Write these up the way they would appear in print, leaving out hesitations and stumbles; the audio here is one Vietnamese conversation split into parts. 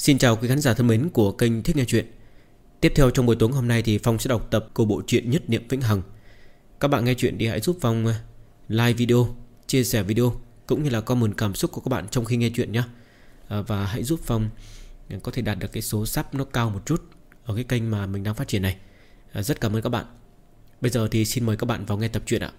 Xin chào quý khán giả thân mến của kênh Thích Nghe Chuyện. Tiếp theo trong buổi tối hôm nay thì Phong sẽ đọc tập của bộ truyện Nhất Niệm Vĩnh Hằng. Các bạn nghe chuyện thì hãy giúp Phong like video, chia sẻ video cũng như là comment cảm xúc của các bạn trong khi nghe chuyện nhé. Và hãy giúp Phong có thể đạt được cái số sub nó cao một chút ở cái kênh mà mình đang phát triển này. Rất cảm ơn các bạn. Bây giờ thì xin mời các bạn vào nghe tập truyện ạ.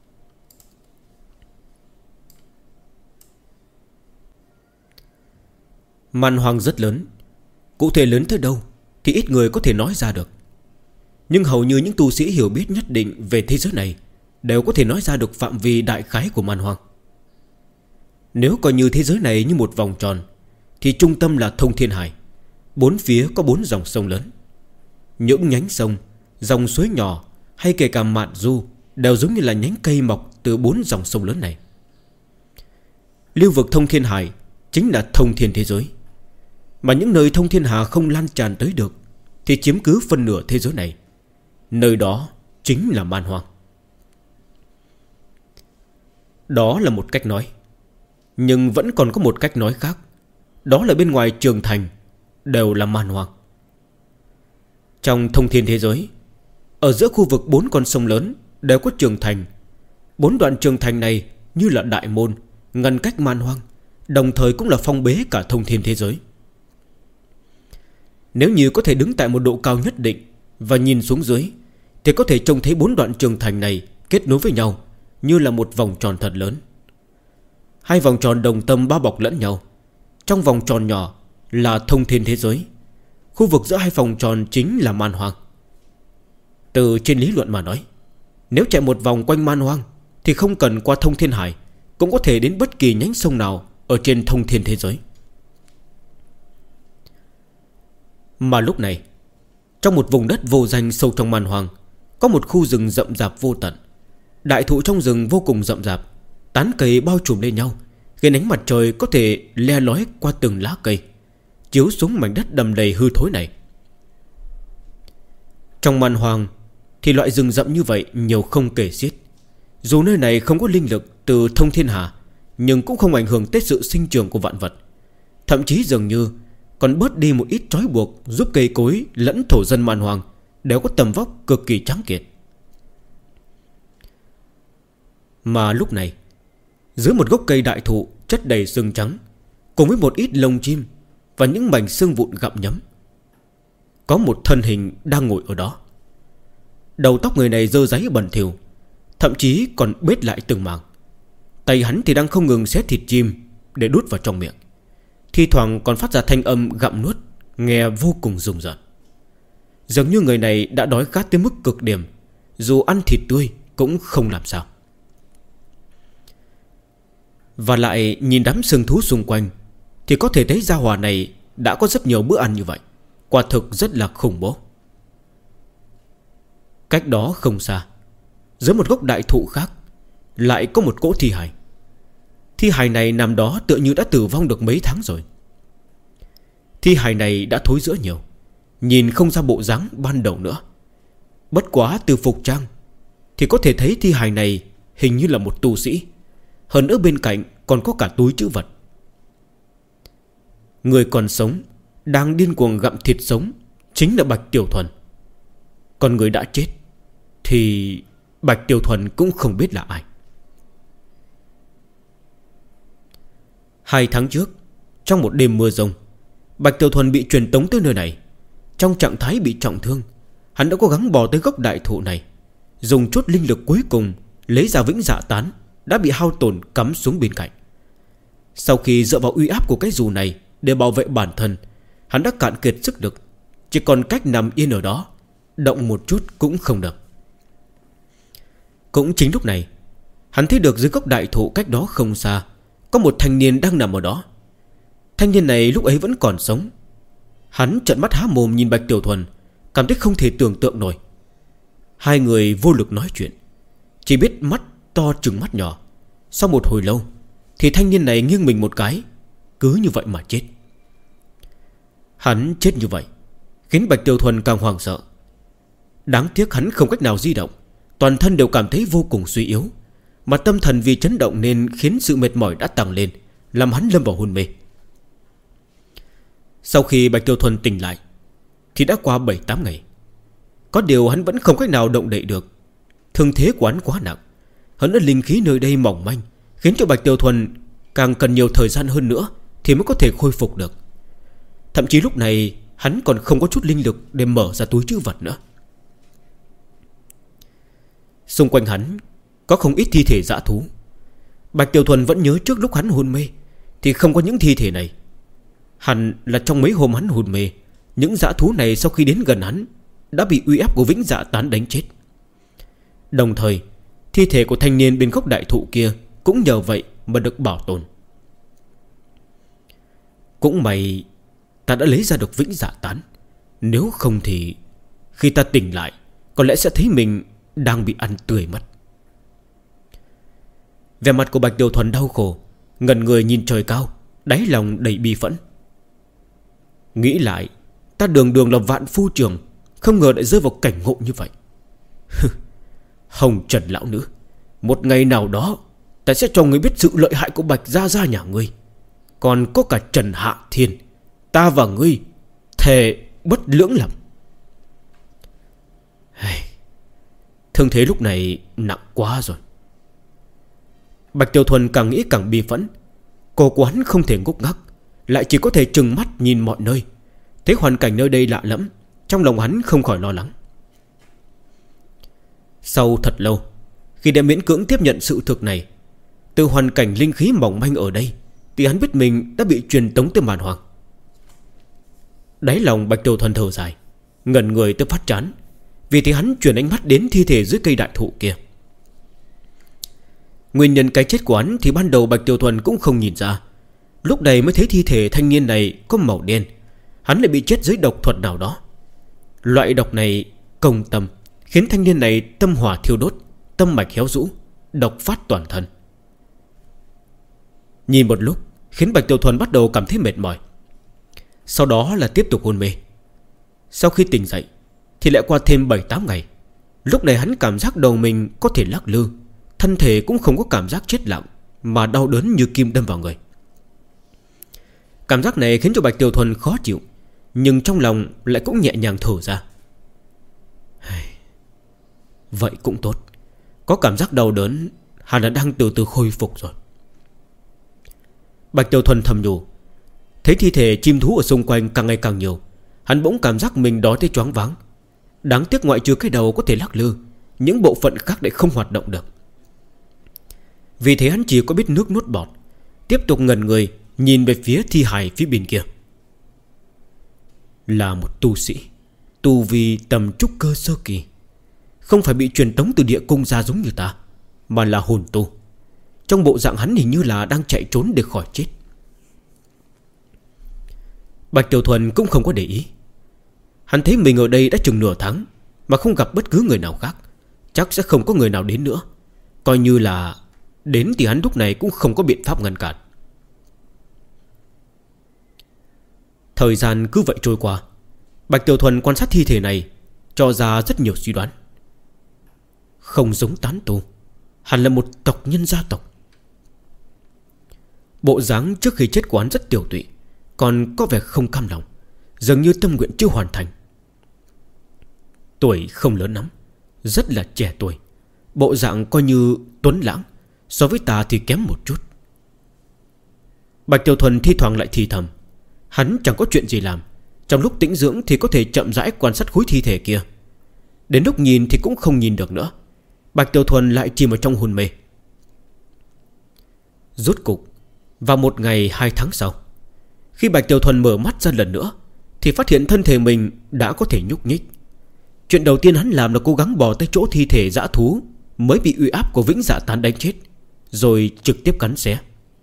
Man hoang rất lớn. Cụ thể lớn tới đâu thì ít người có thể nói ra được. Nhưng hầu như những tu sĩ hiểu biết nhất định về thế giới này đều có thể nói ra được phạm vi đại khái của man hoang. Nếu coi như thế giới này như một vòng tròn thì trung tâm là Thông Thiên Hải. Bốn phía có 4 dòng sông lớn. Những nhánh sông, dòng suối nhỏ hay kể cả mạn du đều giống như là nhánh cây mọc từ 4 dòng sông lớn này. Lưu vực Thông Thiên Hải chính là thông thiên thế giới. Mà những nơi thông thiên hà không lan tràn tới được thì chiếm cứ phân nửa thế giới này. Nơi đó chính là man hoang. Đó là một cách nói. Nhưng vẫn còn có một cách nói khác. Đó là bên ngoài trường thành đều là man hoang. Trong thông thiên thế giới, ở giữa khu vực 4 con sông lớn đều có trường thành. 4 đoạn trường thành này như là đại môn ngăn cách man hoang, đồng thời cũng là phong bế cả thông thiên thế giới. Nếu như có thể đứng tại một độ cao nhất định và nhìn xuống dưới thì có thể trông thấy 4 đoạn trường thành này kết nối với nhau như là một vòng tròn thật lớn. 2 vòng tròn đồng tâm bao bọc lẫn nhau. Trong vòng tròn nhỏ là thông thiên thế giới. Khu vực giữa 2 vòng tròn chính là man hoang. Từ trên lý luận mà nói, nếu chạy một vòng quanh man hoang thì không cần qua Thông Thiên Hải cũng có thể đến bất kỳ nhánh sông nào ở trên thông thiên thế giới. Mà lúc này, trong một vùng đất vô danh sâu trong man hoang, có một khu rừng rậm rạp vô tận. Đại thụ trong rừng vô cùng rậm rạp, tán cây bao trùm lên nhau, khiến ánh mặt trời có thể le lói qua từng lá cây, chiếu xuống mảnh đất đầm đầy hư thối này. Trong man hoang thì loại rừng rậm như vậy nhiều không kể xiết. Dù nơi này không có linh lực từ Thông Thiên Hà, nhưng cũng không ảnh hưởng tới sự sinh trưởng của vạn vật. Thậm chí dường như còn bớt đi một ít trói buộc, giúp cây cối lẫn thổ dân man hoang đều có tầm vóc cực kỳ tráng kiện. Mà lúc này, dưới một gốc cây đại thụ chất đầy xương trắng, cùng với một ít lông chim và những mảnh xương vụn gặm nhấm, có một thân hình đang ngồi ở đó. Đầu tóc người này rơ ráy bẩn thỉu, thậm chí còn bết lại từng mảng. Tay hắn thì đang không ngừng xé thịt chim để đút vào trong miệng, thi thoảng còn phát ra thanh âm gặm nuốt, nghe vô cùng rùng rợn. Dường như người này đã đói khát tới mức cực điểm, dù ăn thịt tươi cũng không làm sao. Và lại nhìn đám sừng thú xung quanh thì có thể thấy gia hỏa này đã có rất nhiều bữa ăn như vậy. Quả thực rất là khủng bố. Cách đó không xa, dưới một gốc đại thụ khác, lại có một cỗ thi hài. Thi hài này nằm đó tựa như đã tử vong được mấy tháng rồi. Thi hài này đã thối rữa nhiều, nhìn không ra bộ dáng ban đầu nữa. Bất quá từ phục trang thì có thể thấy thi hài này hình như là một tu sĩ. Hơn nữa bên cạnh còn có cả túi trữ vật. Người còn sống đang điên cuồng gặm thịt sống chính là Bạch Tiểu Thuần. Còn người đã chết thì Bạch Tiểu Thuần cũng không biết là ai. 2 tháng trước, trong một đêm mưa rông, Bạch Tiểu Thuần bị truyền tống tới nơi này. Trong trạng thái bị trọng thương, hắn đã cố gắng bò tới gốc đại thụ này, dùng chút linh lực cuối cùng lấy ra Vĩnh Dạ Tán đã bị hao tổn cắm xuống bên cạnh. Sau khi dựa vào uy áp của cái dù này để bảo vệ bản thân, hắn đã cạn kiệt sức lực, chỉ còn cách nằm yên ở đó, động một chút cũng không được. Cũng chính lúc này, hắn thấy được dưới gốc đại thụ cách đó không xa có một thanh niên đang nằm ở đó. Thanh niên này lúc ấy vẫn còn sống. Hắn trợn mắt há mồm nhìn Bạch Tiểu Thuần, cảm thấy không thể tưởng tượng nổi. Hai người vô lực nói chuyện, chỉ biết mắt to trừng mắt nhỏ. Sau một hồi lâu thì thanh niên này nghiêng mình một cái, cứ như vậy mà chết. Hắn chết như vậy khiến Bạch Tiểu Thuần càng hoảng sợ. Đáng tiếc hắn không cách nào di động, toàn thân đều cảm thấy vô cùng suy yếu, mà tâm thần vì chấn động nên khiến sự mệt mỏi đã tăng lên, làm hắn lâm vào hôn mê. Sau khi Bạch Tiểu Thuần tỉnh lại thì đã qua 7-8 ngày. Có điều hắn vẫn không cách nào động đậy được. Thương thế của hắn quá nặng, hơn nữa linh khí nơi đây mỏng manh, khiến cho Bạch Tiểu Thuần càng cần nhiều thời gian hơn nữa thì mới có thể khôi phục được. Thậm chí lúc này hắn còn không có chút linh lực để mở ra túi trữ vật nữa. Xung quanh hắn có không ít thi thể dã thú. Bạch Tiểu Thuần vẫn nhớ trước lúc hắn hôn mê thì không có những thi thể này. Hẳn là trong mấy hôm hắn hôn mê, những dã thú này sau khi đến gần hắn đã bị uy áp của Vĩnh Dạ Tán đánh chết. Đồng thời thi thể của thanh niên bên gốc đại thụ kia cũng nhờ vậy mà được bảo tồn. Cũng may ta đã lấy ra được Vĩnh Dạ Tán. Nếu không thì khi ta tỉnh lại có lẽ sẽ thấy mình đang bị ăn tươi mất. Vẻ mặt của Bạch Tiểu Thuần đau khổ, ngẩn người nhìn trời cao, đáy lòng đầy bi phẫn. Nghĩ lại, ta đường đường là vạn phu trường, không ngờ lại rơi vào cảnh ngộ như vậy. Hồng Trần lão nữ, một ngày nào đó ta sẽ cho ngươi biết sự lợi hại của Bạch gia gia nhà ngươi. Còn có cả Trần Hạ Thiên, ta và ngươi thề bất lưỡng lập. Thương thế lúc này nặng quá rồi. Bạch Tiểu Thuần càng nghĩ càng bi phẫn. Cô của hắn không thể ngốc ngắc, lại chỉ có thể trừng mắt nhìn mọi nơi. Thấy hoàn cảnh nơi đây lạ lẫm, trong lòng hắn không khỏi lo lắng. Sau thật lâu, khi đã miễn cưỡng tiếp nhận sự thực này, từ hoàn cảnh linh khí mỏng manh ở đây, thì hắn biết mình đã bị truyền tống tới màn hoàng. Đáy lòng Bạch Tiểu Thuần thở dài, ngẩn người tới phát chán. Vì thế hắn chuyển ánh mắt đến thi thể dưới cây đại thụ kia. Nguyên nhân cái chết của hắn thì ban đầu Bạch Tiểu Thuần cũng không nhìn ra. Lúc này mới thấy thi thể thanh niên này có màu đen. Hắn lại bị chết dưới độc thuật nào đó. Loại độc này công tâm, khiến thanh niên này tâm hỏa thiêu đốt, tâm mạch héo rũ, độc phát toàn thân. Nhìn một lúc khiến Bạch Tiểu Thuần bắt đầu cảm thấy mệt mỏi. Sau đó là tiếp tục hôn mê. Sau khi tỉnh dậy thì lại qua thêm 7-8 ngày. Lúc này hắn cảm giác đầu mình có thể lắc lư, thân thể cũng không có cảm giác chết lặng, mà đau đớn như kim đâm vào người. Cảm giác này khiến cho Bạch Tiểu Thuần khó chịu, nhưng trong lòng lại cũng nhẹ nhàng thở ra. Vậy cũng tốt, có cảm giác đau đớn, hắn đã đang từ từ khôi phục rồi. Bạch Tiểu Thuần thầm nhủ. Thấy thi thể chim thú ở xung quanh càng ngày càng nhiều, hắn bỗng cảm giác mình đói tới choáng váng. Đáng tiếc ngoại trừ cái đầu có thể lắc lư, những bộ phận khác lại không hoạt động được. Vì thế hắn chỉ có biết nước nuốt bọt, tiếp tục ngẩn người nhìn về phía thi hài phía bên kia. Là một tu sĩ, tu vi tầm trúc cơ sơ kỳ, không phải bị truyền tống từ địa cung ra giống như ta, mà là hồn tu. Trong bộ dạng hắn hình như là đang chạy trốn để khỏi chết. Bạch Tiểu Thuần cũng không có để ý. Hắn thấy mình ở đây đã chừng nửa tháng mà không gặp bất cứ người nào khác, chắc sẽ không có người nào đến nữa. Coi như là đến thì hắn lúc này cũng không có biện pháp ngăn cản. Thời gian cứ vậy trôi qua. Bạch Tiểu Thuần quan sát thi thể này, cho ra rất nhiều suy đoán. Không giống tán tu, hẳn là một tộc nhân gia tộc. Bộ dáng trước khi chết của hắn rất tiểu tụy, còn có vẻ không cam lòng, dường như tâm nguyện chưa hoàn thành. Tuổi không lớn lắm, rất là trẻ tuổi, bộ dạng coi như tuấn lãng, so với ta thì kém một chút. Bạch Tiểu Thuần thi thoảng lại thì thầm. Hắn chẳng có chuyện gì làm, trong lúc tĩnh dưỡng thì có thể chậm rãi quan sát khối thi thể kia. Đến lúc nhìn thì cũng không nhìn được nữa. Bạch Tiểu Thuần lại chìm ở trong hôn mê. Rốt cục vào một ngày 2 tháng sau, khi Bạch Tiểu Thuần mở mắt ra lần nữa thì phát hiện thân thể mình đã có thể nhúc nhích. Chuyện đầu tiên hắn làm là cố gắng bò tới chỗ thi thể dã thú mới bị uy áp của Vĩnh Dạ Tán đánh chết, rồi trực tiếp cắn xé.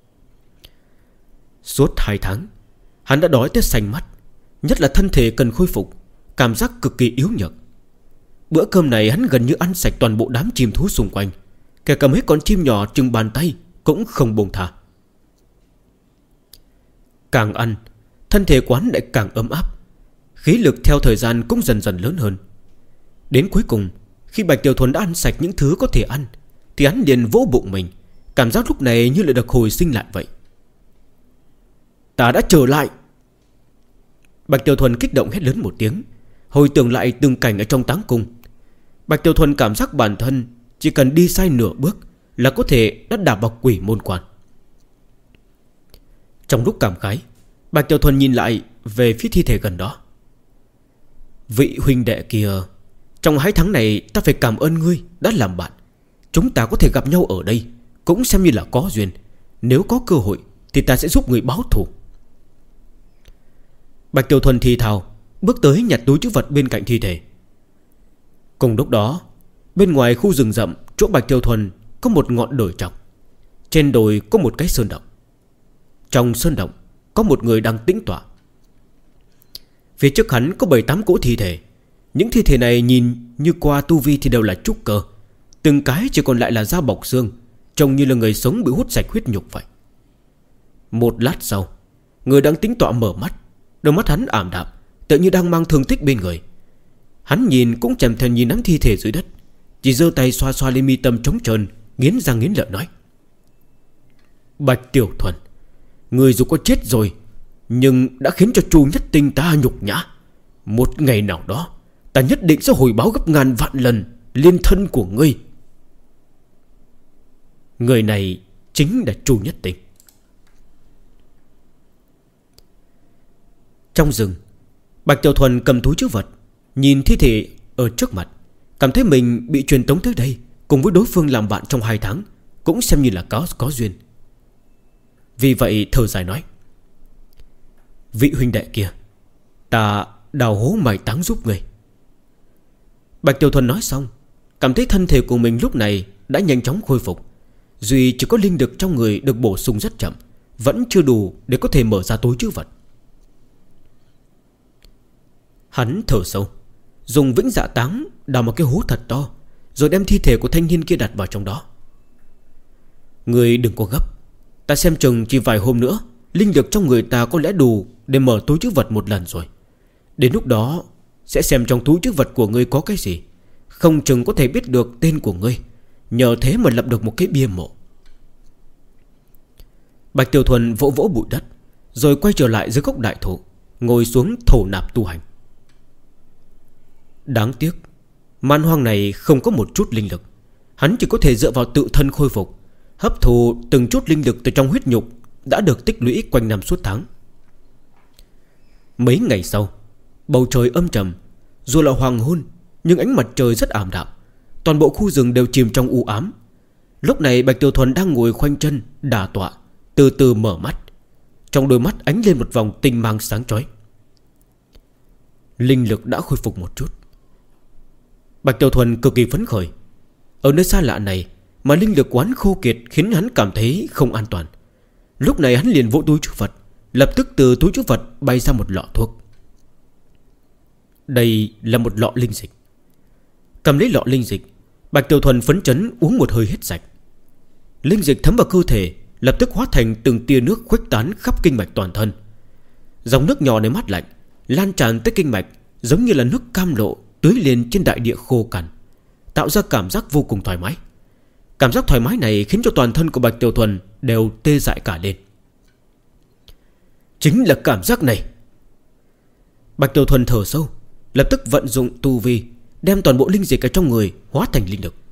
Suốt 2 tháng hắn đã đói tới sành mắt, nhất là thân thể cần khôi phục, cảm giác cực kỳ yếu nhược. Bữa cơm này hắn gần như ăn sạch toàn bộ đám chim thú xung quanh, kể cả mấy con chim nhỏ chừng bàn tay cũng không buông thả. Càng ăn, thân thể quán lại càng ấm áp, khí lực theo thời gian cũng dần dần lớn hơn. Đến cuối cùng, khi Bạch Tiểu Thuần đã ăn sạch những thứ có thể ăn, thì hắn liền vỗ bụng mình, cảm giác lúc này như lại được hồi sinh lại vậy. Ta đã trở lại. Bạch Tiểu Thuần kích động hét lớn một tiếng, hồi tưởng lại từng cảnh ở trong táng cung. Bạch Tiểu Thuần cảm giác bản thân chỉ cần đi sai nửa bước là có thể đã đạp vào quỷ môn quan. Trong lúc cảm khái, Bạch Tiểu Thuần nhìn lại về phía thi thể gần đó. Vị huynh đệ kia, trong 2 tháng này ta phải cảm ơn ngươi đã làm bạn. Chúng ta có thể gặp nhau ở đây cũng xem như là có duyên. Nếu có cơ hội thì ta sẽ giúp người báo thù. Bạch Tiểu Thuần thì thào, bước tới nhặt túi trữ vật bên cạnh thi thể. Cùng lúc đó, bên ngoài khu rừng rậm chỗ Bạch Tiểu Thuần có một ngọn đồi trọc. Trên đồi có một cái sơn động. Trong sơn động có một người đang tĩnh tọa. Phía trước hắn có 7-8 cỗ thi thể. Những thi thể này nhìn như qua tu vi thì đều là trúc cơ, từng cái chỉ còn lại là da bọc xương, trông như là người sống bị hút sạch huyết nhục vậy. Một lát sau, người đang tĩnh tọa mở mắt. Đôi mắt hắn ảm đạm, tự như đang mang thương tích bên người. Hắn nhìn cũng chẳng thèm nhìn đám thi thể dưới đất, chỉ giơ tay xoa xoa lên mi tâm trống trơn, nghiến răng nghiến lợi nói: Bạch Tiểu Thuần, người dù có chết rồi, nhưng đã khiến cho Chu Nhất Tinh ta nhục nhã. Một ngày nào đó ta nhất định sẽ hồi báo gấp ngàn vạn lần liên thân của ngươi. Người này chính là Chu Nhất Tinh. Trong rừng, Bạch Tiểu Thuần cầm túi trữ vật, nhìn thi thể ở trước mặt, cảm thấy mình bị truyền tống tới đây cùng với đối phương làm bạn trong 2 tháng, cũng xem như là có duyên. Vì vậy thở dài nói: Vị huynh đệ kia, ta đào hố mài táng giúp người. Bạch Tiểu Thuần nói xong, cảm thấy thân thể của mình lúc này đã nhanh chóng khôi phục. Duy chỉ có linh lực trong người được bổ sung rất chậm, vẫn chưa đủ để có thể mở ra túi trữ vật. Hắn thở sâu, dùng vĩnh dạ táng đào một cái hố thật to, rồi đem thi thể của thanh niên kia đặt vào trong đó. Người đừng có gấp, ta xem chừng chỉ vài hôm nữa linh lực trong người ta có lẽ đủ để mở túi trữ vật một lần rồi. Đến lúc đó sẽ xem trong túi trữ vật của ngươi có cái gì, không chừng có thể biết được tên của ngươi, nhờ thế mà lập được một cái bia mộ. Bạch Tiểu Thuần vỗ vỗ bụi đất, rồi quay trở lại dưới gốc đại thụ, ngồi xuống thổ nạp tu hành. Đáng tiếc, man hoang này không có một chút linh lực. Hắn chỉ có thể dựa vào tự thân khôi phục, hấp thụ từng chút linh lực từ trong huyết nhục đã được tích lũy quanh năm suốt tháng. Mấy ngày sau, bầu trời âm trầm. Dù là hoàng hôn, nhưng ánh mặt trời rất ảm đạm. Toàn bộ khu rừng đều chìm trong u ám. Lúc này Bạch Tiểu Thuần đang ngồi khoanh chân đả tọa, từ từ mở mắt. Trong đôi mắt ánh lên một vòng tinh mang sáng chói. Linh lực đã khôi phục một chút. Bạch Tiểu Thuần cực kỳ phấn khởi. Ở nơi xa lạ này mà linh lực quán khô kiệt khiến hắn cảm thấy không an toàn. Lúc này hắn liền vỗ túi trữ vật, lập tức từ túi trữ vật bay ra một lọ thuốc. Đây là một lọ linh dịch. Cầm lấy lọ linh dịch, Bạch Tiểu Thuần phấn chấn uống một hơi hết sạch. Linh dịch thấm vào cơ thể, lập tức hóa thành từng tia nước khuếch tán khắp kinh mạch toàn thân. Dòng nước nhỏ này mát lạnh, lan tràn tới kinh mạch, giống như là nước cam lộ tưới lên trên đại địa khô cằn, tạo ra cảm giác vô cùng thoải mái. Cảm giác thoải mái này khiến cho toàn thân của Bạch Tiểu Thuần đều tê dại cả lên. Chính là cảm giác này. Bạch Tiểu Thuần thở sâu, lập tức vận dụng tu vi, đem toàn bộ linh dịch ở trong người hóa thành linh lực.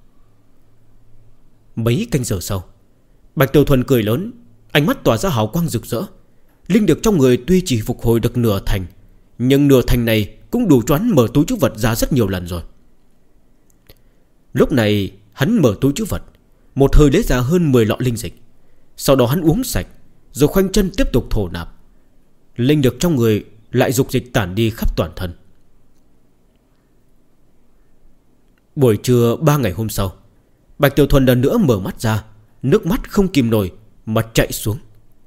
Mấy canh giờ sau, Bạch Tiểu Thuần cười lớn, ánh mắt tỏa ra hào quang rực rỡ. Linh lực trong người tuy chỉ phục hồi được nửa thành, nhưng nửa thành này cũng đủ cho hắn mở túi trữ vật ra rất nhiều lần rồi. Lúc này hắn mở túi trữ vật, một hơi lấy ra hơn 10 lọ linh dịch. Sau đó hắn uống sạch, rồi khoanh chân tiếp tục thổ nạp. Linh lực trong người lại dục dịch tản đi khắp toàn thân. Buổi trưa 3 ngày hôm sau, Bạch Tiểu Thuần lần nữa mở mắt ra, nước mắt không kìm nổi mà chạy xuống.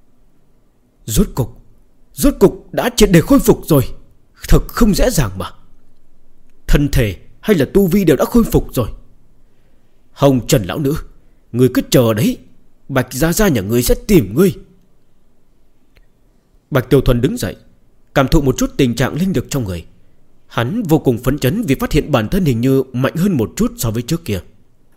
Rốt cục đã triệt để khôi phục rồi. Thật không dễ dàng mà. Thân thể hay là tu vi đều đã khôi phục rồi. Hồng Trần lão nữ, ngươi cứ chờ đấy, Bạch gia gia nhà ngươi sẽ tìm ngươi. Bạch Tiểu Thuần đứng dậy, cảm thụ một chút tình trạng linh lực trong người. Hắn vô cùng phấn chấn vì phát hiện bản thân hình như mạnh hơn một chút so với trước kia.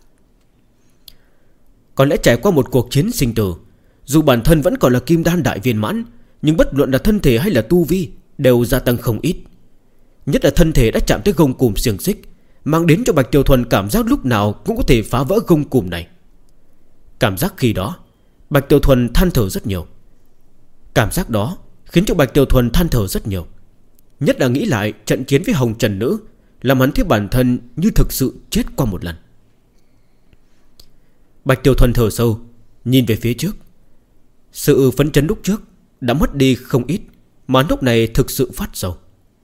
Có lẽ trải qua một cuộc chiến sinh tử, dù bản thân vẫn còn là kim đan đại viên mãn, nhưng bất luận là thân thể hay là tu vi đều gia tăng không ít. Nhất là thân thể đã chạm tới gông cùm xiềng xích, mang đến cho Bạch Tiểu Thuần cảm giác lúc nào cũng có thể phá vỡ gông cùm này. Cảm giác khi đó Bạch Tiểu Thuần than thở rất nhiều. Cảm giác đó khiến cho Bạch Tiểu Thuần than thở rất nhiều. Nhất là nghĩ lại trận chiến với Hồng Trần Nữ, làm hắn thấy bản thân như thực sự chết qua một lần. Bạch Tiểu Thuần thở sâu, nhìn về phía trước. Sự phấn chấn lúc trước đã mất đi không ít, mà lúc này thực sự phát sầu.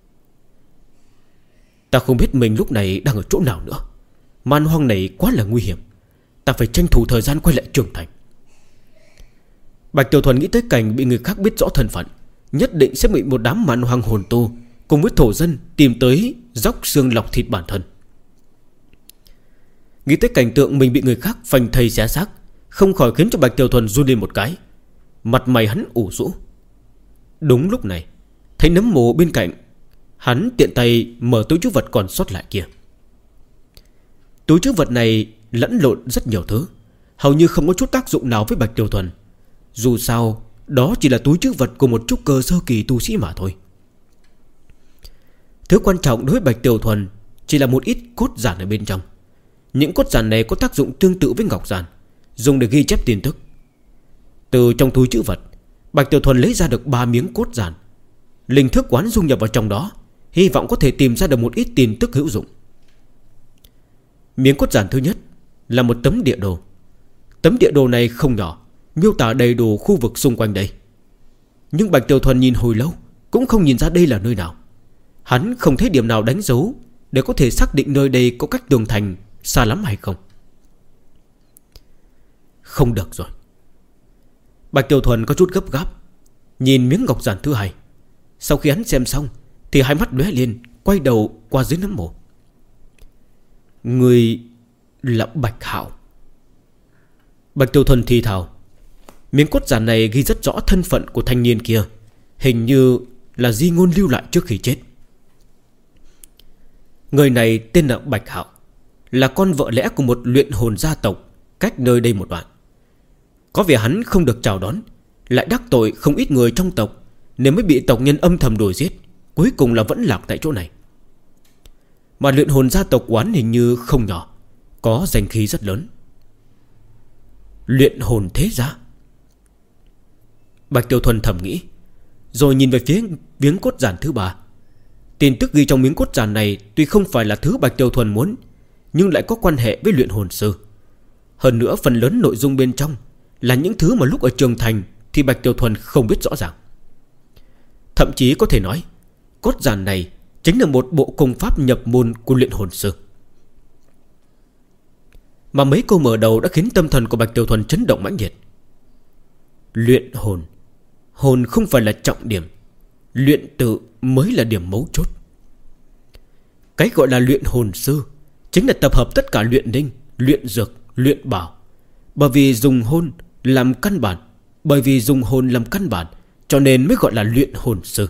Ta không biết mình lúc này đang ở chỗ nào nữa. Man hoang này quá là nguy hiểm. Ta phải tranh thủ thời gian quay lại trưởng thành. Bạch Tiểu Thuần nghĩ tới cảnh bị người khác biết rõ thân phận, nhất định sẽ bị một đám man hoang hồn tu cùng với thổ dân tìm tới róc xương lọc thịt bản thân. Nghĩ tới cảnh tượng mình bị người khác phanh thây xé xác, không khỏi khiến cho Bạch Tiểu Thuần run lên một cái. Mặt mày hắn ủ rũ. Đúng lúc này, thấy nấm mồ bên cạnh, hắn tiện tay mở túi trữ vật còn sót lại kia. Túi trữ vật này lẫn lộn rất nhiều thứ, hầu như không có chút tác dụng nào với Bạch Tiểu Thuần. Dù sao đó chỉ là túi trữ vật của một trúc cơ sơ kỳ tu sĩ mà thôi. Thứ quan trọng đối với Bạch Tiểu Thuần chỉ là một ít cốt giản ở bên trong. Những cốt giản này có tác dụng tương tự với ngọc giản, dùng để ghi chép tin tức. Từ trong túi trữ vật, Bạch Tiểu Thuần lấy ra được 3 miếng cốt giản. Linh thức quán dung nhập vào trong đó, hy vọng có thể tìm ra được một ít tin tức hữu dụng. Miếng cốt giản thứ nhất là một tấm địa đồ. Tấm địa đồ này không nhỏ, miêu tả đầy đủ khu vực xung quanh đây. Nhưng Bạch Tiểu Thuần nhìn hồi lâu cũng không nhìn ra đây là nơi nào. Hắn không thấy điểm nào đánh dấu để có thể xác định nơi đây có cách tường thành xa lắm hay không. Không được rồi. Bạch Tiểu Thuần có chút gấp gáp nhìn miếng ngọc giản thứ hai. Sau khi hắn xem xong thì hai mắt lóe lên, quay đầu qua dưới nấm mồ. Người là Bạch Hạo. Bạch Tiểu Thuần thì thào. Miếng cốt giản này ghi rất rõ thân phận của thanh niên kia, hình như là di ngôn lưu lại trước khi chết. Người này tên là Bạch Hạo, là con vợ lẽ của một luyện hồn gia tộc cách nơi đây một đoạn. Có vẻ hắn không được chào đón, lại đắc tội không ít người trong tộc, nên mới bị tộc nhân âm thầm đuổi giết, cuối cùng là vẫn lạc tại chỗ này. Mà luyện hồn gia tộc quán hình như không nhỏ, có danh khí rất lớn. Luyện hồn thế gia. Bạch Tiểu Thuần thầm nghĩ, rồi nhìn về phía miếng cốt giản thứ 3. Tin tức ghi trong miếng cốt giản này tuy không phải là thứ Bạch Tiểu Thuần muốn, nhưng lại có quan hệ với luyện hồn sư. Hơn nữa phần lớn nội dung bên trong là những thứ mà lúc ở trường thành thì Bạch Tiểu Thuần không biết rõ ràng. Thậm chí có thể nói cốt giản này chính là một bộ công pháp nhập môn của luyện hồn sư. Mà mấy câu mở đầu đã khiến tâm thần của Bạch Tiểu Thuần chấn động mãnh liệt. Luyện hồn, hồn không phải là trọng điểm, luyện tự mới là điểm mấu chốt. Cái gọi là luyện hồn sư chính là tập hợp tất cả luyện linh, luyện dược, luyện bảo. Bởi vì dùng hồn làm căn bản, cho nên mới gọi là luyện hồn sư.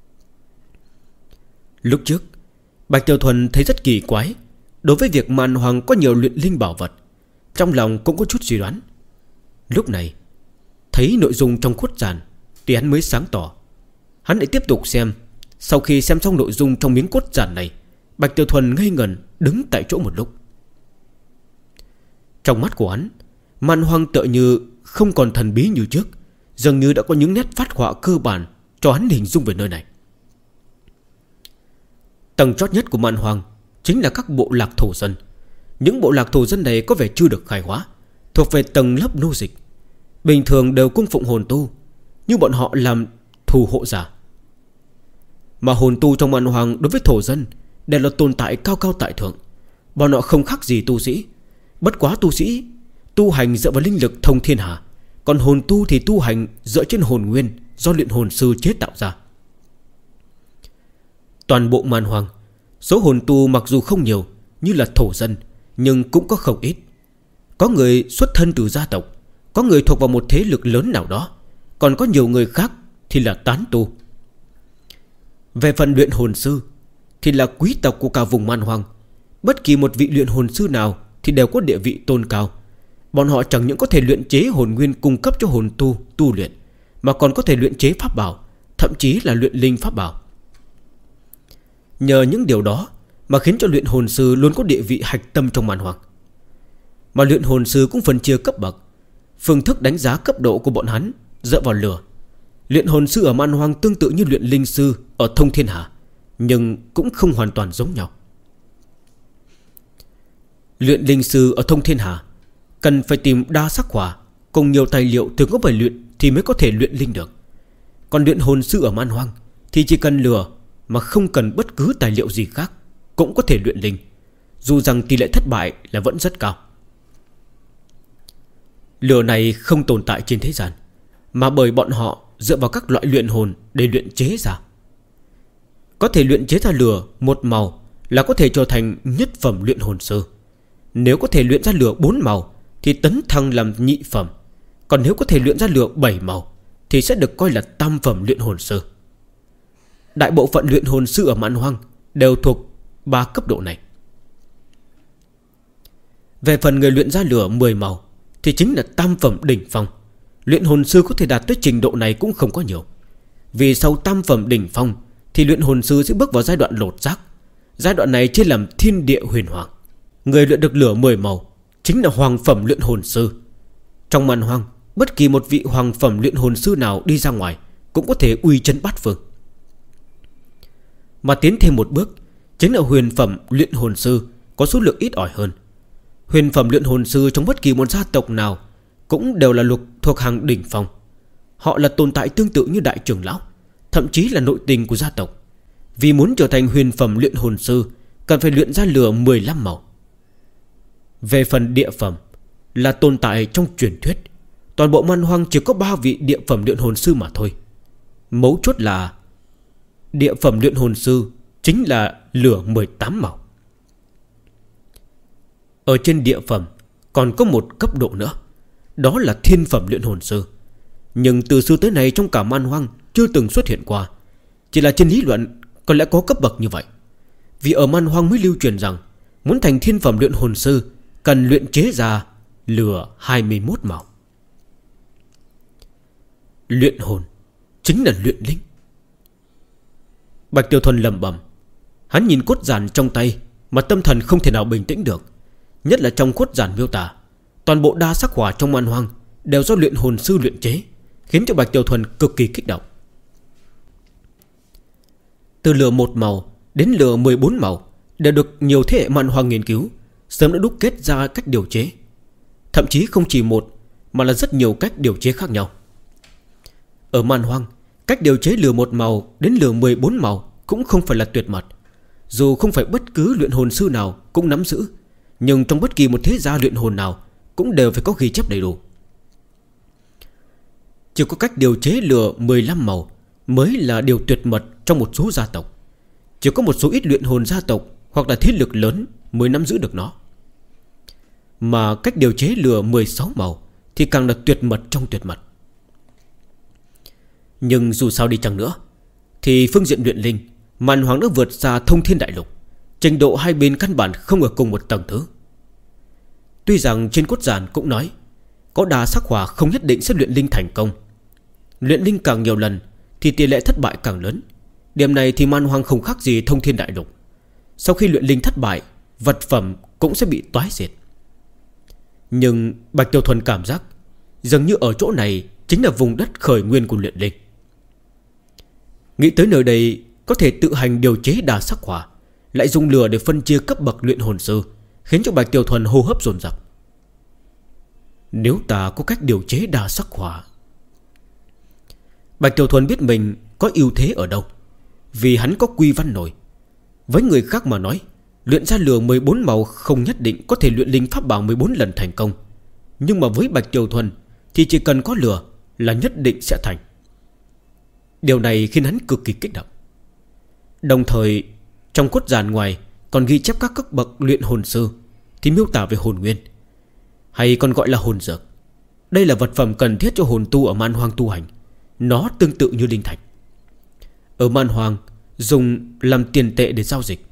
Lúc trước Bạch Tiểu Thuần thấy rất kỳ quái đối với việc Man Hoàng có nhiều luyện linh bảo vật, trong lòng cũng có chút suy đoán. Lúc này thấy nội dung trong cốt giản thì hắn mới sáng tỏ. Hắn lại tiếp tục xem. Sau khi xem xong nội dung trong miếng cốt giản này, Bạch Tiểu Thuần ngây ngẩn đứng tại chỗ một lúc. Trong mắt của hắn, Man Hoang tựa như không còn thần bí như trước, dường như đã có những nét phát họa cơ bản cho hắn hình dung về nơi này. Tầng chót nhất của Man Hoang chính là các bộ lạc thổ dân. Những bộ lạc thổ dân này có vẻ chưa được khai hóa, thuộc về tầng lớp nô dịch. Bình thường đều cung phụng hồn tu, nhưng bọn họ làm thủ hộ giả. Mà hồn tu trong Man Hoang đối với thổ dân đều là tồn tại cao cao tại thượng. Bọn họ không khác gì tu sĩ, bất quá tu sĩ tu hành dựa vào linh lực thông thiên hà, còn hồn tu thì tu hành dựa trên hồn nguyên do luyện hồn sư chế tạo ra. Toàn bộ Man Hoang, số hồn tu mặc dù không nhiều như là thổ dân, nhưng cũng có không ít. Có người xuất thân từ gia tộc, có người thuộc vào một thế lực lớn nào đó, còn có nhiều người khác thì là tán tu. Về phần luyện hồn sư thì là quý tộc của cả vùng Man Hoang. Bất kỳ một vị luyện hồn sư nào thì đều có địa vị tôn cao. Bọn họ chẳng những có thể luyện chế hồn nguyên cung cấp cho hồn tu tu luyện, mà còn có thể luyện chế pháp bảo, thậm chí là luyện linh pháp bảo. Nhờ những điều đó mà khiến cho luyện hồn sư luôn có địa vị hạch tâm trong man hoang. Mà luyện hồn sư cũng phân chia cấp bậc. Phương thức đánh giá cấp độ của bọn hắn dựa vào lửa. Luyện hồn sư ở man hoang tương tự như luyện linh sư ở thông thiên hà, nhưng cũng không hoàn toàn giống nhau. Luyện linh sư ở thông thiên hà cần phải tìm đa sắc hỏa cùng nhiều tài liệu từ gốc về luyện thì mới có thể luyện linh được. Còn luyện hồn sư ở man hoang thì chỉ cần lửa mà không cần bất cứ tài liệu gì khác cũng có thể luyện linh, dù rằng tỷ lệ thất bại là vẫn rất cao. Lửa này không tồn tại trên thế gian, mà bởi bọn họ dựa vào các loại luyện hồn để luyện chế ra. Có thể luyện chế ra lửa một màu là có thể trở thành nhất phẩm luyện hồn sư. Nếu có thể luyện ra lửa 4 màu thì tấn thăng làm nhị phẩm. Còn nếu có thể luyện ra lửa 7 màu thì sẽ được coi là tam phẩm luyện hồn sư. Đại bộ phận luyện hồn sư ở man hoang đều thuộc 3 cấp độ này. Về phần người luyện ra lửa 10 màu thì chính là tam phẩm đỉnh phong. Luyện hồn sư có thể đạt tới trình độ này cũng không có nhiều. Vì sau tam phẩm đỉnh phong thì luyện hồn sư sẽ bước vào giai đoạn lột xác. Giai đoạn này chia làm thiên địa huyền hoàng. Người luyện được lửa 10 màu chính là hoàng phẩm luyện hồn sư. Trong man hoang, bất kỳ một vị hoàng phẩm luyện hồn sư nào đi ra ngoài cũng có thể uy chấn bát phương. Mà tiến thêm một bước chính là huyền phẩm luyện hồn sư, có số lượng ít ỏi hơn. Huyền phẩm luyện hồn sư trong bất kỳ một gia tộc nào cũng đều là thuộc hàng đỉnh phong. Họ là tồn tại tương tự như đại trưởng lão, thậm chí là nội tình của gia tộc. Vì muốn trở thành huyền phẩm luyện hồn sư cần phải luyện ra lửa 15 màu. Về phần địa phẩm là tồn tại trong truyền thuyết. Toàn bộ man hoang chỉ có 3 vị địa phẩm luyện hồn sư mà thôi. Mấu chốt là địa phẩm luyện hồn sư chính là lửa 18 màu. Ở trên địa phẩm còn có một cấp độ nữa, đó là thiên phẩm luyện hồn sư. Nhưng từ xưa tới nay trong cả man hoang chưa từng xuất hiện qua. Chỉ là trên lý luận có lẽ có cấp bậc như vậy. Vì ở man hoang mới lưu truyền rằng muốn thành thiên phẩm luyện hồn sư cần luyện chế ra lửa 21 màu. Luyện hồn chính là luyện linh. Bạch Tiểu Thuần lẩm bẩm. Hắn nhìn cốt giản trong tay mà tâm thần không thể nào bình tĩnh được. Nhất là trong cốt giản miêu tả toàn bộ đa sắc hỏa trong man hoang đều do luyện hồn sư luyện chế, khiến cho Bạch Tiểu Thuần cực kỳ kích động. Từ lửa 1 màu đến lửa 14 màu đều được nhiều thế hệ man hoang nghiên cứu, sớm đã đúc kết ra cách điều chế. Thậm chí không chỉ một mà là rất nhiều cách điều chế khác nhau. Ở man hoang, cách điều chế lửa 1 màu đến lửa 14 màu cũng không phải là tuyệt mật. Dù không phải bất cứ luyện hồn sư nào cũng nắm giữ, nhưng trong bất kỳ một thế gia luyện hồn nào cũng đều phải có ghi chép đầy đủ. Chỉ có cách điều chế lửa 15 màu mới là điều tuyệt mật trong một số gia tộc. Chỉ có một số ít luyện hồn gia tộc hoặc là thế lực lớn mới nắm giữ được nó. Mà cách điều chế lửa 16 màu thì càng là tuyệt mật trong tuyệt mật. Nhưng dù sao đi chăng nữa thì phương diện luyện linh, man hoang đã vượt xa thông thiên đại lục. Trình độ hai bên căn bản không ở cùng một tầng thứ. Tuy rằng trên cốt giản cũng nói có đa sắc hỏa không nhất định sẽ luyện linh thành công. Luyện linh càng nhiều lần thì tỷ lệ thất bại càng lớn. Điểm này thì man hoang không khác gì thông thiên đại lục. Sau khi luyện linh thất bại, vật phẩm cũng sẽ bị toái diệt. Nhưng Bạch Tiểu Thuần cảm giác dường như ở chỗ này chính là vùng đất khởi nguyên của luyện linh. Nghĩ tới nơi đây có thể tự hành điều chế đa sắc hỏa, lại dùng lửa để phân chia cấp bậc luyện hồn sư, khiến cho Bạch Tiểu Thuần hô hấp dồn dập. Nếu ta có cách điều chế đa sắc hỏa. Bạch Tiểu Thuần biết mình có ưu thế ở đâu, vì hắn có quy văn nổi. Với người khác mà nói, luyện ra lửa 14 màu không nhất định có thể luyện linh pháp bảo 14 lần thành công. Nhưng mà với Bạch Tiểu Thuần thì chỉ cần có lửa là nhất định sẽ thành. Điều này khiến hắn cực kỳ kích động. Đồng thời trong cốt giản ngoài còn ghi chép các cấp bậc luyện hồn sư thì miêu tả về hồn nguyên, hay còn gọi là hồn dược. Đây là vật phẩm cần thiết cho hồn tu ở man hoang tu hành. Nó tương tự như linh thạch. Ở man hoang dùng làm tiền tệ để giao dịch.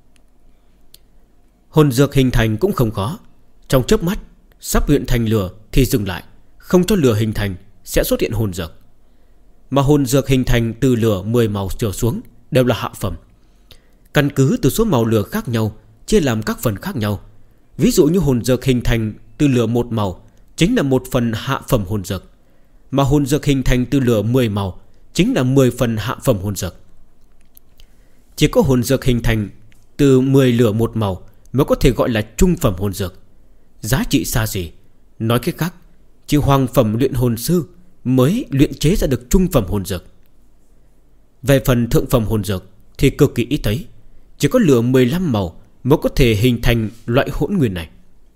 Hồn dược hình thành cũng không khó. Trong chớp mắt sắp luyện thành lửa thì dừng lại. Không cho lửa hình thành sẽ xuất hiện hồn dược. Mà hồn dược hình thành từ lửa 10 màu trở xuống đều là hạ phẩm. Căn cứ từ số màu lửa khác nhau chia làm các phần khác nhau. Ví dụ như hồn dược hình thành từ lửa 1 màu chính là 1 phần hạ phẩm hồn dược, mà hồn dược hình thành từ lửa 10 màu chính là 10 phần hạ phẩm hồn dược. Chỉ có hồn dược hình thành từ 10 lửa 1 màu mới có thể gọi là trung phẩm hồn dược. Giá trị xa xỉ. Nói cách khác, chỉ hoàng phẩm luyện hồn sư mới luyện chế ra được trung phẩm hồn dược. Về phần thượng phẩm hồn dược thì cực kỳ ít thấy. Chỉ có lửa 15 màu mới có thể hình thành loại hỗn nguyên này.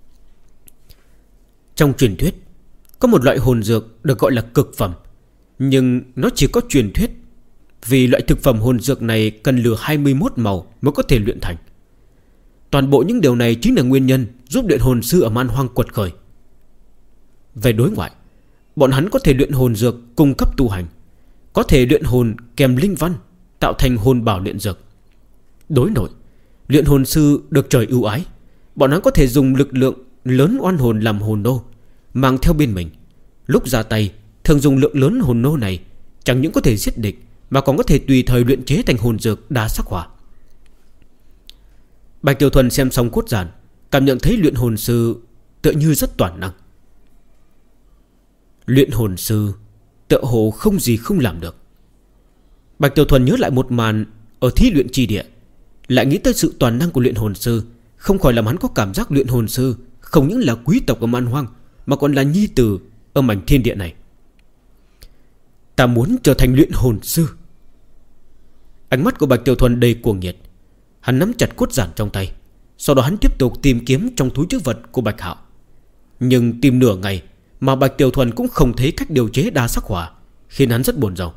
Trong truyền thuyết có một loại hồn dược được gọi là cực phẩm, nhưng nó chỉ có truyền thuyết, vì loại thực phẩm hồn dược này cần lửa 21 màu mới có thể luyện thành. Toàn bộ những điều này chính là nguyên nhân giúp luyện hồn sư ở Man Hoang quật khởi. Về đối ngoại, bọn hắn có thể luyện hồn dược cung cấp tu hành, có thể luyện hồn kèm linh văn tạo thành hồn bảo luyện dược. Đối nội, luyện hồn sư được trời ưu ái, bọn hắn có thể dùng lực lượng lớn oan hồn làm hồn nô mang theo bên mình. Lúc ra tay thường dùng lượng lớn hồn nô này chẳng những có thể giết địch, mà còn có thể tùy thời luyện chế thành hồn dược đa sắc hỏa. Bạch Tiểu Thuần xem xong cốt giản, cảm nhận thấy luyện hồn sư tựa như rất toàn năng. Luyện hồn sư tựa hồ không gì không làm được. Bạch Tiểu Thuần nhớ lại một màn ở thí luyện chi địa, lại nghĩ tới sự toàn năng của luyện hồn sư, không khỏi làm hắn có cảm giác luyện hồn sư không những là quý tộc ở Man Hoang, mà còn là nhi tử ở mảnh thiên địa này. Ta muốn trở thành luyện hồn sư. Ánh mắt của Bạch Tiểu Thuần đầy cuồng nhiệt. Hắn nắm chặt cốt giản trong tay, sau đó hắn tiếp tục tìm kiếm trong túi trữ vật của Bạch Hạo. Nhưng tìm nửa ngày mà Bạch Tiểu Thuần cũng không thấy cách điều chế đa sắc hỏa, khiến hắn rất buồn rầu.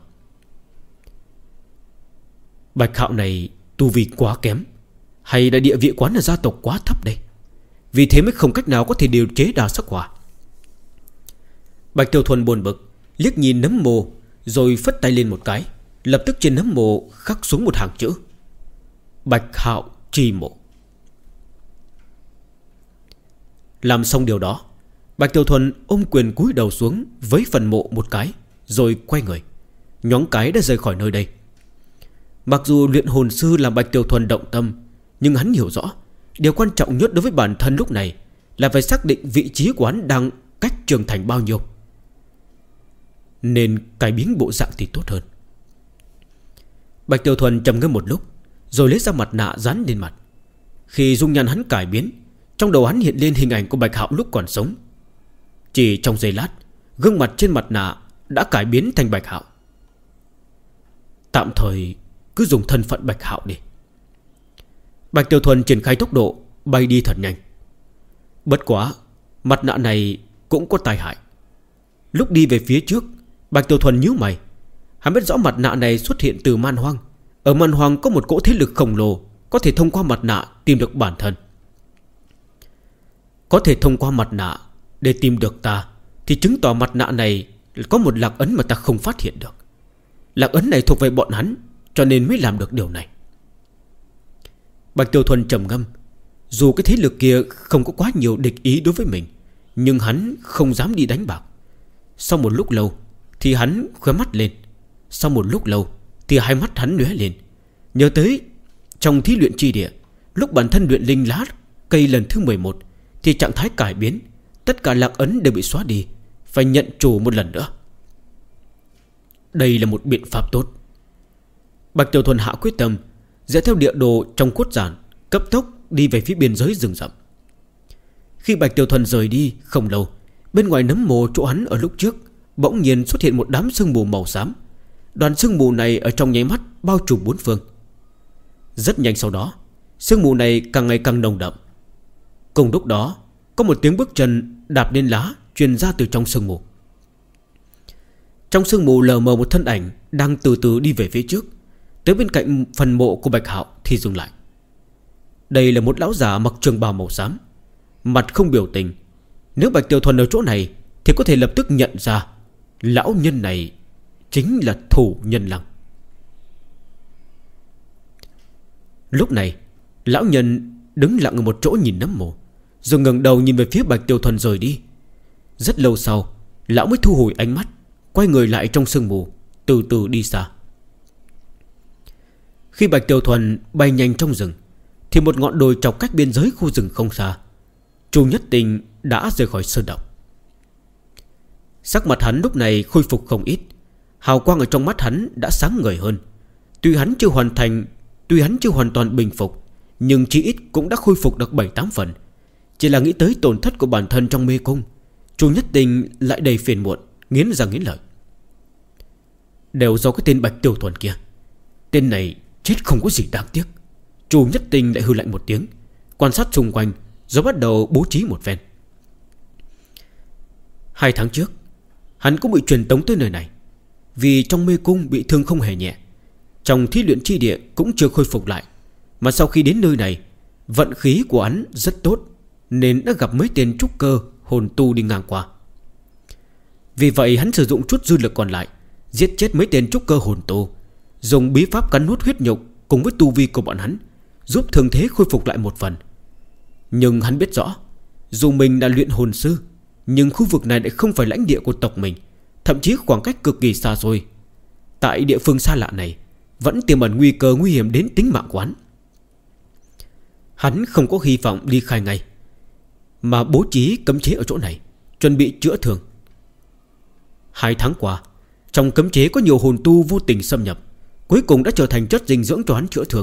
Bạch Hạo này tu vi quá kém, hay là địa vị quán ở gia tộc quá thấp đây, vì thế mới không cách nào có thể điều chế đa sắc hỏa. Bạch Tiểu Thuần buồn bực, liếc nhìn nấm mồ, rồi phất tay lên một cái. Lập tức trên nấm mồ khắc xuống một hàng chữ: Bạch Hạo chi mộ. Làm xong điều đó, Bạch Tiểu Thuần ôm quyền cúi đầu xuống với phần mộ một cái, rồi quay người, nhoáng cái đã rời khỏi nơi đây. Mặc dù luyện hồn sư làm Bạch Tiểu Thuần động tâm, nhưng hắn hiểu rõ điều quan trọng nhất đối với bản thân lúc này là phải xác định vị trí của hắn đang cách trưởng thành bao nhiêu, nên cải biến bộ dạng thì tốt hơn. Bạch Tiểu Thuần trầm ngâm một lúc, rồi lấy ra mặt nạ dán lên mặt. Khi dung nhan hắn cải biến, trong đầu hắn hiện lên hình ảnh của Bạch Hạo lúc còn sống. Chỉ trong giây lát, gương mặt trên mặt nạ đã cải biến thành Bạch Hạo. Tạm thời cứ dùng thân phận Bạch Hạo đi. Bạch Tiểu Thuần triển khai tốc độ bay đi thật nhanh. Bất quá mặt nạ này cũng có tai hại. Lúc đi về phía trước, Bạch Tiểu Thuần nhíu mày. Hắn biết rõ mặt nạ này xuất hiện từ Man Hoang. Ở Man Hoang có một cỗ thế lực khổng lồ có thể thông qua mặt nạ tìm được bản thân. Có thể thông qua mặt nạ để tìm được ta, thì chứng tỏ mặt nạ này có một lạc ấn mà ta không phát hiện được. Lạc ấn này thuộc về bọn hắn, cho nên mới làm được điều này. Bạch Tiểu Thuần trầm ngâm. Dù cái thế lực kia không có quá nhiều địch ý đối với mình, nhưng hắn không dám đi đánh bạc. Sau một lúc lâu thì hắn khóe mắt lên. Sau một lúc lâu thì hai mắt hắn lóe lên, nhớ tới trong thí luyện chi địa, lúc bản thân luyện linh lá cây lần thứ 11 thì trạng thái cải biến, tất cả lạc ấn đều bị xóa đi, phải nhận chủ một lần nữa. Đây là một biện pháp tốt. Bạch Tiểu Thuần hạ quyết tâm, dựa theo địa đồ trong cốt giản, cấp tốc đi về phía biên giới rừng rậm. Khi Bạch Tiểu Thuần rời đi không lâu, bên ngoài nấm mồ chỗ hắn ở lúc trước bỗng nhiên xuất hiện một đám sương mù màu xám. Đoàn sương mù này ở trong nháy mắt bao trùm bốn phương. Rất nhanh sau đó, sương mù này càng ngày càng nồng đậm. Cùng lúc đó, có một tiếng bước chân đạp lên lá truyền ra từ trong sương mù. Trong sương mù lờ mờ một thân ảnh đang từ từ đi về phía trước, tới bên cạnh phần mộ của Bạch Hạo thì dừng lại. Đây là một lão già mặc trường bào màu xám, mặt không biểu tình. Nếu Bạch Tiểu Thuần ở chỗ này thì có thể lập tức nhận ra lão nhân này chính là Thủ Nhân Lăng. Lúc này, lão nhân đứng lặng ở một chỗ nhìn nấm mồ, rồi ngẩng đầu nhìn về phía Bạch Tiểu Thuần rời đi. Rất lâu sau, lão mới thu hồi ánh mắt, quay người lại trong sương mù, từ từ đi xa. Khi Bạch Tiểu Thuần bay nhanh trong rừng thì một ngọn đồi chọc cách biên giới khu rừng không xa, Chu Nhất Tình đã rời khỏi sơn động. Sắc mặt hắn lúc này khôi phục không ít. Hào quang ở trong mắt hắn đã sáng ngời hơn. Tuy hắn chưa hoàn toàn bình phục, nhưng chỉ ít cũng đã khôi phục được 7-8 phần. Chỉ là nghĩ tới tổn thất của bản thân trong mê cung, Chu Nhất Tình lại đầy phiền muộn, nghiến răng nghiến lợi. Đều do cái tên Bạch Tiểu Thuần kia. Tên này chết không có gì đáng tiếc. Chu Nhất Tình lại hư lạnh một tiếng, quan sát xung quanh rồi bắt đầu bố trí một phen. 2 tháng trước hắn cũng bị truyền tống tới nơi này. Vì trong mê cung bị thương không hề nhẹ, trong thí luyện chi địa cũng chưa khôi phục lại. Mà sau khi đến nơi này, vận khí của hắn rất tốt, nên đã gặp mấy tên trúc cơ hồn tu đi ngang qua. Vì vậy hắn sử dụng chút dư lực còn lại, giết chết mấy tên trúc cơ hồn tu, dùng bí pháp cắn nuốt huyết nhục cùng với tu vi của bọn hắn, giúp thương thế khôi phục lại một phần. Nhưng hắn biết rõ, dù mình đã luyện hồn sư, nhưng khu vực này lại không phải lãnh địa của tộc mình, thậm chí khoảng cách cực kỳ xa xôi. Tại địa phương xa lạ này vẫn tiềm ẩn nguy cơ nguy hiểm đến tính mạng của hắn. Hắn không có hy vọng ly khai ngay, mà bố trí cấm chế ở chỗ này, chuẩn bị chữa thương. 2 tháng qua, trong cấm chế có nhiều hồn tu vô tình xâm nhập, cuối cùng đã trở thành chất dinh dưỡng cho hắn chữa thương.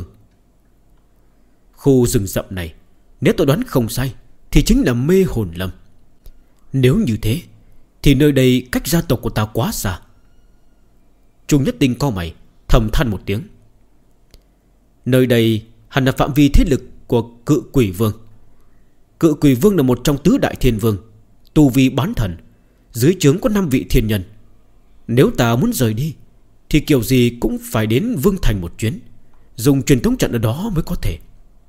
Khu rừng rậm này, nếu tôi đoán không sai, thì chính là Mê Hồn Lâm. Nếu như thế thì nơi đây cách gia tộc của ta quá xa. Chu Nhất Tình cau mày, thầm than một tiếng. Nơi đây hẳn là phạm vi thế lực của Cự Quỷ Vương. Cự Quỷ Vương là một trong tứ đại thiên vương, tu vi bán thần, dưới trướng có 5 vị thiên nhân. Nếu ta muốn rời đi thì kiểu gì cũng phải đến Vương Thành một chuyến, dùng truyền thống trận ở đó mới có thể.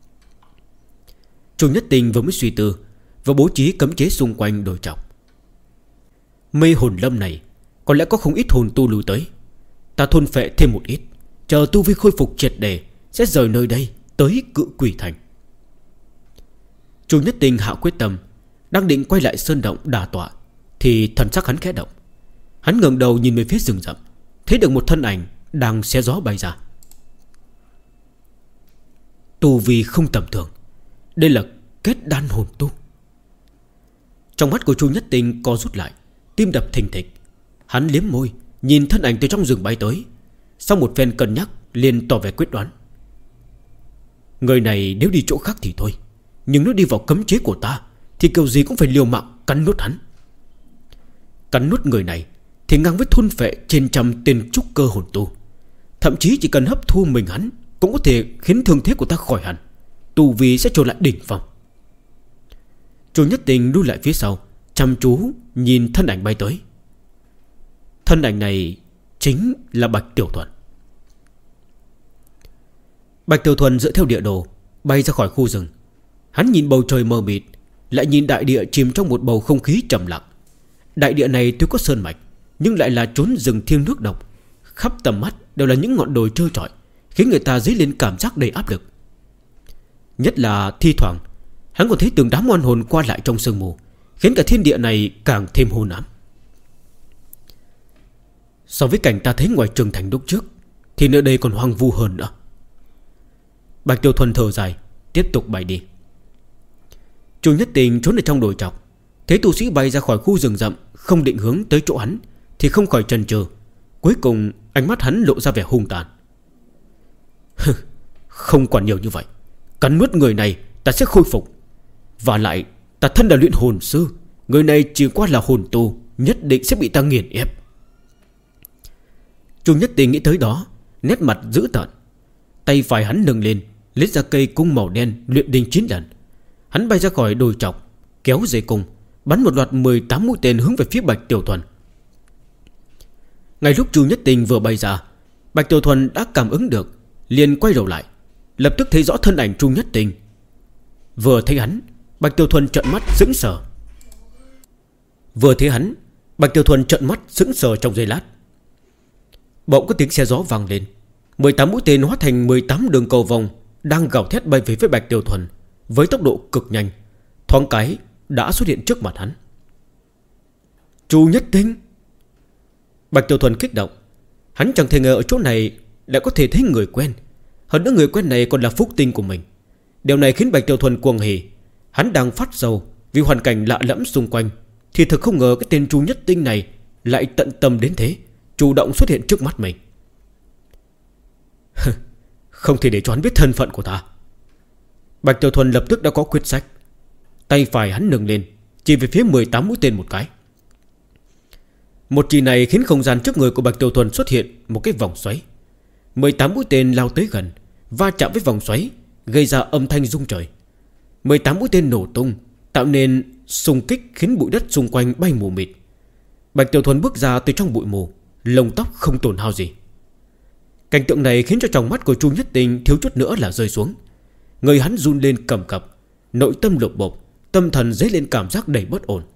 Chu Nhất Tình vừa mới suy tư và bố trí cấm chế xung quanh đồi trọc. Mê Hồn Lâm này có lẽ có không ít hồn tu lùi tới. Ta thôn phệ thêm một ít, chờ tu vi khôi phục triệt để, sẽ rời nơi đây tới Cự Quỷ Thành. Chu Nhất Tình hạ quyết tâm, đang định quay lại sơn động đả tọa, thì thần sắc hắn khẽ động. Hắn ngẩng đầu nhìn về phía rừng rậm, thấy được một thân ảnh đang xé gió bay ra. Tu vi không tầm thường, đây là kết đan hồn tu. Trong mắt của Chu Nhất Tình co rút lại, tim đập thình thịch. Hắn liếm môi, nhìn thân ảnh từ trong rừng bay tới. Sau một phen cân nhắc, liền tỏ vẻ quyết đoán. Người này nếu đi chỗ khác thì thôi, nhưng nếu đi vào cấm chế của ta thì kiểu gì cũng phải liều mạng cắn nuốt hắn. Cắn nuốt người này thì ngang với thôn phệ trên trăm tên trúc cơ hồn tu. Thậm chí chỉ cần hấp thu mình hắn cũng có thể khiến thương thế của ta khỏi hẳn, tu vi sẽ trở lại đỉnh phong. Chu Nhất Tình lui lại phía sau, chăm chú nhìn thân ảnh bay tới. Thân ảnh này chính là Bạch Tiểu Thuần. Bạch Tiểu Thuần dựa theo địa đồ bay ra khỏi khu rừng. Hắn nhìn bầu trời mờ mịt, lại nhìn đại địa chìm trong một bầu không khí trầm lặng. Đại địa này tuy có sơn mạch, nhưng lại là chốn rừng thiêng nước độc. Khắp tầm mắt đều là những ngọn đồi trơ trọi, khiến người ta dấy lên cảm giác đầy áp lực. Nhất là thi thoảng hắn còn thấy từng đám oan hồn qua lại trong sương mù, khiến cả thiên địa này càng thêm hôn ám. So với cảnh ta thấy ngoài trường thành lúc trước thì nơi đây còn hoang vu hơn nữa. Bạch Tiểu Thuần thở dài, tiếp tục bay đi. Chu Nhất Tình trốn ở trong đồi trọc, thấy tu sĩ bay ra khỏi khu rừng rậm, không định hướng tới chỗ hắn, thì không khỏi chần chừ. Cuối cùng ánh mắt hắn lộ ra vẻ hung tàn. Không còn nhiều như vậy, cắn nuốt người này ta sẽ khôi phục. Và lại ta thân là luyện hồn sư, người này chỉ qua là hồn tu, nhất định sẽ bị ta nghiền ép. Chu Nhất Tình nghĩ tới đó, nét mặt dữ tợn. Tay phải hắn nâng lên, lấy ra cây cung màu đen luyện đinh 9 lần. Hắn bay ra khỏi đồi trọc, kéo dây cung, bắn một loạt 18 mũi tên hướng về phía Bạch Tiểu Thuần. Ngay lúc Chu Nhất Tình vừa bay ra, Bạch Tiểu Thuần đã cảm ứng được, liền quay đầu lại, lập tức thấy rõ thân ảnh Chu Nhất Tình. Vừa thấy hắn, Bạch Tiểu Thuần trợn mắt sững sờ. Trong giây lát, bỗng có tiếng xe gió vang lên. 18 mũi tên hóa thành 18 đường cầu vòng, đang gào thét bay về phía Bạch Tiểu Thuần với tốc độ cực nhanh, thoáng cái đã xuất hiện trước mặt hắn. Chu Nhất Tình! Bạch Tiểu Thuần kích động. Hắn chẳng thể ngờ ở chỗ này lại có thể thấy người quen. Hơn nữa người quen này còn là phúc tinh của mình. Điều này khiến Bạch Tiểu Thuần cuồng hỉ. Hắn đang phát sầu vì hoàn cảnh lạ lẫm xung quanh, thì thực không ngờ cái tên Chu Nhất Tinh này lại tận tâm đến thế, chủ động xuất hiện trước mắt mình. Không thể để cho hắn biết thân phận của ta. Bạch Tiểu Thuần lập tức đã có quyết sách. Tay phải hắn nâng lên, chỉ về phía 18 mũi tên một cái. Một chỉ này khiến không gian trước người của Bạch Tiểu Thuần xuất hiện một cái vòng xoáy. 18 mũi tên lao tới gần, va chạm với vòng xoáy, gây ra âm thanh rung trời. 18 mũi tên nổ tung, tạo nên xung kích khiến bụi đất xung quanh bay mù mịt. Bạch Tiểu Thuần bước ra từ trong bụi mù, lông tóc không tổn hao gì. Cảnh tượng này khiến cho tròng mắt của Chu Nhất Tinh thiếu chút nữa là rơi xuống. Người hắn run lên cầm cập, nội tâm lục bộp, tâm thần dấy lên cảm giác đầy bất ổn.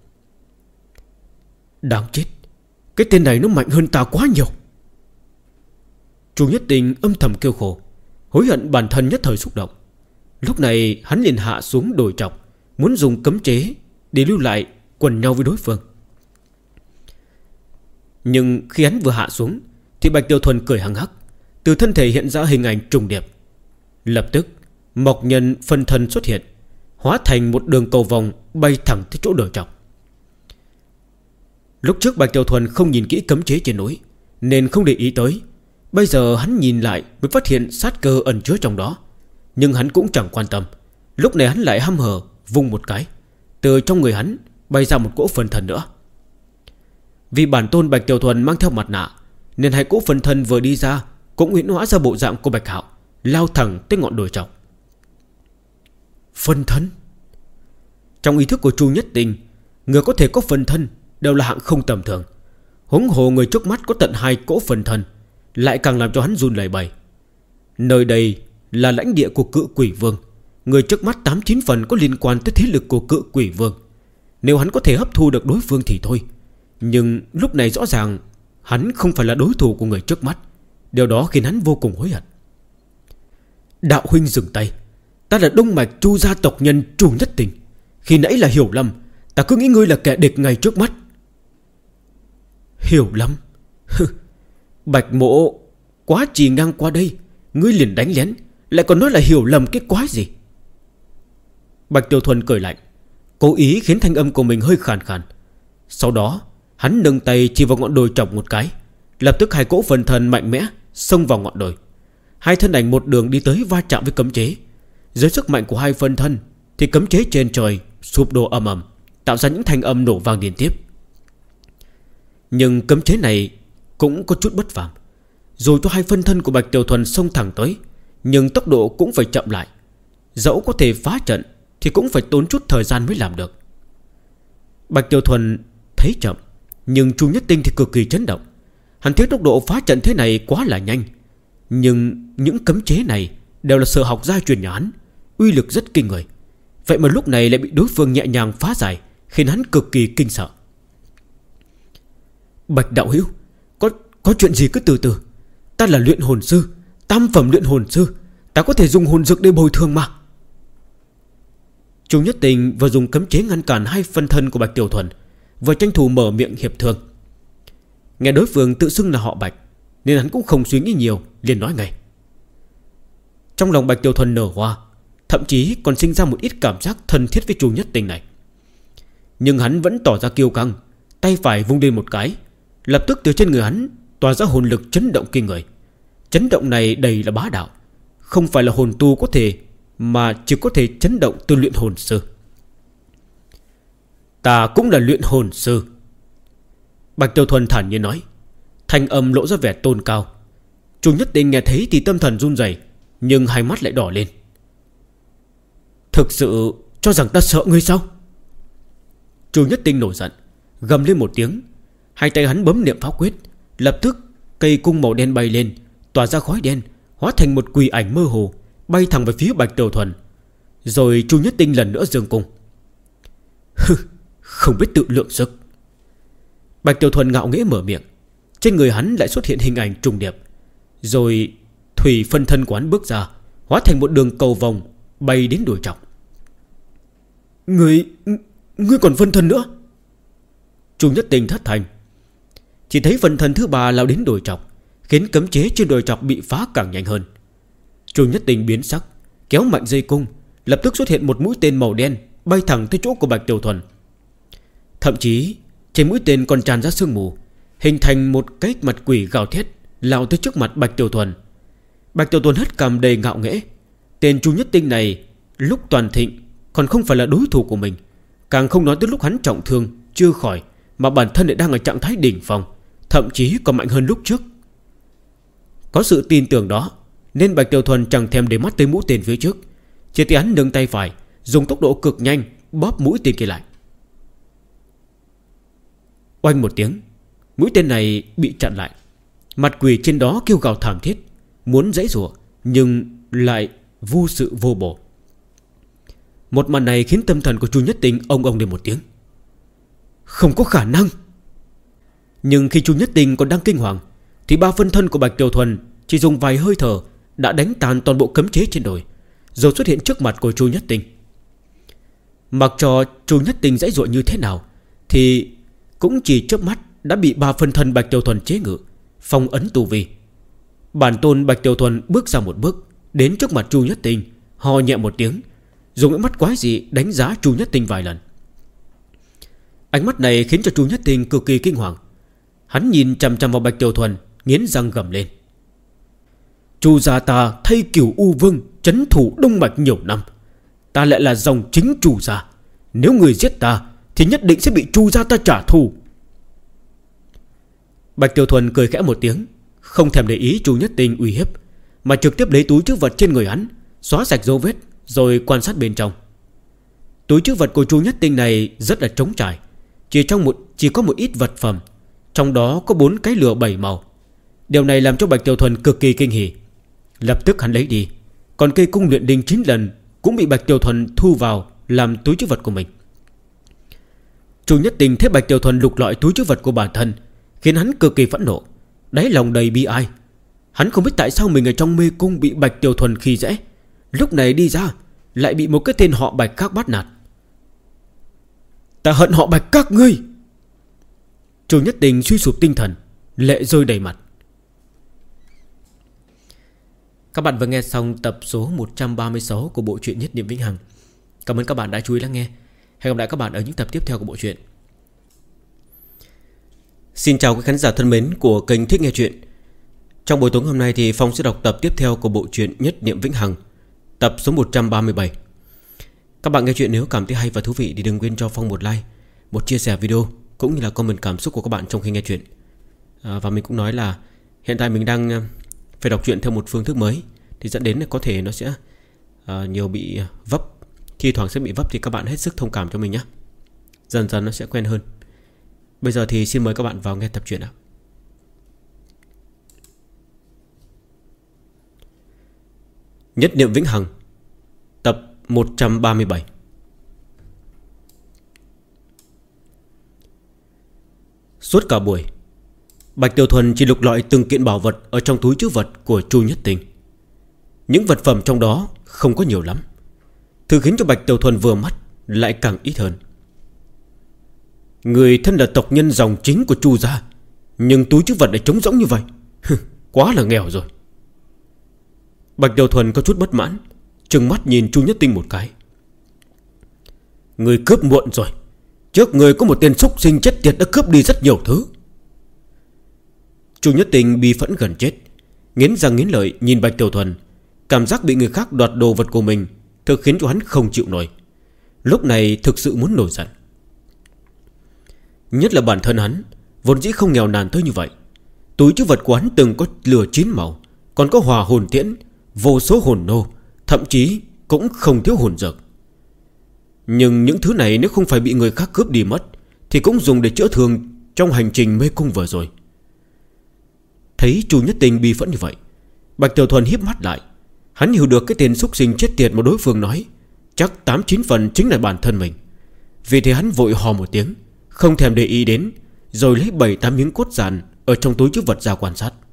Đáng chết, cái tên này nó mạnh hơn ta quá nhiều. Chu Nhất Tinh âm thầm kêu khổ, hối hận bản thân nhất thời xúc động. Lúc này hắn liền hạ xuống đồi trọc, muốn dùng cấm chế để lưu lại quần nhau với đối phương. Nhưng khi hắn vừa hạ xuống thì Bạch Tiểu Thuần cười hằng hắc, từ thân thể hiện ra hình ảnh trùng điệp. Lập tức Mộc Nhân phân thân xuất hiện, hóa thành một đường cầu vòng bay thẳng tới chỗ đồi trọc. Lúc trước Bạch Tiểu Thuần không nhìn kỹ cấm chế trên núi nên không để ý tới. Bây giờ hắn nhìn lại mới phát hiện sát cơ ẩn chứa trong đó. Nhưng hắn cũng chẳng quan tâm. Lúc này hắn lại hăm hở vung một cái, từ trong người hắn bay ra một cỗ phân thân nữa. Vì bản tôn Bạch Tiểu Thuần mang theo mặt nạ, nên hai cỗ phân thân vừa đi ra cũng huyễn hóa ra bộ dạng của Bạch Hạo, lao thẳng tới ngọn đồi trọc. Phân thân. Trong ý thức của Chu Nhất Tinh, người có thể có phân thân đều là hạng không tầm thường. Huống hồ người trước mắt có tận 2 cỗ phân thân, lại càng làm cho hắn run lẩy bẩy. Nơi đây là lãnh địa của Cự Quỷ Vương. Người trước mắt 8-9 phần có liên quan tới thế lực của Cự Quỷ Vương. Nếu hắn có thể hấp thu được đối phương thì thôi. Nhưng lúc này rõ ràng hắn không phải là đối thủ của người trước mắt. Điều đó khiến hắn vô cùng hối hận. Đạo huynh dừng tay. Ta là đông mạch Chu gia tộc nhân Chu Nhất Tinh. Khi nãy là hiểu lầm. Ta cứ nghĩ ngươi là kẻ địch ngay trước mắt. Hiểu lầm? Bạch Mộ quá trì ngang qua đây, ngươi liền đánh lén, lại còn nói là hiểu lầm cái quái gì. Bạch Tiểu Thuần cười lạnh, cố ý khiến thanh âm của mình hơi khàn khàn. Sau đó hắn nâng tay chỉ vào ngọn đồi trọc một cái. Lập tức 2 cỗ phân thân mạnh mẽ xông vào ngọn đồi. 2 thân ảnh một đường đi tới va chạm với cấm chế. Dưới sức mạnh của 2 phân thân thì cấm chế trên trời sụp đổ ầm ầm, tạo ra những thanh âm nổ vang liên tiếp. Nhưng cấm chế này cũng có chút bất phàm. Dù cho 2 phân thân của Bạch Tiểu Thuần xông thẳng tới, nhưng tốc độ cũng phải chậm lại. Dẫu có thể phá trận thì cũng phải tốn chút thời gian mới làm được. Bạch Tiểu Thuần thấy chậm, nhưng Chu Nhất Tinh thì cực kỳ chấn động. Hắn thấy tốc độ phá trận thế này quá là nhanh. Nhưng những cấm chế này đều là sở học gia truyền nhà hắn, uy lực rất kinh người. Vậy mà lúc này lại bị đối phương nhẹ nhàng phá giải, khiến hắn cực kỳ kinh sợ. Bạch đạo hữu, có chuyện gì cứ từ từ. Ta là luyện hồn sư, tam phẩm luyện hồn sư, ta có thể dùng hồn dược để bồi thường mà. Chu Nhất Tinh vừa dùng cấm chế ngăn cản 2 phân thân của Bạch Tiểu Thuần, vừa tranh thủ mở miệng hiệp thương. Nghe đối phương tự xưng là họ Bạch, nên hắn cũng không suy nghĩ nhiều, liền nói ngay. Trong lòng Bạch Tiểu Thuần nở hoa, thậm chí còn sinh ra một ít cảm giác thân thiết với Chu Nhất Tinh này. Nhưng hắn vẫn tỏ ra kiêu căng, tay phải vung lên một cái. Lập tức từ trên người hắn tỏa ra hồn lực chấn động kinh người. Chấn động này đầy là bá đạo, không phải là hồn tu có thể, mà chỉ có thể chấn động từ luyện hồn sư. Ta cũng là luyện hồn sư. Bạch Tiểu Thuần thản nhiên nói, thanh âm lộ ra vẻ tôn cao. Chu Nhất Tinh nghe thấy thì tâm thần run rẩy, nhưng hai mắt lại đỏ lên. Thực sự cho rằng ta sợ ngươi sao? Chu Nhất Tinh nổi giận, gầm lên một tiếng. Hai tay hắn bấm niệm pháp quyết. Lập tức cây cung màu đen bay lên, tỏa ra khói đen, hóa thành một quỷ ảnh mơ hồ, bay thẳng về phía Bạch Tiểu Thuần. Rồi Chu Nhất Tinh lần nữa giương cung. Không biết tự lượng sức. Bạch Tiểu Thuần ngạo nghễ mở miệng. Trên người hắn lại xuất hiện hình ảnh trùng điệp. Rồi thủy phân thân của hắn bước ra, hóa thành một đường cầu vòng, bay đến đồi trọc. Ngươi còn phân thân nữa? Chu Nhất Tinh thất thành. Chỉ thấy phân thân thứ 3 lao đến đồi trọc, khiến cấm chế trên đồi trọc bị phá càng nhanh hơn. Chu Nhất Tinh biến sắc, kéo mạnh dây cung, lập tức xuất hiện một mũi tên màu đen bay thẳng tới chỗ của Bạch Tiểu Thuần. Thậm chí trên mũi tên còn tràn ra sương mù, hình thành một cái mặt quỷ gào thét lao tới trước mặt Bạch Tiểu Thuần. Bạch Tiểu Thuần hất cằm đầy ngạo nghễ. Tên Chu Nhất Tinh này lúc toàn thịnh còn không phải là đối thủ của mình, càng không nói tới lúc hắn trọng thương chưa khỏi, mà bản thân lại đang ở trạng thái đỉnh phong, thậm chí còn mạnh hơn lúc trước. Có sự tin tưởng đó nên Bạch Tiểu Thuần chẳng thèm để mắt tới mũi tên phía trước, chỉ thấy hắn nâng tay phải, dùng tốc độ cực nhanh bóp mũi tên kia lại. Oanh một tiếng, mũi tên này bị chặn lại. Mặt quỷ trên đó kêu gào thảm thiết, muốn giãy giụa nhưng lại vô sự vô bổ. Một màn này khiến tâm thần của Chu Nhất Tinh ông lên một tiếng. Không có khả năng. Nhưng khi Chu Nhất Tinh còn đang kinh hoàng thì ba phân thân của Bạch Tiểu Thuần chỉ dùng vài hơi thở đã đánh tan toàn bộ cấm chế trên đồi, rồi xuất hiện trước mặt của Chu Nhất Tinh. Mặc cho Chu Nhất Tinh giãy giụa như thế nào thì cũng chỉ chớp mắt đã bị ba phân thân Bạch Tiểu Thuần chế ngự, phong ấn tu vi. Bản tôn Bạch Tiểu Thuần bước ra một bước, đến trước mặt Chu Nhất Tinh, ho nhẹ một tiếng, dùng ánh mắt quái dị đánh giá Chu Nhất Tinh vài lần. Ánh mắt này khiến cho Chu Nhất Tinh cực kỳ kinh hoàng. Hắn nhìn chằm chằm vào Bạch Tiểu Thuần, nghiến răng gầm lên. Chu gia ta thay Cửu U Vương trấn thủ Đông Mạch nhiều năm, ta lại là dòng chính Chu gia. Nếu người giết ta thì nhất định sẽ bị Chu gia ta trả thù. Bạch Tiểu Thuần cười khẽ một tiếng, không thèm để ý Chu Nhất Tinh uy hiếp, mà trực tiếp lấy túi trữ vật trên người hắn, xóa sạch dấu vết, rồi quan sát bên trong. Túi trữ vật của Chu Nhất Tinh này rất là trống trải, chỉ có một ít vật phẩm, trong đó có 4 cái lửa 7 màu. Điều này làm cho Bạch Tiểu Thuần cực kỳ kinh hỉ. Lập tức hắn lấy đi. Còn cây cung luyện đinh 9 lần cũng bị Bạch Tiểu Thuần thu vào làm túi trữ vật của mình. Chu Nhất Tinh thấy Bạch Tiểu Thuần lục lọi túi trữ vật của bản thân, khiến hắn cực kỳ phẫn nộ, đáy lòng đầy bi ai. Hắn không biết tại sao mình ở trong mê cung bị Bạch Tiểu Thuần khi dễ, lúc này đi ra lại bị một cái tên họ Bạch khác bắt nạt. Ta hận họ Bạch các ngươi. Chu Nhất Tinh suy sụp tinh thần, lệ rơi đầy mặt. Các bạn vừa nghe xong tập số 136 của bộ truyện Nhất Niệm Vĩnh Hằng. Cảm ơn các bạn đã chú ý lắng nghe. Hẹn gặp lại các bạn ở những tập tiếp theo của bộ truyện. Xin chào các khán giả thân mến của kênh Thích Nghe Chuyện. Trong buổi tối hôm nay thì Phong sẽ đọc tập tiếp theo của bộ truyện Nhất Niệm Vĩnh Hằng, tập số 137. Các bạn nghe chuyện nếu cảm thấy hay và thú vị thì đừng quên cho Phong một like, một chia sẻ video cũng như là comment cảm xúc của các bạn trong khi nghe chuyện. Và mình cũng nói là hiện tại mình đang phải đọc truyện theo một phương thức mới, thì dẫn đến là có thể nó sẽ nhiều bị vấp. Thi thoảng sẽ bị vấp thì các bạn hết sức thông cảm cho mình nhé. Dần dần nó sẽ quen hơn. Bây giờ thì xin mời các bạn vào nghe tập truyện nào. Nhất Niệm Vĩnh Hằng, tập 137. Suốt cả buổi, Bạch Tiểu Thuần chỉ lục lọi từng kiện bảo vật ở trong túi trữ vật của Chu Nhất Tinh. Những vật phẩm trong đó không có nhiều lắm, thứ khiến cho Bạch Tiểu Thuần vừa mắt lại càng ít hơn. Người thân là tộc nhân dòng chính của Chu gia, nhưng túi trữ vật lại trống rỗng như vậy. Quá là nghèo rồi. Bạch Tiểu Thuần có chút bất mãn, trừng mắt nhìn Chu Nhất Tinh một cái. Người cướp muộn rồi. Trước người có một tên súc sinh chết tiệt đã cướp đi rất nhiều thứ. Chu Nhất Tinh bi phẫn gần chết, nghiến răng nghiến lợi nhìn Bạch Tiểu Thuần. Cảm giác bị người khác đoạt đồ vật của mình thực khiến cho hắn không chịu nổi. Lúc này thực sự muốn nổi giận. Nhất là bản thân hắn vốn dĩ không nghèo nàn tới như vậy. Túi trữ vật của hắn từng có lửa 9 màu, còn có hỏa hồn tiễn, vô số hồn nô, thậm chí cũng không thiếu hồn dược. Nhưng những thứ này nếu không phải bị người khác cướp đi mất thì cũng dùng để chữa thương trong hành trình mê cung vừa rồi. Thấy Chu Nhất Tinh bi phẫn như vậy, Bạch Tiểu Thuần híp mắt lại. Hắn hiểu được cái tên súc sinh chết tiệt mà đối phương nói chắc 8-9 phần chính là bản thân mình. Vì thế hắn vội hò một tiếng, không thèm để ý đến, rồi lấy 7-8 miếng cốt dàn ở trong túi trữ vật ra quan sát.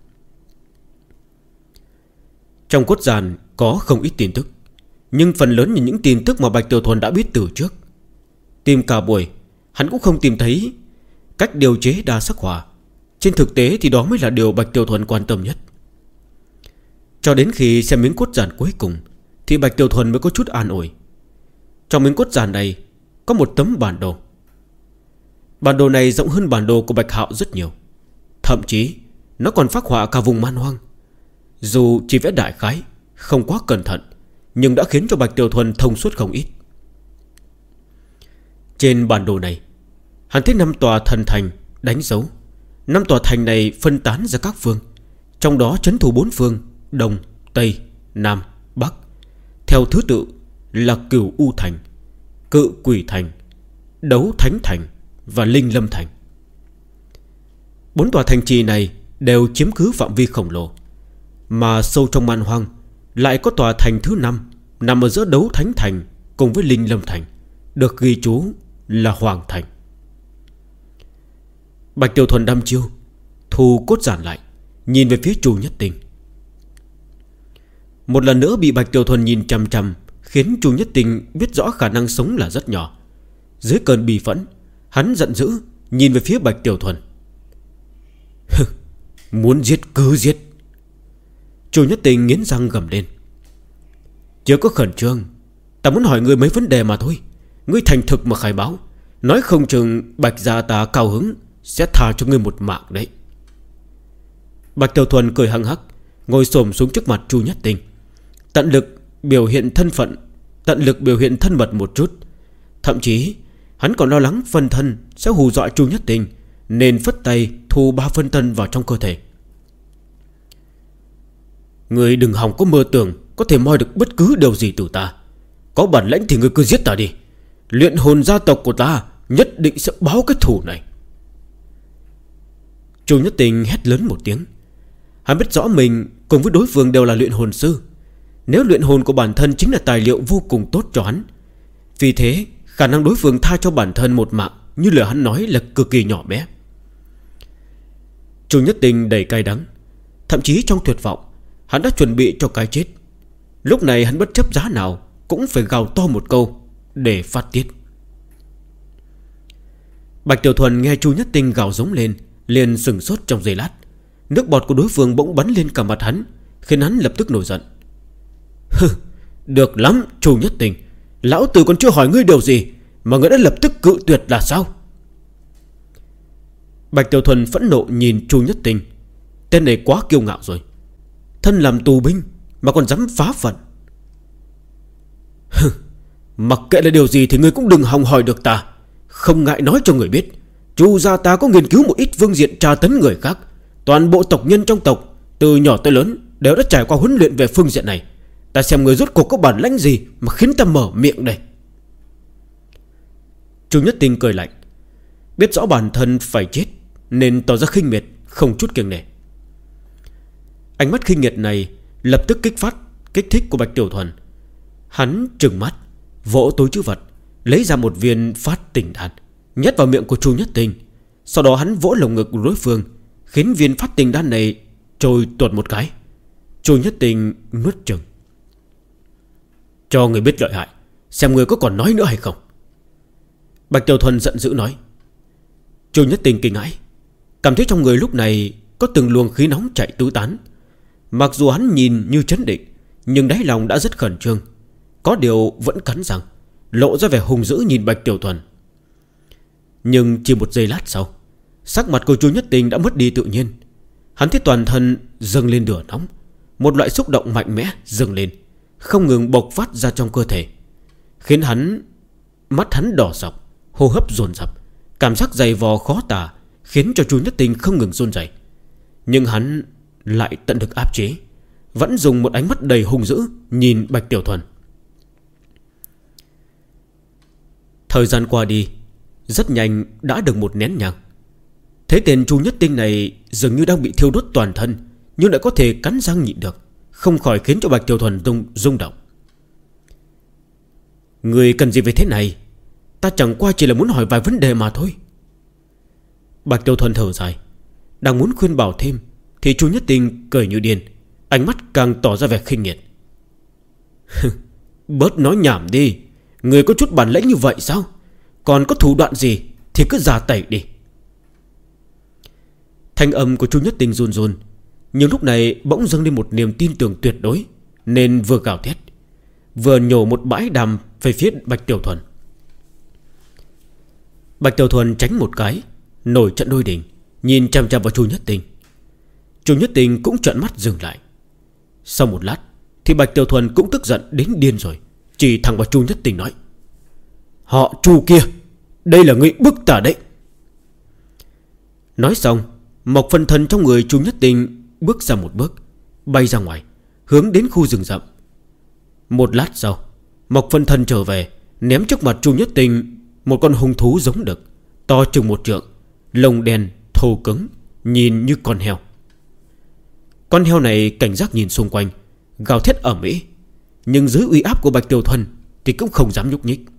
Trong cốt dàn có không ít tin tức, nhưng phần lớn là những tin tức mà Bạch Tiểu Thuần đã biết từ trước. Tìm cả buổi hắn cũng không tìm thấy cách điều chế đa sắc hỏa. Trên thực tế thì đó mới là điều Bạch Tiểu Thuần quan tâm nhất. Cho đến khi xem miếng cốt giản cuối cùng thì Bạch Tiểu Thuần mới có chút an ủi. Trong miếng cốt giản này có một tấm bản đồ. Bản đồ này rộng hơn bản đồ của Bạch Hạo rất nhiều. Thậm chí nó còn phác họa cả vùng man hoang. Dù chỉ vẽ đại khái, không quá cẩn thận, nhưng đã khiến cho Bạch Tiểu Thuần thông suốt không ít. Trên bản đồ này hắn thấy 5 tòa thần thành đánh dấu. 5 tòa thành này phân tán ra các phương, trong đó trấn thủ 4 phương: Đông, Tây, Nam, Bắc, theo thứ tự là Cửu U Thành, Cự Quỷ Thành, Đấu Thánh Thành và Linh Lâm Thành. 4 tòa thành trì này đều chiếm cứ phạm vi khổng lồ. Mà sâu trong man hoang lại có tòa thành thứ 5 nằm ở giữa Đấu Thánh Thành cùng với Linh Lâm Thành, được ghi chú là Hoàng Thành. Bạch Tiểu Thuần đăm chiêu thu cốt giản lại, nhìn về phía Chu Nhất Tinh. Một lần nữa bị Bạch Tiểu Thuần nhìn chằm chằm, khiến Chu Nhất Tinh biết rõ khả năng sống là rất nhỏ. Dưới cơn bì phẫn, hắn giận dữ nhìn về phía Bạch Tiểu Thuần. Muốn giết cứ giết. Chu Nhất Tinh nghiến răng gầm lên. Chưa có khẩn trương, ta muốn hỏi ngươi mấy vấn đề mà thôi. Ngươi thành thực mà khai báo, nói không chừng Bạch gia ta cao hứng sẽ tha cho ngươi một mạng đấy. Bạch Tiểu Thuần cười hăng hắc, ngồi xổm xuống trước mặt Chu Nhất Tinh, tận lực biểu hiện thân mật một chút. Thậm chí hắn còn lo lắng phân thân sẽ hù dọa Chu Nhất Tinh, nên phất tay thu 3 phân thân vào trong cơ thể. Ngươi đừng hòng có mơ tưởng có thể moi được bất cứ điều gì từ ta. Có bản lãnh thì ngươi cứ giết ta đi. Luyện hồn gia tộc của ta nhất định sẽ báo cái thù này. Chu Nhất Tinh hét lớn một tiếng. Hắn biết rõ mình cùng với đối phương đều là luyện hồn sư. Nếu luyện hồn của bản thân chính là tài liệu vô cùng tốt cho hắn, vì thế khả năng đối phương tha cho bản thân một mạng như lời hắn nói là cực kỳ nhỏ bé. Chu Nhất Tinh đầy cay đắng. Thậm chí trong tuyệt vọng, hắn đã chuẩn bị cho cái chết. Lúc này hắn bất chấp giá nào cũng phải gào to một câu để phát tiết. Bạch Tiểu Thuần nghe Chu Nhất Tinh gào giống lên, liền sừng sốt trong giây lát. Nước bọt của đối phương bỗng bắn lên cả mặt hắn, khiến hắn lập tức nổi giận. Được lắm Chu Nhất Tinh, lão tử còn chưa hỏi ngươi điều gì mà ngươi đã lập tức cự tuyệt là sao? Bạch Tiểu Thuần phẫn nộ nhìn Chu Nhất Tinh. Tên này quá kiêu ngạo rồi. Thân làm tù binh mà còn dám phá phận. Mặc kệ là điều gì thì ngươi cũng đừng hòng hỏi được ta. Không ngại nói cho người biết, Chu gia ta có nghiên cứu một ít phương diện tra tấn người khác. Toàn bộ tộc nhân trong tộc, từ nhỏ tới lớn, đều đã trải qua huấn luyện về phương diện này. Ta xem người rốt cuộc có bản lãnh gì mà khiến ta mở miệng đây. Chu Nhất Tinh cười lạnh, biết rõ bản thân phải chết nên tỏ ra khinh miệt, không chút kiêng nể. Ánh mắt khinh miệt này lập tức kích thích của Bạch Tiểu Thuần. Hắn trừng mắt, vỗ túi trữ vật, lấy ra một viên phát tình đan, nhét vào miệng của Chu Nhất Tinh. Sau đó hắn vỗ lồng ngực của đối phương, khiến viên phát tình đan này trôi tuột một cái. Chu Nhất Tinh nuốt chừng. Cho người biết lợi hại, xem người có còn nói nữa hay không. Bạch Tiểu Thuần giận dữ nói. Chu Nhất Tinh kinh hãi, cảm thấy trong người lúc này có từng luồng khí nóng chạy tứ tán. Mặc dù hắn nhìn như trấn định, nhưng đáy lòng đã rất khẩn trương. Có điều vẫn cắn răng, lộ ra vẻ hung dữ nhìn Bạch Tiểu Thuần. Nhưng chỉ một giây lát sau, sắc mặt của Chu Nhất Tinh đã mất đi tự nhiên. Hắn thấy toàn thân dâng lên lửa nóng, một loại xúc động mạnh mẽ dâng lên, không ngừng bộc phát ra trong cơ thể, khiến mắt hắn đỏ sọc, hô hấp dồn dập, cảm giác dày vò khó tả, khiến cho Chu Nhất Tinh không ngừng run rẩy. Nhưng hắn lại tận lực áp chế, vẫn dùng một ánh mắt đầy hung dữ nhìn Bạch Tiểu Thuần. Thời gian qua đi rất nhanh, đã được một nén nhang. Thế tên Chu Nhất Tinh này dường như đang bị thiêu đốt toàn thân, nhưng lại có thể cắn răng nhịn được, không khỏi khiến cho Bạch Tiểu Thuần rung động. Người cần gì về thế này? Ta chẳng qua chỉ là muốn hỏi vài vấn đề mà thôi. Bạch Tiểu Thuần thở dài, đang muốn khuyên bảo thêm thì Chu Nhất Tinh cười như điên, ánh mắt càng tỏ ra vẻ khinh miệt. Bớt nói nhảm đi, người có chút bản lĩnh như vậy sao? Còn có thủ đoạn gì thì cứ ra tẩy đi. Thanh âm của Chu Nhất Tinh run run, Nhưng lúc này bỗng dâng lên một niềm tin tưởng tuyệt đối, nên vừa gào thét, vừa nhổ một bãi đàm về phía Bạch Tiểu Thuần. Bạch Tiểu Thuần tránh một cái, nổi trận đôi đỉnh, nhìn chằm chằm vào Chu Nhất Tinh. Chu Nhất Tinh cũng trợn mắt dừng lại. Sau một lát thì Bạch Tiểu Thuần cũng tức giận đến điên rồi, chỉ thẳng vào Chu Nhất Tinh nói: "Họ Chu kia, đây là người bức ta đấy." Nói xong, Mộc Phân Thân trong người Chu Nhất Tinh bước ra một bước, bay ra ngoài, hướng đến khu rừng rậm. Một lát sau, Mộc Phân Thân trở về, ném trước mặt Chu Nhất Tinh một con hung thú giống đực, to chừng 1 trượng, lông đen thô cứng, nhìn như con heo. Con heo này cảnh giác nhìn xung quanh, gào thét ầm ĩ, nhưng dưới uy áp của Bạch Tiểu Thuần thì cũng không dám nhúc nhích.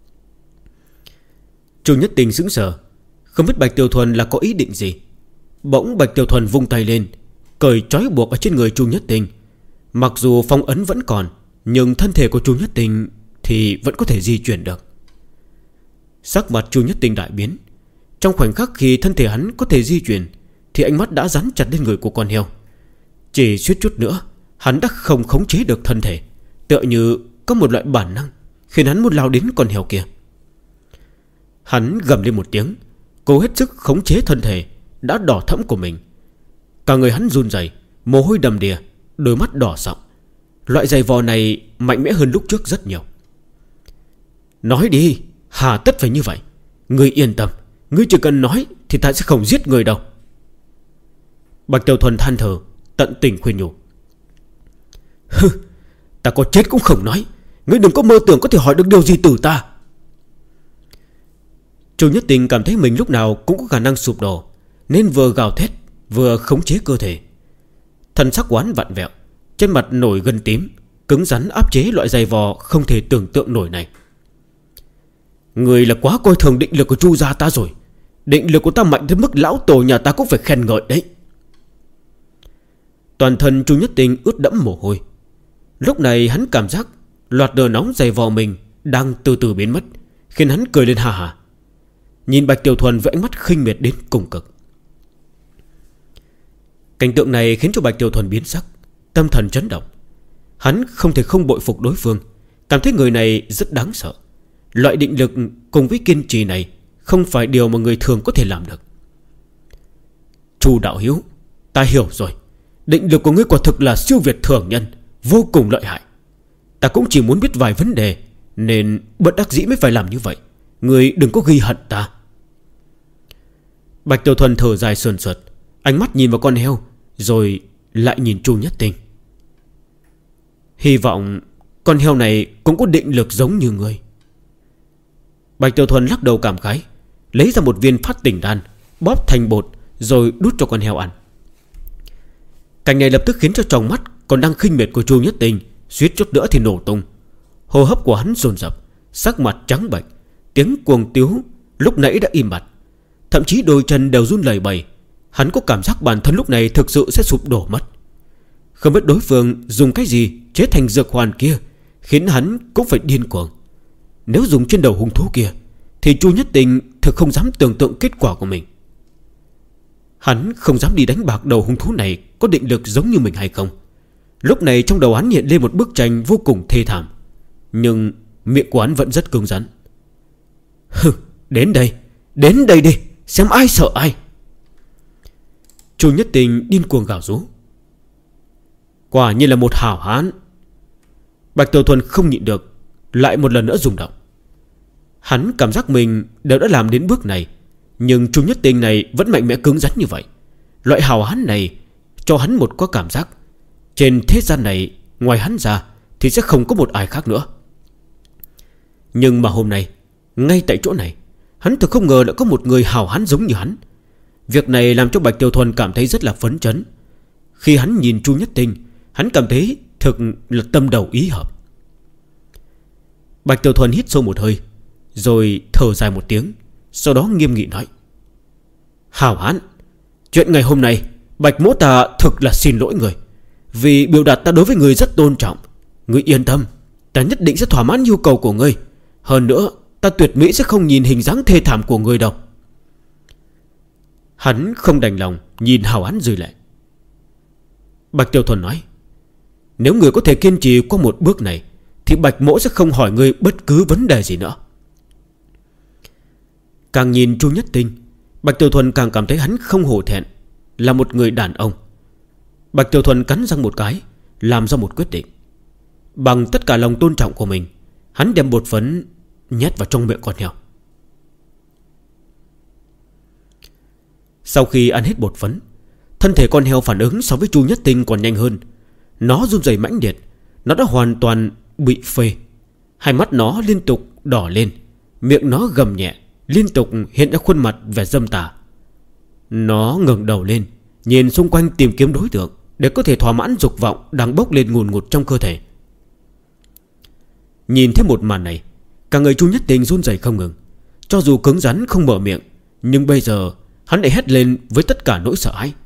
Chu Nhất Tinh sững sờ, không biết Bạch Tiểu Thuần là có ý định gì. Bỗng Bạch Tiểu Thuần vung tay lên, cởi trói buộc ở trên người Chu Nhất Tinh. Mặc dù phong ấn vẫn còn, nhưng thân thể của Chu Nhất Tinh thì vẫn có thể di chuyển được. Sắc mặt Chu Nhất Tinh đại biến. Trong khoảnh khắc khi thân thể hắn có thể di chuyển, thì ánh mắt đã dán chặt lên người của con heo. Chỉ suýt chút nữa, hắn đã không khống chế được thân thể, tựa như có một loại bản năng khiến hắn muốn lao đến con heo kia. Hắn gầm lên một tiếng, cố hết sức khống chế thân thể đã đỏ thẫm của mình. Cả người hắn run rẩy, mồ hôi đầm đìa, đôi mắt đỏ sọng. Loại giày vò này mạnh mẽ hơn lúc trước rất nhiều. "Nói đi, hà tất phải như vậy? Ngươi yên tâm, ngươi chỉ cần nói thì ta sẽ không giết người đâu." Bạch Tiểu Thuần than thở, tận tình khuyên nhủ. "Hừ, ta có chết cũng không nói. Ngươi đừng có mơ tưởng có thể hỏi được điều gì từ ta." Chu Nhất Tinh cảm thấy mình lúc nào cũng có khả năng sụp đổ, nên vừa gào thét vừa khống chế cơ thể. Thân sắc quán vặn vẹo, trên mặt nổi gân tím, cứng rắn áp chế loại giày vò không thể tưởng tượng nổi này. "Người là quá coi thường định lực của Chu gia ta rồi. Định lực của ta mạnh đến mức lão tổ nhà ta cũng phải khen ngợi đấy." Toàn thân Chu Nhất Tinh ướt đẫm mồ hôi. Lúc này hắn cảm giác loạt đờ nóng giày vò mình đang từ từ biến mất, khiến hắn cười lên hà hà, nhìn Bạch Tiểu Thuần với ánh mắt khinh miệt đến cùng cực. Cảnh tượng này khiến cho Bạch Tiểu Thuần biến sắc, tâm thần chấn động. Hắn không thể không bội phục đối phương, cảm thấy người này rất đáng sợ. Loại định lực cùng với kiên trì này không phải điều mà người thường có thể làm được. "Chu đạo hữu, ta hiểu rồi. Định lực của ngươi quả thực là siêu việt thường nhân, vô cùng lợi hại. Ta cũng chỉ muốn biết vài vấn đề, nên bất đắc dĩ mới phải làm như vậy. Ngươi đừng có ghi hận ta." Bạch Tiểu Thuần thở dài sườn sượt, ánh mắt nhìn vào con heo, rồi lại nhìn Chu Nhất Tinh. "Hy vọng con heo này cũng có định lực giống như ngươi." Bạch Tiểu Thuần lắc đầu cảm khái, lấy ra một viên phát tỉnh đan, bóp thành bột rồi đút cho con heo ăn. Cảnh này lập tức khiến cho tròng mắt còn đang khinh miệt của Chu Nhất Tinh suýt chút nữa thì nổ tung. Hô hấp của hắn dồn dập, sắc mặt trắng bệch, tiếng cuồng tiếu lúc nãy đã im bặt, thậm chí đôi chân đều run lẩy bẩy. Hắn có cảm giác bản thân lúc này thực sự sẽ sụp đổ mất. Không biết đối phương dùng cái gì chế thành dược hoàn kia, khiến hắn cũng phải điên cuồng. Nếu dùng trên đầu hung thú kia thì Chu Nhất Tinh thực không dám tưởng tượng kết quả của mình. Hắn không dám đi đánh bạc đầu hung thú này có định lực giống như mình hay không. Lúc này trong đầu hắn hiện lên một bức tranh vô cùng thê thảm, nhưng miệng của hắn vẫn rất cứng rắn. "Hừ, đến đây đi, xem ai sợ ai." Chu Nhất Tinh điên cuồng gào rú. Quả nhiên là một hảo hán. Bạch Tiểu Thuần không nhịn được, lại một lần nữa rung động. Hắn cảm giác mình đều đã làm đến bước này, nhưng Chu Nhất Tinh này vẫn mạnh mẽ cứng rắn như vậy. Loại hào hán này cho hắn một có cảm giác trên thế gian này ngoài hắn ra thì sẽ không có một ai khác nữa. Nhưng mà hôm nay, ngay tại chỗ này, hắn thực không ngờ đã có một người hào hán giống như hắn. Việc này làm cho Bạch Tiểu Thuần cảm thấy rất là phấn chấn. Khi hắn nhìn Chu Nhất Tinh, hắn cảm thấy thực là tâm đầu ý hợp. Bạch Tiểu Thuần hít sâu một hơi, rồi thở dài một tiếng, sau đó nghiêm nghị nói: "Hào hán, chuyện ngày hôm nay Bạch mỗ ta thực là xin lỗi người. Vì biểu đạt ta đối với người rất tôn trọng. Ngươi yên tâm, ta nhất định sẽ thỏa mãn nhu cầu của ngươi. Hơn nữa, ta tuyệt mỹ sẽ không nhìn hình dáng thê thảm của ngươi đâu." Hắn không đành lòng nhìn hào hán rơi lệ. Bạch Tiểu Thuần nói: Nếu người có thể kiên trì qua một bước này thì Bạch mỗ sẽ không hỏi người bất cứ vấn đề gì nữa. Càng nhìn Chu Nhất Tinh, Bạch Tiểu Thuần càng cảm thấy hắn không hổ thẹn là một người đàn ông. Bạch Tiểu Thuần cắn răng một cái, làm ra một quyết định. Bằng tất cả lòng tôn trọng của mình, hắn đem bột phấn nhét vào trong miệng con heo. Sau khi ăn hết bột phấn, thân thể con heo phản ứng so với Chu Nhất Tinh còn nhanh hơn. Nó run rẩy mãnh liệt. Nó đã hoàn toàn bị phê. Hai mắt nó liên tục đỏ lên, miệng nó gầm nhẹ, liên tục hiện ra khuôn mặt vẻ dâm tà. Nó ngẩng đầu lên, nhìn xung quanh tìm kiếm đối tượng để có thể thỏa mãn dục vọng đang bốc lên ngùn ngụt trong cơ thể. Nhìn thấy một màn này, cả người Chu Nhất Tinh run rẩy không ngừng. Cho dù cứng rắn không mở miệng, nhưng bây giờ hắn lại hét lên với tất cả nỗi sợ hãi.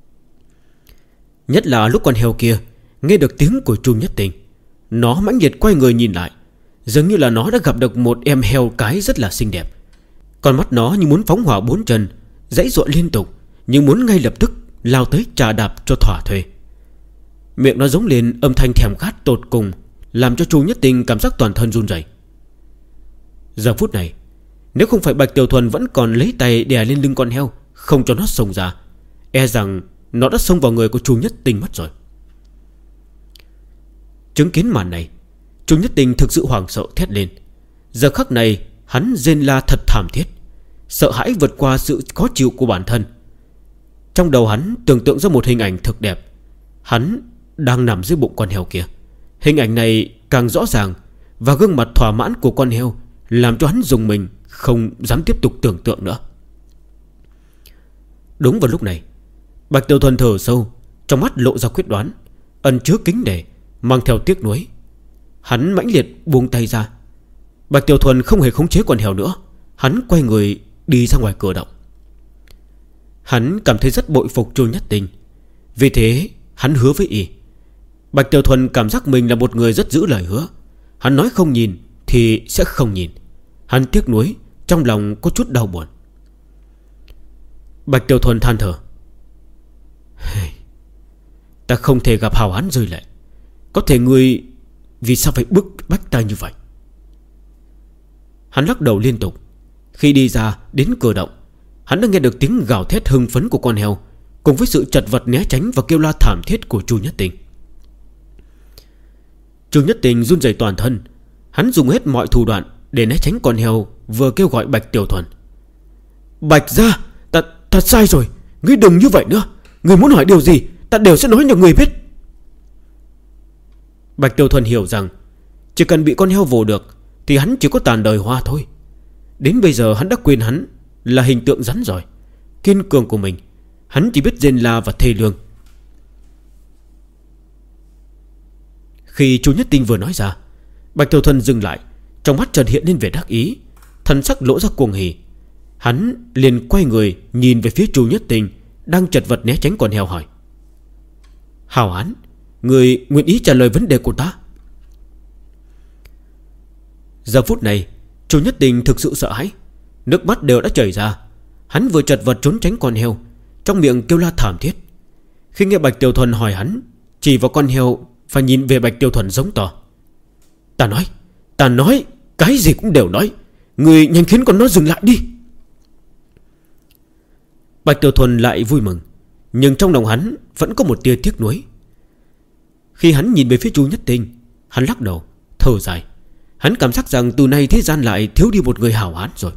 Nhất là lúc con heo kia nghe được tiếng của Chu Nhất Tinh, nó mãnh liệt quay người nhìn lại. Dường như là nó đã gặp được một em heo cái rất là xinh đẹp. Con mắt nó như muốn phóng hỏa bốn chân, giãy giụa liên tục, nhưng muốn ngay lập tức lao tới trà đạp cho thỏa thuê. Miệng nó giống lên âm thanh thèm khát tột cùng, làm cho Chu Nhất Tinh cảm giác toàn thân run rẩy. Giờ phút này, nếu không phải Bạch Tiểu Thuần vẫn còn lấy tay đè lên lưng con heo, không cho nó xông ra, e rằng nó đã xông vào người của Chu Nhất Tinh mất rồi. Chứng kiến màn này, Chu Nhất Tinh thực sự hoảng sợ thét lên. Giờ khắc này hắn rên la thật thảm thiết, sợ hãi vượt qua sự khó chịu của bản thân. Trong đầu hắn tưởng tượng ra một hình ảnh thực đẹp. Hắn đang nằm dưới bụng con heo kia. Hình ảnh này càng rõ ràng, và gương mặt thỏa mãn của con heo làm cho hắn rùng mình, không dám tiếp tục tưởng tượng nữa. Đúng vào lúc này, Bạch Tiểu Thuần thở sâu, trong mắt lộ ra quyết đoán, ẩn chứa kính nể, mang theo tiếc nuối. Hắn mãnh liệt buông tay ra. Bạch Tiểu Thuần không hề khống chế con heo nữa. Hắn quay người đi ra ngoài cửa động. Hắn cảm thấy rất bội phục Chu Nhất Tinh. Vì thế hắn hứa với y. Bạch Tiểu Thuần cảm giác mình là một người rất giữ lời hứa. Hắn nói không nhìn thì sẽ không nhìn. Hắn tiếc nuối, trong lòng có chút đau buồn. Bạch Tiểu Thuần than thở: Ta không thể gặp hào hán rơi lệ. Có thể ngươi vì sao phải bức bách ta như vậy? Hắn lắc đầu liên tục. Khi đi ra đến cửa động, hắn đã nghe được tiếng gào thét hưng phấn của con heo, cùng với sự chật vật né tránh và kêu la thảm thiết của Chu Nhất Tinh. Chu Nhất Tinh run rẩy toàn thân. Hắn dùng hết mọi thủ đoạn để né tránh con heo vừa kêu gọi Bạch Tiểu Thuần. Bạch gia, ta sai rồi. Ngươi đừng như vậy nữa. Ngươi muốn hỏi điều gì ta đều sẽ nói cho ngươi biết. Bạch Tiểu Thuần hiểu rằng chỉ cần bị con heo vồ được thì hắn chỉ có tàn đời hoa thôi. Đến bây giờ hắn đã quên hắn là hình tượng rắn rồi, kiên cường của mình. Hắn chỉ biết rên la và thê lương. Khi Chu Nhất Tinh vừa nói ra, Bạch Tiểu Thuần dừng lại, trong mắt chợt hiện lên vẻ đắc ý, thần sắc lộ ra cuồng hỉ. Hắn liền quay người nhìn về phía Chu Nhất Tinh đang chật vật né tránh con heo, hỏi: Hào hán, người nguyện ý trả lời vấn đề của ta? Giờ phút này Chu Nhất Tinh thực sự sợ hãi, nước mắt đều đã chảy ra. Hắn vừa chật vật trốn tránh con heo, trong miệng kêu la thảm thiết. Khi nghe Bạch Tiểu Thuần hỏi hắn, chỉ vào con heo và nhìn về Bạch Tiểu Thuần giống to: Ta nói, cái gì cũng đều nói. Người nhanh khiến con nó dừng lại đi. Bạch Tiểu Thuần lại vui mừng, nhưng trong lòng hắn vẫn có một tia tiếc nuối. Khi hắn nhìn về phía Chu Nhất Tinh, hắn lắc đầu, thở dài. Hắn cảm giác rằng từ nay thế gian lại thiếu đi một người hảo hán rồi.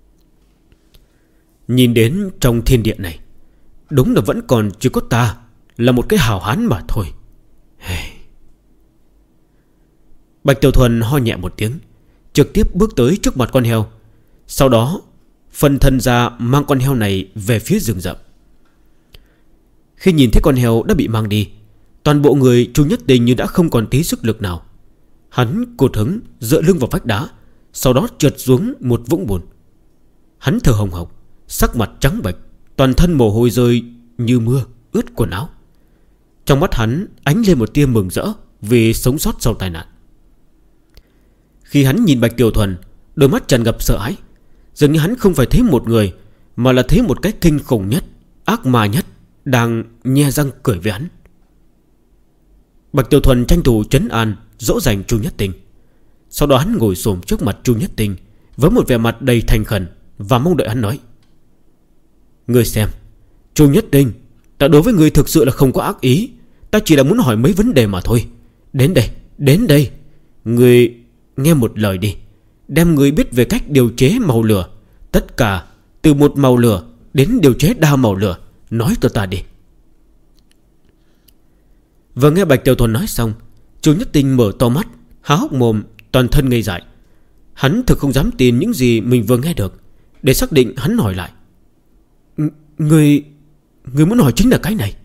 Nhìn đến trong thiên địa này, đúng là vẫn còn chỉ có ta là một cái hảo hán mà thôi. Bạch Tiểu Thuần ho nhẹ một tiếng, trực tiếp bước tới trước mặt con heo. Sau đó phân thân ra mang con heo này về phía rừng rậm. Khi nhìn thấy con heo đã bị mang đi, toàn bộ người Chu Nhất Tinh như đã không còn tí sức lực nào. Hắn cột hứng dựa lưng vào vách đá, sau đó trượt xuống một vũng bùn. Hắn thở hồng hộc, sắc mặt trắng bệch, toàn thân mồ hôi rơi như mưa, ướt quần áo. Trong mắt hắn ánh lên một tia mừng rỡ vì sống sót sau tai nạn. Khi hắn nhìn Bạch Tiểu Thuần, đôi mắt tràn ngập sợ hãi. Dường như hắn không phải thấy một người, mà là thấy một cái kinh khủng nhất, ác ma nhất đang nhe răng cười với hắn. Bạch Tiểu Thuần tranh thủ trấn an dỗ dành Chu Nhất Tinh. Sau đó hắn ngồi xổm trước mặt Chu Nhất Tinh với một vẻ mặt đầy thành khẩn và mong đợi hắn nói: Ngươi xem, Chu Nhất Tinh, ta đối với ngươi thực sự là không có ác ý. Ta chỉ là muốn hỏi mấy vấn đề mà thôi. Đến đây. Ngươi nghe một lời đi. Đem ngươi biết về cách điều chế màu lửa, tất cả từ một màu lửa đến điều chế đa màu lửa, nói cho ta đi. Vừa nghe Bạch Tiểu Thuần nói xong, Chu Nhất Tinh mở to mắt, há hốc mồm, toàn thân ngây dại. Hắn thực không dám tin những gì mình vừa nghe được. Để xác định hắn hỏi lại: Ngươi muốn hỏi chính là cái này?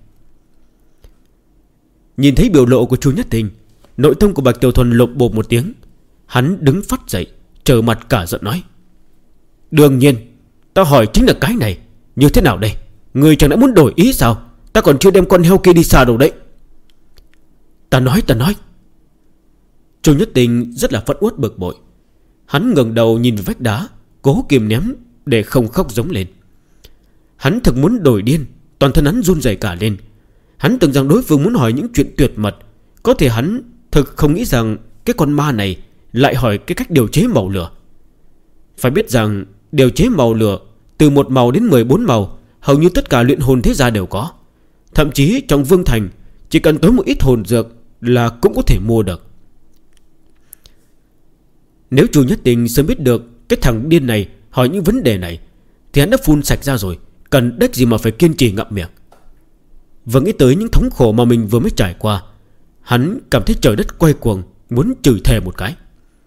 Nhìn thấy biểu lộ của Chu Nhất Tinh, nội tâm của Bạch Tiểu Thuần lộp bộp một tiếng. Hắn đứng phắt dậy, trở mặt cả giận nói: Đương nhiên, ta hỏi chính là cái này. Như thế nào đây? Ngươi chẳng đã muốn đổi ý sao? Ta còn chưa đem con heo kia đi xa đâu đấy. Ta nói. Chu Nhất Tinh rất là phẫn uất bực bội. Hắn ngẩng đầu nhìn vách đá, cố kìm nén để không khóc giống lên. Hắn thực muốn đổi điên, toàn thân hắn run rẩy cả lên. Hắn tưởng rằng đối phương muốn hỏi những chuyện tuyệt mật. Có thể hắn thực không nghĩ rằng cái con ma này lại hỏi cái cách điều chế màu lửa. Phải biết rằng điều chế màu lửa từ 1 màu đến 14 màu hầu như tất cả luyện hồn thế gia đều có. Thậm chí trong Vương Thành chỉ cần tới một ít hồn dược là cũng có thể mua được. Nếu Chu Nhất Tinh sớm biết được cái thằng điên này hỏi những vấn đề này thì hắn đã phun sạch ra rồi. Cần đếch gì mà phải kiên trì ngậm miệng. Vừa nghĩ tới những thống khổ mà mình vừa mới trải qua, hắn cảm thấy trời đất quay cuồng, muốn chửi thề một cái.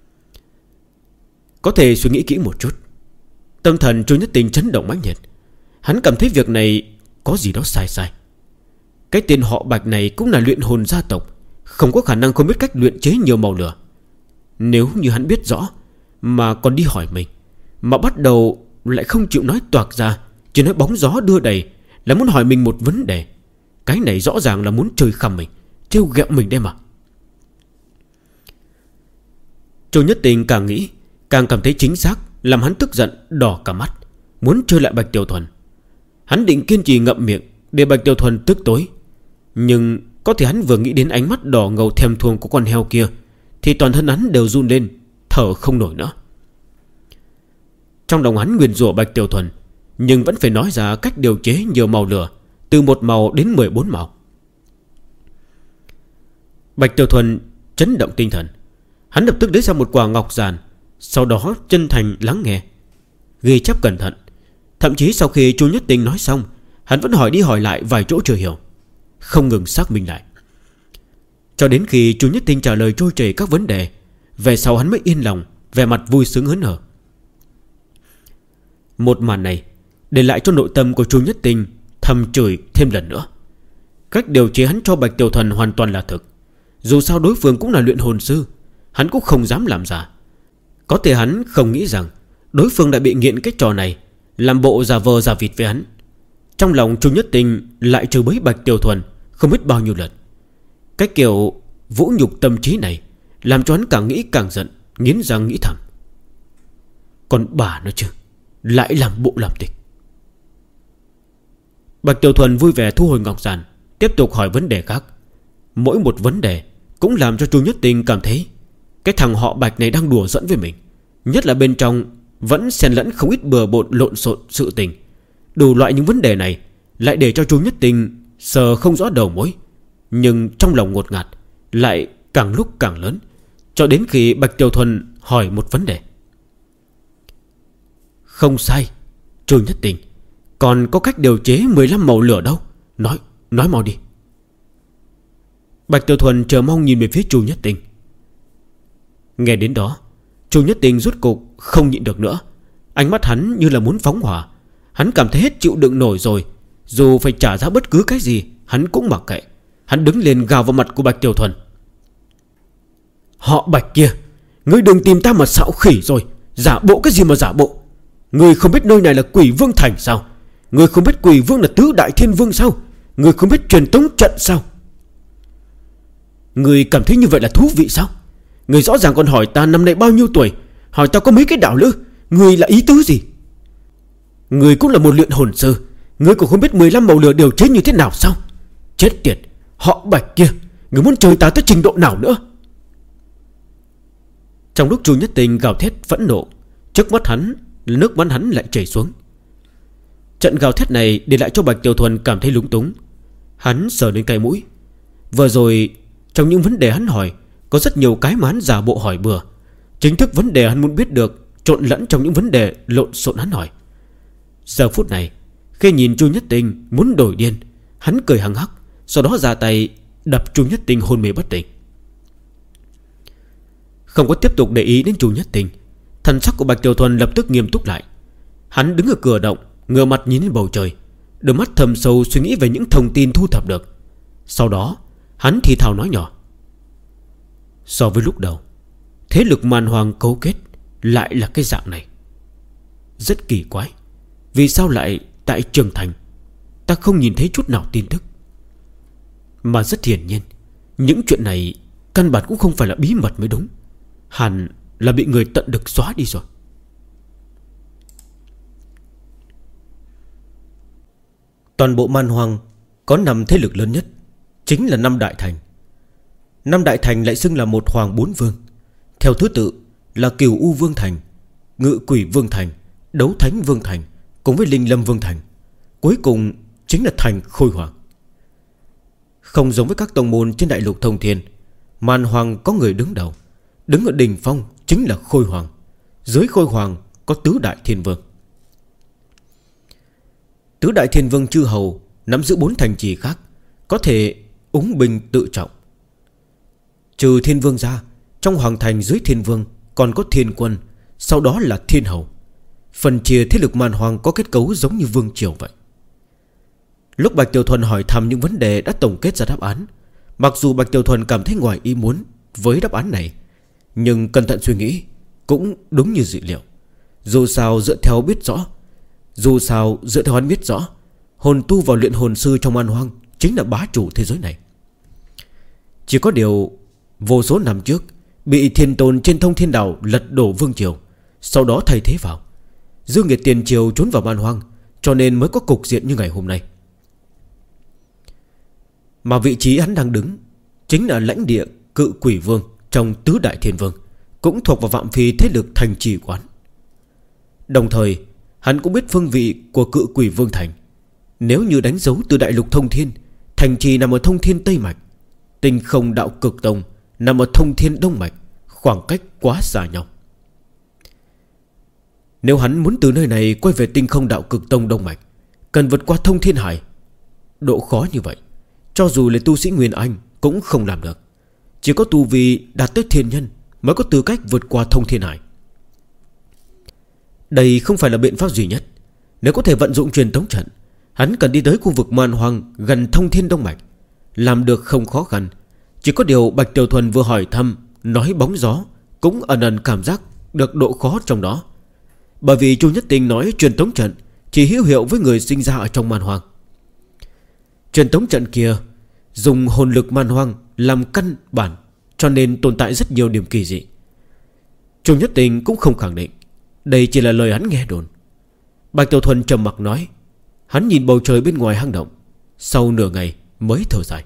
Có thể suy nghĩ kỹ một chút. Tâm thần Chu Nhất Tinh chấn động mãnh liệt. Hắn cảm thấy việc này có gì đó sai. Cái tên họ Bạch này cũng là luyện hồn gia tộc, không có khả năng không biết cách luyện chế nhiều màu lửa. Nếu như hắn biết rõ mà còn đi hỏi mình, mà bắt đầu lại không chịu nói toạc ra, chỉ nói bóng gió đưa đầy, là muốn hỏi mình một vấn đề. Cái này rõ ràng là muốn chơi khăm mình, trêu ghẹo mình đây mà. Chu Nhất Tinh càng nghĩ càng cảm thấy chính xác, làm hắn tức giận đỏ cả mắt, muốn chơi lại Bạch Tiểu Thuần. Hắn định kiên trì ngậm miệng để Bạch Tiểu Thuần tức tối. Nhưng có thể hắn vừa nghĩ đến ánh mắt đỏ ngầu thèm thuồng của con heo kia thì toàn thân hắn đều run lên, thở không nổi nữa. Trong lòng hắn nguyền rủa Bạch Tiểu Thuần, nhưng vẫn phải nói ra cách điều chế nhiều màu lửa từ 1 màu đến 14 màu. Bạch Tiểu Thuần chấn động tinh thần. Hắn lập tức lấy ra một quả ngọc giản, sau đó chân thành lắng nghe, ghi chép cẩn thận. Thậm chí sau khi Chu Nhất Tinh nói xong, hắn vẫn hỏi đi hỏi lại vài chỗ chưa hiểu, không ngừng xác minh lại. Cho đến khi Chu Nhất Tinh trả lời trôi chảy các vấn đề, về sau hắn mới yên lòng, vẻ mặt vui sướng hớn hở. Một màn này để lại cho nội tâm của Chu Nhất Tinh thầm chửi thêm lần nữa. Cách điều chế hắn cho Bạch Tiểu Thuần hoàn toàn là thực. Dù sao đối phương cũng là luyện hồn sư, hắn cũng không dám làm giả. Có thể hắn không nghĩ rằng đối phương đã bị nghiện cái trò này, làm bộ giả vờ giả vịt với hắn. Trong lòng Chu Nhất Tinh lại trừ bới Bạch Tiểu Thuần không biết bao nhiêu lần. Cái kiểu vũ nhục tâm trí này làm cho hắn càng nghĩ càng giận, nghiến răng nghĩ thầm: còn bà nó chứ, lại làm bộ làm tịch. Bạch Tiểu Thuần vui vẻ thu hồi ngọc giản, tiếp tục hỏi vấn đề khác. Mỗi một vấn đề cũng làm cho Chu Nhất Tinh cảm thấy cái thằng họ Bạch này đang đùa giỡn với mình. Nhất là bên trong vẫn xen lẫn không ít bừa bộn lộn xộn sự tình. Đủ loại những vấn đề này lại để cho Chu Nhất Tinh sờ không rõ đầu mối, nhưng trong lòng ngột ngạt lại càng lúc càng lớn. Cho đến khi Bạch Tiểu Thuần hỏi một vấn đề: không sai, Chu Nhất Tinh, còn có cách điều chế 15 màu lửa đâu? Nói mau đi. Bạch Tiểu Thuần chờ mong nhìn về phía Chu Nhất Tinh. Nghe đến đó, Chu Nhất Tinh rốt cục không nhịn được nữa. Ánh mắt hắn như là muốn phóng hỏa. Hắn cảm thấy hết chịu đựng nổi rồi. Dù phải trả giá bất cứ cái gì hắn cũng mặc kệ. Hắn đứng lên gào vào mặt của Bạch Tiểu Thuần: họ Bạch kia, ngươi đừng tìm ta mà xạo khỉ rồi. Giả bộ cái gì mà giả bộ? Ngươi không biết nơi này là Quỷ Vương Thành sao? Ngươi không biết Quỷ Vương là tứ đại thiên vương sao? Ngươi không biết truyền tống trận sao? Ngươi cảm thấy như vậy là thú vị sao? Ngươi rõ ràng còn hỏi ta năm nay bao nhiêu tuổi, hỏi ta có mấy cái đạo lữ. Ngươi là ý tứ gì? Ngươi cũng là một luyện hồn sư, ngươi cũng không biết 15 màu lửa điều chế như thế nào sao? Chết tiệt, họ Bạch kia, Người muốn chơi ta tới trình độ nào nữa? Trong lúc Chu Nhất Tình gào thét phẫn nộ, trước mắt hắn, nước mắt hắn lại chảy xuống. Trận gào thét này để lại cho Bạch Tiểu Thuần cảm thấy lúng túng. Hắn sờ lên cái mũi. Vừa rồi trong những vấn đề hắn hỏi, có rất nhiều cái mà hắn giả bộ hỏi bừa. Chính thức vấn đề hắn muốn biết được trộn lẫn trong những vấn đề lộn xộn hắn hỏi. Giờ phút này, khi nhìn Chu Nhất Tình muốn đổi điên, hắn cười hằng hắc, sau đó ra tay đập Chu Nhất Tình hôn mê bất tỉnh. Không có tiếp tục để ý đến Chu Nhất Tình, thần sắc của Bạch Tiểu Thuần lập tức nghiêm túc lại. Hắn đứng ở cửa động, ngửa mặt nhìn lên bầu trời, đôi mắt thầm sâu suy nghĩ về những thông tin thu thập được. Sau đó hắn thì thào nói nhỏ: so với lúc đầu, thế lực Man Hoang cấu kết lại là cái dạng này. Rất kỳ quái, vì sao lại tại Trường Thành ta không nhìn thấy chút nào tin tức? Mà rất hiển nhiên, những chuyện này căn bản cũng không phải là bí mật mới đúng. Hẳn là bị người tận lực xóa đi rồi. Toàn bộ Man Hoang có 5 thế lực lớn nhất, chính là 5 đại thành. 5 đại thành lại xưng là một hoàng 4 vương, theo thứ tự là Cửu U Vương Thành, Ngự Quỷ Vương Thành, Đấu Thánh Vương Thành cùng với Linh Lâm Vương Thành. Cuối cùng chính là thành Khôi Hoàng. Không giống với các tông môn trên đại lục thông thiên, Man Hoang có người đứng đầu, đứng ở đỉnh phong chính là Khôi Hoàng. Dưới Khôi Hoàng có Tứ Đại Thiên Vương. Tứ Đại Thiên Vương chư hầu nắm giữ 4 thành trì khác, có thể úng binh tự trọng. Trừ Thiên Vương ra, trong hoàng thành dưới Thiên Vương còn có Thiên Quân, sau đó là Thiên Hầu. Phần chia thế lực Man Hoang có kết cấu giống như vương triều vậy. Lúc Bạch Tiểu Thuần hỏi thăm những vấn đề đã tổng kết ra đáp án, mặc dù Bạch Tiểu Thuần cảm thấy ngoài ý muốn với đáp án này, nhưng cẩn thận suy nghĩ cũng đúng như dự liệu. Dù sao dựa theo hắn biết rõ, hồn tu vào luyện hồn sư trong Man Hoang chính là bá chủ thế giới này. Chỉ có điều vô số năm trước bị thiên tôn trên Thông Thiên Đảo lật đổ vương triều, sau đó thay thế vào. Dương Nghiệt tiền triều trốn vào Man Hoang, cho nên mới có cục diện như ngày hôm nay. Mà vị trí hắn đang đứng chính là lãnh địa Cự Quỷ Vương trong Tứ Đại Thiên Vương, cũng thuộc vào phạm vi thế lực thành trì quán. Đồng thời hắn cũng biết phương vị của Cự Quỷ Vương Thành. Nếu như đánh dấu từ đại lục thông thiên, thành trì nằm ở thông thiên Tây Mạch, Tinh Không Đạo Cực Tông nằm ở thông thiên Đông Mạch, khoảng cách quá xa nhau. Nếu hắn muốn từ nơi này quay về Tinh Không Đạo Cực Tông Đông Mạch, cần vượt qua thông thiên hải. Độ khó như vậy, cho dù là tu sĩ Nguyên Anh cũng không làm được. Chỉ có tu vi đạt tới thiên nhân mới có tư cách vượt qua thông thiên hải. Đây không phải là biện pháp duy nhất. Nếu có thể vận dụng truyền tống trận, hắn cần đi tới khu vực Man Hoang gần thông thiên Đông Mạch. Làm được không khó khăn. Chỉ có điều Bạch Tiểu Thuần vừa hỏi thăm, nói bóng gió, cũng ẩn ẩn cảm giác được độ khó trong đó. Bởi vì Chu Nhất Tình nói truyền tống trận chỉ hữu hiệu với người sinh ra ở trong Man Hoang. Truyền tống trận kia dùng hồn lực Man Hoang làm căn bản, cho nên tồn tại rất nhiều điểm kỳ dị. Chu Nhất Tình cũng không khẳng định, đây chỉ là lời hắn nghe đồn. Bạch Tiểu Thuần trầm mặc nói. Hắn nhìn bầu trời bên ngoài hang động, sau nửa ngày mới thở dài.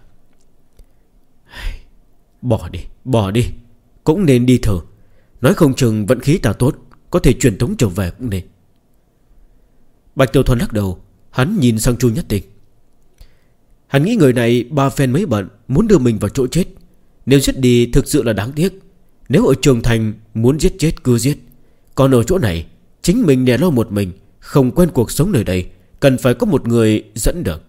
Bỏ đi, cũng nên đi thử. Nói không chừng vận khí ta tốt, có thể truyền tống trở về cũng nên. Bạch Tiểu Thuần lắc đầu. Hắn nhìn sang Chu Nhất Tình. Hắn nghĩ người này ba phen mấy bận, muốn đưa mình vào chỗ chết. Nếu giết đi thực sự là đáng tiếc. Nếu ở Trường Thành muốn giết chết cứ giết. Còn ở chỗ này chính mình đè lo một mình, không quen cuộc sống nơi đây, cần phải có một người dẫn được.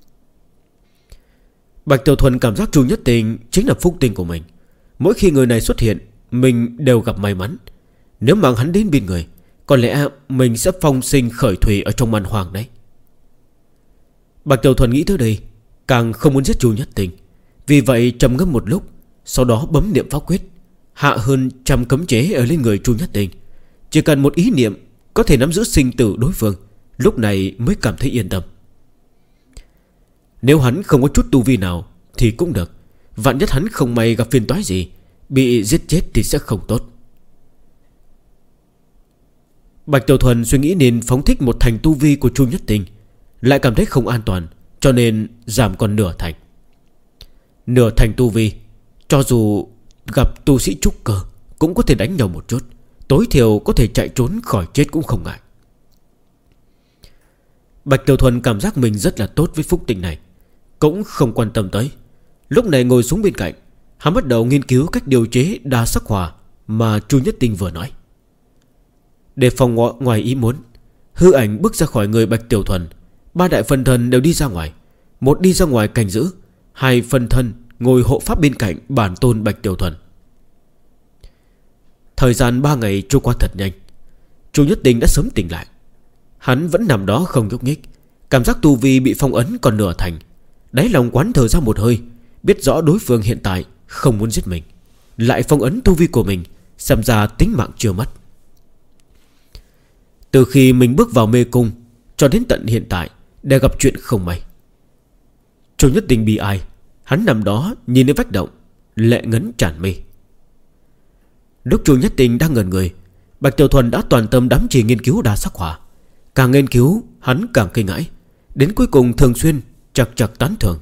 Bạch Tiểu Thuần cảm giác Chu Nhất Tình chính là phúc tinh của mình. Mỗi khi người này xuất hiện, mình đều gặp may mắn. Nếu mang hắn đến bên người, có lẽ mình sẽ phong sinh khởi thủy ở trong Man Hoang đấy. Bạch Tiểu Thuần nghĩ tới đây, càng không muốn giết Chu Nhất Tình. Vì vậy trầm ngâm một lúc, sau đó bấm niệm pháp quyết, hạ hơn 100 cấm chế ở lên người Chu Nhất Tình. Chỉ cần một ý niệm có thể nắm giữ sinh tử đối phương, lúc này mới cảm thấy yên tâm. Nếu hắn không có chút tu vi nào thì cũng được. Vạn nhất hắn không may gặp phiền toái gì, bị giết chết thì sẽ không tốt. Bạch Tiểu Thuần suy nghĩ nên phóng thích một thành tu vi của Chu Nhất Tình, lại cảm thấy không an toàn, cho nên giảm còn nửa thành. Nửa thành tu vi, cho dù gặp tu sĩ trúc cơ cũng có thể đánh nhau một chút, tối thiểu có thể chạy trốn khỏi chết cũng không ngại. Bạch Tiểu Thuần cảm giác mình rất là tốt với phúc tinh này, cũng không quan tâm tới. Lúc này ngồi xuống bên cạnh, hắn bắt đầu nghiên cứu cách điều chế đa sắc hỏa mà Chu Nhất Tinh vừa nói. Để phòng ngoài ý muốn, hư ảnh bước ra khỏi người Bạch Tiểu Thuần. Ba đại phân thân đều đi ra ngoài. Một đi ra ngoài canh giữ, hai phân thân ngồi hộ pháp bên cạnh bản tôn Bạch Tiểu Thuần. Thời gian 3 ngày trôi qua thật nhanh. Chu Nhất Tinh đã sớm tỉnh lại. Hắn vẫn nằm đó không nhúc nhích, cảm giác tu vi bị phong ấn còn nửa thành. Đáy lòng quán thở ra một hơi, biết rõ đối phương hiện tại không muốn giết mình, lại phong ấn tu vi của mình, xem ra tính mạng chưa mất. Từ khi mình bước vào mê cung cho đến tận hiện tại đều gặp chuyện không may. Chu Nhất Tinh bi ai, hắn nằm đó nhìn đến vách động, lệ ngấn tràn mi. Lúc Chu Nhất Tinh đang ngẩn người, Bạch Tiểu Thuần đã toàn tâm đắm chìm nghiên cứu đa sắc hỏa. Càng nghiên cứu hắn càng kinh ngãi, đến cuối cùng thường xuyên chặt tán thưởng.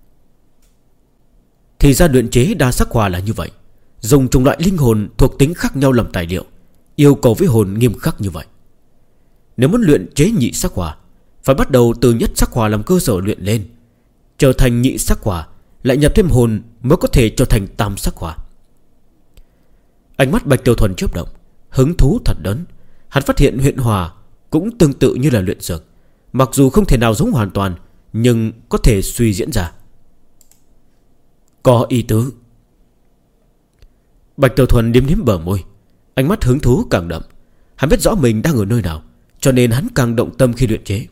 Thì ra luyện chế đa sắc hỏa là như vậy, dùng chủng loại linh hồn thuộc tính khác nhau làm tài liệu, yêu cầu với hồn nghiêm khắc như vậy. Nếu muốn luyện chế nhị sắc hỏa, phải bắt đầu từ nhất sắc hỏa làm cơ sở luyện lên, trở thành nhị sắc hỏa, lại nhập thêm hồn mới có thể trở thành tam sắc hỏa. Ánh mắt Bạch Tiểu Thuần chớp động, hứng thú thật lớn. Hắn phát hiện huyện hỏa cũng tương tự như là luyện dược, mặc dù không thể nào giống hoàn toàn, nhưng có thể suy diễn ra. Có ý tứ. Bạch Tiểu Thuần điếm bờ môi, ánh mắt hứng thú càng đậm. Hắn biết rõ mình đang ở nơi nào, cho nên hắn càng động tâm khi luyện chế.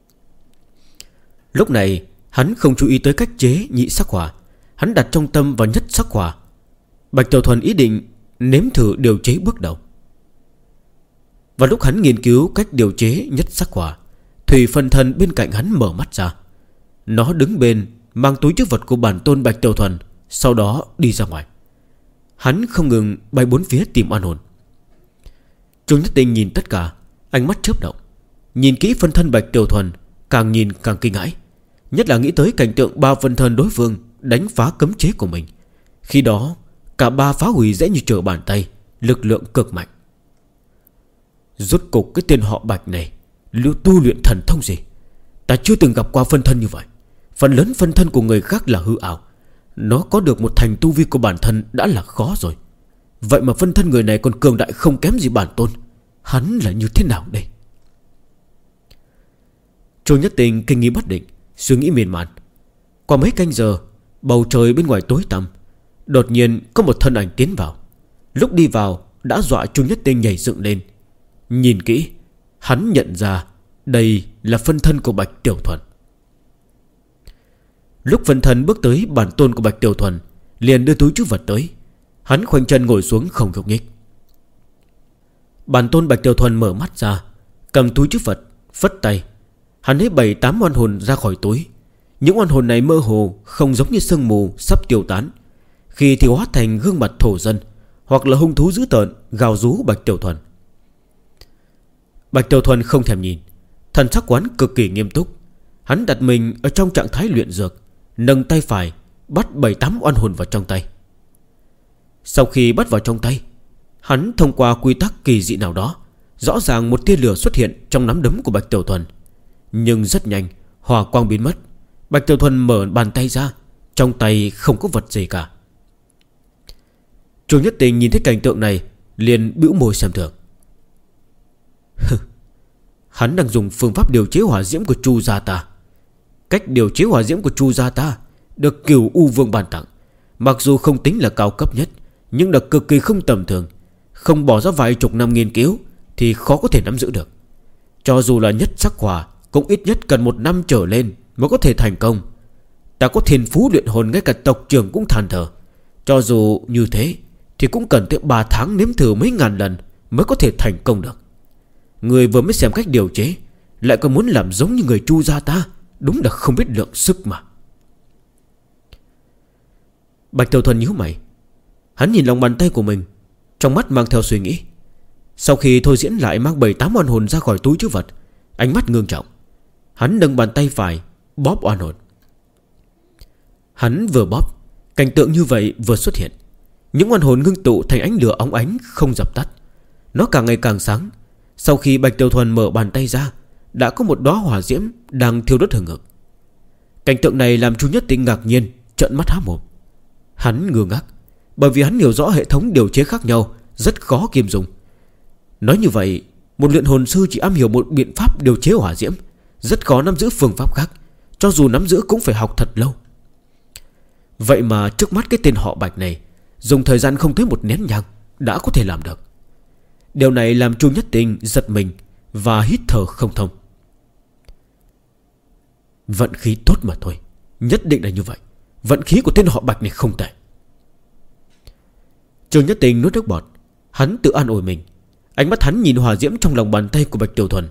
Lúc này hắn không chú ý tới cách chế nhị sắc hỏa, hắn đặt trong tâm vào nhất sắc hỏa. Bạch Tiểu Thuần ý định nếm thử điều chế bước đầu. Và lúc hắn nghiên cứu cách điều chế nhất sắc hỏa, Thủy phân thân bên cạnh hắn mở mắt ra. Nó đứng bên mang túi trữ vật của bản tôn Bạch Tiểu Thuần, sau đó đi ra ngoài. Hắn không ngừng bay bốn phía tìm oan hồn. Chu Nhất Tinh nhìn tất cả, ánh mắt chớp động. Nhìn kỹ phân thân Bạch Tiểu Thuần, càng nhìn càng kinh hãi. Nhất là nghĩ tới cảnh tượng ba phân thân đối phương đánh phá cấm chế của mình. Khi đó cả ba phá hủy dễ như trở bàn tay, lực lượng cực mạnh. Rốt cục cái tên họ Bạch này tu luyện thần thông gì? Ta chưa từng gặp qua phân thân như vậy. Phần lớn phân thân của người khác là hư ảo. Nó có được một thành tu vi của bản thân đã là khó rồi. Vậy mà phân thân người này còn cường đại không kém gì bản tôn. Hắn là như thế nào đây? Chu Nhất Tinh kinh nghi bất định, suy nghĩ miên man. Qua mấy canh giờ, bầu trời bên ngoài tối tăm. Đột nhiên có một thân ảnh tiến vào. Lúc đi vào đã dọa Chu Nhất Tinh nhảy dựng lên. Nhìn kỹ, hắn nhận ra đây là phân thân của Bạch Tiểu Thuần. Lúc phân thân bước tới bản tôn của Bạch Tiểu Thuần, liền đưa túi trữ vật tới. Hắn khoanh chân ngồi xuống không nhúc nhích. Bản tôn Bạch Tiểu Thuần mở mắt ra, cầm túi trữ vật, phất tay. Hắn lấy 7-8 oan hồn ra khỏi túi. Những oan hồn này mơ hồ, không giống như sương mù sắp tiêu tán. Khi thì hóa thành gương mặt thổ dân, hoặc là hung thú dữ tợn gào rú Bạch Tiểu Thuần. Bạch Tiểu Thuần không thèm nhìn, thần sắc quán cực kỳ nghiêm túc. Hắn đặt mình ở trong trạng thái luyện dược, nâng tay phải bắt 7-8 oan hồn vào trong tay. Sau khi bắt vào trong tay, hắn thông qua quy tắc kỳ dị nào đó, rõ ràng một tia lửa xuất hiện trong nắm đấm của Bạch Tiểu Thuần. Nhưng rất nhanh hỏa quang biến mất. Bạch Tiểu Thuần mở bàn tay ra, trong tay không có vật gì cả. Chu Nhất Tinh nhìn thấy cảnh tượng này, liền bĩu môi xem thường. Hắn đang dùng phương pháp điều chế hỏa diễm của Chu gia ta. Cách điều chế hỏa diễm của Chu gia ta được Cửu U Vương ban tặng. Mặc dù không tính là cao cấp nhất, nhưng là cực kỳ không tầm thường. Không bỏ ra vài chục năm nghiên cứu thì khó có thể nắm giữ được. Cho dù là nhất sắc hỏa, cũng ít nhất cần 1 năm trở lên mới có thể thành công. Ta có thiên phú luyện hồn, ngay cả tộc trưởng cũng than thở. Cho dù như thế thì cũng cần tới 3 tháng nếm thử mấy ngàn lần mới có thể thành công được. Người vừa mới xem cách điều chế, lại còn muốn làm giống như người Chu gia ta, đúng là không biết lượng sức mà. Bạch Tiểu Thuần nhíu mày. Hắn nhìn lòng bàn tay của mình, trong mắt mang theo suy nghĩ. Sau khi thôi diễn lại mang 7-8 oan hồn ra khỏi túi trữ vật, ánh mắt ngưng trọng. Hắn nâng bàn tay phải bóp oan hồn. Hắn vừa bóp, Cảnh tượng như vậy vừa xuất hiện, những oan hồn ngưng tụ thành ánh lửa óng ánh không dập tắt. Nó càng ngày càng sáng. Sau khi Bạch Tiểu Thuần mở bàn tay ra, đã có một đóa hỏa diễm đang thiêu đốt hừng hực. Cảnh tượng này làm Chu Nhất Tinh ngạc nhiên, trợn mắt há mồm. Hắn ngơ ngác, bởi vì hắn hiểu rõ hệ thống điều chế khác nhau rất khó kiêm dùng. Nói như vậy, một luyện hồn sư chỉ am hiểu một biện pháp điều chế hỏa diễm, rất khó nắm giữ phương pháp khác. Cho dù nắm giữ cũng phải học thật lâu. Vậy mà trước mắt cái tên họ Bạch này, dùng thời gian không tới một nén nhang đã có thể làm được. Điều này làm Chu Nhất Tinh giật mình và hít thở không thông. Vận khí tốt mà thôi, nhất định là như vậy. Vận khí của tên họ Bạch này không tệ. Chu Nhất Tinh nuốt nước bọt. Hắn tự an ủi mình. Ánh mắt hắn nhìn hỏa diễm trong lòng bàn tay của Bạch Tiểu Thuần.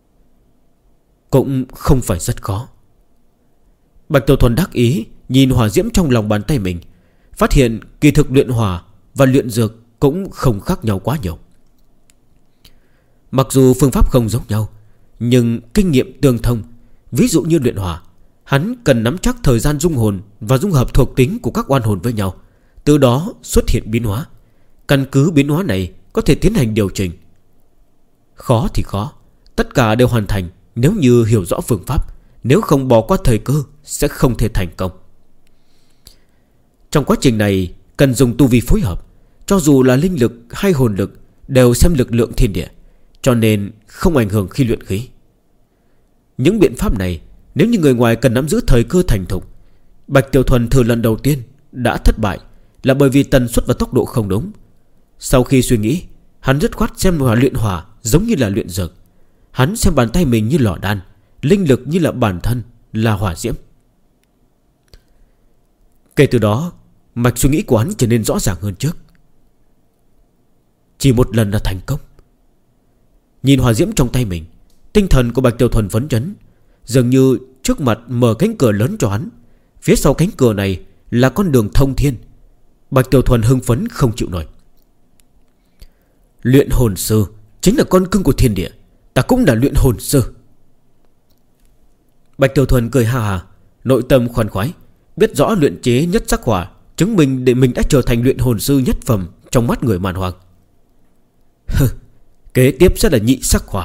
Cũng không phải rất khó. Bạch Tiểu Thuần đắc ý nhìn hỏa diễm trong lòng bàn tay mình, phát hiện kỳ thực luyện hỏa và luyện dược cũng không khác nhau quá nhiều. Mặc dù phương pháp không giống nhau, nhưng kinh nghiệm tương thông. Ví dụ như luyện hỏa, hắn cần nắm chắc thời gian dung hồn và dung hợp thuộc tính của các oan hồn với nhau, từ đó xuất hiện biến hóa. Căn cứ biến hóa này có thể tiến hành điều chỉnh. Khó thì khó, tất cả đều hoàn thành nếu như hiểu rõ phương pháp. Nếu không bỏ qua thời cơ sẽ không thể thành công. Trong quá trình này cần dùng tu vi phối hợp. Cho dù là linh lực hay hồn lực đều xem lực lượng thiên địa, cho nên không ảnh hưởng khi luyện khí. Những biện pháp này nếu như người ngoài cần nắm giữ thời cơ thành thục, Bạch Tiểu Thuần thử lần đầu tiên đã thất bại là bởi vì tần suất và tốc độ không đúng. Sau khi suy nghĩ, hắn dứt khoát xem luyện hỏa giống như là luyện dược. Hắn xem bàn tay mình như lò đan, linh lực như là bản thân là hỏa diễm. Kể từ đó, mạch suy nghĩ của hắn trở nên rõ ràng hơn trước. Chỉ một lần là thành công. Nhìn hỏa diễm trong tay mình, tinh thần của Bạch Tiểu Thuần phấn chấn. Dường như trước mặt mở cánh cửa lớn cho hắn, phía sau cánh cửa này là con đường thông thiên. Bạch Tiểu Thuần hưng phấn không chịu nổi. Luyện hồn sư chính là con cưng của thiên địa. Ta cũng là luyện hồn sư. Bạch Tiểu Thuần cười ha ha, nội tâm khoan khoái. Biết rõ luyện chế nhất sắc hỏa chứng minh để mình đã trở thành luyện hồn sư nhất phẩm trong mắt người màn hoàng. Kế tiếp sẽ là nhị sắc hỏa.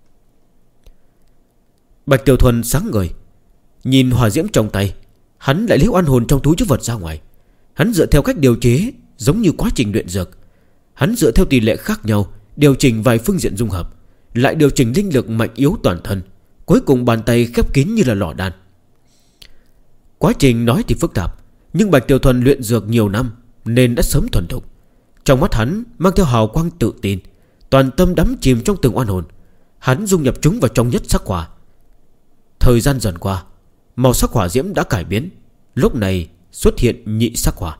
Bạch Tiểu Thuần sáng ngời, nhìn hỏa diễm trong tay. Hắn lại lấy oan hồn trong túi trữ vật ra ngoài. Hắn dựa theo cách điều chế giống như quá trình luyện dược. Hắn dựa theo tỷ lệ khác nhau điều chỉnh vài phương diện dung hợp, lại điều chỉnh linh lực mạnh yếu toàn thân. Cuối cùng bàn tay khép kín như là lò đan. Quá trình nói thì phức tạp, nhưng Bạch Tiểu Thuần luyện dược nhiều năm nên đã sớm thuần thục. Trong mắt hắn mang theo hào quang tự tin, toàn tâm đắm chìm trong từng oan hồn. Hắn dung nhập chúng vào trong nhất sắc hỏa. Thời gian dần qua, màu sắc hỏa diễm đã cải biến. Lúc này xuất hiện nhị sắc hỏa.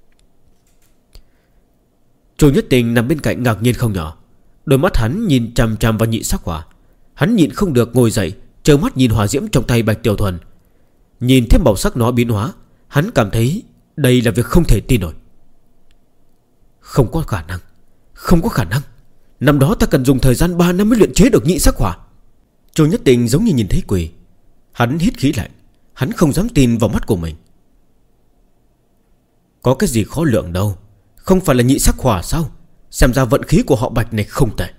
Chu Nhất Tinh nằm bên cạnh ngạc nhiên không nhỏ. Đôi mắt hắn nhìn chằm chằm vào nhị sắc hỏa. Hắn nhịn không được ngồi dậy, trơ mắt nhìn hỏa diễm trong tay Bạch Tiểu Thuần. Nhìn thêm màu sắc nó biến hóa, hắn cảm thấy đây là việc không thể tin nổi. Không có khả năng. Không có khả năng. Năm đó ta cần dùng thời gian 3 năm mới luyện chế được nhị sắc hỏa. Chu Nhất Tinh giống như nhìn thấy quỷ. Hắn hít khí lạnh. Hắn không dám tin vào mắt của mình. Có cái gì khó lượng đâu. Không phải là nhị sắc hỏa sao? Xem ra vận khí của họ Bạch này không tệ.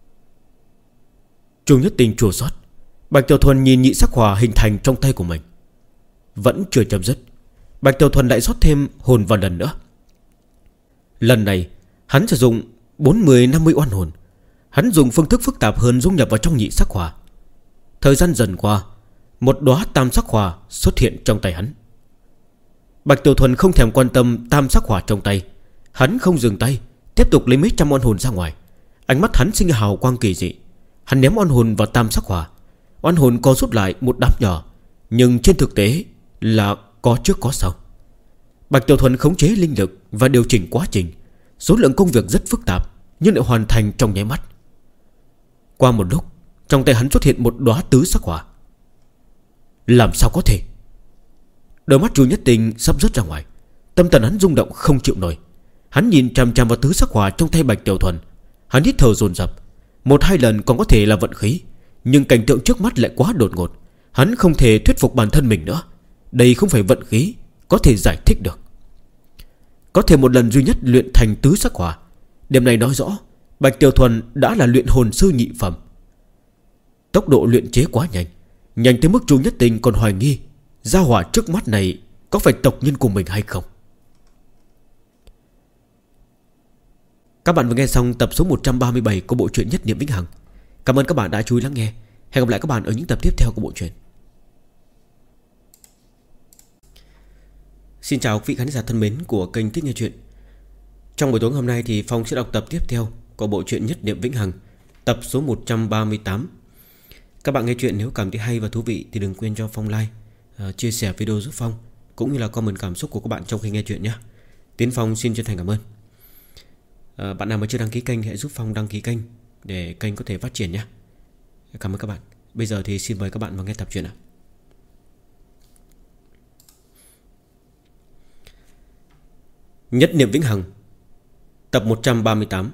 Chu Nhất Tinh chua xót. Bạch Tiểu Thuần nhìn nhị sắc hỏa hình thành trong tay của mình. Vẫn chưa chấm dứt, Bạch Tiểu Thuần lại rót thêm hồn vào lần nữa. Lần này hắn sử dụng 40-50 oan hồn. Hắn dùng phương thức phức tạp hơn dung nhập vào trong nhị sắc hỏa. Thời gian dần qua, một đóa tam sắc hỏa xuất hiện trong tay hắn. Bạch Tiểu Thuần không thèm quan tâm tam sắc hỏa trong tay. Hắn không dừng tay, tiếp tục lấy mấy trăm oan hồn ra ngoài. Ánh mắt hắn sinh ra hào quang kỳ dị. Hắn ném oan hồn vào tam sắc hỏa. Oan hồn co rút lại một đám nhỏ, nhưng trên thực tế là có trước có sau. Bạch Tiểu Thuần khống chế linh lực và điều chỉnh quá trình. Số lượng công việc rất phức tạp, nhưng lại hoàn thành trong nháy mắt. Qua một lúc, trong tay hắn xuất hiện một đóa tứ sắc hỏa. Làm sao có thể? Đôi mắt Chu Nhất Tinh sắp rớt ra ngoài. Tâm thần hắn rung động không chịu nổi. Hắn nhìn chằm chằm vào tứ sắc hỏa trong tay Bạch Tiểu Thuần. Hắn hít thở dồn dập. 1-2 lần còn có thể là vận khí, nhưng cảnh tượng trước mắt lại quá đột ngột. Hắn không thể thuyết phục bản thân mình nữa. Đây không phải vận khí có thể giải thích được. có thể một lần duy nhất luyện thành tứ sắc hỏa. Điểm này nói rõ Bạch Tiểu Thuần đã là luyện hồn sư nhị phẩm. Tốc độ luyện chế quá nhanh, nhanh tới mức Chu Nhất Tình còn hoài nghi gia hỏa trước mắt này có phải tộc nhân của mình hay không. Các bạn vừa nghe xong tập số 137 của bộ truyện Nhất Niệm Vĩnh Hằng. Cảm ơn các bạn đã chú ý lắng nghe. Hẹn gặp lại các bạn ở những tập tiếp theo của bộ truyện. Xin chào quý vị khán giả thân mến của kênh Thích Nghe Chuyện. Trong buổi tối hôm nay thì Phong sẽ đọc tập tiếp theo của bộ truyện Nhất Niệm Vĩnh Hằng, tập số 138. Các bạn nghe chuyện nếu cảm thấy hay và thú vị thì đừng quên cho Phong like, chia sẻ video giúp Phong, cũng như là comment cảm xúc của các bạn trong khi nghe chuyện nhé. Tiến Phong xin chân thành cảm ơn. Bạn nào mà chưa đăng ký kênh hãy giúp Phong đăng ký kênh để kênh có thể phát triển nhé. Cảm ơn các bạn. Bây giờ thì xin mời các bạn vào nghe tập truyện ạ. Nhất Niệm Vĩnh Hằng, tập 138.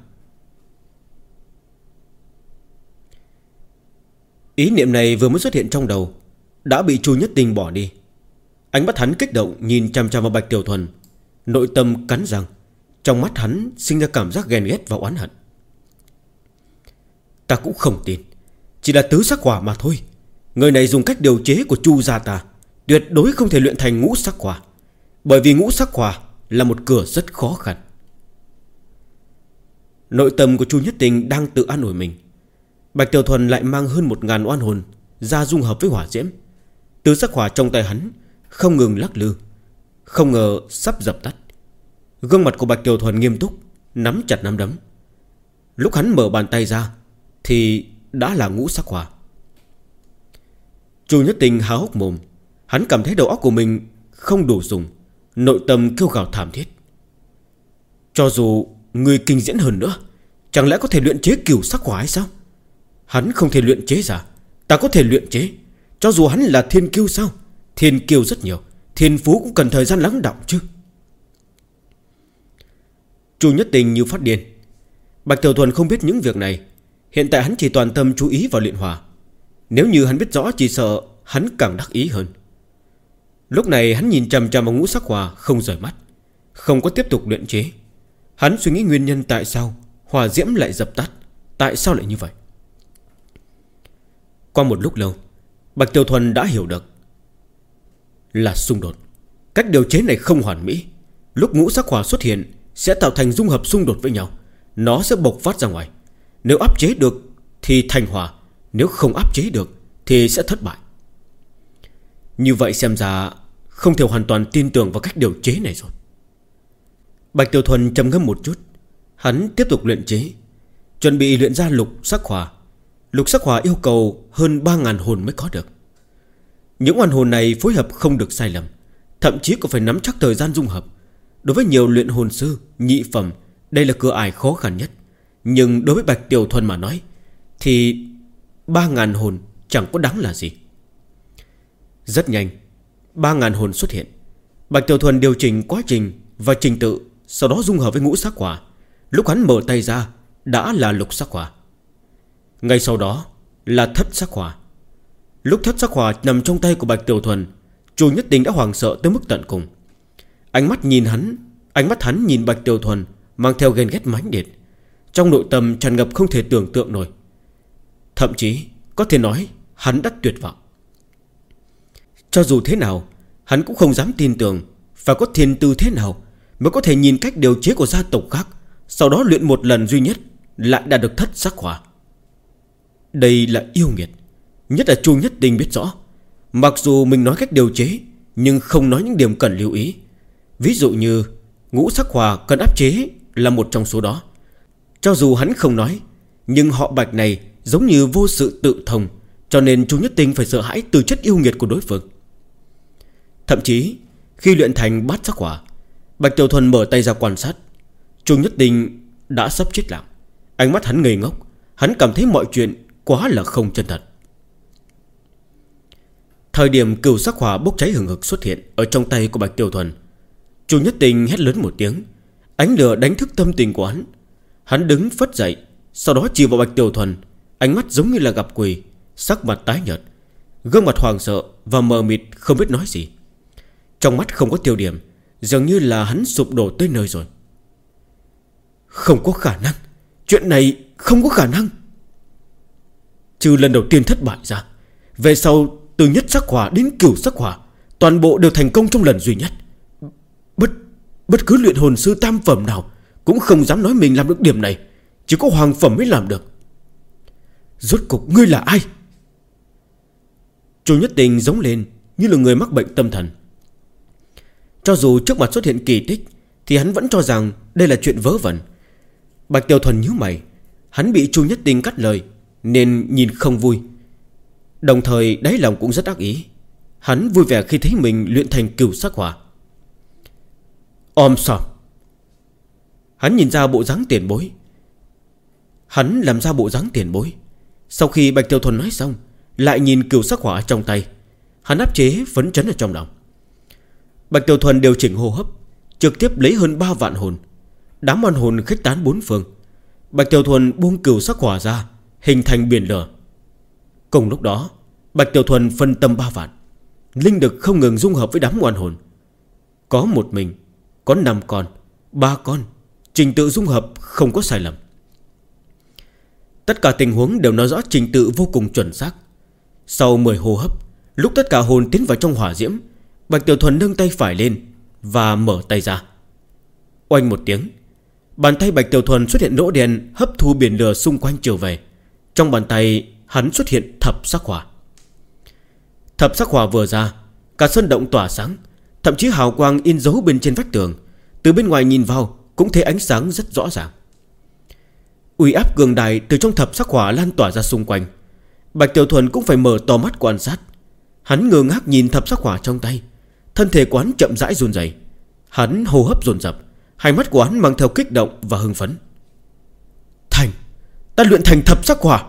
Ý niệm này vừa mới xuất hiện trong đầu đã bị Chu Nhất Tình bỏ đi. Ánh mắt hắn kích động nhìn chằm chằm vào Bạch Tiểu Thuần, nội tâm cắn răng. Trong mắt hắn sinh ra cảm giác ghen ghét và oán hận. Ta cũng không tin, chỉ là tứ sắc hỏa mà thôi. Người này dùng cách điều chế của Chu gia ta tuyệt đối không thể luyện thành ngũ sắc hỏa, bởi vì ngũ sắc hỏa là một cửa rất khó khăn. Nội tâm của Chu Nhất Tình đang tự an ủi mình. Bạch Tiểu Thuần lại mang hơn 1000 oan hồn ra dung hợp với hỏa diễm. Tứ sắc hỏa trong tay hắn không ngừng lắc lư, không ngờ sắp dập tắt. Gương mặt của Bạch Tiểu Thuần nghiêm túc, nắm chặt nắm đấm. Lúc hắn mở bàn tay ra thì đã là ngũ sắc hỏa. Chu Nhất Tình há hốc mồm. Hắn cảm thấy đầu óc của mình không đủ dùng, nội tâm kêu gào thảm thiết. Cho dù người kinh diễn hơn nữa, chẳng lẽ có thể luyện chế cửu sắc hỏa hay sao? Hắn không thể luyện chế ra, ta có thể luyện chế. Cho dù hắn là thiên kiêu sao? Thiên kiêu rất nhiều, thiên phú cũng cần thời gian lắng đọng chứ. Chu Nhất Tình như phát điên. Bạch Tiểu Thuần không biết những việc này. Hiện tại hắn chỉ toàn tâm chú ý vào luyện hỏa. Nếu như hắn biết rõ chỉ sợ hắn càng đắc ý hơn. Lúc này hắn nhìn chằm chằm vào ngũ sắc hỏa không rời mắt, không có tiếp tục luyện chế. Hắn suy nghĩ nguyên nhân tại sao hỏa diễm lại dập tắt, tại sao lại như vậy. Qua một lúc lâu, Bạch Tiểu Thuần đã hiểu được là xung đột. Cách điều chế này không hoàn mỹ. Lúc ngũ sắc hỏa xuất hiện sẽ tạo thành dung hợp xung đột với nhau, nó sẽ bộc phát ra ngoài. Nếu áp chế được thì thành hỏa, nếu không áp chế được thì sẽ thất bại. Như vậy xem ra không thể hoàn toàn tin tưởng vào cách điều chế này rồi. Bạch Tiểu Thuần trầm ngâm một chút. Hắn tiếp tục luyện chế, chuẩn bị luyện ra lục sắc hỏa. Lục sắc hỏa yêu cầu hơn 3000 hồn mới có được. Những oan hồn này phối hợp không được sai lầm, thậm chí còn phải nắm chắc thời gian dung hợp. Đối với nhiều luyện hồn sư nhị phẩm, đây là cửa ải khó khăn nhất. Nhưng đối với Bạch Tiểu Thuần mà nói thì 3000 hồn chẳng có đáng là gì. Rất nhanh 3000 hồn xuất hiện. Bạch Tiểu Thuần điều chỉnh quá trình và trình tự, sau đó dung hợp với ngũ sắc hỏa. Lúc hắn mở tay ra đã là lục sắc hỏa. Ngay sau đó là thất sắc hỏa. Lúc thất sắc hỏa nằm trong tay của Bạch Tiểu Thuần, Chu Nhất Tình đã hoảng sợ tới mức tận cùng. Ánh mắt hắn nhìn Bạch Tiểu Thuần mang theo ghen ghét mãnh liệt. Trong nội tâm tràn ngập không thể tưởng tượng nổi. Thậm chí có thể nói hắn đã tuyệt vọng. Cho dù thế nào hắn cũng không dám tin tưởng phải có thiên tư thế nào mới có thể nhìn cách điều chế của gia tộc khác, sau đó luyện một lần duy nhất lại đạt được thất sắc hỏa. Đây là yêu nghiệt. Nhất là Chu Nhất Tình biết rõ, mặc dù mình nói cách điều chế nhưng không nói những điểm cần lưu ý. Ví dụ như ngũ sắc hỏa cần áp chế là một trong số đó. Cho dù hắn không nói, nhưng họ Bạch này giống như vô sự tự thông, cho nên Chu Nhất Tình phải sợ hãi từ chất yêu nghiệt của đối phương. Thậm chí khi luyện thành bát sắc hỏa, Bạch Tiểu Thuần mở tay ra quan sát. Chu Nhất Tình đã sắp chết lặng. Ánh mắt hắn ngây ngốc. Hắn cảm thấy mọi chuyện quá là không chân thật. Thời điểm cửu sắc hỏa bốc cháy hừng hực xuất hiện ở trong tay của Bạch Tiểu Thuần, Chu Nhất Tình hét lớn một tiếng. Ánh lửa đánh thức tâm tình của hắn. Hắn đứng phất dậy, sau đó chỉ vào Bạch Tiểu Thuần. Ánh mắt giống như là gặp quỷ, sắc mặt tái nhợt, gương mặt hoảng sợ và mờ mịt không biết nói gì. Trong mắt không có tiêu điểm, Dường như là hắn sụp đổ tới nơi rồi. Không có khả năng, chuyện này không có khả năng. Trừ lần đầu tiên thất bại ra, về sau từ nhất sắc hỏa đến cửu sắc hỏa, toàn bộ đều thành công trong lần duy nhất. Bất cứ luyện hồn sư tam phẩm nào cũng không dám nói mình làm được điểm này. Chỉ có hoàng phẩm mới làm được. Rốt cục ngươi là ai? Chu Nhất Tình giống lên như là người mắc bệnh tâm thần. Cho dù trước mặt xuất hiện kỳ tích thì hắn vẫn cho rằng đây là chuyện vớ vẩn. Bạch Tiểu Thuần nhíu mày. Hắn bị Chu Nhất Tình cắt lời nên nhìn không vui, đồng thời đáy lòng cũng rất ác ý. Hắn vui vẻ khi thấy mình luyện thành cửu sắc hỏa. Sao? Hắn nhìn ra bộ dáng tiền bối. Hắn làm ra bộ dáng tiền bối. Sau khi Bạch Tiểu Thuần nói xong, lại nhìn cửu sắc hỏa trong tay. Hắn áp chế phấn chấn ở trong lòng. Bạch Tiểu Thuần điều chỉnh hô hấp, trực tiếp lấy hơn 3 vạn hồn. Đám oan hồn khuếch tán bốn phương. Bạch Tiểu Thuần buông cửu sắc hỏa ra, hình thành biển lửa. Cùng lúc đó, Bạch Tiểu Thuần phân tâm 3 vạn. Linh lực không ngừng dung hợp với đám oan hồn. Có một mình, có 5 con, 3 con, trình tự dung hợp không có sai lầm. Tất cả tình huống đều nói rõ trình tự vô cùng chuẩn xác. Sau 10 hô hấp, lúc tất cả hồn tiến vào trong hỏa diễm, Bạch Tiểu Thuần nâng tay phải lên và mở tay ra. Oanh một tiếng, bàn tay Bạch Tiểu Thuần xuất hiện lỗ đen hấp thu biển lửa xung quanh trở về. Trong bàn tay hắn xuất hiện thập sắc hỏa. Thập sắc hỏa vừa ra, cả sân động tỏa sáng, thậm chí hào quang in dấu bên trên vách tường. Từ bên ngoài nhìn vào cũng thấy ánh sáng rất rõ ràng. Uy áp cường đại từ trong thập sắc hỏa lan tỏa ra xung quanh. Bạch Tiểu Thuần cũng phải mở to mắt quan sát. Hắn ngơ ngác nhìn thập sắc hỏa trong tay. Thân thể của hắn chậm rãi run rẩy. Hắn hô hấp dồn dập, hai mắt của hắn mang theo kích động và hưng phấn. Ta luyện thành thập sắc hỏa.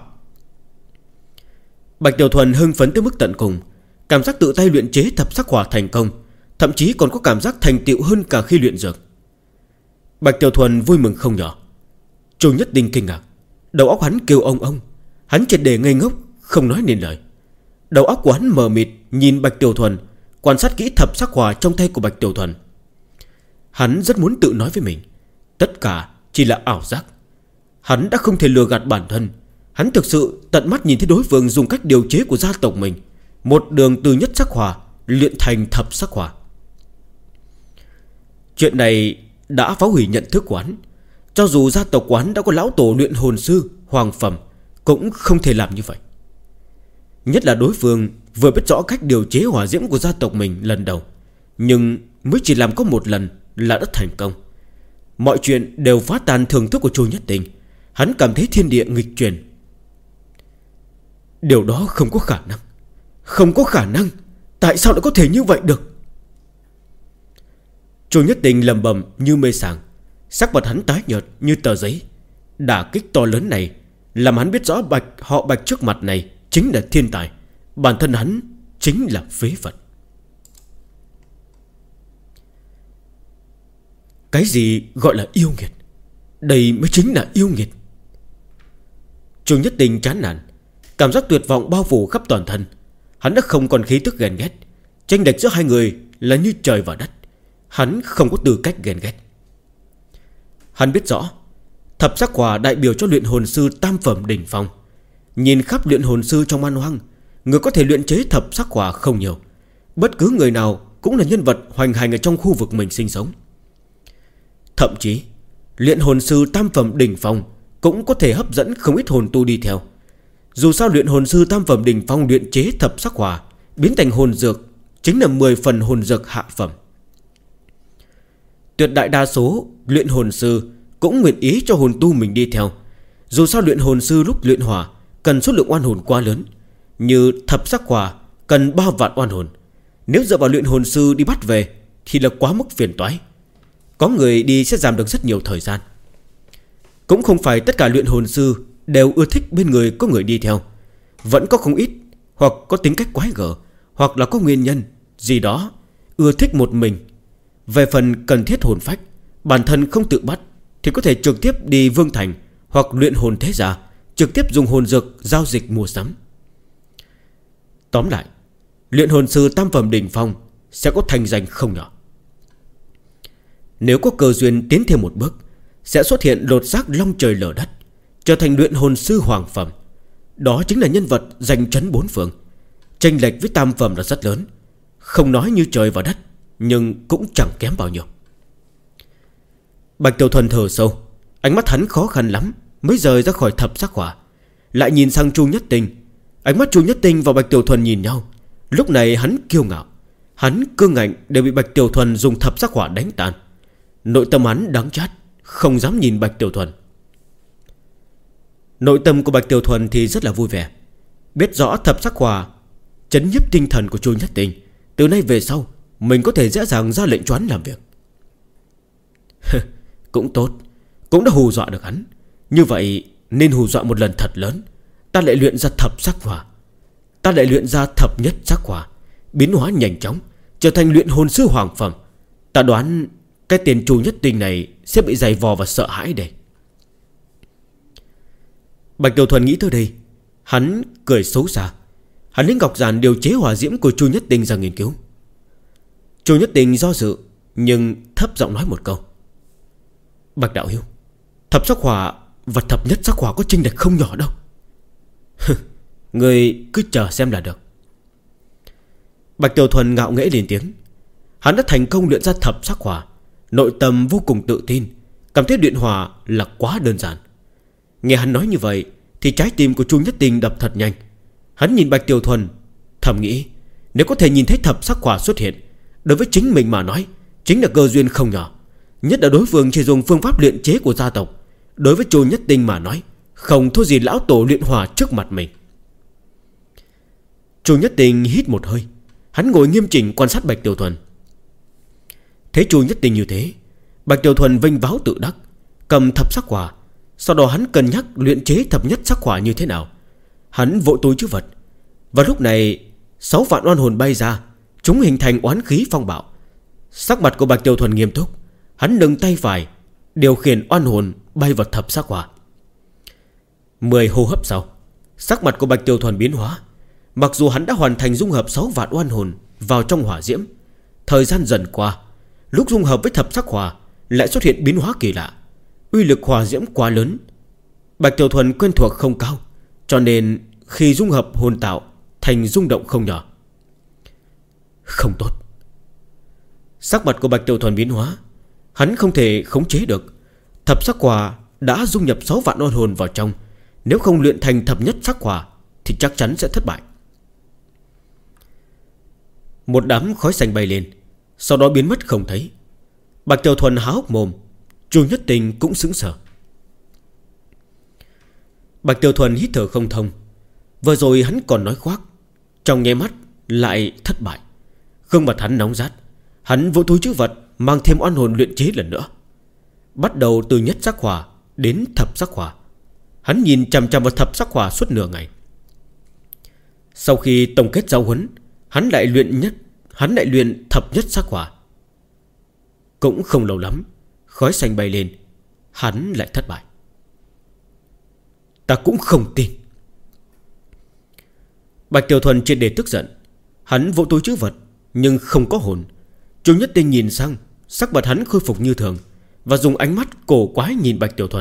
Bạch Tiểu Thuần hưng phấn tới mức tận cùng. Cảm giác tự tay luyện chế thập sắc hỏa thành công, thậm chí còn có cảm giác thành tựu hơn cả khi luyện dược. Bạch Tiểu Thuần vui mừng không nhỏ. Chu Nhất Tình kinh ngạc. Đầu óc hắn kêu ông. Hắn triệt để ngây ngốc, không nói nên lời. Đầu óc của hắn mờ mịt nhìn Bạch Tiểu Thuần, quan sát kỹ thập sắc hỏa trong tay của Bạch Tiểu Thuần. Hắn rất muốn tự nói với mình, tất cả chỉ là ảo giác. Hắn đã không thể lừa gạt bản thân. Hắn thực sự tận mắt nhìn thấy đối phương dùng cách điều chế của gia tộc mình, một đường từ nhất sắc hỏa luyện thành thập sắc hỏa. Chuyện này đã phá hủy nhận thức của hắn. Cho dù gia tộc của hắn đã có lão tổ luyện hồn sư hoàng phẩm, cũng không thể làm như vậy. Nhất là đối phương vừa biết rõ cách điều chế hỏa diễm của gia tộc mình lần đầu, nhưng mới chỉ làm có một lần là đã thành công. Mọi chuyện đều phá tan thường thức của Chu Nhất Tình. Hắn cảm thấy thiên địa nghịch chuyển. Điều đó không có khả năng. Không có khả năng. Tại sao lại có thể như vậy được? Chu Nhất Tình lầm bầm như mê sảng. Sắc mặt hắn tái nhợt như tờ giấy. Đả kích to lớn này làm hắn biết rõ họ Bạch trước mặt này chính là thiên tài. Bản thân hắn chính là phế vật. Cái gì gọi là yêu nghiệt? Đây mới chính là yêu nghiệt. Chu Nhất Tình chán nản, cảm giác tuyệt vọng bao phủ khắp toàn thân. Hắn đã không còn khí tức ghen ghét. Chênh lệch giữa hai người là như trời và đất. Hắn không có tư cách ghen ghét. Hắn biết rõ thập sắc hỏa đại biểu cho luyện hồn sư tam phẩm đỉnh phong. Nhìn khắp luyện hồn sư trong man hoang, người có thể luyện chế thập sắc hỏa không nhiều. Bất cứ người nào cũng là nhân vật hoành hành ở trong khu vực mình sinh sống. Thậm chí luyện hồn sư tam phẩm đỉnh phong cũng có thể hấp dẫn không ít hồn tu đi theo. Dù sao luyện hồn sư tam phẩm đỉnh phong luyện chế thập sắc hỏa biến thành hồn dược chính là 10 phần hồn dược hạ phẩm. Tuyệt đại đa số luyện hồn sư cũng nguyện ý cho hồn tu mình đi theo. Dù sao luyện hồn sư lúc luyện hỏa cần số lượng oan hồn quá lớn. Như thập sắc hỏa cần 3 vạn oan hồn. Nếu dựa vào luyện hồn sư đi bắt về thì là quá mức phiền toái. Có người đi sẽ giảm được rất nhiều thời gian. Cũng không phải tất cả luyện hồn sư đều ưa thích bên người có người đi theo. Vẫn có không ít hoặc có tính cách quái gở, hoặc là có nguyên nhân gì đó ưa thích một mình. Về phần cần thiết hồn phách, bản thân không tự bắt thì có thể trực tiếp đi Vương Thành hoặc luyện hồn thế gia, trực tiếp dùng hồn dược giao dịch mua sắm. Tóm lại, luyện hồn sư tam phẩm đỉnh phong sẽ có thành danh không nhỏ. Nếu có cơ duyên tiến thêm một bước, sẽ xuất hiện lột xác long trời lở đất, trở thành luyện hồn sư hoàng phẩm. Đó chính là nhân vật danh chấn bốn phương. Chênh lệch với tam phẩm là rất lớn, không nói như trời và đất, nhưng cũng chẳng kém bao nhiêu. Bạch Tiểu Thuần thở sâu. Ánh mắt hắn khó khăn lắm mới rời ra khỏi thập sắc hỏa, lại nhìn sang Chu Nhất Tinh. Ánh mắt Chu Nhất Tinh và Bạch Tiểu Thuần nhìn nhau. Lúc này hắn kiêu ngạo, hắn cương ngạnh đều bị Bạch Tiểu Thuần dùng thập sắc hỏa đánh tan. Nội tâm hắn đắng chát, không dám nhìn Bạch Tiểu Thuần. Nội tâm của Bạch Tiểu Thuần thì rất là vui vẻ, biết rõ thập sắc hỏa chấn nhiếp tinh thần của Chu Nhất Tinh. Từ nay về sau mình có thể dễ dàng ra lệnh cho hắn làm việc. Cũng tốt, cũng đã hù dọa được hắn. Như vậy nên hù dọa một lần thật lớn. Ta lại luyện ra thập sắc hỏa, ta lại luyện ra thập nhất sắc hỏa, biến hóa nhanh chóng, trở thành luyện hồn sư hoàng phẩm. Ta đoán cái tiền Chu Nhất Tinh này sẽ bị dày vò và sợ hãi đây. Bạch Tiểu Thuần nghĩ tới đây, hắn cười xấu xa. Hắn lấy ngọc giản điều chế hỏa diễm của Chu Nhất Tinh ra nghiên cứu. Chu Nhất Tinh do dự, nhưng thấp giọng nói một câu: Bạch đạo hữu, thập sắc hỏa và thập nhất sắc hỏa có chênh lệch không nhỏ đâu. Người cứ chờ xem là được. Bạch Tiểu Thuần ngạo nghễ lên tiếng. Hắn đã thành công luyện ra thập sắc hỏa, nội tâm vô cùng tự tin, cảm thấy luyện hỏa là quá đơn giản. Nghe hắn nói như vậy thì trái tim của Chu Nhất Tinh đập thật nhanh. Hắn nhìn Bạch Tiểu Thuần, thầm nghĩ, nếu có thể nhìn thấy thập sắc hỏa xuất hiện, đối với chính mình mà nói chính là cơ duyên không nhỏ. Nhất là đối phương chỉ dùng phương pháp luyện chế của gia tộc, đối với Chu Nhất Tinh mà nói không thua gì lão tổ luyện hỏa trước mặt mình. Chu Nhất Tinh hít một hơi, hắn ngồi nghiêm chỉnh quan sát Bạch Tiểu Thuần. Thấy Chu Nhất Tinh như thế, Bạch Tiểu Thuần vênh váo tự đắc, cầm thập sắc hỏa. Sau đó hắn cân nhắc luyện chế thập nhất sắc hỏa như thế nào. Hắn vỗ túi trữ vật. Và lúc này 6 vạn oan hồn bay ra, chúng hình thành oán khí phong bạo. Sắc mặt của Bạch Tiểu Thuần nghiêm túc. Hắn nâng tay phải điều khiển oan hồn bay vào thập sắc hỏa. 10 hô hấp sau, sắc mặt của Bạch Tiểu Thuần biến hóa. Mặc dù hắn đã hoàn thành dung hợp 6 vạn oan hồn vào trong hỏa diễm, thời gian dần qua, lúc dung hợp với thập sắc hỏa lại xuất hiện biến hóa kỳ lạ. Uy lực hỏa diễm quá lớn, Bạch Tiểu Thuần quen thuộc không cao, cho nên khi dung hợp hồn tạo thành rung động không nhỏ. Không tốt. Sắc mặt của Bạch Tiểu Thuần biến hóa. Hắn không thể khống chế được. Thập sắc hỏa đã dung nhập 6 vạn oan hồn vào trong, nếu không luyện thành thập nhất sắc hỏa thì chắc chắn sẽ thất bại. Một đám khói xanh bay lên, sau đó biến mất không thấy. Bạch Tiểu Thuần há hốc mồm, Chu Nhất Tinh cũng sững sờ. Bạch Tiểu Thuần hít thở không thông. Vừa rồi hắn còn nói khoác, trong nháy mắt lại thất bại. Gương mặt hắn nóng rát. Hắn vỗ túi trữ vật, mang thêm oan hồn luyện chế lần nữa. Bắt đầu từ nhất sắc hỏa đến thập sắc hỏa. Hắn nhìn chằm chằm vào thập sắc hỏa suốt nửa ngày. Sau khi tổng kết giáo huấn, hắn lại luyện thập nhất sắc hỏa. Cũng không lâu lắm, khói xanh bay lên, hắn lại thất bại. Ta cũng không tin. Bạch Tiểu Thuần triệt để tức giận. Hắn vỗ túi trữ vật nhưng không có hồn. Chu Nhất Tinh nhìn sang, sắc mặt hắn khôi phục như thường, và dùng ánh mắt cổ quái nhìn Bạch Tiểu Thuần.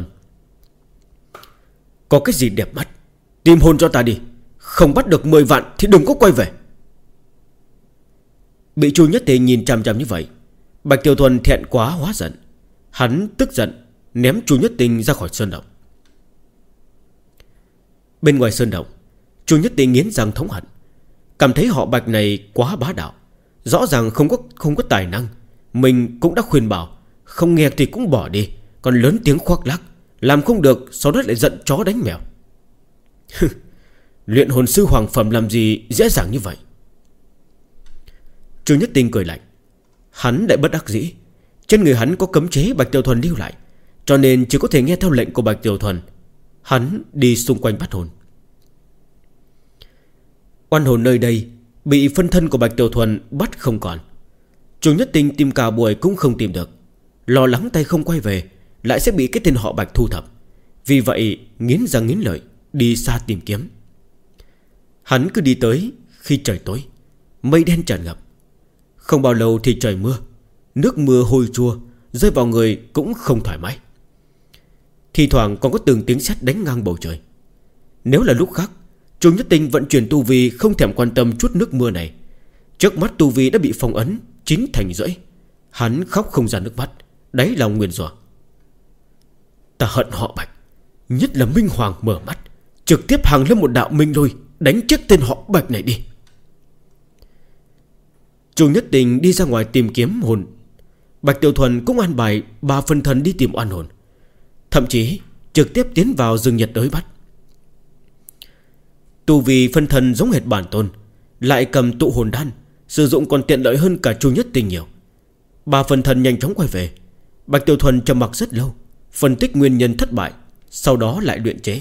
Có cái gì đẹp mắt, tìm hồn cho ta đi. Không bắt được 10 vạn thì đừng có quay về. Bị Chu Nhất Tinh nhìn chằm chằm như vậy, Bạch Tiểu Thuần thẹn quá hóa giận. Hắn tức giận ném Chu Nhất Tinh ra khỏi sơn động. Bên ngoài sơn động, Chu Nhất Tinh nghiến răng thống hận, cảm thấy họ Bạch này quá bá đạo. Rõ ràng không có tài năng. Mình cũng đã khuyên bảo, không nghe thì cũng bỏ đi, còn lớn tiếng khoác lác, làm không được sau đó lại giận chó đánh mèo. Luyện hồn sư hoàng phẩm làm gì dễ dàng như vậy. Chu Nhất Tinh cười lạnh. Hắn lại bất đắc dĩ. Trên người hắn có cấm chế Bạch Tiểu Thuần lưu lại, cho nên chỉ có thể nghe theo lệnh của Bạch Tiểu Thuần. Hắn đi xung quanh bắt hồn. Oan hồn nơi đây bị phân thân của Bạch Tiểu Thuần bắt không còn. Chu Nhất Tinh tìm cả buổi cũng không tìm được, lo lắng tay không quay về lại sẽ bị cái tên họ Bạch thu thập. Vì vậy nghiến răng nghiến lợi đi xa tìm kiếm. Hắn cứ đi tới khi trời tối, mây đen tràn ngập. Không bao lâu thì trời mưa. Nước mưa hôi chua rơi vào người cũng không thoải mái. Thì thoảng còn có từng tiếng sét đánh ngang bầu trời. Nếu là lúc khác, Chu Nhất Tinh vận chuyển tu vi không thèm quan tâm chút nước mưa này. Trước mắt tu vi đã bị phong ấn chín thành rưỡi. Hắn khóc không ra nước mắt, đáy lòng nguyền rủa: ta hận họ Bạch, nhất là Minh Hoàng mở mắt, trực tiếp hàng lên một đạo minh lôi, đánh chết tên họ Bạch này đi. Chu Nhất Tinh đi ra ngoài tìm kiếm hồn. Bạch Tiểu Thuần cũng an bài 3 phân thân đi tìm oan hồn, thậm chí trực tiếp tiến vào rừng nhiệt đới bắt. Tu vì phân thân giống hệt bản tôn, lại cầm tụ hồn đan, sử dụng còn tiện lợi hơn cả Chu Nhất Tinh nhiều. 3 phân thân nhanh chóng quay về. Bạch Tiểu Thuần trầm mặc rất lâu, phân tích nguyên nhân thất bại, sau đó lại luyện chế.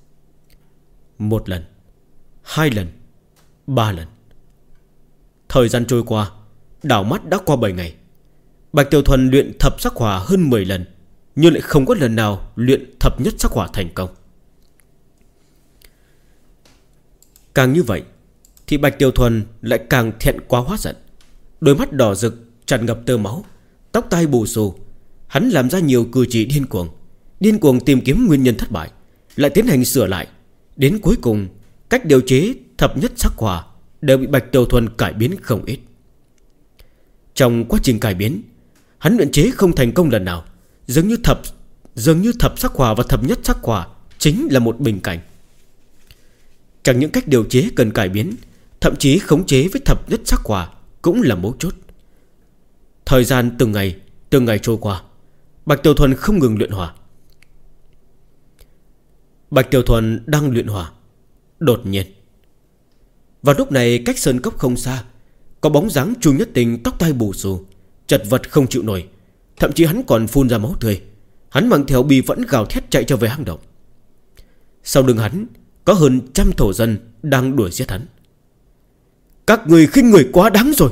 1 lần, 2 lần, 3 lần. Thời gian trôi qua, đảo mắt đã qua 7 ngày. Bạch Tiểu Thuần luyện thập sắc hỏa hơn 10 lần, nhưng lại không có lần nào luyện thập nhất sắc hỏa thành công. Càng như vậy thì Bạch Tiểu Thuần lại càng thẹn quá hóa giận. Đôi mắt đỏ rực tràn ngập tơ máu, tóc tai bù xù. Hắn làm ra nhiều cử chỉ điên cuồng tìm kiếm nguyên nhân thất bại, lại tiến hành sửa lại. Đến cuối cùng, cách điều chế thập nhất sắc hỏa đều bị Bạch Tiểu Thuần cải biến không ít. Trong quá trình cải biến, hắn luyện chế không thành công lần nào, dường như thập sắc hỏa và thập nhất sắc hỏa chính là một bình cảnh. Chẳng những cách điều chế cần cải biến, thậm chí khống chế với thập nhất sắc hỏa cũng là mấu chốt. Thời gian từng ngày trôi qua, Bạch Tiểu Thuần không ngừng luyện hỏa. Bạch Tiểu Thuần đang luyện hỏa, đột nhiên vào lúc này, cách sơn cốc không xa, có bóng dáng Chu Nhất Tinh tóc tai bù xù, chật vật không chịu nổi, thậm chí hắn còn phun ra máu tươi. Hắn mang theo bi vẫn gào thét chạy trở về hang động. Sau lưng hắn có hơn 100 thổ dân đang đuổi giết hắn. Các người khinh người quá đáng rồi.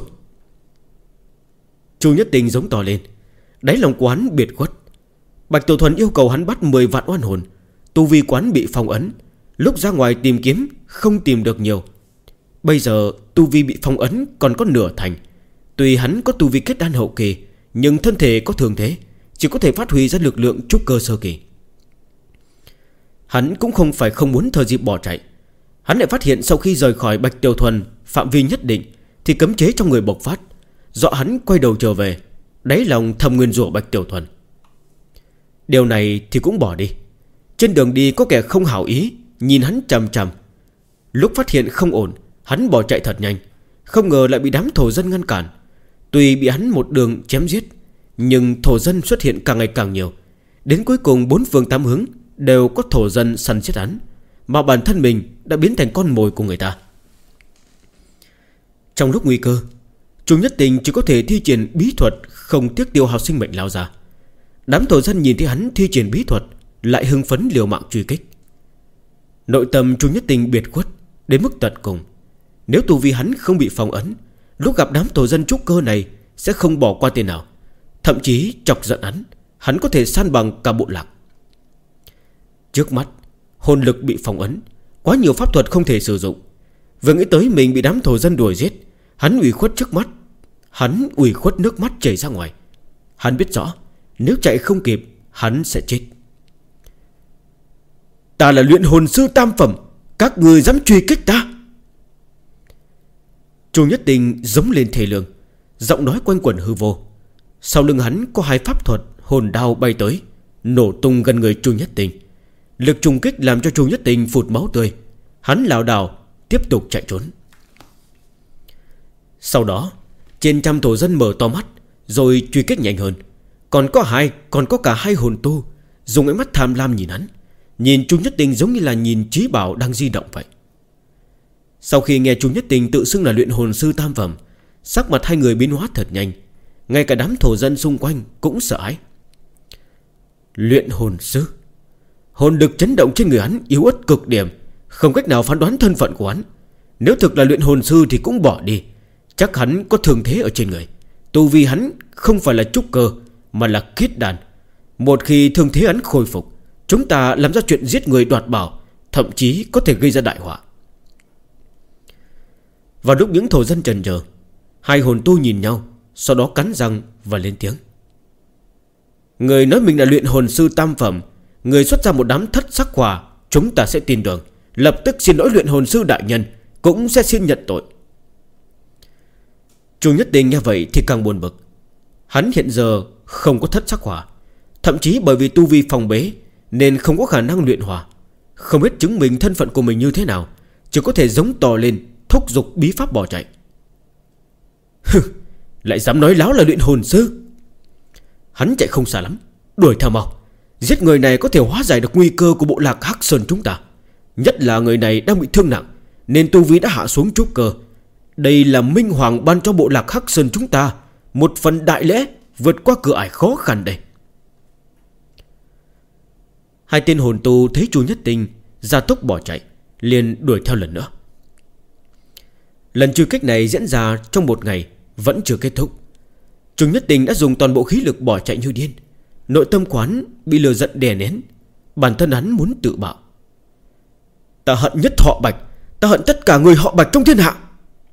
Chu Nhất Tinh giống to lên, đáy lòng quán biệt khuất. Bạch Tiểu Thuần yêu cầu hắn bắt 10 vạn oan hồn. Tu vi quán bị phong ấn, lúc ra ngoài tìm kiếm không tìm được nhiều. Bây giờ tu vi bị phong ấn còn có nửa thành. Tuy hắn có tu vi kết đan hậu kỳ, nhưng thân thể có thường thế, chỉ có thể phát huy ra lực lượng trúc cơ sơ kỳ. Hắn cũng không phải không muốn thời dịp bỏ chạy. Hắn lại phát hiện sau khi rời khỏi Bạch Tiểu Thuần phạm vi nhất định thì cấm chế trong người bộc phát, dọa hắn quay đầu trở về. Đáy lòng thầm nguyên rủa Bạch Tiểu Thuần. Điều này thì cũng bỏ đi. Trên đường đi có kẻ không hảo ý nhìn hắn chằm chằm. Lúc phát hiện không ổn, hắn bỏ chạy thật nhanh, không ngờ lại bị đám thổ dân ngăn cản. Tuy bị hắn một đường chém giết, nhưng thổ dân xuất hiện càng ngày càng nhiều. Đến cuối cùng 4 phương 8 hướng đều có thổ dân săn giết hắn, mà bản thân mình đã biến thành con mồi của người ta. Trong lúc nguy cơ, Chu Nhất Tinh chỉ có thể thi triển bí thuật, không tiếc tiêu hao sinh mệnh lao ra. Đám thổ dân nhìn thấy hắn thi triển bí thuật, lại hưng phấn liều mạng truy kích. Nội tâm Chu Nhất Tinh biệt khuất đến mức tận cùng. Nếu tu vi hắn không bị phong ấn, lúc gặp đám thổ dân trúc cơ này sẽ không bỏ qua tên nào. Thậm chí chọc giận hắn có thể san bằng cả bộ lạc. Trước mắt hồn lực bị phong ấn, quá nhiều pháp thuật không thể sử dụng. Vừa nghĩ tới mình bị đám thổ dân đuổi giết, hắn ủy khuất trước mắt. Hắn ủy khuất nước mắt chảy ra ngoài. Hắn biết rõ nếu chạy không kịp hắn sẽ chết. Ta là luyện hồn sư tam phẩm, các người dám truy kích ta? Chu Nhất Tinh giống lên thề lương, giọng nói quanh quẩn hư vô. Sau lưng hắn có 2 pháp thuật hồn đao bay tới, nổ tung gần người Chu Nhất Tinh. Lực trùng kích làm cho Chu Nhất Tinh phụt máu tươi. Hắn lảo đảo tiếp tục chạy trốn. Sau đó trên trăm thổ dân mở to mắt, rồi truy kích nhanh hơn. Còn có cả 2 hồn tu dùng ánh mắt tham lam nhìn hắn. Nhìn Chu Nhất Tinh giống như là nhìn trí bảo đang di động vậy. Sau khi nghe Chu Nhất Tinh tự xưng là luyện hồn sư tam phẩm, sắc mặt 2 người biến hóa thật nhanh. Ngay cả đám thổ dân xung quanh cũng sợ hãi. Luyện hồn sư, hồn lực chấn động trên người hắn yếu ớt cực điểm, không cách nào phán đoán thân phận của hắn. Nếu thực là luyện hồn sư thì cũng bỏ đi. Chắc hắn có thương thế ở trên người. Tu vi hắn không phải là trúc cơ, mà là kết đan. Một khi thương thế hắn khôi phục, chúng ta làm ra chuyện giết người đoạt bảo, thậm chí có thể gây ra đại họa. Vào lúc những thổ dân chần chờ, 2 hồn tu nhìn nhau, sau đó cắn răng và lên tiếng. Người nói mình là luyện hồn sư tam phẩm, người xuất ra một đám thất sắc hỏa, chúng ta sẽ tin tưởng, lập tức xin lỗi luyện hồn sư đại nhân, cũng sẽ xin nhận tội. Chu Nhất Tinh nghe vậy thì càng buồn bực. Hắn hiện giờ không có thất sắc hỏa, thậm chí bởi vì tu vi phòng bế nên không có khả năng luyện hỏa. Không biết chứng minh thân phận của mình như thế nào, chỉ có thể giống to lên, thúc giục bí pháp bỏ chạy. Lại dám nói láo là luyện hồn sư. Hắn chạy không xa lắm, đuổi theo mau. Giết người này có thể hóa giải được nguy cơ của bộ lạc Hắc Sơn chúng ta. Nhất là người này đang bị thương nặng, nên tu vi đã hạ xuống trúc cơ. Đây là Minh Hoàng ban cho bộ lạc Hắc Sơn chúng ta một phần đại lễ, vượt qua cửa ải khó khăn đây. Hai tên hồn tu thấy Chu Nhất Tinh ra tốc bỏ chạy, liền đuổi theo lần nữa. Lần truy kích này diễn ra trong một ngày, vẫn chưa kết thúc. Chu Nhất Tinh đã dùng toàn bộ khí lực bỏ chạy như điên. Nội tâm quán bị lừa giận đè nén. Bản thân hắn muốn tự bạo. Ta hận nhất họ Bạch, ta hận tất cả người họ Bạch trong thiên hạ.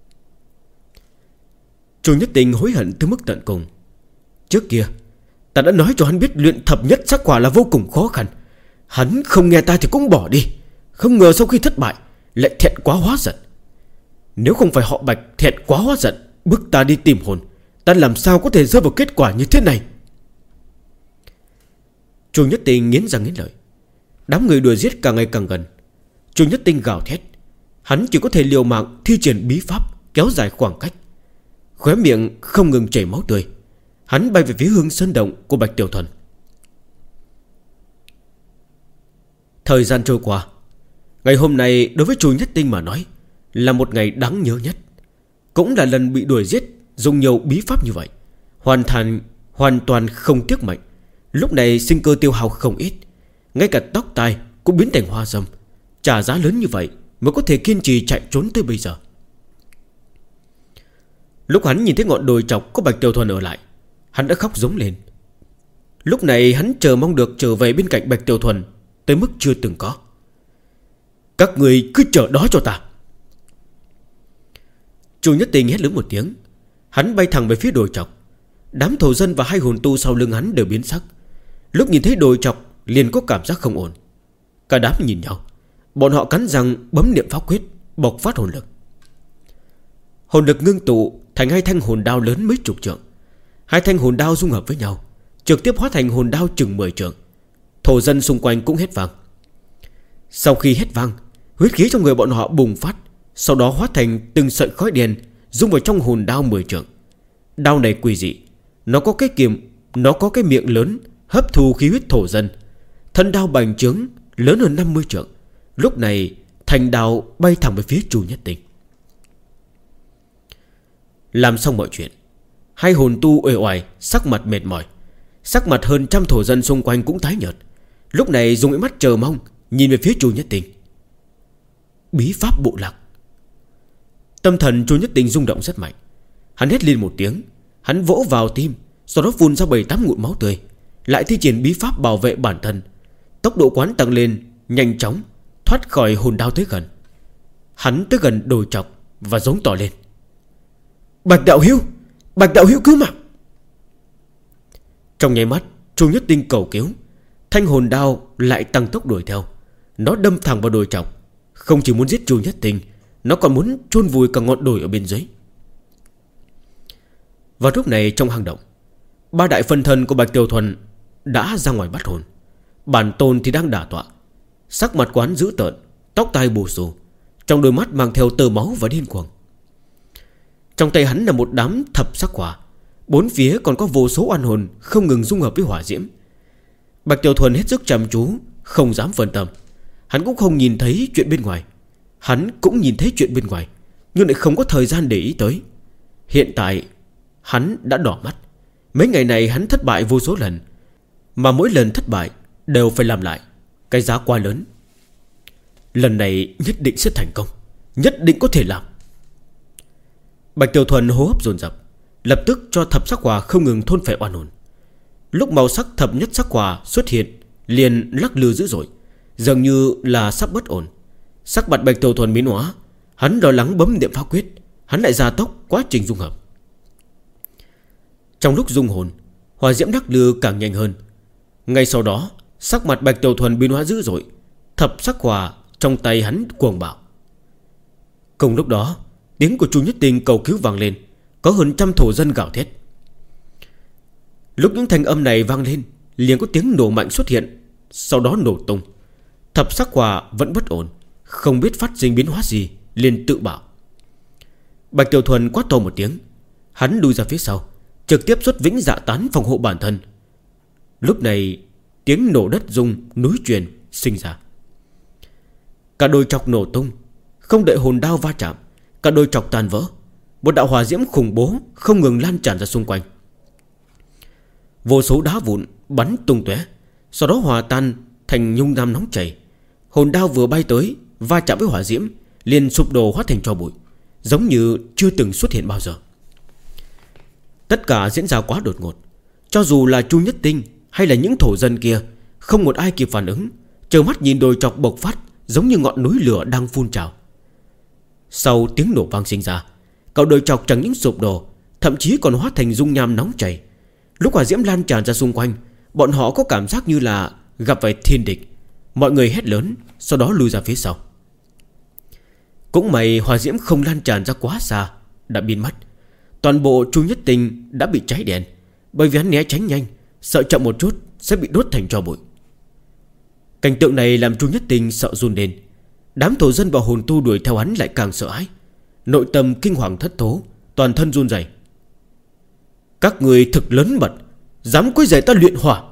Chu Nhất Tinh hối hận tới mức tận cùng. Trước kia ta đã nói cho hắn biết luyện thập nhất sắc hỏa là vô cùng khó khăn. Hắn không nghe ta thì cũng bỏ đi. Không ngờ sau khi thất bại lại thẹn quá hóa giận. Nếu không phải họ Bạch thẹn quá hóa giận bức ta đi tìm hồn, ta làm sao có thể rơi vào kết quả như thế này. Chu Nhất Tinh nghiến răng nghiến lợi. Đám người đuổi giết càng ngày càng gần. Chu Nhất Tinh gào thét. Hắn chỉ có thể liều mạng thi triển bí pháp kéo dài khoảng cách. Khóe miệng không ngừng chảy máu tươi. Hắn bay về phía hướng sơn động của Bạch Tiểu Thuần. Thời gian trôi qua. Ngày hôm nay đối với Chu Nhất Tinh mà nói là một ngày đáng nhớ nhất. Cũng là lần bị đuổi giết dùng nhiều bí pháp như vậy, hoàn toàn không tiếc mệnh. Lúc này sinh cơ tiêu hao không ít. Ngay cả tóc tai cũng biến thành hoa râm. Trả giá lớn như vậy mới có thể kiên trì chạy trốn tới bây giờ. Lúc hắn nhìn thấy ngọn đồi chọc có Bạch Tiểu Thuần ở lại, hắn đã khóc giống lên. Lúc này hắn chờ mong được trở về bên cạnh Bạch Tiểu Thuần tới mức chưa từng có. Các người cứ chờ đó cho ta. Chu Nhất Tinh hét lớn một tiếng. Hắn bay thẳng về phía đồi chọc. Đám thổ dân và hai hồn tu sau lưng hắn đều biến sắc. Lúc nhìn thấy đồi chọc liền có cảm giác không ổn. Cả đám nhìn nhau. Bọn họ cắn răng bấm niệm pháp quyết, bộc phát hồn lực. Hồn lực ngưng tụ thành hai thanh hồn đao lớn mấy chục trượng. Hai thanh hồn đao dung hợp với nhau, trực tiếp hóa thành hồn đao chừng 10 trượng. Thổ dân xung quanh cũng hét vang. Sau khi hét vang, huyết khí trong người bọn họ bùng phát, sau đó hóa thành từng sợi khói đen dung vào trong hồn đao 10 trượng. Đao này quỷ dị, nó có cái miệng lớn hấp thu khí huyết thổ dân. Thân đao bành trướng lớn hơn 50 trượng. Lúc này thành đao bay thẳng về phía Chu Nhất Tinh. Làm xong mọi chuyện, hai hồn tu uể oải, sắc mặt mệt mỏi. Sắc mặt hơn trăm thổ dân xung quanh cũng tái nhợt. Lúc này dùng ánh mắt chờ mong nhìn về phía Chu Nhất Tinh. Bí pháp bộ lạc. Tâm thần Chu Nhất Tinh rung động rất mạnh. Hắn hét lên một tiếng. Hắn vỗ vào tim, sau đó phun ra 7-8 ngụm máu tươi, lại thi triển bí pháp bảo vệ bản thân. Tốc độ quán tăng lên nhanh chóng, thoát khỏi hồn đao tới gần. Hắn tới gần đồi chọc và giống to lên. Bạch đạo hữu, Bạch đạo hữu cứu mạng. Trong nháy mắt Chu Nhất Tinh cầu cứu. Thanh hồn đao lại tăng tốc đuổi theo. Nó đâm thẳng vào đồi chọc. Không chỉ muốn giết Chu Nhất Tinh, nó còn muốn chôn vùi cả ngọn đồi ở bên dưới. Vào lúc này trong hang động, ba đại phân thân của Bạch Tiểu Thuần đã ra ngoài bắt hồn. Bản tôn thì đang đả tọa. Sắc mặt quán dữ tợn, tóc tai bù xù, trong đôi mắt mang theo tơ máu và điên cuồng. Trong tay hắn là một đám thập sắc hỏa. Bốn phía còn có vô số oan hồn không ngừng dung hợp với hỏa diễm. Bạch Tiểu Thuần hết sức chăm chú, không dám phân tâm. Hắn cũng không nhìn thấy chuyện bên ngoài. Hắn cũng nhìn thấy chuyện bên ngoài, nhưng lại không có thời gian để ý tới. Hiện tại hắn đã đỏ mắt. Mấy ngày này hắn thất bại vô số lần, mà mỗi lần thất bại đều phải làm lại. Cái giá quá lớn. Lần này nhất định sẽ thành công, nhất định có thể làm. Bạch Tiểu Thuần hô hấp dồn dập, lập tức cho thập sắc hỏa không ngừng thôn phệ oan hồn. Lúc màu sắc thập nhất sắc hỏa xuất hiện, liền lắc lư dữ dội, dường như là sắp bất ổn. Sắc mặt Bạch Tiểu Thuần biến hóa. Hắn lo lắng bấm niệm pháp quyết. Hắn lại gia tốc quá trình dung hợp. Trong lúc dung hồn, hỏa diễm lắc lư càng nhanh hơn. Ngay sau đó sắc mặt Bạch Tiểu Thuần biến hóa dữ dội. Thập sắc hỏa trong tay hắn cuồng bạo. Cùng lúc đó tiếng của Chu Nhất Tinh cầu cứu vang lên. Có hơn trăm thổ dân gào thét. Lúc những thanh âm này vang lên, liền có tiếng nổ mạnh xuất hiện, sau đó nổ tung. Thập sắc hỏa vẫn bất ổn, không biết phát sinh biến hóa gì, liền tự bảo. Bạch Tiểu Thuần quát to một tiếng. Hắn lùi ra phía sau, trực tiếp xuất vĩnh dạ tán phòng hộ bản thân. Lúc này tiếng nổ đất rung, núi truyền sinh ra. Cả đôi chọc nổ tung. Không đợi hồn đao va chạm, cả đôi chọc tan vỡ. Một đạo hỏa diễm khủng bố không ngừng lan tràn ra xung quanh. Vô số đá vụn bắn tung tóe, sau đó hòa tan thành nhung nham nóng chảy. Hồn đao vừa bay tới, va chạm với hỏa diễm, liền sụp đổ hóa thành tro bụi, giống như chưa từng xuất hiện bao giờ. Tất cả diễn ra quá đột ngột. Cho dù là Chu Nhất Tinh hay là những thổ dân kia, không một ai kịp phản ứng, trơ mắt nhìn đồi chọc bộc phát, giống như ngọn núi lửa đang phun trào. Sau tiếng nổ vang sinh ra, cậu đồi chọc chẳng những sụp đổ, thậm chí còn hóa thành dung nham nóng chảy. Lúc hỏa diễm lan tràn ra xung quanh, bọn họ có cảm giác như là gặp phải thiên địch. Mọi người hét lớn, sau đó lùi ra phía sau. Cũng may hỏa diễm không lan tràn ra quá xa, đã biến mất. Toàn bộ Chu Nhất Tinh đã bị cháy đèn, bởi vì hắn né tránh nhanh, sợ chậm một chút sẽ bị đốt thành tro bụi. Cảnh tượng này làm Chu Nhất Tinh sợ run lên. Đám thổ dân và hồn tu đuổi theo hắn lại càng sợ hãi, nội tâm kinh hoàng thất thố, toàn thân run rẩy. Các người thực lớn mật, dám quấy rầy ta luyện hỏa.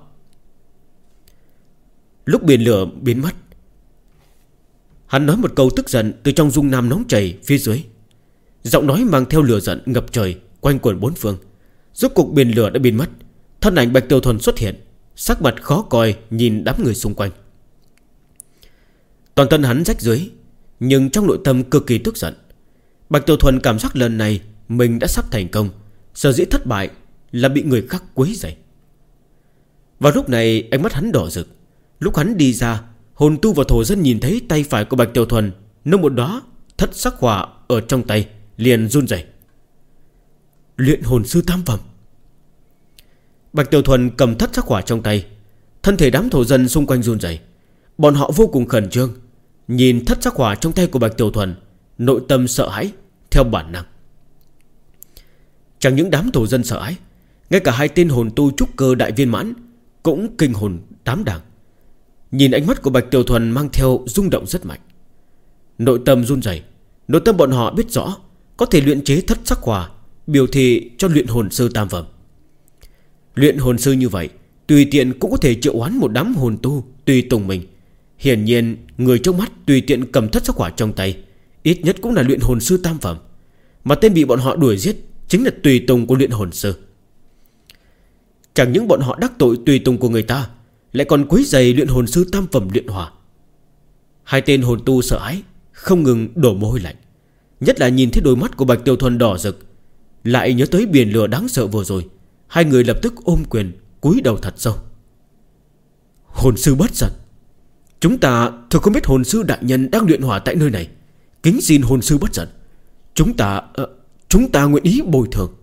Lúc biển lửa biến mất, hắn nói một câu tức giận từ trong dung nham nóng chảy phía dưới. Giọng nói mang theo lửa giận ngập trời, quanh quẩn bốn phương. Rốt cục biển lửa đã biến mất. Thân ảnh Bạch Tiểu Thuần xuất hiện, sắc mặt khó coi nhìn đám người xung quanh. Toàn thân hắn rách rưới, nhưng trong nội tâm cực kỳ tức giận. Bạch Tiểu Thuần cảm giác lần này mình đã sắp thành công, sở dĩ thất bại là bị người khác quấy rầy. Vào lúc này ánh mắt hắn đỏ rực. Lúc hắn đi ra, hồn tu và thổ dân nhìn thấy tay phải của Bạch Tiểu Thuần nâng một đóa thất sắc hỏa ở trong tay, liền run rẩy. Luyện hồn sư tam phẩm. Bạch Tiểu Thuần cầm thất sắc hỏa trong tay, thân thể đám thổ dân xung quanh run rẩy. Bọn họ vô cùng khẩn trương, nhìn thất sắc hỏa trong tay của Bạch Tiểu Thuần, nội tâm sợ hãi theo bản năng. Chẳng những đám thổ dân sợ hãi, ngay cả hai tên hồn tu trúc cơ đại viên mãn cũng kinh hồn tám đàng. Nhìn ánh mắt của Bạch Tiểu Thuần mang theo rung động rất mạnh. Nội tâm run rẩy. Nội tâm bọn họ biết rõ có thể luyện chế thất sắc hỏa, biểu thị cho luyện hồn sư tam phẩm. Luyện hồn sư như vậy, tùy tiện cũng có thể triệu hoán một đám hồn tu tùy tùng mình. Hiển nhiên người trong mắt tùy tiện cầm thất sắc hỏa trong tay, ít nhất cũng là luyện hồn sư tam phẩm. Mà tên bị bọn họ đuổi giết chính là tùy tùng của luyện hồn sư. Chẳng những bọn họ đắc tội tùy tùng của người ta, lại còn quấy rầy luyện hồn sư tam phẩm luyện hỏa. Hai tên hồn tu sợ hãi, không ngừng đổ mồ hôi lạnh. Nhất là nhìn thấy đôi mắt của Bạch Tiểu Thuần đỏ rực, lại nhớ tới biển lửa đáng sợ vừa rồi. Hai người lập tức ôm quyền, cúi đầu thật sâu. Hồn sư bất giận, chúng ta thực không biết hồn sư đại nhân đang luyện hỏa tại nơi này. Kính xin hồn sư bất giận, chúng ta nguyện ý bồi thường.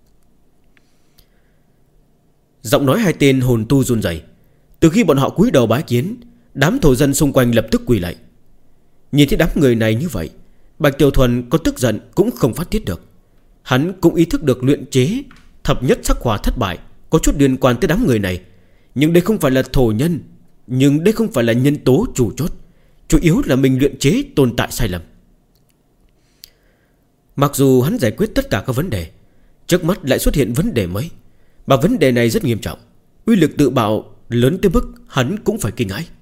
Giọng nói hai tên hồn tu run rẩy. Từ khi bọn họ cúi đầu bái kiến, đám thổ dân xung quanh lập tức quỳ lạy. Nhìn thấy đám người này như vậy, Bạch Tiểu Thuần có tức giận cũng không phát tiết được. Hắn cũng ý thức được luyện chế thập nhất sắc hỏa thất bại có chút liên quan tới đám người này. Nhưng đây không phải là thổ nhân, nhưng đây không phải là nhân tố chủ chốt. Chủ yếu là mình luyện chế tồn tại sai lầm. Mặc dù hắn giải quyết tất cả các vấn đề, trước mắt lại xuất hiện vấn đề mới. Mà vấn đề này rất nghiêm trọng, uy lực tự bạo lớn tới mức hắn cũng phải kinh hãi.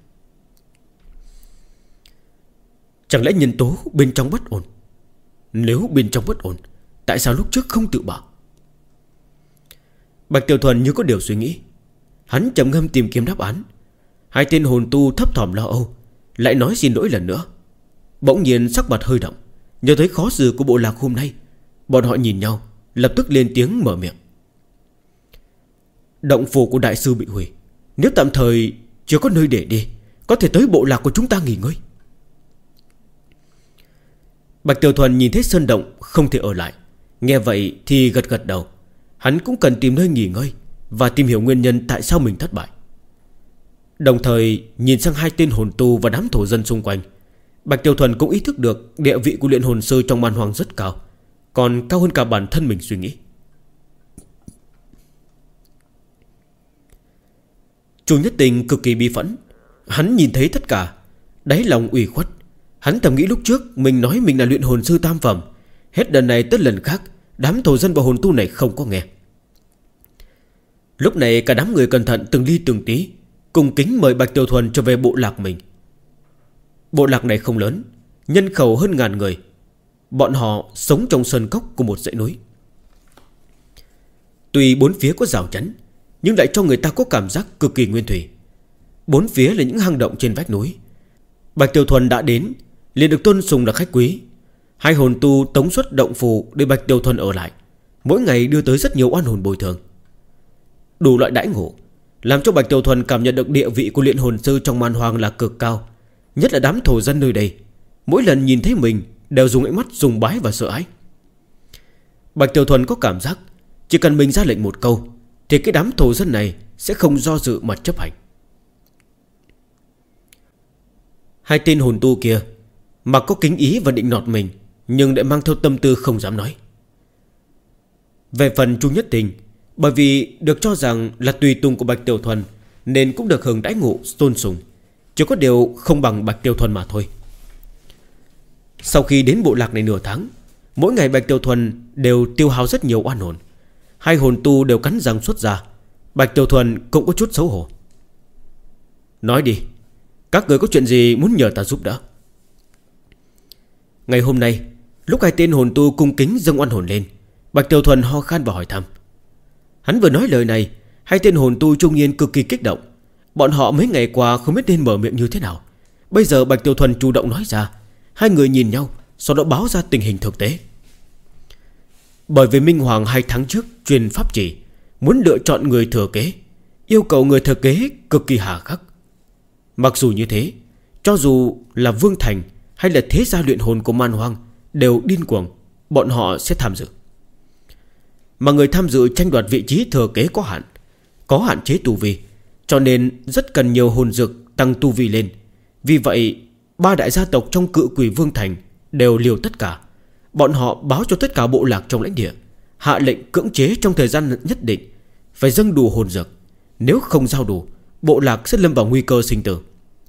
Chẳng lẽ nhân tố bên trong bất ổn? Nếu bên trong bất ổn, tại sao lúc trước không tự bạo? Bạch Tiểu Thuần như có điều suy nghĩ. Hắn trầm ngâm tìm kiếm đáp án. Hai tên hồn tu thấp thỏm lo âu, lại nói xin lỗi lần nữa. Bỗng nhiên sắc mặt hơi động, nhớ tới khó xử của bộ lạc hôm nay. Bọn họ nhìn nhau, lập tức lên tiếng mở miệng. Động phủ của đại sư bị hủy, nếu tạm thời chưa có nơi để đi, có thể tới bộ lạc của chúng ta nghỉ ngơi. Bạch Tiểu Thuần nhìn thấy sơn động không thể ở lại, nghe vậy thì gật gật đầu. Hắn cũng cần tìm nơi nghỉ ngơi và tìm hiểu nguyên nhân tại sao mình thất bại. Đồng thời nhìn sang hai tên hồn tu và đám thổ dân xung quanh, Bạch Tiểu Thuần cũng ý thức được địa vị của luyện hồn sư trong man hoang rất cao, còn cao hơn cả bản thân mình suy nghĩ. Chu Nhất Tình cực kỳ bi phẫn. Hắn nhìn thấy tất cả, đáy lòng ủy khuất. Hắn thầm nghĩ lúc trước mình nói mình là luyện hồn sư tam phẩm, hết lần này tới lần khác đám thổ dân và hồn tu này không có nghe. Lúc này cả đám người cẩn thận từng ly từng tí, cùng kính mời Bạch Tiểu Thuần trở về bộ lạc mình. Bộ lạc này không lớn, nhân khẩu hơn 1000 người. Bọn họ sống trong sơn cốc của một dãy núi. Tuy bốn phía có rào chắn, nhưng lại cho người ta có cảm giác cực kỳ nguyên thủy. Bốn phía là những hang động trên vách núi. Bạch Tiểu Thuần đã đến, liền được tôn sùng là khách quý. Hai hồn tu tống xuất động phù để Bạch Tiểu Thuần ở lại, mỗi ngày đưa tới rất nhiều oan hồn bồi thường. Đủ loại đãi ngộ làm cho Bạch Tiểu Thuần cảm nhận được địa vị của luyện hồn sư trong man hoang là cực cao. Nhất là đám thổ dân nơi đây, mỗi lần nhìn thấy mình đều dùng ánh mắt sùng bái và sợ hãi. Bạch Tiểu Thuần có cảm giác chỉ cần mình ra lệnh một câu thì cái đám thổ dân này sẽ không do dự mà chấp hành. Hai tên hồn tu kia mặc có kính ý và định nọt mình, nhưng lại mang theo tâm tư không dám nói. Về phần Chu Nhất Tình, bởi vì được cho rằng là tùy tùng của Bạch Tiểu Thuần nên cũng được hưởng đãi ngộ tôn sùng, chỉ có điều không bằng Bạch Tiểu Thuần mà thôi. Sau khi đến bộ lạc này nửa tháng, mỗi ngày Bạch Tiểu Thuần đều tiêu hao rất nhiều oan hồn. Hai hồn tu đều cắn răng xuất ra. Bạch Tiểu Thuần cũng có chút xấu hổ. Nói đi, các người có chuyện gì muốn nhờ ta giúp đỡ? Ngày hôm nay, lúc hai tên hồn tu cung kính dâng oan hồn lên, Bạch Tiểu Thuần ho khan và hỏi thăm. Hắn vừa nói lời này, hai tên hồn tu trung niên cực kỳ kích động. Bọn họ mấy ngày qua không biết nên mở miệng như thế nào. Bây giờ Bạch Tiểu Thuần chủ động nói ra, hai người nhìn nhau, sau đó báo ra tình hình thực tế. Bởi vì Minh Hoàng 2 tháng trước truyền pháp chỉ, muốn lựa chọn người thừa kế, yêu cầu người thừa kế cực kỳ hà khắc. Mặc dù như thế, cho dù là Vương Thành hay là thế gia luyện hồn của man hoang đều điên cuồng, bọn họ sẽ tham dự. Mà người tham dự tranh đoạt vị trí thừa kế có hạn chế tu vi, cho nên rất cần nhiều hồn dược tăng tu vi lên. Vì vậy 3 đại gia tộc trong Cự Quỷ Vương Thành đều liều tất cả. Bọn họ báo cho tất cả bộ lạc trong lãnh địa, hạ lệnh cưỡng chế trong thời gian nhất định phải dâng đủ hồn dược. Nếu không giao đủ, bộ lạc sẽ lâm vào nguy cơ sinh tử.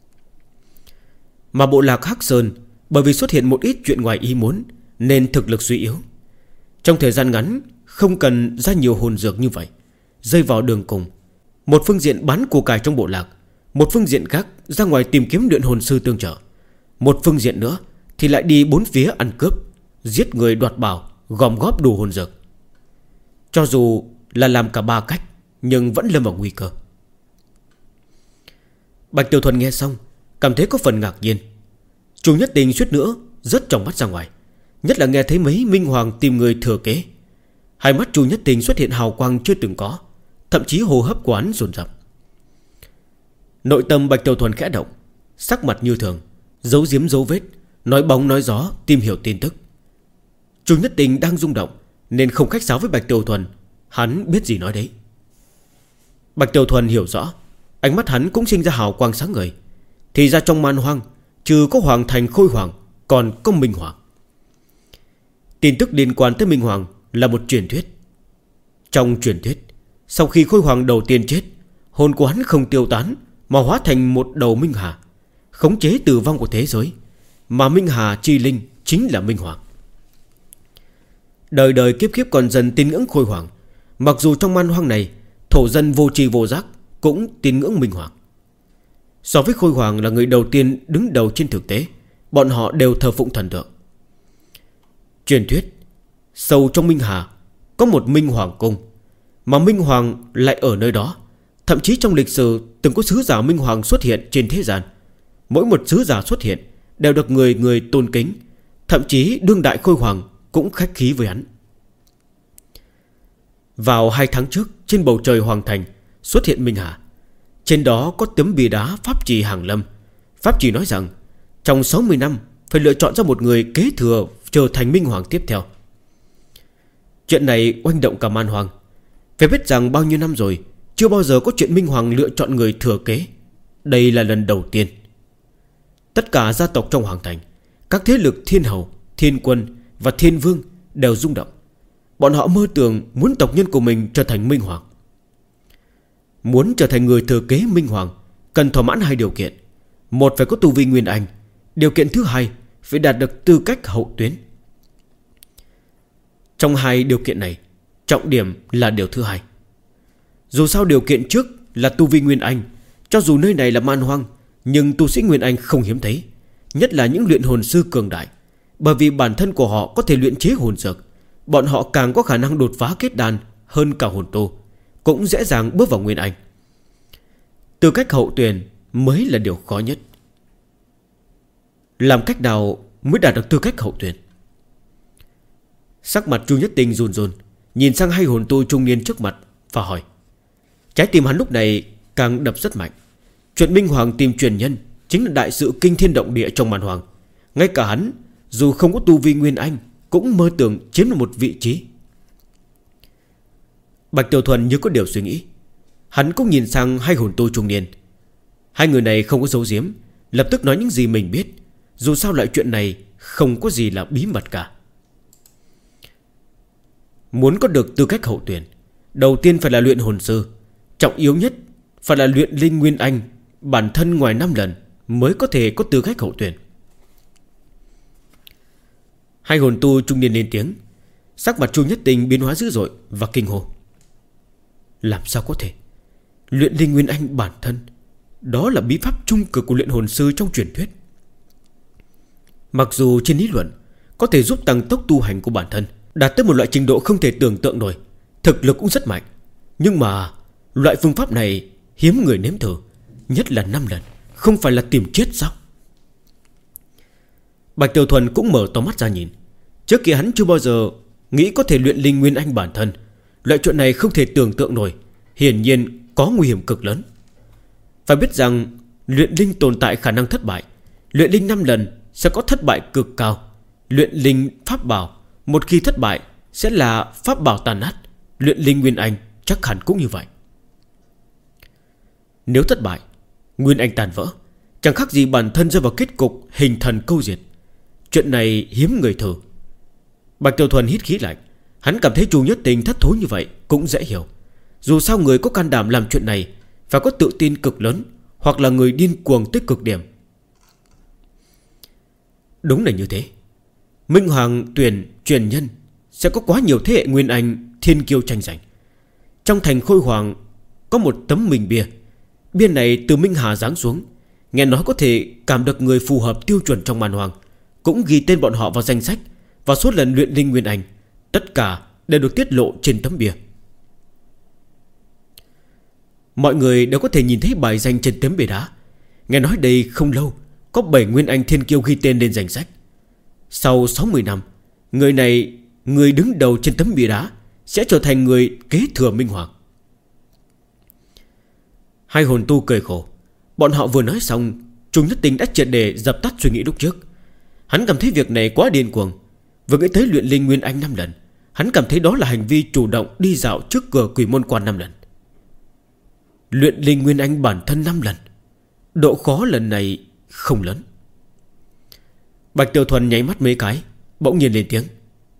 Mà bộ lạc Hắc Sơn bởi vì xuất hiện một ít chuyện ngoài ý muốn nên thực lực suy yếu. Trong thời gian ngắn không cần ra nhiều hồn dược như vậy, rơi vào đường cùng. Một phương diện bán của cải trong bộ lạc, một phương diện khác ra ngoài tìm kiếm luyện hồn sư tương trợ, một phương diện nữa thì lại đi bốn phía ăn cướp, giết người đoạt bảo, gom góp đủ hồn dược. Cho dù là làm cả 3 cách, nhưng vẫn lâm vào nguy cơ. Bạch Tiểu Thuần nghe xong cảm thấy có phần ngạc nhiên. Chu Nhất Tình suýt nữa rớt trong mắt ra ngoài, nhất là nghe thấy mấy Minh Hoàng tìm người thừa kế. Hai mắt Chu Nhất Tình xuất hiện hào quang chưa từng có, thậm chí hô hấp của hắn dồn dập. Nội tâm Bạch Tiểu Thuần khẽ động, sắc mặt như thường, giấu giếm dấu vết, nói bóng nói gió tìm hiểu tin tức. Chu Nhất Tình đang rung động nên không khách sáo với Bạch Tiểu Thuần. Hắn biết gì nói đấy. Bạch Tiểu Thuần hiểu rõ, ánh mắt hắn cũng sinh ra hào quang sáng ngời. Thì ra trong man hoang trừ có Hoàng Thành Khôi Hoàng, còn có Minh Hoàng. Tin tức liên quan tới Minh Hoàng là một truyền thuyết. Trong truyền thuyết, sau khi Khôi Hoàng đầu tiên chết, hồn của hắn không tiêu tán mà hóa thành một đầu Minh Hà, khống chế tử vong của thế giới. Mà Minh Hà chi linh chính là Minh Hoàng. Đời đời kiếp kiếp còn dần tín ngưỡng Khôi Hoàng. Mặc dù trong man hoang này thổ dân vô tri vô giác cũng tín ngưỡng Minh Hoàng. So với Khôi Hoàng là người đầu tiên đứng đầu trên thực tế, bọn họ đều thờ phụng thần tượng. Truyền thuyết, sâu trong Minh Hà có một Minh Hoàng cung, mà Minh Hoàng lại ở nơi đó. Thậm chí trong lịch sử từng có sứ giả Minh Hoàng xuất hiện trên thế gian. Mỗi một sứ giả xuất hiện đều được người người tôn kính. Thậm chí đương đại Khôi Hoàng cũng khách khí với hắn. Vào 2 tháng trước, trên bầu trời Hoàng Thành xuất hiện Minh Hà. Trên đó có tấm bia đá pháp trì hàng lâm. Pháp trì nói rằng trong 60 năm phải lựa chọn ra một người kế thừa trở thành Minh Hoàng tiếp theo. Chuyện này oanh động cả man hoang. Phải biết rằng bao nhiêu năm rồi chưa bao giờ có chuyện Minh Hoàng lựa chọn người thừa kế. Đây là lần đầu tiên. Tất cả gia tộc trong hoàng thành, các thế lực thiên hầu, thiên quân và thiên vương đều rung động. Bọn họ mơ tưởng muốn tộc nhân của mình trở thành minh hoàng. Muốn trở thành người thừa kế minh hoàng cần thỏa mãn hai điều kiện. Một, phải có tu vi nguyên anh. Điều kiện thứ hai, phải đạt được tư cách hậu tuyến. Trong hai điều kiện này, trọng điểm là điều thứ hai. Dù sao điều kiện trước là tu vi nguyên anh, cho dù nơi này là man hoang, nhưng tu sĩ nguyên anh không hiếm thấy, nhất là những luyện hồn sư cường đại. Bởi vì bản thân của họ có thể luyện chế hồn dược, bọn họ càng có khả năng đột phá kết đan hơn cả hồn tu, cũng dễ dàng bước vào nguyên anh. Tư cách hậu tuyển mới là điều khó nhất. Làm cách nào mới đạt được tư cách hậu tuyển? Sắc mặt Chu Nhất Tinh run run, nhìn sang hai hồn tu trung niên trước mặt và hỏi. Trái tim hắn lúc này càng đập rất mạnh. Chuyện minh hoàng tìm truyền nhân chính là đại sự kinh thiên động địa trong màn hoàng. Ngay cả hắn dù không có tu vi nguyên anh cũng mơ tưởng chiếm được một vị trí. Bạch Tiểu Thuần như có điều suy nghĩ. Hắn cũng nhìn sang hai hồn tu trung niên. Hai người này không có giấu giếm, lập tức nói những gì mình biết. Dù sao loại chuyện này không có gì là bí mật cả. Muốn có được tư cách hậu tuyển, đầu tiên phải là luyện hồn sư. Trọng yếu nhất phải là luyện linh nguyên anh, bản thân ngoài 5 lần mới có thể có tư cách hậu tuyển. Hai hồn tu trung niên lên tiếng. Sắc mặt Chu Nhất Tinh biến hóa dữ dội và kinh hô. Làm sao có thể? Luyện linh nguyên anh bản thân, đó là bí pháp trung cực của luyện hồn sư trong truyền thuyết. Mặc dù trên lý luận có thể giúp tăng tốc tu hành của bản thân, đạt tới một loại trình độ không thể tưởng tượng nổi, thực lực cũng rất mạnh. Nhưng mà loại phương pháp này hiếm người nếm thử, nhất là 5 lần, không phải là tìm chết sao? Bạch Tiểu Thuần cũng mở to mắt ra nhìn. Trước kia hắn chưa bao giờ nghĩ có thể luyện linh nguyên anh bản thân. Loại chuyện này không thể tưởng tượng nổi, hiển nhiên có nguy hiểm cực lớn. Phải biết rằng luyện linh tồn tại khả năng thất bại. Luyện linh 5 lần sẽ có thất bại cực cao. Luyện linh pháp bảo, một khi thất bại sẽ là pháp bảo tàn nát. Luyện linh nguyên anh chắc hẳn cũng như vậy. Nếu thất bại, nguyên anh tàn vỡ, chẳng khác gì bản thân rơi vào kết cục hình thần câu diệt. Chuyện này hiếm người thử. Bạch Tiểu Thuần hít khí lạnh. Hắn cảm thấy Chu Nhất Tinh thất thối như vậy cũng dễ hiểu. Dù sao người có can đảm làm chuyện này phải có tự tin cực lớn, hoặc là người điên cuồng tới cực điểm. Đúng là như thế. Minh Hoàng tuyển truyền nhân sẽ có quá nhiều thế hệ nguyên anh thiên kiêu tranh giành. Trong thành Khôi Hoàng có một tấm minh bia. Bia này từ Minh Hà giáng xuống, nghe nói có thể cảm được người phù hợp tiêu chuẩn trong màn hoàng, cũng ghi tên bọn họ vào danh sách. Và số lần luyện linh nguyên anh tất cả đều được tiết lộ trên tấm bia. Mọi người đều có thể nhìn thấy bài danh trên tấm bia đá. Nghe nói đây không lâu có 7 nguyên anh thiên kiêu ghi tên lên danh sách. Sau 60 năm, người này, người đứng đầu trên tấm bia đá, sẽ trở thành người kế thừa Minh Hoàng. Hai hồn tu cười khổ. Bọn họ vừa nói xong, Chu Nhất Tinh đã triệt để dập tắt suy nghĩ lúc trước. Hắn cảm thấy việc này quá điên cuồng. Vừa nghĩ tới luyện linh nguyên anh 5 lần, hắn cảm thấy đó là hành vi chủ động đi dạo trước cửa Quỷ Môn Quan 5 lần. Luyện linh nguyên anh bản thân 5 lần, độ khó lần này không lớn. Bạch Tiểu Thuần nháy mắt mấy cái, bỗng nhiên lên tiếng.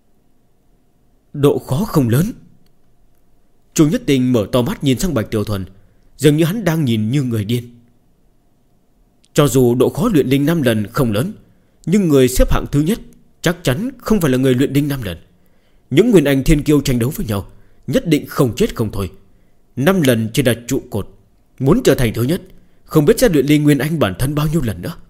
Độ khó không lớn. Chu Nhất Tinh mở to mắt nhìn sang Bạch Tiểu Thuần, dường như hắn đang nhìn như người điên. Cho dù độ khó luyện linh 5 lần không lớn, nhưng người xếp hạng thứ nhất chắc chắn không phải là người luyện linh 5 lần. Những nguyên anh thiên kiêu tranh đấu với nhau, nhất định không chết không thôi. 5 lần chỉ là trụ cột. Muốn trở thành thứ nhất, không biết sẽ luyện linh nguyên anh bản thân bao nhiêu lần nữa.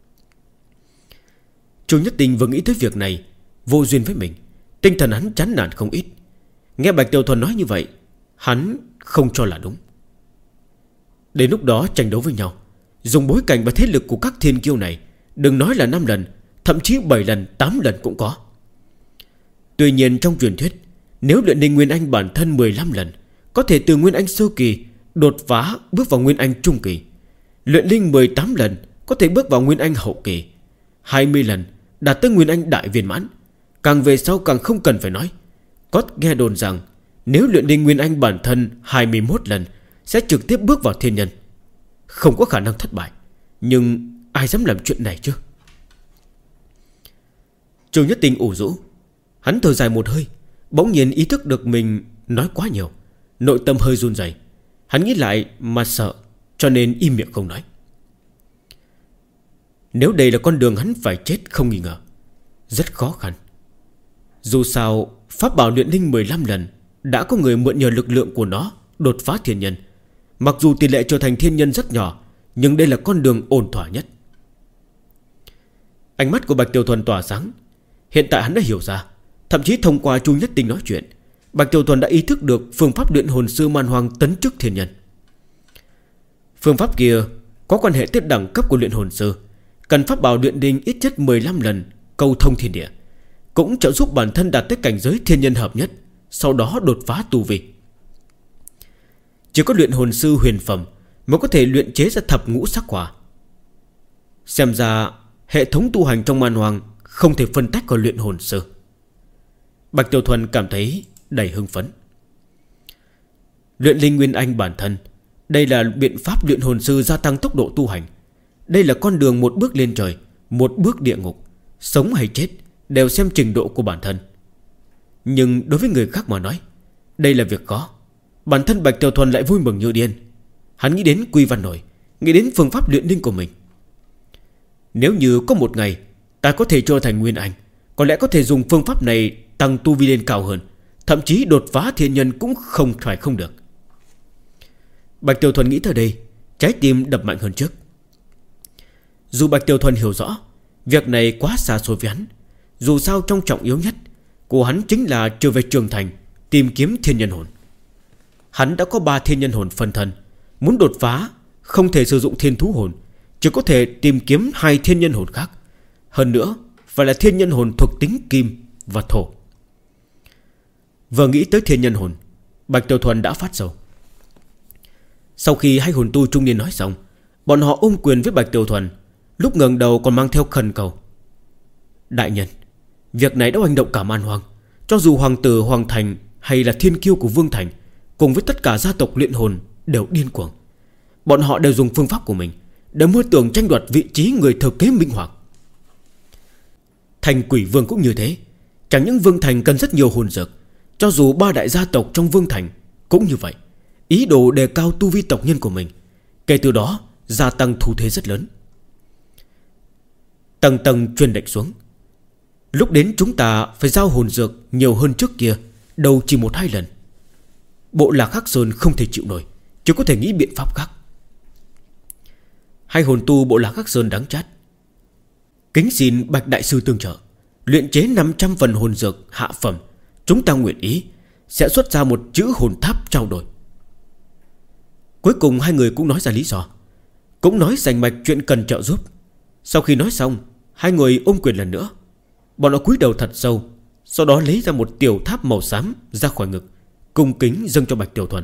Chu Nhất Tinh vừa nghĩ tới việc này vô duyên với mình, tinh thần hắn chán nản không ít. Nghe Bạch Tiểu Thuần nói như vậy, hắn không cho là đúng. Đến lúc đó tranh đấu với nhau, dùng bối cảnh và thế lực của các thiên kiêu này, đừng nói là 5 lần, thậm chí 7 lần, 8 lần cũng có. Tuy nhiên trong truyền thuyết, nếu luyện linh nguyên anh bản thân 15 lần, có thể từ nguyên anh sơ kỳ đột phá bước vào nguyên anh trung kỳ. Luyện linh 18 lần, có thể bước vào nguyên anh hậu kỳ. 20 lần đạt tới nguyên anh đại viên mãn. Càng về sau càng không cần phải nói. Có nghe đồn rằng nếu luyện linh nguyên anh bản thân 21 lần, sẽ trực tiếp bước vào thiên nhân. không có khả năng thất bại. Nhưng ai dám làm chuyện này chứ? Trương Nhất Tinh ủ rũ. Hắn thở dài một hơi, bỗng nhiên ý thức được mình nói quá nhiều, nội tâm hơi run rẩy. Hắn nghĩ lại mà sợ, cho nên im miệng không nói. Nếu đây là con đường hắn phải chết không nghi ngờ, rất khó khăn. Dù sao pháp bảo luyện linh 15 lần đã có người mượn nhờ lực lượng của nó đột phá thiên nhân. Mặc dù tỷ lệ trở thành thiên nhân rất nhỏ, nhưng đây là con đường ổn thỏa nhất. Ánh mắt của Bạch Tiểu Thuần tỏa sáng. Hiện tại hắn đã hiểu ra, thậm chí thông qua Chu Nhất Tinh nói chuyện, Bạch Tiểu Thuần đã ý thức được phương pháp luyện hồn sư man hoang tấn chức thiên nhân. Phương pháp kia có quan hệ tiếp đẳng cấp của luyện hồn sư, cần pháp bảo luyện linh ít nhất 15 lần câu thông thiên địa, cũng trợ giúp bản thân đạt tới cảnh giới thiên nhân hợp nhất, sau đó đột phá tu vi. Chỉ có luyện hồn sư huyền phẩm mới có thể luyện chế ra thập ngũ sắc hỏa. Xem ra hệ thống tu hành trong man hoang không thể phân tách khỏi luyện hồn sư. Bạch Tiểu Thuần cảm thấy đầy hưng phấn. Luyện linh nguyên anh bản thân, đây là biện pháp luyện hồn sư gia tăng tốc độ tu hành. Đây là con đường một bước lên trời, một bước địa ngục. Sống hay chết đều xem trình độ của bản thân. Nhưng đối với người khác mà nói, đây là việc khó. Bản thân Bạch Tiểu Thuần lại vui mừng như điên. Hắn nghĩ đến Quy Văn Nổi, nghĩ đến phương pháp luyện linh của mình. Nếu như có một ngày ta có thể trở thành nguyên anh, có lẽ có thể dùng phương pháp này tăng tu vi lên cao hơn, thậm chí đột phá thiên nhân cũng không phải không được. Bạch Tiểu Thuần nghĩ tới đây, trái tim đập mạnh hơn trước. Dù Bạch Tiểu Thuần hiểu rõ việc này quá xa xôi với hắn, dù sao trong trọng yếu nhất của hắn chính là trở về trường thành, tìm kiếm thiên nhân hồn. Hắn đã có 3 thiên nhân hồn phân thân, muốn đột phá không thể sử dụng thiên thú hồn, chỉ có thể tìm kiếm 2 thiên nhân hồn khác. Hơn nữa phải là thiên nhân hồn thuộc tính kim và thổ. Vừa nghĩ tới thiên nhân hồn, Bạch Tiểu Thuần đã phát sầu. Sau khi hai hồn tu trung niên nói xong, bọn họ ôm quyền với Bạch Tiểu Thuần, lúc ngẩng đầu còn mang theo khẩn cầu. Đại nhân, việc này đã hành động cả man hoang. Cho dù hoàng tử Hoàng Thành hay là thiên kiêu của Vương Thành, cùng với tất cả gia tộc luyện hồn đều điên cuồng. Bọn họ đều dùng phương pháp của mình, đều mơ tưởng tranh đoạt vị trí người thừa kế Minh Hoàng. Thành Quỷ Vương cũng như thế. Chẳng những Vương Thành cần rất nhiều hồn dược, cho dù 3 đại gia tộc trong Vương Thành cũng như vậy, ý đồ đề cao tu vi tộc nhân của mình, kể từ đó gia tăng thu thế rất lớn. Tầng tầng truyền lệnh xuống. Lúc đến chúng ta phải giao hồn dược nhiều hơn trước kia, đầu chỉ 1-2 lần. Bộ Lạc Hắc Sơn không thể chịu nổi, chỉ có thể nghĩ biện pháp khác. Hai hồn tu Bộ Lạc Hắc Sơn đáng chát. Kính xin Bạch Đại Sư tương trợ, luyện chế 500 phần hồn dược hạ phẩm. Chúng ta nguyện ý sẽ xuất ra một chữ hồn tháp trao đổi. Cuối cùng hai người cũng nói ra lý do, cũng nói rành mạch chuyện cần trợ giúp. Sau khi nói xong, hai người ôm quyền lần nữa. Bọn họ cúi đầu thật sâu, sau đó lấy ra một tiểu tháp màu xám ra khỏi ngực, cung kính dâng cho Bạch Tiểu Thuần.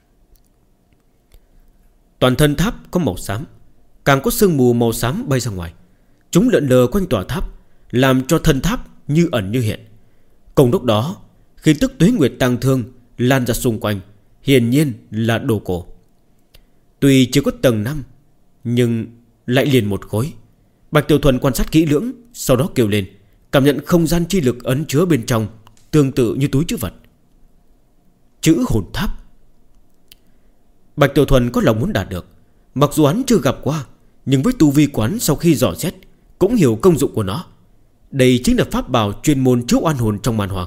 Toàn thân tháp có màu xám, càng có sương mù màu xám bay ra ngoài. Chúng lượn lờ quanh tòa tháp, làm cho thân tháp như ẩn như hiện. Cùng lúc đó, khi tức tuế nguyệt tang thương lan ra xung quanh, hiển nhiên là đồ cổ. Tuy chỉ có tầng 5, nhưng lại liền một khối. Bạch Tiểu Thuần quan sát kỹ lưỡng, sau đó kêu lên, cảm nhận không gian chi lực ấn chứa bên trong, tương tự như túi trữ vật. Chữ hồn tháp. Bạch Tiểu Thuần có lòng muốn đạt được. Mặc dù hắn chưa gặp qua, nhưng với tu vi quán sau khi dò xét, cũng hiểu công dụng của nó. Đây chính là pháp bảo chuyên môn chứa oan hồn trong man hoang.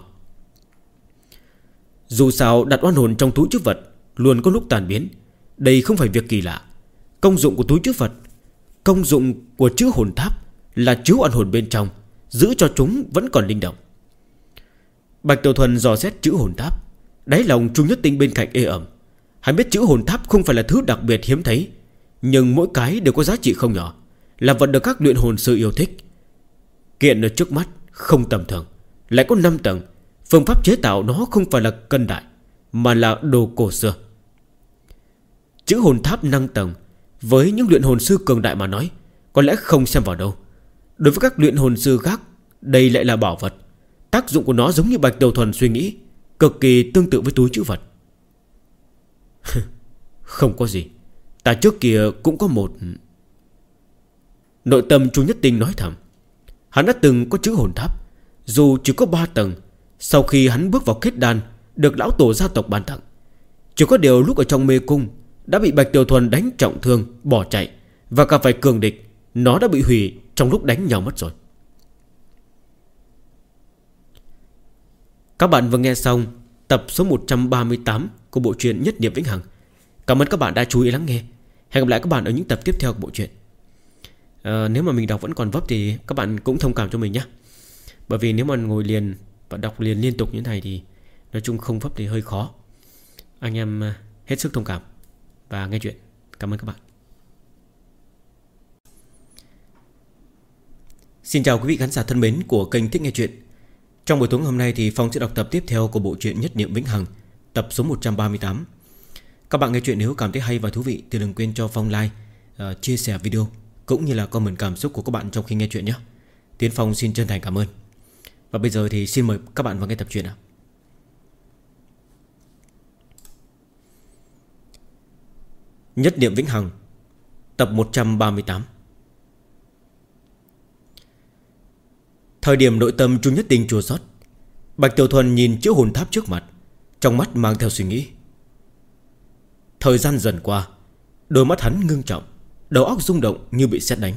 Dù sao đặt oan hồn trong túi trữ vật luôn có lúc tàn biến, đây không phải việc kỳ lạ. Công dụng của túi trữ vật, công dụng của chữ hồn tháp là chứa oan hồn bên trong, giữ cho chúng vẫn còn linh động. Bạch Tiểu Thuần dò xét chữ hồn tháp, đáy lòng Trung Nhất Tinh bên cạnh ê ẩm. Hắn biết chữ hồn tháp không phải là thứ đặc biệt hiếm thấy, nhưng mỗi cái đều có giá trị không nhỏ, là vật được các luyện hồn sư yêu thích. Kiện ở trước mắt không tầm thường, lại có 5 tầng. Phương pháp chế tạo nó không phải là cân đại, mà là đồ cổ xưa. Chữ hồn tháp 5 tầng, với những luyện hồn sư cường đại mà nói, có lẽ không xem vào đâu. Đối với các luyện hồn sư khác, đây lại là bảo vật. Tác dụng của nó giống như Bạch Tiểu Thuần suy nghĩ, cực kỳ tương tự với túi trữ vật. Không có gì, Ta trước kia cũng có một. Nội tâm Chu Nhất Tinh nói thầm. Hắn đã từng có chữ hồn tháp, dù chỉ có 3 tầng. Sau khi hắn bước vào kết đan, được lão tổ gia tộc ban tặng. Chỉ có điều lúc ở trong mê cung đã bị Bạch Tiểu Thuần đánh trọng thương, bỏ chạy, và cả phải cường địch. Nó đã bị hủy trong lúc đánh nhau mất rồi. Các bạn vừa nghe xong tập số 138 của bộ truyện Nhất Niệm Vĩnh Hằng. Cảm ơn các bạn đã chú ý lắng nghe. Hẹn gặp lại các bạn ở những tập tiếp theo của bộ truyện. Nếu mà mình đọc vẫn còn vấp thì các bạn cũng thông cảm cho mình nhé. Bởi vì nếu mà ngồi liền và đọc liền liên tục như thế này thì nói chung không vấp thì hơi khó. Anh em hết sức thông cảm và nghe chuyện. Cảm ơn các bạn. Xin chào quý vị khán giả thân mến của kênh Thích Nghe Chuyện. Trong buổi tối hôm nay thì Phong sẽ đọc tập tiếp theo của bộ truyện Nhất Niệm Vĩnh Hằng, tập số 138. Các bạn nghe chuyện nếu cảm thấy hay và thú vị thì đừng quên cho Phong like, chia sẻ video cũng như là comment cảm xúc của các bạn trong khi nghe chuyện nhé. Tiến Phong xin chân thành cảm ơn. Và bây giờ thì xin mời các bạn vào nghe tập truyện nào. Nhất Niệm Vĩnh Hằng, tập 138. Thời điểm nội tâm Chu Nhất Tinh chua xót, Bạch Tiểu Thuần nhìn chữ hồn tháp trước mặt, trong mắt mang theo suy nghĩ. Thời gian dần qua, đôi mắt hắn ngưng trọng, đầu óc rung động như bị sét đánh.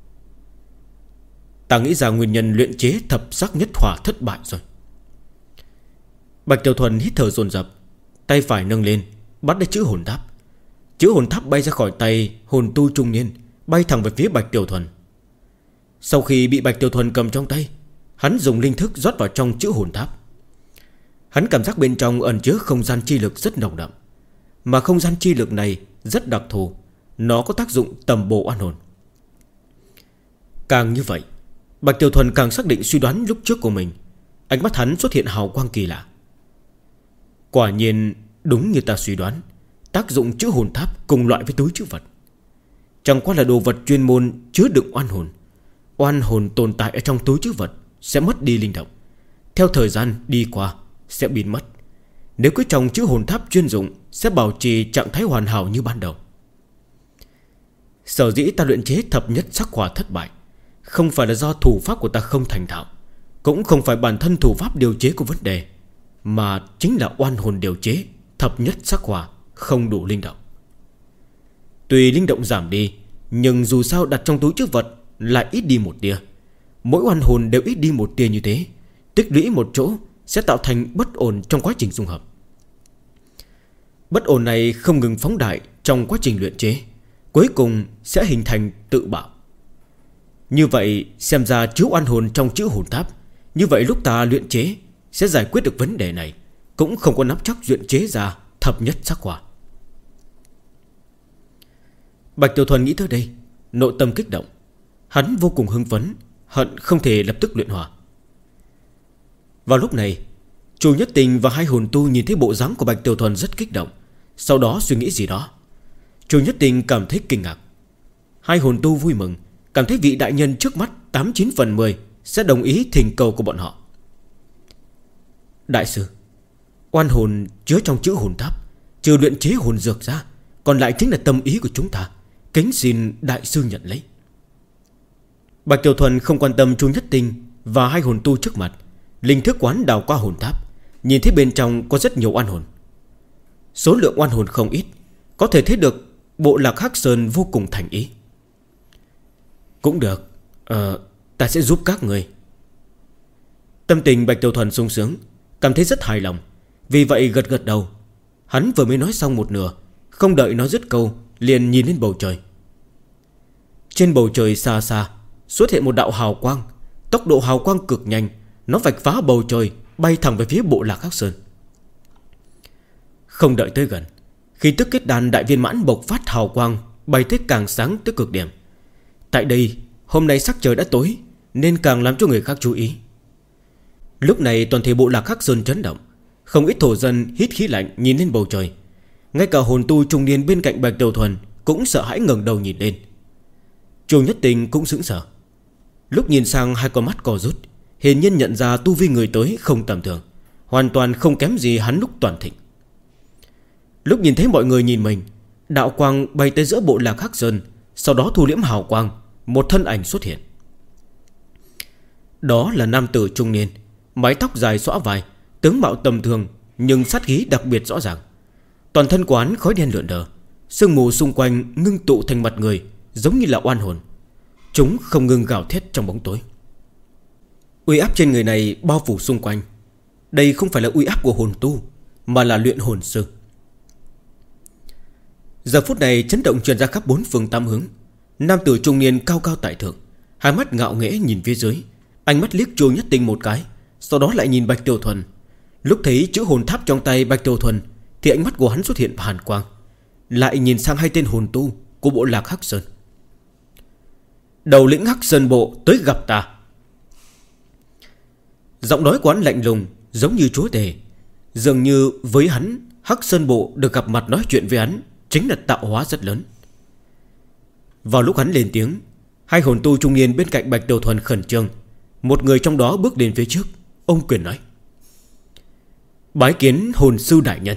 Ta nghĩ ra nguyên nhân luyện chế thập sắc nhất hỏa thất bại rồi. Bạch Tiểu Thuần hít thở dồn dập, tay phải nâng lên, bắt lấy chữ hồn tháp. Chữ hồn tháp bay ra khỏi tay hồn tu trung niên, bay thẳng về phía Bạch Tiểu Thuần. Sau khi bị Bạch Tiểu Thuần cầm trong tay, hắn dùng linh thức rót vào trong chữ hồn tháp. Hắn cảm giác bên trong ẩn chứa không gian chi lực rất nồng đậm. Mà không gian chi lực này rất đặc thù, nó có tác dụng tầm bổ oan hồn. Càng như vậy, Bạch Tiểu Thuần càng xác định suy đoán lúc trước của mình. Ánh mắt hắn xuất hiện hào quang kỳ lạ. Quả nhiên đúng như ta suy đoán, tác dụng chữ hồn tháp cùng loại với túi trữ vật. Chẳng qua là đồ vật chuyên môn chứa đựng oan hồn. Oan hồn tồn tại ở trong túi trữ vật sẽ mất đi linh động, theo thời gian đi qua sẽ biến mất. Nếu cứ trong chữ hồn tháp chuyên dụng sẽ bảo trì trạng thái hoàn hảo như ban đầu. Sở dĩ ta luyện chế thập nhất sắc hỏa thất bại, không phải là do thủ pháp của ta không thành thạo, cũng không phải bản thân thủ pháp điều chế có vấn đề, mà chính là oan hồn điều chế thập nhất sắc hỏa không đủ linh động. Tuy linh động giảm đi, nhưng dù sao đặt trong túi trữ vật lại ít đi một tia. Mỗi oan hồn đều ít đi một tia như thế, tích lũy một chỗ sẽ tạo thành bất ổn trong quá trình dung hợp. Bất ổn này không ngừng phóng đại trong quá trình luyện chế, cuối cùng sẽ hình thành tự bạo. Như vậy xem ra chứa oan hồn trong chữ hồn tháp, như vậy lúc ta luyện chế sẽ giải quyết được vấn đề này, cũng không có nắm chắc luyện chế ra thập nhất sắc hỏa. Bạch Tiểu Thuần nghĩ tới đây, nội tâm kích động. Hắn vô cùng hưng phấn, hận không thể lập tức luyện hỏa. Vào lúc này, Chu Nhất Tinh và hai hồn tu nhìn thấy bộ dáng của Bạch Tiểu Thuần rất kích động, sau đó suy nghĩ gì đó. Chu Nhất Tinh cảm thấy kinh ngạc. Hai hồn tu vui mừng, cảm thấy vị đại nhân trước mắt 89 phần 10 sẽ đồng ý thỉnh cầu của bọn họ. Đại sư, oan hồn chứa trong chữ hồn tháp, trừ luyện chế hồn dược ra, còn lại chính là tâm ý của chúng ta, kính xin đại sư nhận lấy. Bạch Tiểu Thuần không quan tâm Chu Nhất Tinh và hai hồn tu trước mặt. Linh thức quán đào qua hồn tháp, nhìn thấy bên trong có rất nhiều oan hồn. Số lượng oan hồn không ít, có thể thấy được bộ lạc Hắc Sơn vô cùng thành ý. Cũng được, ta sẽ giúp các người. Tâm tình Bạch Tiểu Thuần sung sướng, cảm thấy rất hài lòng, vì vậy gật gật đầu. Hắn vừa mới nói xong một nửa, không đợi nói dứt câu liền nhìn lên bầu trời. Trên bầu trời xa xa xuất hiện một đạo hào quang. Tốc độ hào quang cực nhanh, nó vạch phá bầu trời, bay thẳng về phía bộ lạc Hắc Sơn. Không đợi tới gần, khi tức kết đàn đại viên mãn bộc phát hào quang, bay tới càng sáng tới cực điểm. Tại đây, hôm nay sắc trời đã tối, nên càng làm cho người khác chú ý. Lúc này toàn thể bộ lạc Hắc Sơn chấn động. Không ít thổ dân hít khí lạnh nhìn lên bầu trời. Ngay cả hồn tu trung niên bên cạnh Bạch Tiểu Thuần cũng sợ hãi ngẩng đầu nhìn lên. Chu Nhất Tinh cũng sững sờ. Lúc nhìn sang hai con mắt co rút, hiển nhiên nhận ra tu vi người tới không tầm thường, hoàn toàn không kém gì hắn lúc toàn thịnh. Lúc nhìn thấy mọi người nhìn mình, đạo quang bay tới giữa bộ lạc Hắc Sơn, sau đó thu liễm hào quang. Một thân ảnh xuất hiện. Đó là nam tử trung niên, mái tóc dài xõa vai, tướng mạo tầm thường nhưng sát khí đặc biệt rõ ràng. Toàn thân quán khói đen lượn lờ, sương mù xung quanh ngưng tụ thành mặt người, giống như là oan hồn. Chúng không ngừng gào thét trong bóng tối. Uy áp trên người này bao phủ xung quanh. Đây không phải là uy áp của hồn tu, mà là luyện hồn sư. Giờ phút này chấn động truyền ra khắp bốn phương tám hướng. Nam tử trung niên cao cao tại thượng, hai mắt ngạo nghễ nhìn phía dưới, ánh mắt liếc Chu Nhất Tinh một cái, sau đó lại nhìn Bạch Tiểu Thuần. Lúc thấy chữ hồn tháp trong tay Bạch Tiểu Thuần thì ánh mắt của hắn xuất hiện hàn quang, lại nhìn sang hai tên hồn tu của bộ lạc Hắc Sơn. Đầu lĩnh Hắc Sơn bộ tới gặp ta. Giọng nói của hắn lạnh lùng, giống như chúa tể. Dường như với hắn, Hắc Sơn bộ được gặp mặt nói chuyện với hắn chính là tạo hóa rất lớn. Vào lúc hắn lên tiếng, hai hồn tu trung niên bên cạnh Bạch Tiểu Thuần khẩn trương. Một người trong đó bước đến phía trước, ông quyền nói: bái kiến hồn sư đại nhân.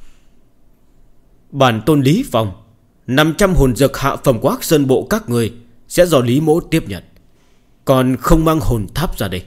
Bản tôn Lý Phong, 500 hồn dược hạ phẩm của Hắc Sơn bộ các người sẽ do Lý Mỗ tiếp nhận, còn không mang hồn tháp ra đây.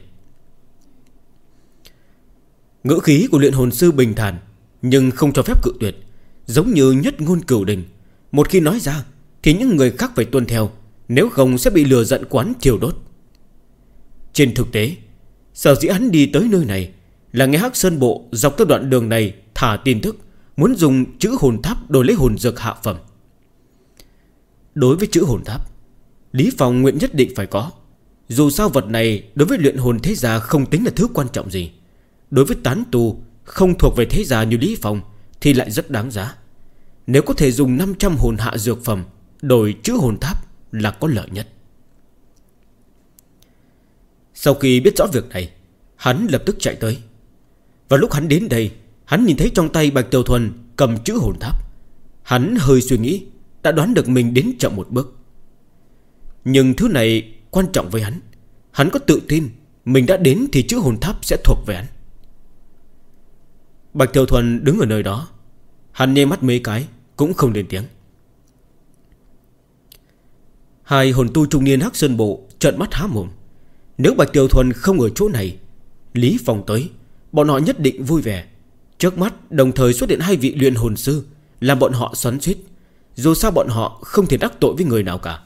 Ngữ khí của luyện hồn sư bình thản, nhưng không cho phép cự tuyệt, giống như nhất ngôn cửu đình. Một khi nói ra thì những người khác phải tuân theo, nếu không sẽ bị lừa giận quán thiêu đốt. Trên thực tế, sở dĩ hắn đi tới nơi này là nghe Hắc Sơn bộ dọc theo đoạn đường này thả tin tức muốn dùng chữ hồn tháp đổi lấy hồn dược hạ phẩm. Đối với chữ hồn tháp, Lý Phong nguyện nhất định phải có. Dù sao vật này đối với luyện hồn thế gia không tính là thứ quan trọng gì, đối với tán tu không thuộc về thế gia như Lý Phong thì lại rất đáng giá. Nếu có thể dùng 500 hồn hạ dược phẩm đổi chữ hồn tháp là có lợi nhất. Sau khi biết rõ việc này, hắn lập tức chạy tới. Và lúc hắn đến đây, hắn nhìn thấy trong tay Bạch Tiểu Thuần cầm chữ hồn tháp. Hắn hơi suy nghĩ, đã đoán được mình đến chậm một bước. Nhưng thứ này quan trọng với hắn. Hắn có tự tin mình đã đến thì chữ hồn tháp sẽ thuộc về hắn. Bạch Tiểu Thuần đứng ở nơi đó, hắn nháy mắt mấy cái cũng không lên tiếng. Hai hồn tu trung niên Hắc Sơn bộ trợn mắt há mồm. Nếu Bạch Tiểu Thuần không ở chỗ này, Lý Phong tới, bọn họ nhất định vui vẻ. Trước mắt đồng thời xuất hiện hai vị luyện hồn sư, làm bọn họ xoắn xuýt. Dù sao bọn họ không thể đắc tội với người nào cả.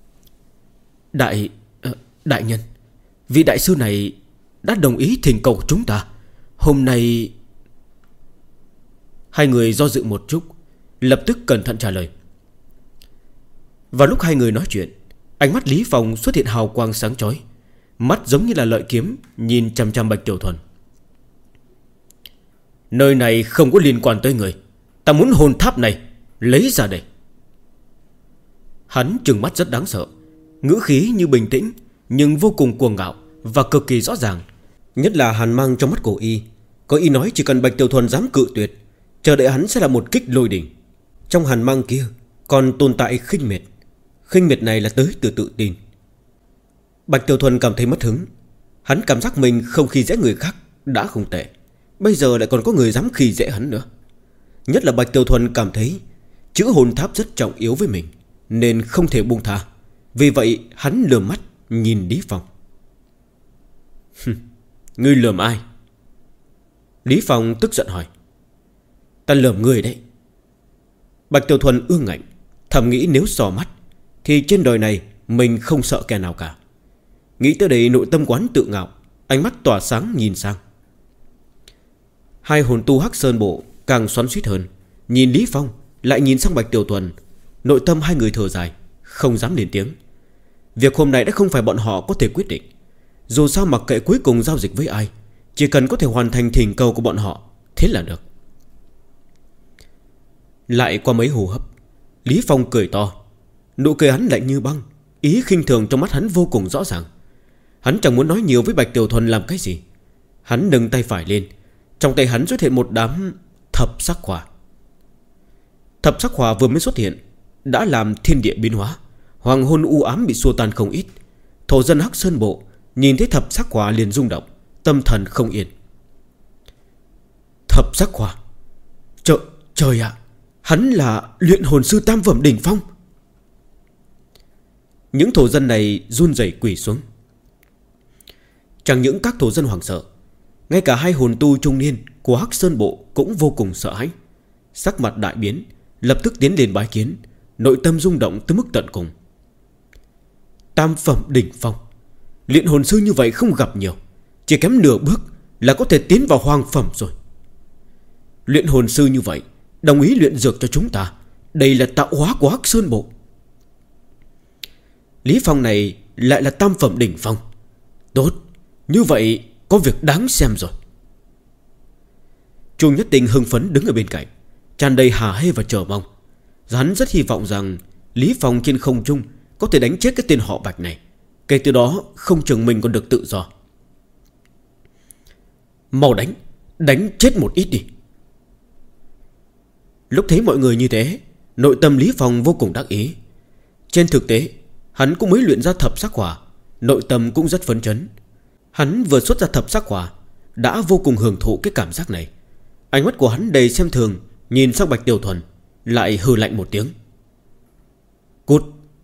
Đại nhân, vị đại sư này đã đồng ý thỉnh cầu của chúng ta. Hôm nay... Hai người do dự một chút, lập tức cẩn thận trả lời. Vào lúc hai người nói chuyện, ánh mắt Lý Phong xuất hiện hào quang sáng chói, mắt giống như là lợi kiếm nhìn chằm chằm Bạch Tiểu Thuần. Nơi này không có liên quan tới người, ta muốn hồn tháp này lấy ra đây. Hắn trừng mắt rất đáng sợ, ngữ khí như bình tĩnh nhưng vô cùng cuồng ngạo và cực kỳ rõ ràng. Nhất là hàn mang trong mắt cổ y, có ý nói chỉ cần Bạch Tiểu Thuần dám cự tuyệt, chờ đợi hắn sẽ là một kích lôi đỉnh. Trong hàn mang kia còn tồn tại khinh miệt. Khinh miệt này là tới từ tự tin. Bạch Tiểu Thuần cảm thấy mất hứng. Hắn cảm giác mình không khi dễ người khác đã không tệ, bây giờ lại còn có người dám khi dễ hắn nữa. Nhất là Bạch Tiểu Thuần cảm thấy chữ hồn tháp rất trọng yếu với mình, nên không thể buông tha. Vì vậy hắn lườm mắt nhìn Lý Phong. Ngươi lườm ai? Lý Phong tức giận hỏi. Ta lườm ngươi đấy. Bạch Tiểu Thuần ương ngạnh, thầm nghĩ nếu sò mắt thì trên đời này mình không sợ kẻ nào cả. Nghĩ tới đây nội tâm quán tự ngạo, ánh mắt tỏa sáng nhìn sang. Hai hồn tu Hắc Sơn bộ càng xoắn xuýt hơn, nhìn Lý Phong lại nhìn sang Bạch Tiểu Thuần. Nội tâm hai người thở dài, không dám lên tiếng. Việc hôm nay đã không phải bọn họ có thể quyết định. Dù sao mặc kệ cuối cùng giao dịch với ai, chỉ cần có thể hoàn thành thỉnh cầu của bọn họ, thế là được. Lại qua mấy hô hấp, Lý Phong cười to. Nụ cười hắn lạnh như băng, ý khinh thường trong mắt hắn vô cùng rõ ràng. Hắn chẳng muốn nói nhiều với Bạch Tiểu Thuần làm cái gì. Hắn nâng tay phải lên, trong tay hắn xuất hiện một đám thập sắc hỏa. Thập sắc hỏa vừa mới xuất hiện đã làm thiên địa biến hóa, hoàng hôn u ám bị xua tan không ít. Thổ dân Hắc Sơn bộ nhìn thấy thập sắc hỏa liền rung động, tâm thần không yên. Thập sắc hỏa, trời ạ, Hắn là luyện hồn sư tam phẩm đỉnh phong. Những thổ dân này run rẩy quỳ xuống. Chẳng những các thổ dân hoảng sợ, ngay cả hai hồn tu trung niên của Hắc Sơn Bộ cũng vô cùng sợ hãi. Sắc mặt đại biến, lập tức tiến lên bái kiến, nội tâm rung động tới mức tận cùng. Tam phẩm đỉnh phong, luyện hồn sư như vậy không gặp nhiều, chỉ kém nửa bước là có thể tiến vào hoàng phẩm rồi. Luyện hồn sư như vậy đồng ý luyện dược cho chúng ta, đây là tạo hóa của Hắc Sơn Bộ. Lý Phong này lại là tam phẩm đỉnh phong. Tốt, như vậy có việc đáng xem rồi. Chu Nhất Tinh hưng phấn đứng ở bên cạnh, tràn đầy hả hê và chờ mong. Hắn rất hy vọng rằng Lý Phong trên không trung có thể đánh chết cái tên họ Bạch này. Kể từ đó không chừng mình còn được tự do. Mau đánh, đánh chết một ít đi. Lúc thấy mọi người như thế, nội tâm Lý Phong vô cùng đắc ý. Trên thực tế hắn cũng mới luyện ra thập sắc hỏa, nội tâm cũng rất phấn chấn. Hắn vừa xuất ra thập sắc hỏa đã vô cùng hưởng thụ cái cảm giác này. Ánh mắt của hắn đầy xem thường, nhìn sang Bạch Tiểu Thuần, lại hừ lạnh một tiếng. Cút.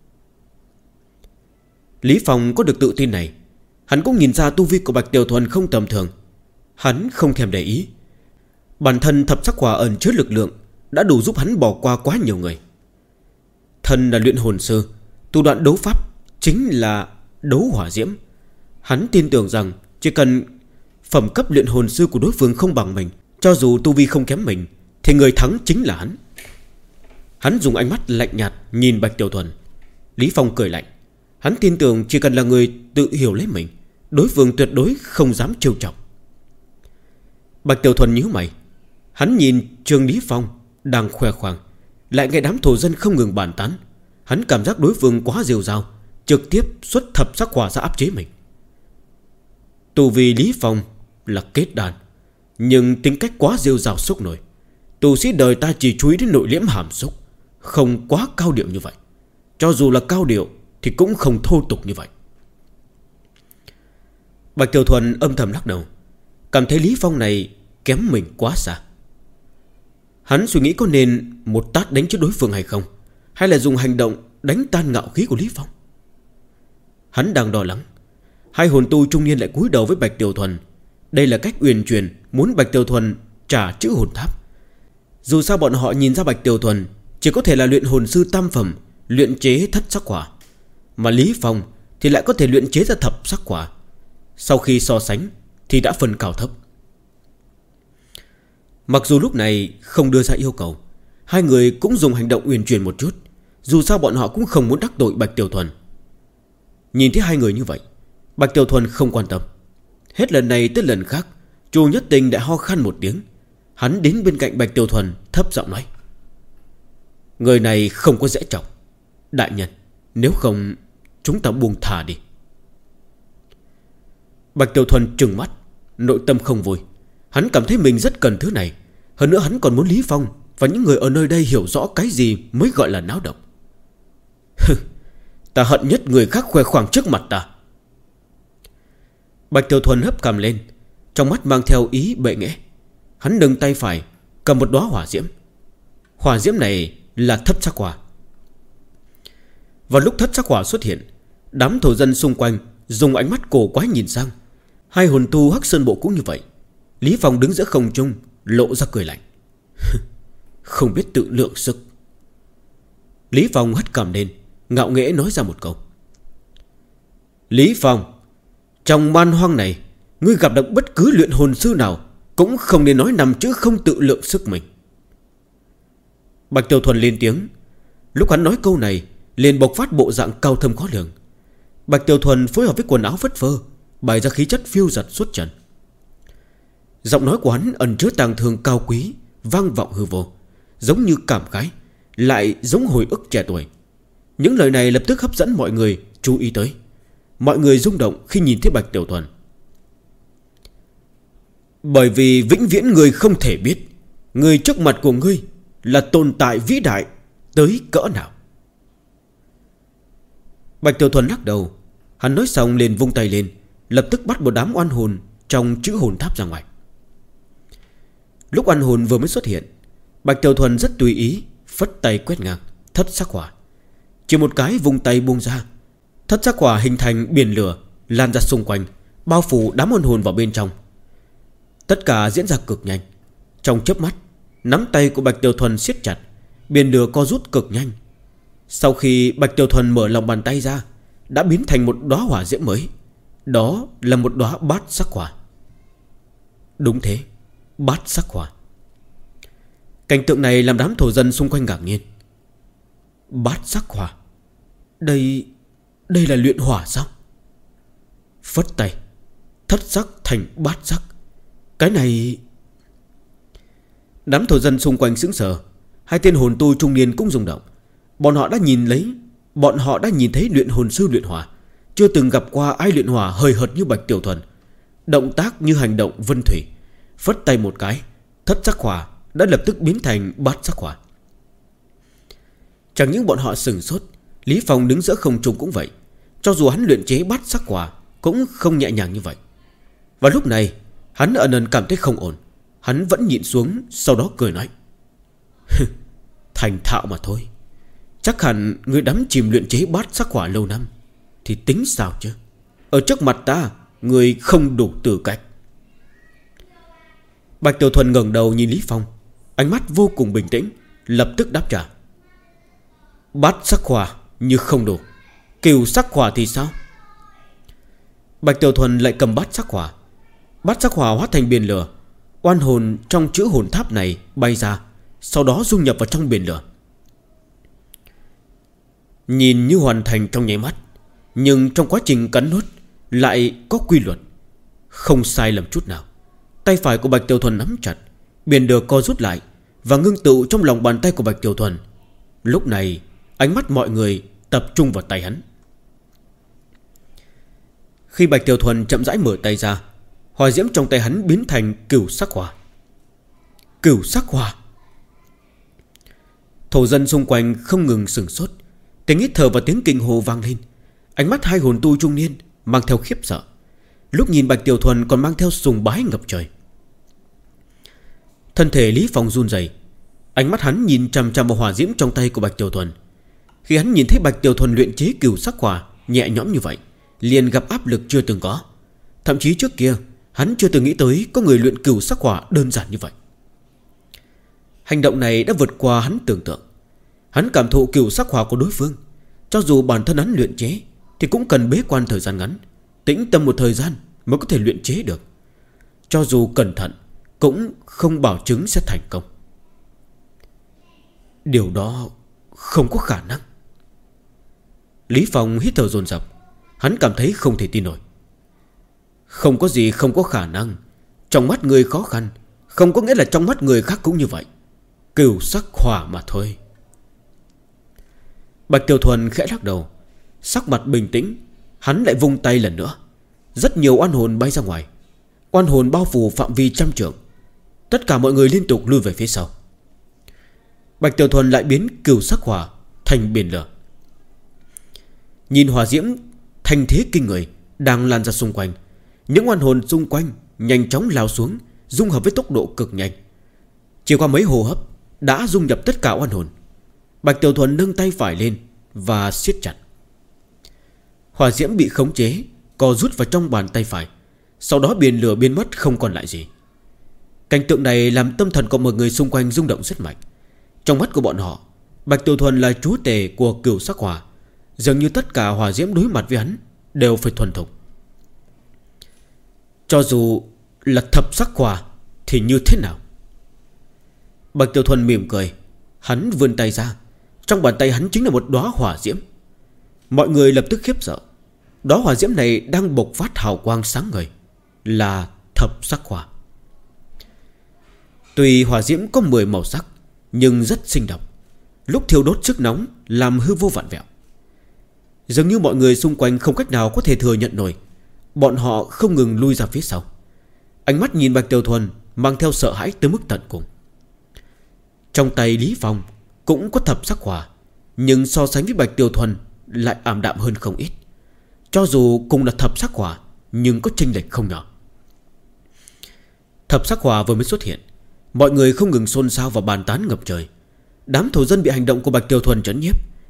Lý Phong có được tự tin này, hắn cũng nhìn ra tu vi của Bạch Tiểu Thuần không tầm thường. Hắn không thèm để ý. Bản thân thập sắc hỏa ẩn chứa lực lượng đã đủ giúp hắn bỏ qua quá nhiều người. Thân là luyện hồn sư, thủ đoạn đấu pháp chính là đấu hỏa diễm. Hắn tin tưởng rằng chỉ cần phẩm cấp luyện hồn sư của đối phương không bằng mình, cho dù tu vi không kém mình, thì người thắng chính là hắn. Hắn dùng ánh mắt lạnh nhạt nhìn Bạch Tiểu Thuần. Lý Phong cười lạnh. Hắn tin tưởng chỉ cần là người tự hiểu lấy mình, đối phương tuyệt đối không dám trêu chọc. Bạch Tiểu Thuần nhíu mày. Hắn nhìn Trương Lý Phong đang khoe khoang, lại nghe đám thổ dân không ngừng bàn tán. Hắn cảm giác đối phương quá rêu rao, trực tiếp xuất thập sắc hỏa ra áp chế mình. Tu vi Lý Phong là kết đan, nhưng tính cách quá rêu rao sốc nổi. Tu sĩ đời ta chỉ chú ý đến nội liễm hàm xúc, không quá cao điệu như vậy. Cho dù là cao điệu thì cũng không thô tục như vậy. Bạch Tiểu Thuần âm thầm lắc đầu, cảm thấy Lý Phong này kém mình quá xa. Hắn suy nghĩ có nên một tát đánh chết đối phương hay không, hay là dùng hành động đánh tan ngạo khí của Lý Phong. Hắn đang lo lắng. Hai hồn tu trung niên lại cúi đầu với Bạch Tiểu Thuần. Đây là cách uyển chuyển muốn Bạch Tiểu Thuần trả chữ hồn tháp. Dù sao bọn họ nhìn ra Bạch Tiểu Thuần chỉ có thể là luyện hồn sư tam phẩm, luyện chế thất sắc hỏa, mà Lý Phong thì lại có thể luyện chế ra thập sắc hỏa. Sau khi so sánh thì đã phân cao thấp. Mặc dù lúc này không đưa ra yêu cầu, hai người cũng dùng hành động uyển chuyển một chút. Dù sao bọn họ cũng không muốn đắc tội Bạch Tiểu Thuần. Nhìn thấy hai người như vậy, Bạch Tiểu Thuần không quan tâm. Hết lần này tới lần khác, Chu Nhất Tinh đã ho khan một tiếng. Hắn đến bên cạnh Bạch Tiểu Thuần thấp giọng nói: người này không có dễ chọc. Đại nhân, nếu không chúng ta buông thả đi. Bạch Tiểu Thuần trừng mắt, nội tâm không vui. Hắn cảm thấy mình rất cần thứ này. Hơn nữa hắn còn muốn Lý Phong và những người ở nơi đây hiểu rõ cái gì mới gọi là náo động. Ta hận nhất người khác khoe khoang trước mặt ta. Bạch Tiểu Thuần hấp cằm lên, trong mắt mang theo ý bệ nghễ. Hắn nâng tay phải cầm một đóa hỏa diễm. Hỏa diễm này là thất sắc hỏa. Vào lúc thất sắc hỏa xuất hiện, đám thổ dân xung quanh dùng ánh mắt cổ quái nhìn sang. Hai hồn tu Hắc Sơn Bộ cũng như vậy. Lý Phong đứng giữa không trung, lộ ra cười lạnh. Không biết tự lượng sức. Lý Phong hất cằm lên, ngạo nghễ nói ra một câu: Lý Phong, trong man hoang này, ngươi gặp được bất cứ luyện hồn sư nào cũng không nên nói nằm chữ không tự lượng sức mình. Bạch Tiểu Thuần lên tiếng. Lúc hắn nói câu này, liền bộc phát bộ dạng cao thâm khó lường. Bạch Tiểu Thuần phối hợp với quần áo phất phơ, bày ra khí chất phiêu giật xuất trần. Giọng nói của hắn ẩn chứa tàng thương cao quý, vang vọng hư vô, giống như cảm khái, lại giống hồi ức trẻ tuổi. Những lời này lập tức hấp dẫn mọi người chú ý tới. Mọi người rung động khi nhìn thấy Bạch Tiểu Thuần. Bởi vì vĩnh viễn người không thể biết người trước mặt của ngươi là tồn tại vĩ đại tới cỡ nào. Bạch Tiểu Thuần lắc đầu. Hắn nói xong liền vung tay lên, lập tức bắt một đám oan hồn trong chữ hồn tháp ra ngoài. Lúc oan hồn vừa mới xuất hiện, Bạch Tiểu Thuần rất tùy ý phất tay quét ngang thất sắc hỏa. Chỉ một cái vung tay buông ra, thất sắc hỏa hình thành biển lửa lan ra xung quanh, bao phủ đám oan hồn vào bên trong. Tất cả diễn ra cực nhanh. Trong chớp mắt, nắm tay của Bạch Tiểu Thuần siết chặt, biển lửa co rút cực nhanh. Sau khi Bạch Tiểu Thuần mở lòng bàn tay ra, đã biến thành một đóa hỏa diễm mới. Đó là một đóa bát sắc hỏa. Đúng thế, bát sắc hỏa. Cảnh tượng này làm đám thổ dân xung quanh ngạc nhiên. Bát sắc hỏa? Đây là luyện hỏa sao? Phất tay, thất sắc thành bát sắc. Cái này... Đám thổ dân xung quanh sững sờ. Hai tên hồn tu trung niên cũng rung động. Bọn họ đã nhìn thấy luyện hồn sư luyện hỏa, chưa từng gặp qua ai luyện hỏa hời hợt như Bạch Tiểu Thuần. Động tác như hành động vân thủy. Phất tay một cái, thất sắc hỏa đã lập tức biến thành bát sắc hỏa. Chẳng những bọn họ sừng sốt, Lý Phong đứng giữa không trung cũng vậy. Cho dù hắn luyện chế bát sắc hỏa cũng không nhẹ nhàng như vậy. Và lúc này hắn ẩn ẩn cảm thấy không ổn. Hắn vẫn nhịn xuống, sau đó cười nói: thành thạo mà thôi. Chắc hẳn người đắm chìm luyện chế bát sắc hỏa lâu năm thì tính sao chứ? Ở trước mặt ta, người không đủ tư cách. Bạch Tiểu Thuần ngẩng đầu nhìn Lý Phong, ánh mắt vô cùng bình tĩnh, lập tức đáp trả: bát sắc hỏa như không đủ, cửu sắc hỏa thì sao? Bạch Tiểu Thuần lại cầm bát sắc hỏa. Bát sắc hỏa hóa thành biển lửa. Oan hồn trong chữ hồn tháp này bay ra, sau đó dung nhập vào trong biển lửa. Nhìn như hoàn thành trong nháy mắt, nhưng trong quá trình cắn nuốt lại có quy luật, không sai lầm chút nào. Tay phải của Bạch Tiểu Thuần nắm chặt, biển lửa co rút lại và ngưng tụ trong lòng bàn tay của Bạch Tiểu Thuần. Lúc này ánh mắt mọi người tập trung vào tay hắn. Khi Bạch Tiểu Thuần chậm rãi mở tay ra, hỏa diễm trong tay hắn biến thành cửu sắc hỏa. Cửu sắc hỏa. Thổ dân xung quanh không ngừng sửng sốt. Tiếng hít thở và tiếng kinh hô vang lên. Ánh mắt hai hồn tu trung niên mang theo khiếp sợ, lúc nhìn Bạch Tiểu Thuần còn mang theo sùng bái ngập trời. Thân thể Lý Phong run rẩy, ánh mắt hắn nhìn chằm chằm vào hỏa diễm trong tay của Bạch Tiểu Thuần. Khi hắn nhìn thấy Bạch Tiểu Thuần luyện chế cửu sắc hỏa nhẹ nhõm như vậy, liền gặp áp lực chưa từng có. Thậm chí trước kia hắn chưa từng nghĩ tới có người luyện cửu sắc hỏa đơn giản như vậy. Hành động này đã vượt qua hắn tưởng tượng. Hắn cảm thụ cửu sắc hỏa của đối phương, cho dù bản thân hắn luyện chế thì cũng cần bế quan thời gian ngắn, tĩnh tâm một thời gian mới có thể luyện chế được. Cho dù cẩn thận cũng không bảo chứng sẽ thành công. Điều đó không có khả năng. Lý Phong hít thở dồn dập. Hắn cảm thấy không thể tin nổi. Không có gì không có khả năng. Trong mắt người khó khăn không có nghĩa là trong mắt người khác cũng như vậy. Cửu sắc hỏa mà thôi. Bạch Tiểu Thuần khẽ lắc đầu, sắc mặt bình tĩnh. Hắn lại vung tay lần nữa. Rất nhiều oan hồn bay ra ngoài. Oan hồn bao phủ phạm vi trăm trượng. Tất cả mọi người liên tục lui về phía sau. Bạch Tiểu Thuần lại biến cửu sắc hỏa thành biển lửa. Nhìn hỏa diễm thành thế kinh người đang lan ra xung quanh, những oan hồn xung quanh nhanh chóng lao xuống, dung hợp với tốc độ cực nhanh. Chỉ qua mấy hô hấp đã dung nhập tất cả oan hồn. Bạch Tiểu Thuần nâng tay phải lên và siết chặt. Hỏa diễm bị khống chế, co rút vào trong bàn tay phải. Sau đó biển lửa biến mất không còn lại gì. Cảnh tượng này làm tâm thần của mọi người xung quanh rung động rất mạnh. Trong mắt của bọn họ, Bạch Tiểu Thuần là chúa tể của cửu sắc hỏa. Dường như tất cả hỏa diễm đối mặt với hắn đều phải thuần thục. Cho dù là thập sắc hỏa thì như thế nào? Bạch Tiểu Thuần mỉm cười. Hắn vươn tay ra. Trong bàn tay hắn chính là một đóa hỏa diễm. Mọi người lập tức khiếp sợ. Đóa hỏa diễm này đang bộc phát hào quang sáng ngời, là thập sắc hỏa. Tuy hỏa diễm có 10 màu sắc, nhưng rất sinh động. Lúc thiêu đốt sức nóng làm hư vô vặn vẹo. Dường như mọi người xung quanh không cách nào có thể thừa nhận nổi. Bọn họ không ngừng lui ra phía sau. Ánh mắt nhìn Bạch Tiểu Thuần mang theo sợ hãi tới mức tận cùng. Trong tay Lý Phong cũng có thập sắc hỏa, nhưng so sánh với Bạch Tiểu Thuần lại ảm đạm hơn không ít. Cho dù cùng là thập sắc hỏa, nhưng có chênh lệch không nhỏ. Thập sắc hỏa vừa mới xuất hiện, mọi người không ngừng xôn xao và bàn tán ngập trời. Đám thổ dân bị hành động của Bạch Tiểu Thuần trấn nhiếp.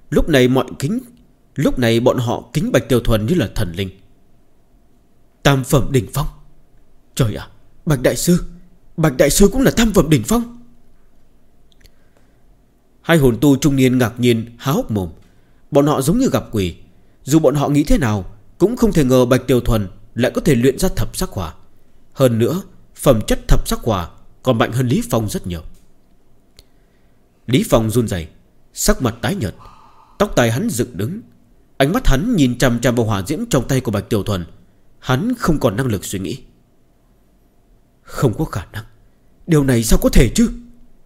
Lúc này bọn họ kính Bạch Tiểu Thuần như là thần linh. Tam phẩm đỉnh phong. Trời ạ, Bạch Đại Sư cũng là tam phẩm đỉnh phong. Hai hồn tu trung niên ngạc nhiên há hốc mồm. Bọn họ giống như gặp quỷ. Dù bọn họ nghĩ thế nào cũng không thể ngờ Bạch Tiểu Thuần lại có thể luyện ra thập sắc hỏa. Hơn nữa phẩm chất thập sắc hỏa còn mạnh hơn Lý Phong rất nhiều. Lý Phong run rẩy, sắc mặt tái nhợt, tóc tai hắn dựng đứng. Ánh mắt hắn nhìn chằm chằm vào hỏa diễm trong tay của Bạch Tiểu Thuần. Hắn không còn năng lực suy nghĩ. Không có khả năng. Điều này sao có thể chứ?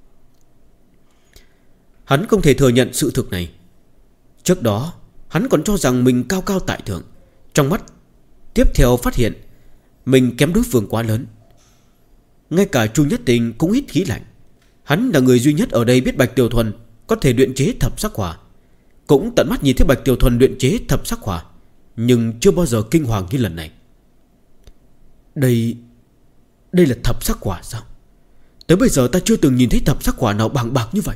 Hắn không thể thừa nhận sự thực này. Trước đó hắn còn cho rằng mình cao cao tại thượng. Trong mắt tiếp theo phát hiện mình kém đối phương quá lớn. Ngay cả Chu Nhất Tình cũng hít khí lạnh. Hắn là người duy nhất ở đây biết Bạch Tiểu Thuần có thể luyện chế thập sắc hỏa, cũng tận mắt nhìn thấy Bạch Tiểu Thuần luyện chế thập sắc hỏa, nhưng chưa bao giờ kinh hoàng như lần này. Đây là thập sắc hỏa sao? Tới bây giờ ta chưa từng nhìn thấy thập sắc hỏa nào bàng bạc như vậy.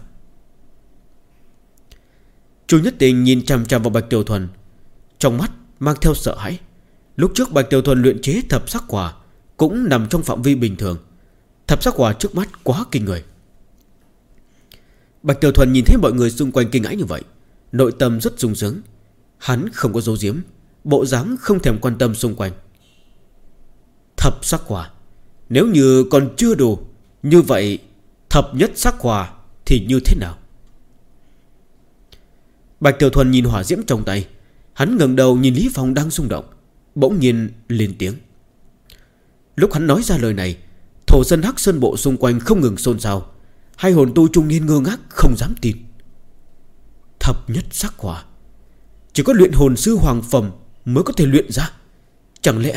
Chu Nhất Tình nhìn chằm chằm vào Bạch Tiểu Thuần, trong mắt mang theo sợ hãi. Lúc trước Bạch Tiểu Thuần luyện chế thập sắc hỏa cũng nằm trong phạm vi bình thường. Thập sắc hỏa trước mắt quá kinh người. Bạch Tiểu Thuần nhìn thấy mọi người xung quanh kinh hãi như vậy, nội tâm rất sung sướng. Hắn không có giấu giếm, bộ dáng không thèm quan tâm xung quanh. Thập sắc hỏa, nếu như còn chưa đủ, như vậy thập nhất sắc hỏa thì như thế nào? Bạch Tiểu Thuần nhìn hỏa diễm trong tay. Hắn ngẩng đầu nhìn Lý Phong đang xung động, bỗng nhiên lên tiếng. Lúc hắn nói ra lời này, thổ dân Hắc Sơn Bộ xung quanh không ngừng xôn xao. Hai hồn tu trung niên ngơ ngác không dám tin. Thập nhất sắc hỏa, chỉ có luyện hồn sư hoàng phẩm mới có thể luyện ra. Chẳng lẽ...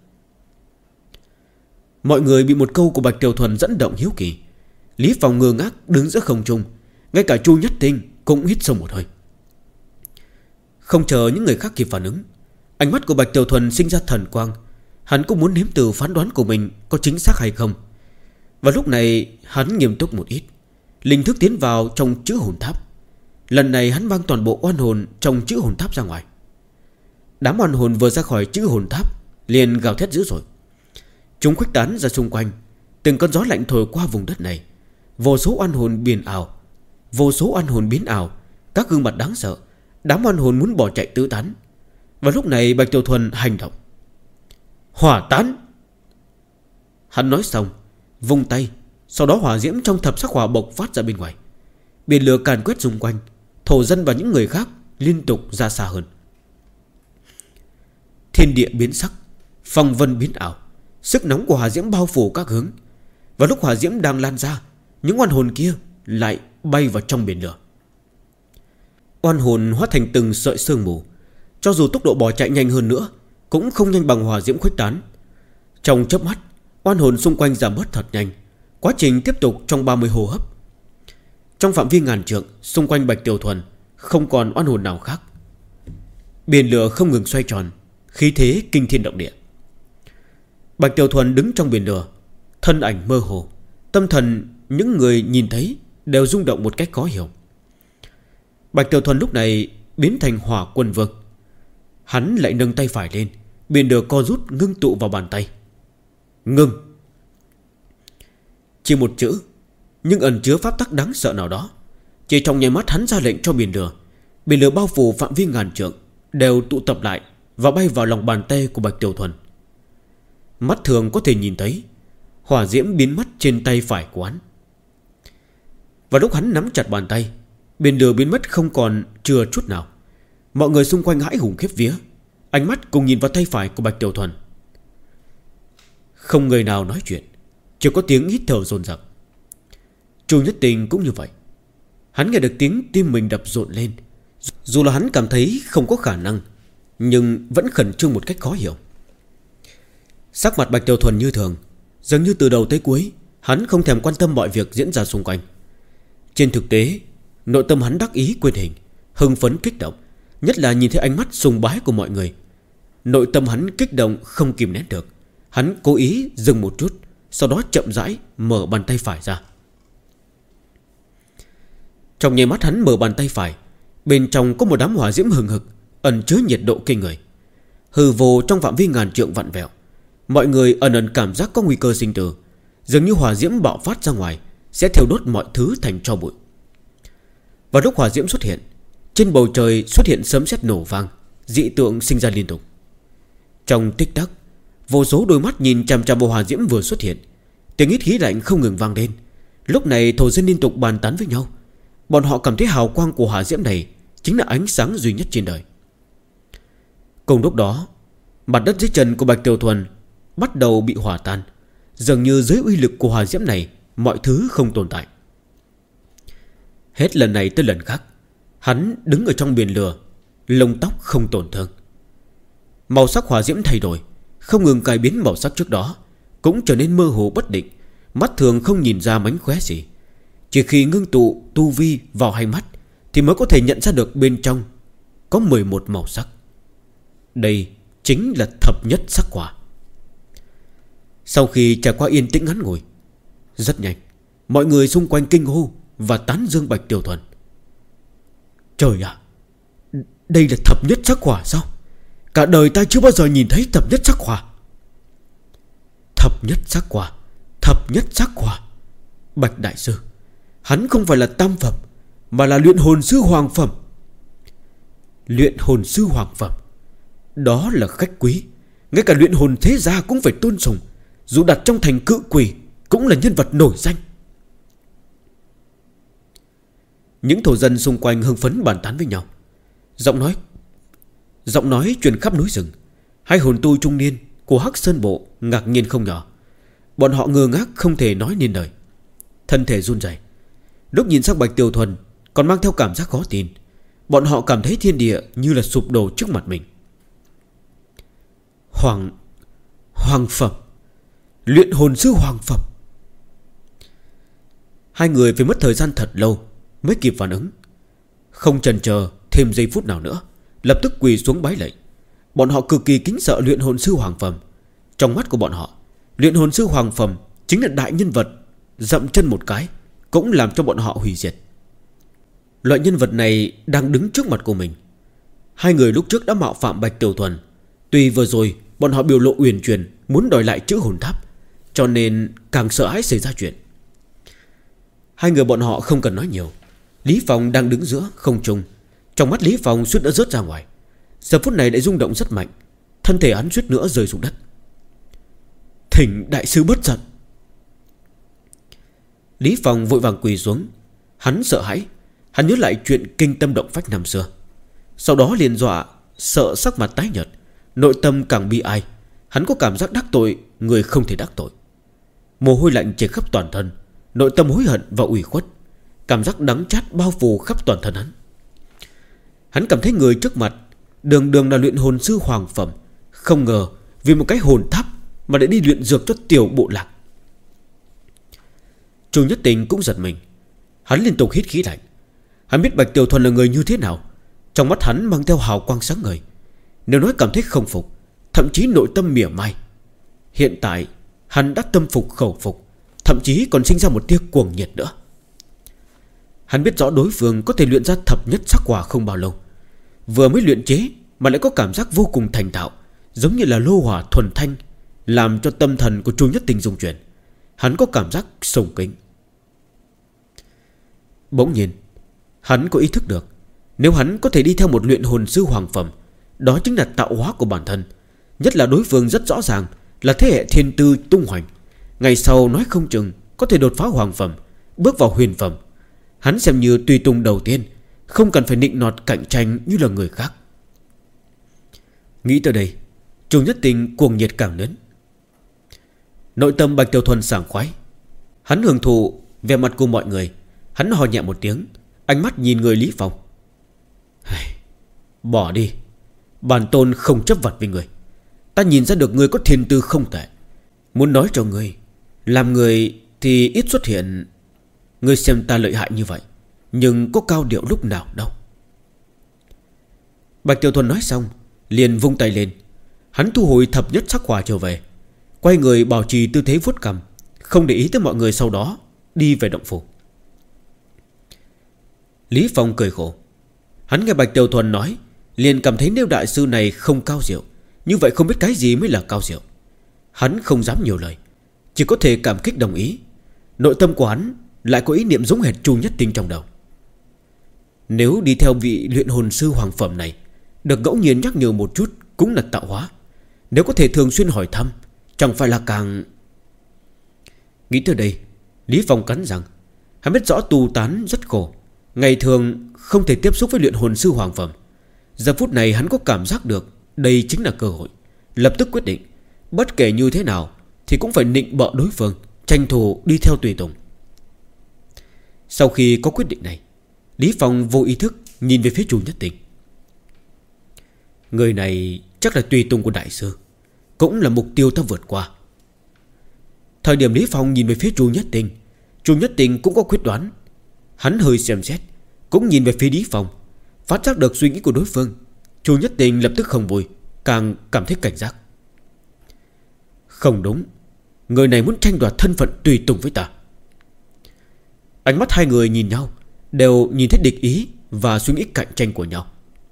Mọi người bị một câu của Bạch Tiểu Thuần dẫn động hiếu kỳ. Lý Phong ngơ ngác đứng giữa không trung. Ngay cả Chu Nhất Tinh cũng hít sâu một hơi. Không chờ những người khác kịp phản ứng, ánh mắt của Bạch Tiểu Thuần sinh ra thần quang. Hắn cũng muốn nếm thử phán đoán của mình có chính xác hay không. Và lúc này hắn nghiêm túc một ít, linh thức tiến vào trong chữ hồn tháp. Lần này hắn mang toàn bộ oan hồn trong chữ hồn tháp ra ngoài. Đám oan hồn vừa ra khỏi chữ hồn tháp liền gào thét dữ dội. Chúng khuếch tán ra xung quanh. Từng cơn gió lạnh thổi qua vùng đất này. Vô số oan hồn biến ảo, các gương mặt đáng sợ. Đám oan hồn muốn bỏ chạy tứ tán. Và lúc này Bạch Tiểu Thuần hành động. Hỏa tán. Hắn nói xong vung tay, sau đó hỏa diễm trong thập sắc hỏa bộc phát ra bên ngoài. Biển lửa càn quét xung quanh. Thổ dân và những người khác liên tục ra xa hơn. Thiên địa biến sắc, phong vân biến ảo. Sức nóng của hỏa diễm bao phủ các hướng. Và lúc hỏa diễm đang lan ra, những oan hồn kia lại bay vào trong biển lửa. Oan hồn hóa thành từng sợi sương mù. Cho dù tốc độ bỏ chạy nhanh hơn nữa cũng không nhanh bằng hỏa diễm khuếch tán. Trong chớp mắt, oan hồn xung quanh giảm bớt thật nhanh. Quá trình tiếp tục trong 30 hô hấp. Trong phạm vi ngàn trượng xung quanh Bạch Tiểu Thuần không còn oan hồn nào khác. Biển lửa không ngừng xoay tròn, khí thế kinh thiên động địa. Bạch Tiểu Thuần đứng trong biển lửa, thân ảnh mơ hồ. Tâm thần những người nhìn thấy đều rung động một cách khó hiểu. Bạch Tiểu Thuần lúc này biến thành hỏa quân vương. Hắn lại nâng tay phải lên, biển lửa co rút ngưng tụ vào bàn tay. Ngưng. Chỉ một chữ, nhưng ẩn chứa pháp tắc đáng sợ nào đó. Chỉ trong nháy mắt hắn ra lệnh cho biển lửa bao phủ phạm vi ngàn trượng đều tụ tập lại và bay vào lòng bàn tay của Bạch Tiểu Thuần. Mắt thường có thể nhìn thấy hỏa diễm biến mất trên tay phải của hắn. Và lúc hắn nắm chặt bàn tay, biển lửa biến mất không còn chừa chút nào. Mọi người xung quanh hãi hùng khiếp vía, ánh mắt cùng nhìn vào tay phải của Bạch Tiểu Thuần. Không người nào nói chuyện, chỉ có tiếng hít thở dồn dập. Chu Nhất Tình cũng như vậy. Hắn nghe được tiếng tim mình đập rộn lên. Dù là hắn cảm thấy không có khả năng, nhưng vẫn khẩn trương một cách khó hiểu. Sắc mặt Bạch Tiểu Thuần như thường, dường như từ đầu tới cuối hắn không thèm quan tâm mọi việc diễn ra xung quanh. Trên thực tế, nội tâm hắn đắc ý quên hình, hưng phấn kích động. Nhất là nhìn thấy ánh mắt sùng bái của mọi người, nội tâm hắn kích động không kìm nén được. Hắn cố ý dừng một chút, sau đó chậm rãi mở bàn tay phải ra. Trong nháy mắt hắn mở bàn tay phải, bên trong có một đám hỏa diễm hừng hực, ẩn chứa nhiệt độ kinh người. Hư vô trong phạm vi ngàn trượng vặn vẹo. Mọi người ẩn ẩn cảm giác có nguy cơ sinh tử. Dường như hỏa diễm bạo phát ra ngoài sẽ thiêu đốt mọi thứ thành tro bụi. Vào lúc hỏa diễm xuất hiện, trên bầu trời xuất hiện sấm sét nổ vang, dị tượng sinh ra liên tục. Trong tích tắc, vô số đôi mắt nhìn chằm chằm vào hỏa diễm vừa xuất hiện. Tiếng hít khí lạnh không ngừng vang lên. Lúc này thổ dân liên tục bàn tán với nhau. Bọn họ cảm thấy hào quang của hỏa diễm này chính là ánh sáng duy nhất trên đời. Cùng lúc đó, mặt đất dưới chân của Bạch Tiểu Thuần bắt đầu bị hòa tan. Dường như dưới uy lực của hỏa diễm này, mọi thứ không tồn tại. Hết lần này tới lần khác, hắn đứng ở trong biển lửa, lông tóc không tổn thương. Màu sắc hỏa diễm thay đổi, không ngừng cải biến màu sắc trước đó, cũng trở nên mơ hồ bất định. Mắt thường không nhìn ra mánh khóe gì. Chỉ khi ngưng tụ tu vi vào hai mắt thì mới có thể nhận ra được bên trong có 11 màu sắc. Đây chính là thập nhất sắc hỏa. Sau khi trải qua yên tĩnh ngắn ngủi, rất nhanh mọi người xung quanh kinh hô và tán dương Bạch Tiểu Thuần. Trời ạ, đây là thập nhất sắc hỏa sao? Cả đời ta chưa bao giờ nhìn thấy thập nhất sắc hỏa. Thập nhất sắc hỏa, thập nhất sắc hỏa. Bạch đại sư, hắn không phải là tam phẩm, mà là luyện hồn sư hoàng phẩm. Luyện hồn sư hoàng phẩm, đó là khách quý. Ngay cả luyện hồn thế gia cũng phải tôn sùng. Dù đặt trong thành cự quỷ cũng là nhân vật nổi danh. Những thổ dân xung quanh hưng phấn bàn tán với nhau. Giọng nói truyền khắp núi rừng. Hai hồn tu trung niên của Hắc Sơn Bộ ngạc nhiên không nhỏ. Bọn họ ngơ ngác không thể nói nên lời. Thân thể run rẩy. Lúc nhìn sang Bạch Tiểu Thuần còn mang theo cảm giác khó tin. Bọn họ cảm thấy thiên địa như là sụp đổ trước mặt mình. Hoàng phẩm, luyện hồn sư hoàng phẩm. Hai người phải mất thời gian thật lâu mới kịp phản ứng. Không chần chờ thêm giây phút nào nữa, lập tức quỳ xuống bái lạy. Bọn họ cực kỳ kính sợ luyện hồn sư hoàng phẩm. Trong mắt của bọn họ, luyện hồn sư hoàng phẩm chính là đại nhân vật, dậm chân một cái cũng làm cho bọn họ hủy diệt. Loại nhân vật này đang đứng trước mặt của mình. Hai người lúc trước đã mạo phạm Bạch Tiểu Thuần. Tuy vừa rồi bọn họ biểu lộ uyển chuyển muốn đòi lại chữ hồn tháp, cho nên càng sợ hãi xảy ra chuyện. Hai người bọn họ không cần nói nhiều. Lý Phong đang đứng giữa không trung. Trong mắt Lý Phong suýt đã rớt ra ngoài. Giờ phút này lại rung động rất mạnh. Thân thể hắn suýt nữa rơi xuống đất. Thỉnh đại sư bất giận. Lý Phong vội vàng quỳ xuống. Hắn sợ hãi. Hắn nhớ lại chuyện kinh tâm động phách năm xưa. Sau đó liền dọa sợ sắc mặt tái nhợt, nội tâm càng bi ai. Hắn có cảm giác đắc tội người không thể đắc tội. Mồ hôi lạnh chảy khắp toàn thân, nội tâm hối hận và ủy khuất. Cảm giác đắng chát bao phủ khắp toàn thân hắn. Hắn cảm thấy người trước mặt đường đường là luyện hồn sư hoàng phẩm, không ngờ vì một cái hồn tháp mà lại đi luyện dược cho tiểu bộ lạc. Chu Nhất Tình cũng giật mình. Hắn liên tục hít khí lạnh. Hắn biết Bạch Tiểu Thuần là người như thế nào. Trong mắt hắn mang theo hào quang sáng ngời. Nếu nói cảm thấy không phục, thậm chí nội tâm mỉa mai, hiện tại hắn đã tâm phục khẩu phục, thậm chí còn sinh ra một tia cuồng nhiệt nữa. Hắn biết rõ đối phương có thể luyện ra thập nhất sắc hỏa không bao lâu. Vừa mới luyện chế mà lại có cảm giác vô cùng thành thạo, giống như là lô hỏa thuần thanh, làm cho tâm thần của Chu Nhất Tình rung chuyển. Hắn có cảm giác sùng kính. Bỗng nhiên hắn có ý thức được, nếu hắn có thể đi theo một luyện hồn sư hoàng phẩm, đó chính là tạo hóa của bản thân. Nhất là đối phương rất rõ ràng là thế hệ thiên tư tung hoành, ngày sau nói không chừng có thể đột phá hoàng phẩm, bước vào huyền phẩm. Hắn xem như tùy tùng đầu tiên, không cần phải nịnh nọt cạnh tranh như là người khác. Nghĩ tới đây, Chu Nhất Tình cuồng nhiệt càng lớn. Nội tâm Bạch Tiểu Thuần sảng khoái. Hắn hưởng thụ vẻ mặt của mọi người. Hắn hò nhẹ một tiếng, ánh mắt nhìn người Lý Phong. Bỏ đi, bản tôn không chấp vật với người. Ta nhìn ra được người có thiên tư không tệ. Muốn nói cho người, làm người thì ít xuất hiện. Người xem ta lợi hại như vậy, nhưng có cao điệu lúc nào đâu. Bạch Tiểu Thuần nói xong, liền vung tay lên. Hắn thu hồi thập nhất sắc hỏa trở về, quay người bảo trì tư thế vuốt cằm, không để ý tới mọi người, sau đó đi về động phủ. Lý Phong cười khổ. Hắn nghe Bạch Tiểu Thuần nói, liền cảm thấy nếu đại sư này không cao diệu, như vậy không biết cái gì mới là cao diệu. Hắn không dám nhiều lời, chỉ có thể cảm kích đồng ý. Nội tâm của hắn lại có ý niệm giống hệt Chu Nhất Tinh trong đầu. Nếu đi theo vị luyện hồn sư hoàng phẩm này, được ngẫu nhiên nhắc nhở một chút cũng là tạo hóa. Nếu có thể thường xuyên hỏi thăm, chẳng phải là càng... Nghĩ tới đây, Lý Phong cắn răng. Hắn biết rõ tu tán rất khổ, ngày thường không thể tiếp xúc với luyện hồn sư hoàng phẩm. Giờ phút này hắn có cảm giác được đây chính là cơ hội. Lập tức quyết định, bất kể như thế nào thì cũng phải nịnh bợ đối phương, tranh thủ đi theo tùy tùng. Sau khi có quyết định này, Lý Phong vô ý thức nhìn về phía Chu Nhất Tinh. Người này chắc là tùy tùng của đại sư, cũng là mục tiêu ta vượt qua. Thời điểm Lý Phong nhìn về phía Chu Nhất Tinh, Chu Nhất Tinh cũng có quyết đoán. Hắn hơi xem xét, cũng nhìn về phía Lý Phong, phát giác được suy nghĩ của đối phương. Chu Nhất Tinh lập tức không vui, càng cảm thấy cảnh giác. Không đúng, người này muốn tranh đoạt thân phận tùy tùng với ta. Ánh mắt hai người nhìn nhau, đều nhìn thấy địch ý và suy nghĩ cạnh tranh của nhau.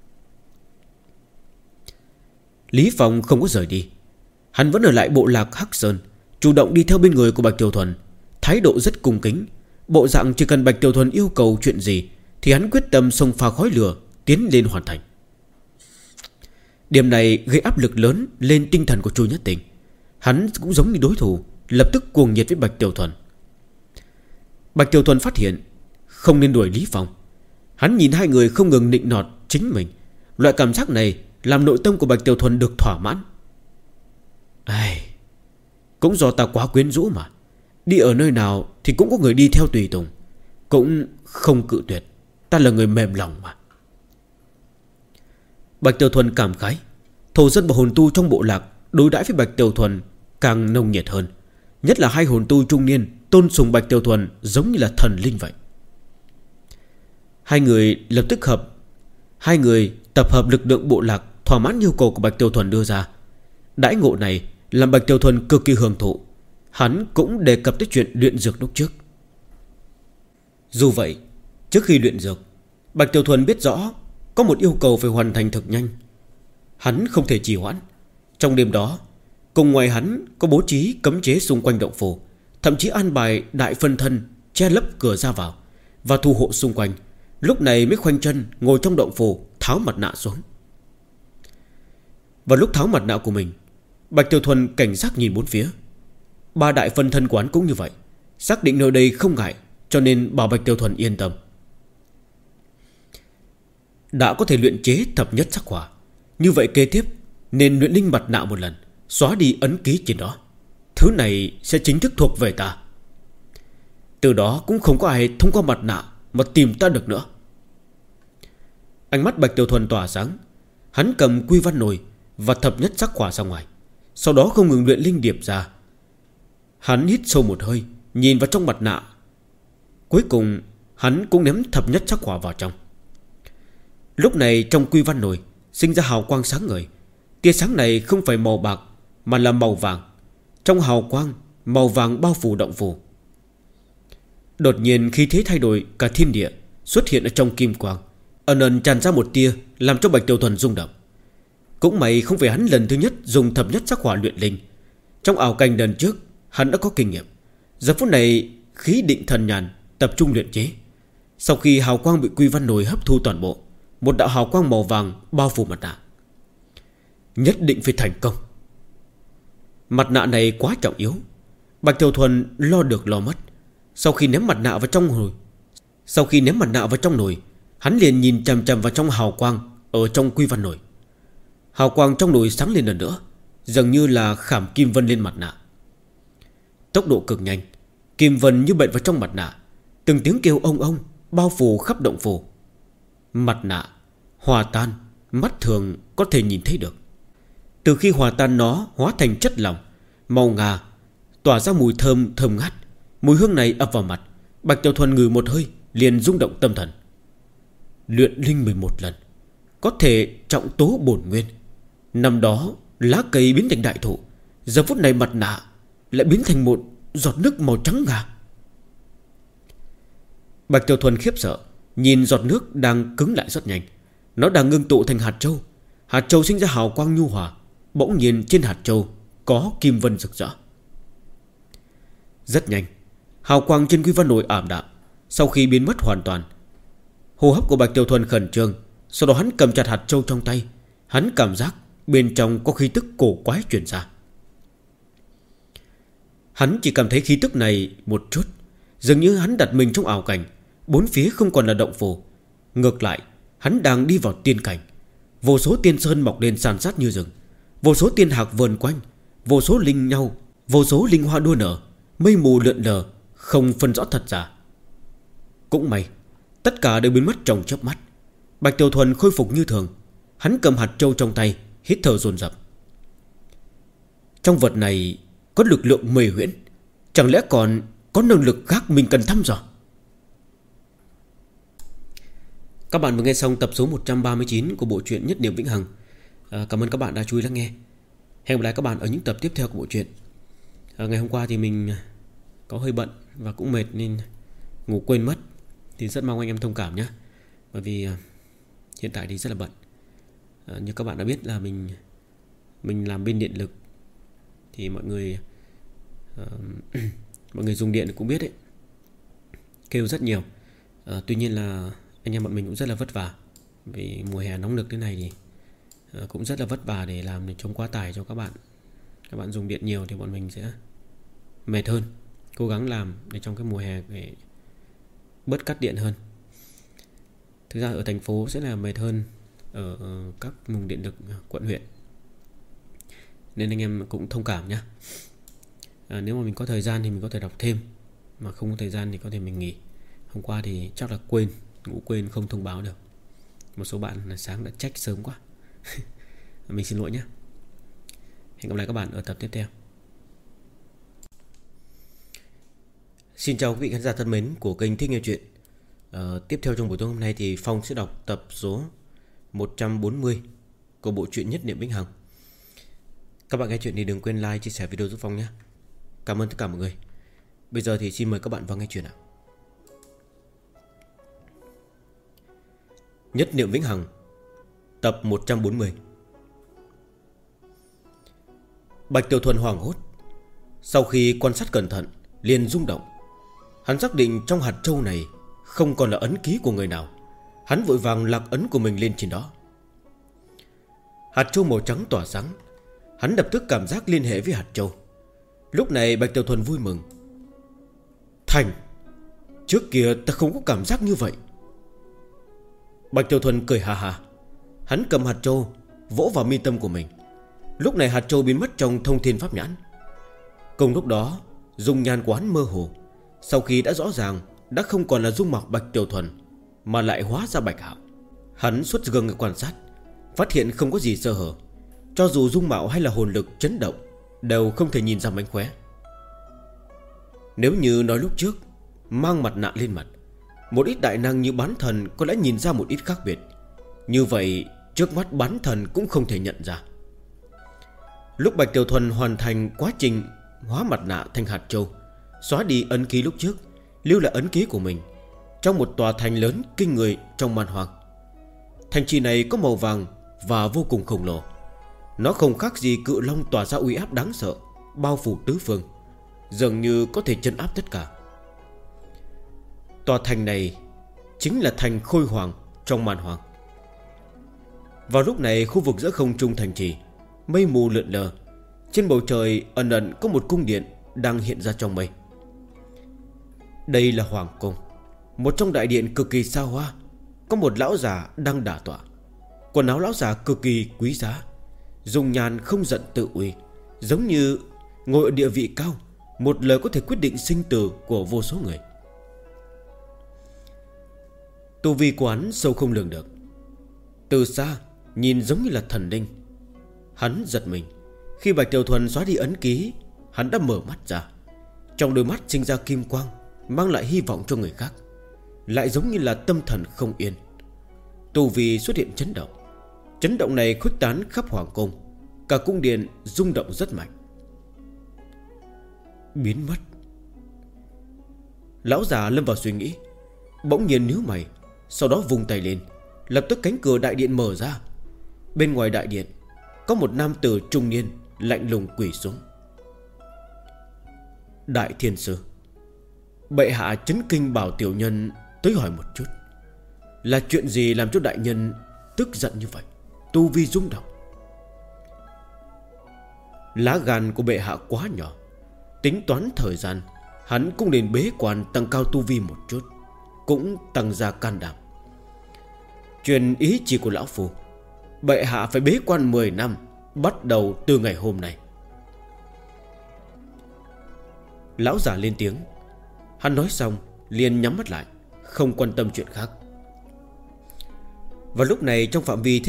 Lý Phong không có rời đi. Hắn vẫn ở lại bộ lạc Hắc Sơn, chủ động đi theo bên người của Bạch Tiểu Thuần, thái độ rất cung kính. Bộ dạng chỉ cần Bạch Tiểu Thuần yêu cầu chuyện gì thì hắn quyết tâm xông pha khói lửa, tiến lên hoàn thành. Điểm này gây áp lực lớn lên tinh thần của Chu Nhất Tinh. Hắn cũng giống như đối thủ, lập tức cuồng nhiệt với Bạch Tiểu Thuần. Bạch Tiểu Thuần phát hiện không nên đuổi Lý Phong. Hắn nhìn hai người không ngừng nịnh nọt chính mình. Loại cảm giác này làm nội tâm của Bạch Tiểu Thuần được thỏa mãn. Cũng do ta quá quyến rũ mà. Đi ở nơi nào thì cũng có người đi theo tùy tùng, cũng không cự tuyệt. Ta là người mềm lòng mà. Bạch Tiểu Thuần cảm khái. Thổ dân và hồn tu trong bộ lạc đối đãi với Bạch Tiểu Thuần càng nồng nhiệt hơn. Nhất là hai hồn tu trung niên tôn sùng Bạch Tiểu Thuần giống như là thần linh vậy. Hai người tập hợp lực lượng bộ lạc, thỏa mãn yêu cầu của Bạch Tiểu Thuần đưa ra. Đãi ngộ này làm Bạch Tiểu Thuần cực kỳ hưởng thụ. Hắn cũng đề cập tới chuyện luyện dược lúc trước. Dù vậy, trước khi luyện dược, Bạch Tiểu Thuần biết rõ có một yêu cầu phải hoàn thành thật nhanh. Hắn không thể trì hoãn. Trong đêm đó, cùng ngoài hắn có bố trí cấm chế xung quanh động phủ, thậm chí an bài đại phân thân che lấp cửa ra vào và thu hộ xung quanh. Lúc này mới khoanh chân ngồi trong động phủ, tháo mặt nạ xuống. Vào lúc tháo mặt nạ của mình, Bạch Tiểu Thuần cảnh giác nhìn bốn phía. Ba đại phân thân quán cũng như vậy, xác định nơi đây không ngại, cho nên bảo Bạch Tiểu Thuần yên tâm. Đã có thể luyện chế thập nhất sắc hỏa, như vậy kế tiếp nên luyện linh mặt nạ một lần, xóa đi ấn ký trên đó. Thứ này sẽ chính thức thuộc về ta. Từ đó cũng không có ai thông qua mặt nạ mà tìm ta được nữa. Ánh mắt Bạch Tiểu Thuần tỏa sáng. Hắn cầm quy văn nồi và thập nhất sắc hỏa ra ngoài, sau đó không ngừng luyện linh điệp ra. Hắn hít sâu một hơi, nhìn vào trong mặt nạ. Cuối cùng hắn cũng ném thập nhất sắc hỏa vào trong. Lúc này trong quy văn nồi sinh ra hào quang sáng ngời. Tia sáng này không phải màu bạc mà là màu vàng. Trong hào quang, màu vàng bao phủ động phủ. Đột nhiên khí thế thay đổi cả thiên địa, xuất hiện ở trong kim quang, ẩn ẩn tràn ra một tia, làm cho Bạch Tiểu Thuần rung động. Cũng may không phải hắn lần thứ nhất dùng thập nhất sắc hỏa luyện linh. Trong ảo cảnh lần trước hắn đã có kinh nghiệm. Giờ phút này khí định thần nhàn, tập trung luyện chế. Sau khi hào quang bị quy văn nồi hấp thu toàn bộ, một đạo hào quang màu vàng bao phủ mặt nạ. Nhất định phải thành công. Mặt nạ này quá trọng yếu. Bạch Tiểu Thuần lo được lo mất. Sau khi ném mặt nạ vào trong nồi, hắn liền nhìn chằm chằm vào trong hào quang ở trong quy văn nồi. Hào quang trong nồi sáng lên lần nữa, dường như là khảm kim vân lên mặt nạ. Tốc độ cực nhanh, kim vân như bệnh vào trong mặt nạ. Từng tiếng kêu ông ông bao phủ khắp động phủ. Mặt nạ hòa tan, mắt thường có thể nhìn thấy được. Từ khi hòa tan, nó hóa thành chất lỏng màu ngà, tỏa ra mùi thơm thơm ngát. Mùi hương này ập vào mặt, Bạch Tiểu Thuần ngửi một hơi liền rung động tâm thần. Luyện linh 11 lần, có thể trọng tố bổn nguyên. Năm đó lá cây biến thành đại thụ, giờ phút này mặt nạ lại biến thành một giọt nước màu trắng ngà. Bạch Tiểu Thuần khiếp sợ, Nhìn giọt nước đang cứng lại rất nhanh. Nó đang ngưng tụ thành hạt châu. Hạt châu sinh ra hào quang nhu hòa. Bỗng nhiên trên hạt châu có kim vân rực rỡ. Rất nhanh, hào quang trên quy văn nổi ảm đạm. Sau khi biến mất hoàn toàn, hô hấp của Bạch Tiểu Thuần khẩn trương. Sau đó hắn cầm chặt hạt châu trong tay. Hắn cảm giác bên trong có khí tức cổ quái truyền ra. Hắn chỉ cảm thấy khí tức này một chút, dường như hắn đặt mình trong ảo cảnh. Bốn phía không còn là động phủ. Ngược lại, hắn đang đi vào tiên cảnh. Vô số tiên sơn mọc lên san sát như rừng. Vô số tiên hạc vờn quanh. Vô số linh nhau, vô số linh hoa đua nở. Mây mù lượn lờ, không phân rõ thật giả. Cũng may, tất cả đều biến mất trong chớp mắt. Bạch Tiểu Thuần khôi phục như thường. Hắn cầm hạt châu trong tay, hít thở dồn dập. Trong vật này có lực lượng mê huyễn. Chẳng lẽ còn có năng lực khác mình cần thăm dò? Các bạn vừa nghe xong tập số 139 của bộ truyện Nhất Niệm Vĩnh Hằng. Cảm ơn các bạn đã chú ý lắng nghe. Hẹn gặp lại các bạn ở những tập tiếp theo của bộ truyện. Ngày hôm qua thì mình có hơi bận và cũng mệt nên ngủ quên mất. Thì rất mong anh em thông cảm nhé. Bởi vì hiện tại thì rất là bận. Như các bạn đã biết là mình làm bên điện lực. Thì mọi người mọi người dùng điện cũng biết đấy, kêu rất nhiều. Tuy nhiên là anh em bọn mình cũng rất là vất vả. Vì mùa hè nóng nực thế này thì cũng rất là vất vả để làm để chống quá tải cho các bạn. Các bạn dùng điện nhiều thì bọn mình sẽ mệt hơn. Cố gắng làm để trong cái mùa hè để bớt cắt điện hơn. Thực ra ở thành phố sẽ là mệt hơn ở các vùng điện lực quận huyện. Nên anh em cũng thông cảm nhé. Nếu mà mình có thời gian thì mình có thể đọc thêm. Mà không có thời gian thì có thể mình nghỉ. Hôm qua thì chắc là ngủ quên không thông báo được. Một số bạn là sáng đã trách sớm quá. Mình xin lỗi nhé. Hẹn gặp lại các bạn ở tập tiếp theo. Xin chào quý vị khán giả thân mến của kênh Thích Nghe Chuyện. Tiếp theo trong buổi tối hôm nay thì Phong sẽ đọc tập số 140 của bộ truyện Nhất Niệm Vĩnh Hằng. Các bạn nghe chuyện thì đừng quên like, chia sẻ video giúp Phong nhé. Cảm ơn tất cả mọi người. Bây giờ thì xin mời các bạn vào nghe chuyện ạ. Nhất Niệm Vĩnh Hằng, tập 140. Bạch Tiểu Thuần hoảng hốt. Sau khi quan sát cẩn thận liền rung động. Hắn xác định trong hạt châu này không còn là ấn ký của người nào. Hắn vội vàng lạc ấn của mình lên trên đó. Hạt châu màu trắng tỏa sáng. Hắn lập tức cảm giác liên hệ với hạt châu. Lúc này Bạch Tiểu Thuần vui mừng. Thành, trước kia ta không có cảm giác như vậy. Bạch Tiểu Thuần cười hà hà. Hắn cầm hạt châu vỗ vào mi tâm của mình. Lúc này hạt châu biến mất trong thông thiên pháp nhãn. Cùng lúc đó dung nhan của hắn mơ hồ. Sau khi đã rõ ràng đã không còn là dung mạo Bạch Tiểu Thuần, mà lại hóa ra Bạch Hạo. Hắn xuất gương quan sát, phát hiện không có gì sơ hở. Cho dù dung mạo hay là hồn lực chấn động đều không thể nhìn ra mánh khóe. Nếu như nói lúc trước mang mặt nạ lên mặt, một ít đại năng như bán thần có lẽ nhìn ra một ít khác biệt. Như vậy trước mắt bán thần cũng không thể nhận ra. Lúc Bạch Tiểu Thuần hoàn thành quá trình hóa mặt nạ thành hạt châu, xóa đi ấn ký lúc trước, lưu lại ấn ký của mình trong một tòa thành lớn kinh người trong man hoang. Thành trì này có màu vàng và vô cùng khổng lồ. Nó không khác gì cự long tỏa ra uy áp đáng sợ, bao phủ tứ phương, dường như có thể trấn áp tất cả. Tòa thành này chính là thành Khôi Hoàng trong man hoang. Vào lúc này khu vực giữa không trung thành trì, mây mù lượn lờ. Trên bầu trời ẩn ẩn có một cung điện đang hiện ra trong mây. Đây là Hoàng Cung. Một trong đại điện cực kỳ xa hoa, có một lão già đang đả tọa. Quần áo lão già cực kỳ quý giá, dùng nhàn không giận tự uy, giống như ngồi ở địa vị cao, một lời có thể quyết định sinh tử của vô số người. Tu vi quán sâu không lường được, từ xa nhìn giống như là thần linh. Hắn giật mình. Khi Bạch Tiểu Thuần xóa đi ấn ký, hắn đã mở mắt ra. Trong đôi mắt sinh ra kim quang, mang lại hy vọng cho người khác. Lại giống như là tâm thần không yên. Tu vi xuất hiện chấn động. Chấn động này khuếch tán khắp hoàng cung. Cả cung điện rung động rất mạnh. Biến mất. Lão già lâm vào suy nghĩ, bỗng nhiên nhíu mày. Sau đó vung tay lên, lập tức cánh cửa đại điện mở ra. Bên ngoài đại điện có một nam tử trung niên lạnh lùng quỳ xuống. Đại thiên sư, bệ hạ chấn kinh bảo tiểu nhân tới hỏi một chút, là chuyện gì làm cho đại nhân tức giận như vậy, tu vi rung động? Lá gan của bệ hạ quá nhỏ. Tính toán thời gian, hắn cũng nên bế quan tăng cao tu vi một chút, cũng tăng ra can đảm. Truyền ý chỉ của lão phu, bệ hạ phải bế quan 10 năm, bắt đầu từ ngày hôm nay. Lão già lên tiếng. Hắn nói xong liền nhắm mắt lại, không quan tâm chuyện khác. Và lúc này trong phạm vi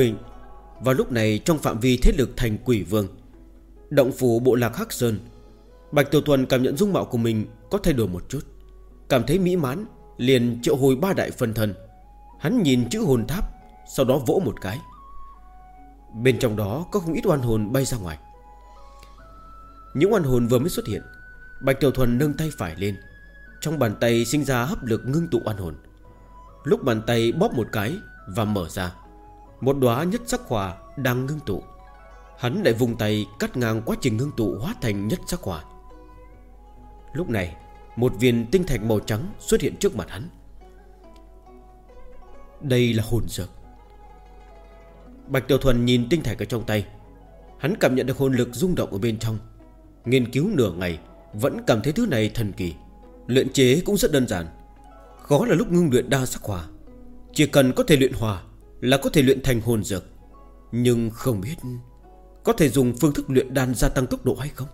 thế lực thành Quỷ Vương, động phủ bộ lạc Hắc Sơn, Bạch Tiểu Thuần cảm nhận dung mạo của mình có thay đổi một chút, cảm thấy mỹ mãn, liền triệu hồi 3 đại phân thân. Hắn nhìn chữ hồn tháp, sau đó vỗ một cái. Bên trong đó có không ít oan hồn bay ra ngoài. Những oan hồn vừa mới xuất hiện, Bạch Tiểu Thuần nâng tay phải lên, trong bàn tay sinh ra hấp lực ngưng tụ oan hồn. Lúc bàn tay bóp một cái và mở ra, một đóa nhất sắc hỏa đang ngưng tụ. Hắn lại vùng tay cắt ngang quá trình ngưng tụ hóa thành nhất sắc hỏa. Lúc này một viên tinh thạch màu trắng xuất hiện trước mặt hắn. Đây là hồn dược. Bạch Tiểu Thuần nhìn tinh thạch ở trong tay, hắn cảm nhận được hồn lực rung động ở bên trong. Nghiên cứu nửa ngày vẫn cảm thấy thứ này thần kỳ. Luyện chế cũng rất đơn giản, khó là lúc ngưng luyện đa sắc hỏa. Chỉ cần có thể luyện hòa là có thể luyện thành hồn dược. Nhưng không biết có thể dùng phương thức luyện đan gia tăng tốc độ hay không.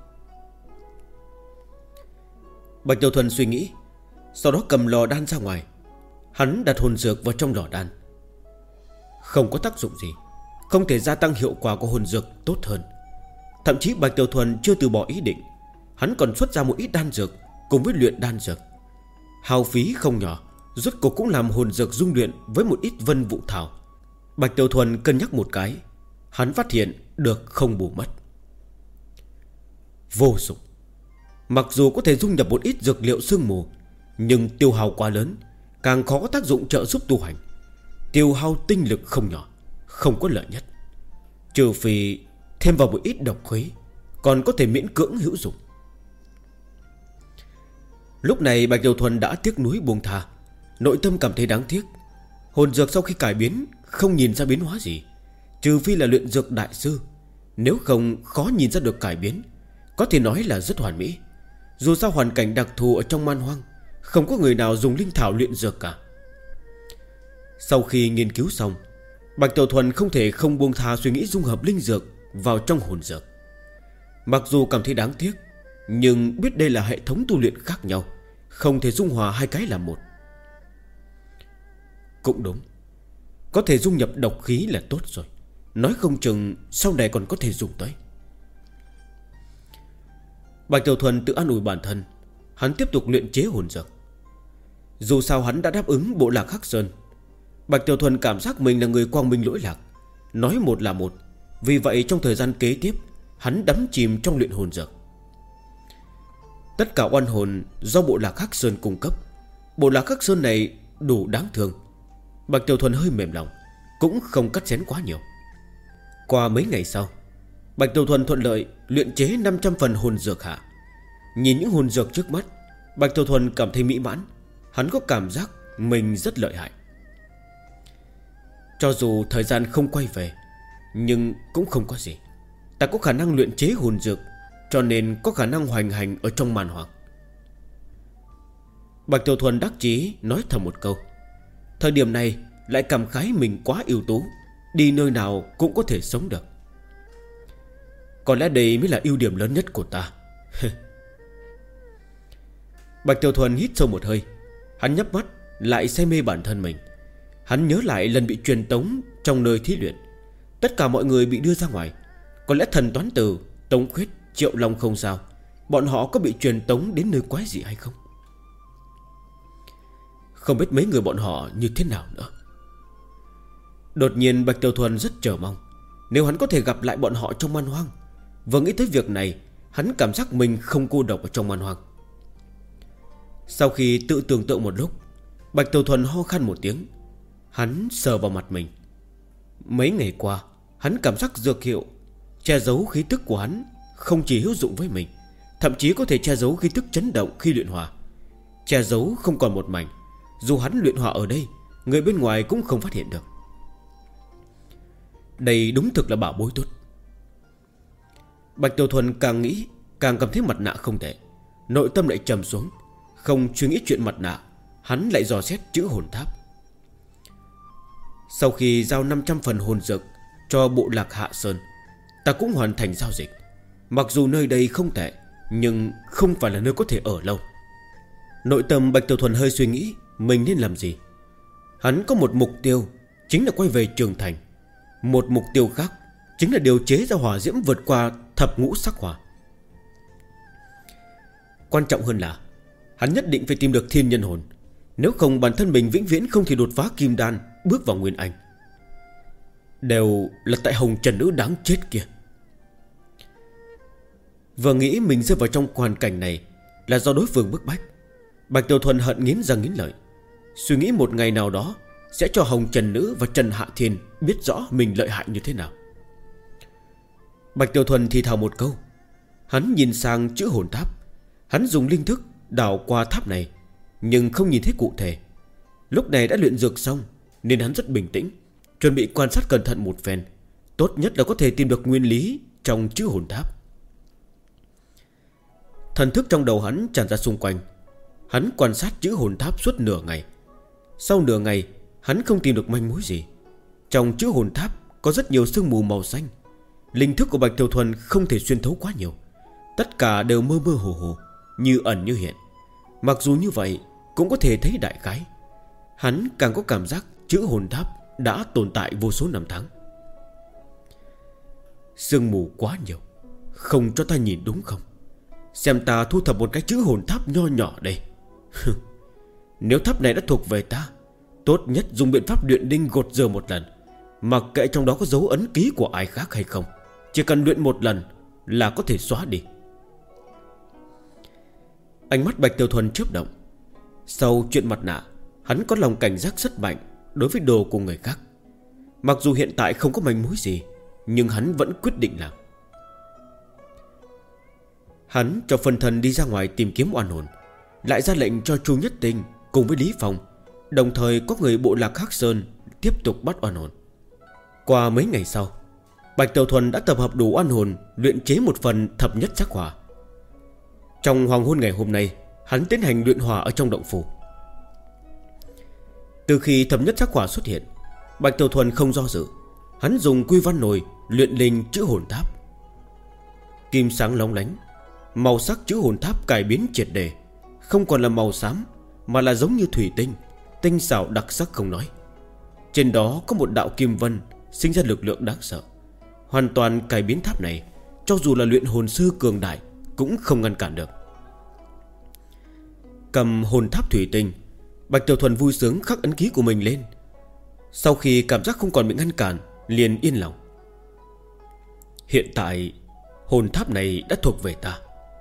Bạch Tiểu Thuần suy nghĩ, sau đó cầm lò đan ra ngoài. Hắn đặt hồn dược vào trong lò đan. Không có tác dụng gì, không thể gia tăng hiệu quả của hồn dược tốt hơn. Thậm chí Bạch Tiểu Thuần chưa từ bỏ ý định, hắn còn xuất ra một ít đan dược cùng với luyện đan dược. Hao phí không nhỏ, rốt cuộc cũng làm hồn dược dung luyện với một ít vân vụ thảo. Bạch Tiểu Thuần cân nhắc một cái, hắn phát hiện được không bù mất. Vô dụng. Mặc dù có thể dung nhập một ít dược liệu sương mù, nhưng tiêu hao quá lớn, càng khó có tác dụng trợ giúp tu hành. Tiêu hao tinh lực không nhỏ, không có lợi nhất. Trừ phi thêm vào một ít độc khuấy, còn có thể miễn cưỡng hữu dụng. Lúc này Bạch Tiểu Thuần đã tiếc nuối buông tha, nội tâm cảm thấy đáng tiếc. Hồn dược sau khi cải biến không nhìn ra biến hóa gì, trừ phi là luyện dược đại sư. Nếu không khó nhìn ra được cải biến, có thể nói là rất hoàn mỹ. Dù sao hoàn cảnh đặc thù ở trong man hoang, không có người nào dùng linh thảo luyện dược cả. Sau khi nghiên cứu xong, Bạch Tiểu Thuần không thể không buông tha suy nghĩ dung hợp linh dược vào trong hồn dược. Mặc dù cảm thấy đáng tiếc, nhưng biết đây là hệ thống tu luyện khác nhau, không thể dung hòa hai cái làm một. Cũng đúng, có thể dung nhập độc khí là tốt rồi, nói không chừng sau này còn có thể dùng tới. Bạch Tiểu Thuần tự an ủi bản thân, hắn tiếp tục luyện chế hồn dược. Dù sao hắn đã đáp ứng bộ lạc Hắc Sơn. Bạch Tiểu Thuần cảm giác mình là người quang minh lỗi lạc, nói một là một. Vì vậy trong thời gian kế tiếp, hắn đắm chìm trong luyện hồn dược. Tất cả oan hồn do bộ lạc Hắc Sơn cung cấp. Bộ lạc Hắc Sơn này đủ đáng thương. Bạch Tiểu Thuần hơi mềm lòng, cũng không cắt xén quá nhiều. Qua mấy ngày sau, Bạch Tiểu Thuần thuận lợi luyện chế 500 phần hồn dược hạ. Nhìn những hồn dược trước mắt, Bạch Tiểu Thuần cảm thấy mỹ mãn. Hắn có cảm giác mình rất lợi hại. Cho dù thời gian không quay về, nhưng cũng không có gì. Ta có khả năng luyện chế hồn dược, cho nên có khả năng hoành hành ở trong màn hoàng. Bạch Tiểu Thuần đắc chí nói thầm một câu. Thời điểm này lại cảm khái mình quá ưu tú, đi nơi nào cũng có thể sống được. Có lẽ đây mới là ưu điểm lớn nhất của ta. Bạch Tiểu Thuần hít sâu một hơi. Hắn nhắm mắt lại say mê bản thân mình. Hắn nhớ lại lần bị truyền tống trong nơi thí luyện. Tất cả mọi người bị đưa ra ngoài. Có lẽ thần toán tử, Tống Khuyết, Triệu Long không sao. Bọn họ có bị truyền tống đến nơi quái dị hay không? Không biết mấy người bọn họ như thế nào nữa. Đột nhiên Bạch Tiểu Thuần rất chờ mong, nếu hắn có thể gặp lại bọn họ trong man hoang. Vừa nghĩ tới việc này, hắn cảm giác mình không cô độc ở trong man hoang. Sau khi tự tưởng tượng một lúc, Bạch Tiểu Thuần ho khan một tiếng, Hắn sờ vào mặt mình. Mấy ngày qua hắn cảm giác dược hiệu che giấu khí tức của hắn không chỉ hữu dụng với mình, thậm chí có thể che giấu khí tức chấn động khi luyện hỏa. Che giấu không còn một mảnh. Dù hắn luyện hỏa ở đây, người bên ngoài cũng không phát hiện được. Đây đúng thực là bảo bối tốt. Bạch Tiểu Thuần càng nghĩ càng cảm thấy mặt nạ không tệ. Nội tâm lại trầm xuống. Không suy nghĩ chuyện mặt nạ, hắn lại dò xét chữ hồn tháp. Sau khi giao 500 phần hồn dược cho bộ lạc Hạ Sơn, ta cũng hoàn thành giao dịch. Mặc dù nơi đây không tệ, nhưng không phải là nơi có thể ở lâu. Nội tâm Bạch Tiểu Thuần hơi suy nghĩ mình nên làm gì. Hắn có một mục tiêu, chính là quay về Trường Thành. Một mục tiêu khác chính là điều chế ra hỏa diễm vượt qua thập ngũ sắc hỏa. Quan trọng hơn là hắn nhất định phải tìm được thiên nhân hồn. Nếu không bản thân mình vĩnh viễn không thể đột phá kim đan, bước vào nguyên anh. Đều là tại Hồng Trần Nữ đáng chết kia. Vừa nghĩ mình rơi vào trong hoàn cảnh này là do đối phương bức bách, Bạch Tiểu Thuần hận nghiến răng nghiến lợi. Suy nghĩ một ngày nào đó sẽ cho Hồng Trần Nữ và Trần Hạ Thiên biết rõ mình lợi hại như thế nào. Bạch Tiểu Thuần thì thào một câu. Hắn nhìn sang chữ hồn tháp. Hắn dùng linh thức đảo qua tháp này, nhưng không nhìn thấy cụ thể. Lúc này đã luyện dược xong nên hắn rất bình tĩnh, chuẩn bị quan sát cẩn thận một phen. Tốt nhất là có thể tìm được nguyên lý trong chữ hồn tháp. Thần thức trong đầu hắn tràn ra xung quanh. Hắn quan sát chữ hồn tháp suốt nửa ngày. Sau nửa ngày hắn không tìm được manh mối gì. Trong chữ hồn tháp có rất nhiều sương mù màu xanh. Linh thức của Bạch Tiểu Thuần không thể xuyên thấu quá nhiều. Tất cả đều mơ mơ hồ hồ, như ẩn như hiện. Mặc dù như vậy cũng có thể thấy đại khái. Hắn càng có cảm giác chữ hồn tháp đã tồn tại vô số năm tháng. Sương mù quá nhiều, không cho ta nhìn đúng không? Xem ta thu thập một cái chữ hồn tháp nho nhỏ đây. Nếu tháp này đã thuộc về ta, tốt nhất dùng biện pháp luyện đinh gột rửa một lần. Mặc kệ trong đó có dấu ấn ký của ai khác hay không, chỉ cần luyện một lần là có thể xóa đi. Ánh mắt Bạch Tiểu Thuần chớp động. Sau chuyện mặt nạ, hắn có lòng cảnh giác rất mạnh đối với đồ của người khác. Mặc dù hiện tại không có manh mối gì, nhưng hắn vẫn quyết định làm. Hắn cho phân thân đi ra ngoài tìm kiếm oan hồn, lại ra lệnh cho Chu Nhất Tinh cùng với Lý Phong, đồng thời có người bộ lạc Hắc Sơn tiếp tục bắt oan hồn. Qua mấy ngày sau, Bạch Tiểu Thuần đã tập hợp đủ oan hồn, luyện chế một phần thập nhất sắc hỏa. Trong hoàng hôn ngày hôm nay, hắn tiến hành luyện hỏa ở trong động phủ. Từ khi thập nhất sắc hỏa xuất hiện, Bạch Tiểu Thuần không do dự. Hắn dùng quy văn nồi luyện linh chữ hồn tháp. Kim sáng lóng lánh, màu sắc chữ hồn tháp cải biến triệt để, không còn là màu xám mà là giống như thủy tinh, tinh xảo đặc sắc không nói. Trên đó có một đạo kim vân sinh ra lực lượng đáng sợ, hoàn toàn cải biến tháp này. Cho dù là luyện hồn sư cường đại cũng không ngăn cản được. Cầm hồn tháp thủy tinh, Bạch Tiểu Thuần vui sướng khắc ấn ký của mình lên. Sau khi cảm giác không còn bị ngăn cản, liền yên lòng. Hiện tại hồn tháp này đã thuộc về ta.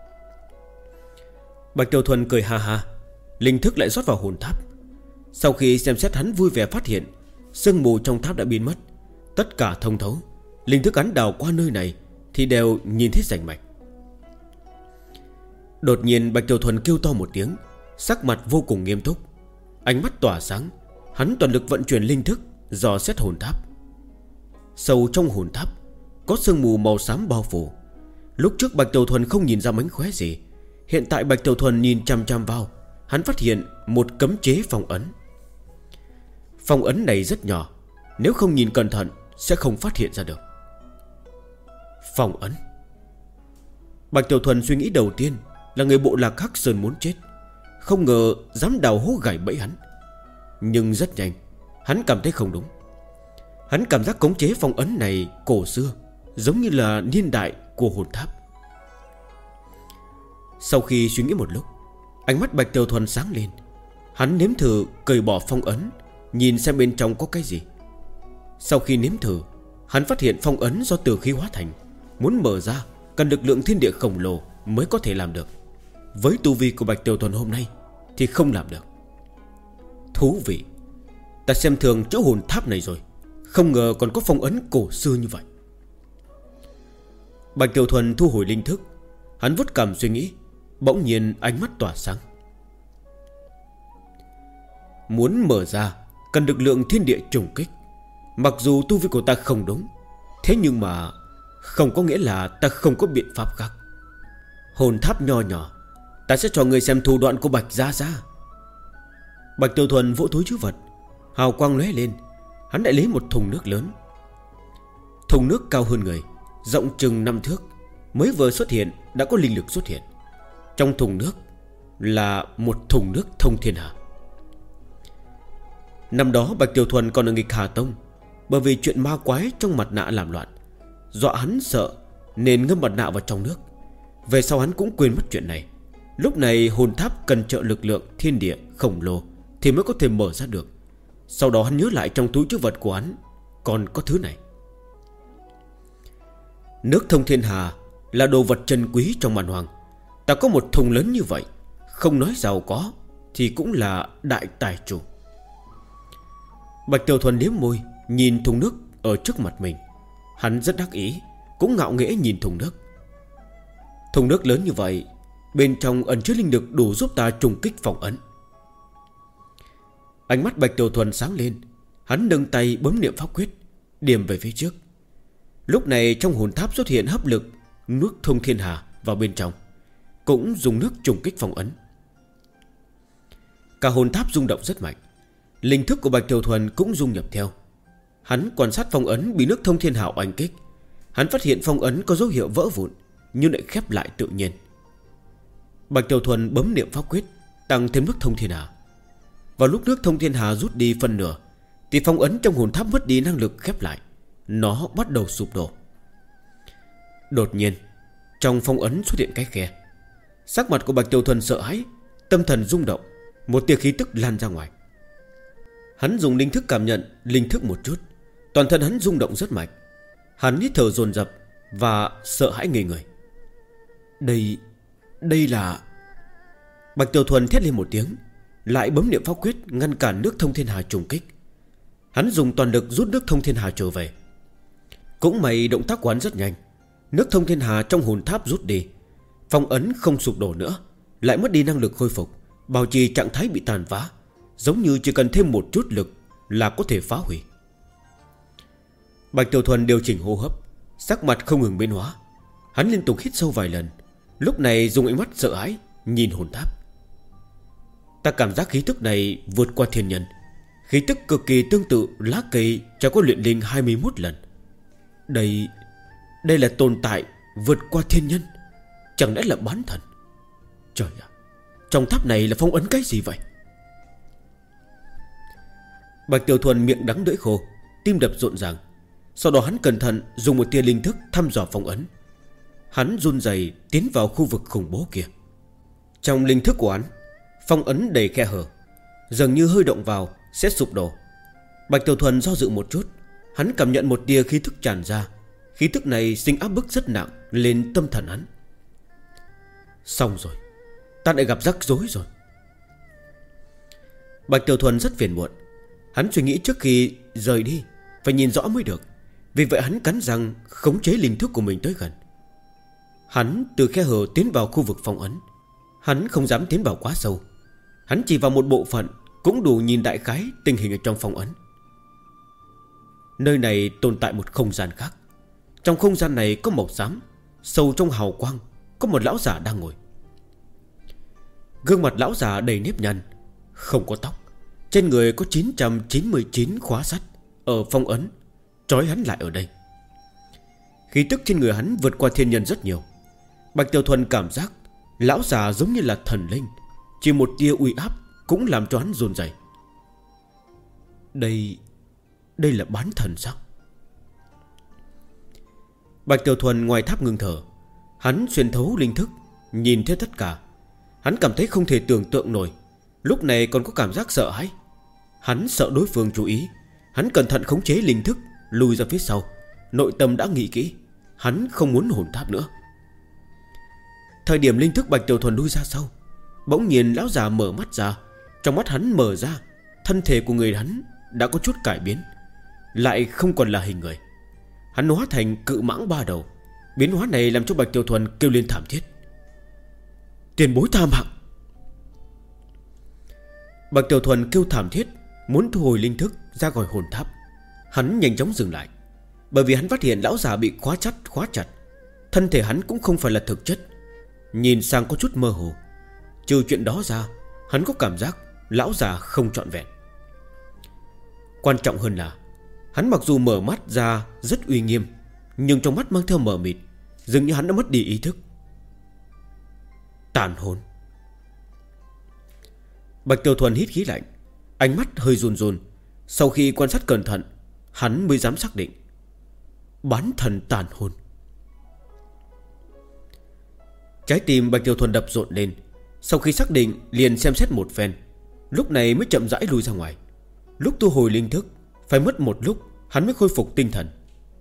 Bạch Tiểu Thuần cười ha ha, linh thức lại rót vào hồn tháp. Sau khi xem xét, hắn vui vẻ phát hiện sương mù trong tháp đã biến mất, tất cả thông thấu. Linh thức hắn đào qua nơi này thì đều nhìn thấy rành mạch. Đột nhiên Bạch Tiểu Thuần kêu to một tiếng, sắc mặt vô cùng nghiêm túc, ánh mắt tỏa sáng. Hắn toàn lực vận chuyển linh thức dò xét hồn tháp. Sâu trong hồn tháp có sương mù màu xám bao phủ. Lúc trước Bạch Tiểu Thuần không nhìn ra mánh khóe gì, hiện tại Bạch Tiểu Thuần nhìn chăm chăm vào, hắn phát hiện một cấm chế phong ấn. Phong ấn này rất nhỏ, nếu không nhìn cẩn thận sẽ không phát hiện ra được. Phong ấn. Bạch Tiểu Thuần suy nghĩ đầu tiên là người bộ lạc Hắc Sơn muốn chết, không ngờ dám đào hố gảy bẫy hắn. Nhưng rất nhanh hắn cảm thấy không đúng. Hắn cảm giác cấm chế phong ấn này cổ xưa, giống như là niên đại của hồn tháp. Sau khi suy nghĩ một lúc, ánh mắt Bạch Tiểu Thuần sáng lên. Hắn nếm thử cởi bỏ phong ấn, nhìn xem bên trong có cái gì. Sau khi nếm thử, hắn phát hiện phong ấn do tử khí hóa thành, muốn mở ra cần lực lượng thiên địa khổng lồ mới có thể làm được. Với tu vi của Bạch Tiểu Thuần hôm nay thì không làm được. Thú vị. Ta xem thường chỗ hồn tháp này rồi. Không ngờ còn có phong ấn cổ xưa như vậy. Bạch Tiểu Thuần thu hồi linh thức. Hắn vuốt cằm suy nghĩ. Bỗng nhiên ánh mắt tỏa sáng. Muốn mở ra cần lực lượng thiên địa trùng kích. Mặc dù tu vi của ta không đúng, thế nhưng mà không có nghĩa là ta không có biện pháp khác. Hồn tháp nho nhỏ, ta sẽ cho người xem thủ đoạn của Bạch Gia Gia. Bạch Tiểu Thuần vỗ túi trữ vật, hào quang lóe lên. Hắn lại lấy một thùng nước lớn. Thùng nước cao hơn người, rộng chừng 5 thước. Mới vừa xuất hiện đã có linh lực xuất hiện. Trong thùng nước là một thùng nước thông thiên hà. Năm đó Bạch Tiểu Thuần còn ở nghịch Hà Tông, bởi vì chuyện ma quái trong mặt nạ làm loạn, dọa hắn sợ nên ngâm mặt nạ vào trong nước. Về sau hắn cũng quên mất chuyện này. Lúc này hồn tháp cần trợ lực lượng thiên địa khổng lồ thì mới có thể mở ra được. Sau đó hắn nhớ lại trong túi trữ vật của hắn còn có thứ này. Nước thông thiên hà là đồ vật chân quý trong màn hoàng. Ta có một thùng lớn như vậy, không nói giàu có thì cũng là đại tài chủ. Bạch Tiểu Thuần liếm môi, nhìn thùng nước ở trước mặt mình. Hắn rất đắc ý, cũng ngạo nghễ nhìn thùng nước. Thùng nước lớn như vậy, bên trong ẩn chứa linh lực đủ giúp ta trùng kích phong ấn. Ánh mắt Bạch Tiểu Thuần sáng lên. Hắn nâng tay bấm niệm pháp quyết, điểm về phía trước. Lúc này trong hồn tháp xuất hiện hấp lực nước thông thiên hà vào bên trong, cũng dùng nước trùng kích phong ấn. Cả hồn tháp rung động rất mạnh. Linh thức của Bạch Tiểu Thuần cũng dung nhập theo. Hắn quan sát phong ấn bị nước thông thiên hà oanh kích. Hắn phát hiện phong ấn có dấu hiệu vỡ vụn, nhưng lại khép lại tự nhiên. Bạch Tiểu Thuần bấm niệm pháp quyết, tăng thêm nước thông thiên hà. Vào lúc nước thông thiên hà rút đi phân nửa thì phong ấn trong hồn tháp mất đi năng lực khép lại. Nó bắt đầu sụp đổ. Đột nhiên trong phong ấn xuất hiện cái khe. Sắc mặt của Bạch Tiểu Thuần sợ hãi, tâm thần rung động. Một tia khí tức lan ra ngoài. Hắn dùng linh thức cảm nhận linh thức một chút. Toàn thân hắn rung động rất mạnh. Hắn hít thở dồn dập và sợ hãi ngây người. Đây là... Bạch Tiểu Thuần thét lên một tiếng, lại bấm niệm pháp quyết ngăn cản nước thông thiên hà trùng kích. Hắn dùng toàn lực rút nước thông thiên hà trở về. Cũng may động tác của hắn rất nhanh. Nước thông thiên hà trong hồn tháp rút đi, phong ấn không sụp đổ nữa, lại mất đi năng lực khôi phục, bảo trì trạng thái bị tàn phá, giống như chỉ cần thêm một chút lực là có thể phá hủy. Bạch Tiểu Thuần điều chỉnh hô hấp, sắc mặt không ngừng biến hóa. Hắn liên tục hít sâu vài lần, lúc này dùng ánh mắt sợ hãi nhìn hồn tháp. Ta cảm giác khí tức này vượt qua thiên nhân. Khí tức cực kỳ tương tự lá cây cho có luyện linh 21 lần. Đây là tồn tại vượt qua thiên nhân. Chẳng lẽ là bán thần? Trời ạ, trong tháp này là phong ấn cái gì vậy? Bạch Tiểu Thuần miệng đắng lưỡi khô, tim đập rộn ràng. Sau đó hắn cẩn thận dùng một tia linh thức thăm dò phong ấn. Hắn run rẩy tiến vào khu vực khủng bố kia. Trong linh thức của hắn, phong ấn đầy khe hở, dường như hơi động vào sẽ sụp đổ. Bạch Tiểu Thuần do dự một chút. Hắn cảm nhận một tia khí thức tràn ra. Khí thức này sinh áp bức rất nặng lên tâm thần hắn. Xong rồi, ta lại gặp rắc rối rồi. Bạch Tiểu Thuần rất phiền muộn. Hắn suy nghĩ trước khi rời đi phải nhìn rõ mới được. Vì vậy hắn cắn răng khống chế linh thức của mình tới gần. Hắn từ khe hở tiến vào khu vực phong ấn. Hắn không dám tiến vào quá sâu. Hắn chỉ vào một bộ phận cũng đủ nhìn đại khái tình hình ở trong phong ấn. Nơi này tồn tại một không gian khác. Trong không gian này có màu xám. Sâu trong hào quang có một lão giả đang ngồi. Gương mặt lão giả đầy nếp nhăn, không có tóc. Trên người có 999 khóa sắt ở phong ấn trói hắn lại ở đây. Khí tức trên người hắn vượt qua thiên nhân rất nhiều. Bạch Tiểu Thuần cảm giác lão già giống như là thần linh. Chỉ một tia uy áp cũng làm cho hắn run rẩy. Đây là bán thần sao? Bạch Tiểu Thuần ngoài tháp ngưng thở. Hắn xuyên thấu linh thức, nhìn thấy tất cả. Hắn cảm thấy không thể tưởng tượng nổi. Lúc này còn có cảm giác sợ hãi. Hắn sợ đối phương chú ý. Hắn cẩn thận khống chế linh thức, lùi ra phía sau. Nội tâm đã nghĩ kỹ, hắn không muốn hồn tháp nữa. Thời điểm linh thức Bạch Tiểu Thuần lui ra sau, bỗng nhiên lão già mở mắt ra. Trong mắt hắn mở ra, thân thể của người hắn đã có chút cải biến, lại không còn là hình người. Hắn hóa thành cự mãng ba đầu. Biến hóa này làm cho Bạch Tiểu Thuần kêu lên thảm thiết. Tiền bối tha mạng. Bạch Tiểu Thuần kêu thảm thiết, muốn thu hồi linh thức ra khỏi hồn tháp. Hắn nhanh chóng dừng lại, bởi vì hắn phát hiện lão già bị khóa chặt. Thân thể hắn cũng không phải là thực chất, nhìn sang có chút mơ hồ. Trừ chuyện đó ra, hắn có cảm giác lão già không trọn vẹn. Quan trọng hơn là hắn mặc dù mở mắt ra rất uy nghiêm, nhưng trong mắt mang theo mờ mịt, dường như hắn đã mất đi ý thức. Tàn hồn. Bạch Tiểu Thuần hít khí lạnh, ánh mắt hơi run run. Sau khi quan sát cẩn thận, hắn mới dám xác định. Bán thần tàn hồn. Trái tim Bạch Tiểu Thuần đập rộn lên. Sau khi xác định liền xem xét một phen, lúc này mới chậm rãi lui ra ngoài. Lúc thu hồi linh thức phải mất một lúc hắn mới khôi phục tinh thần.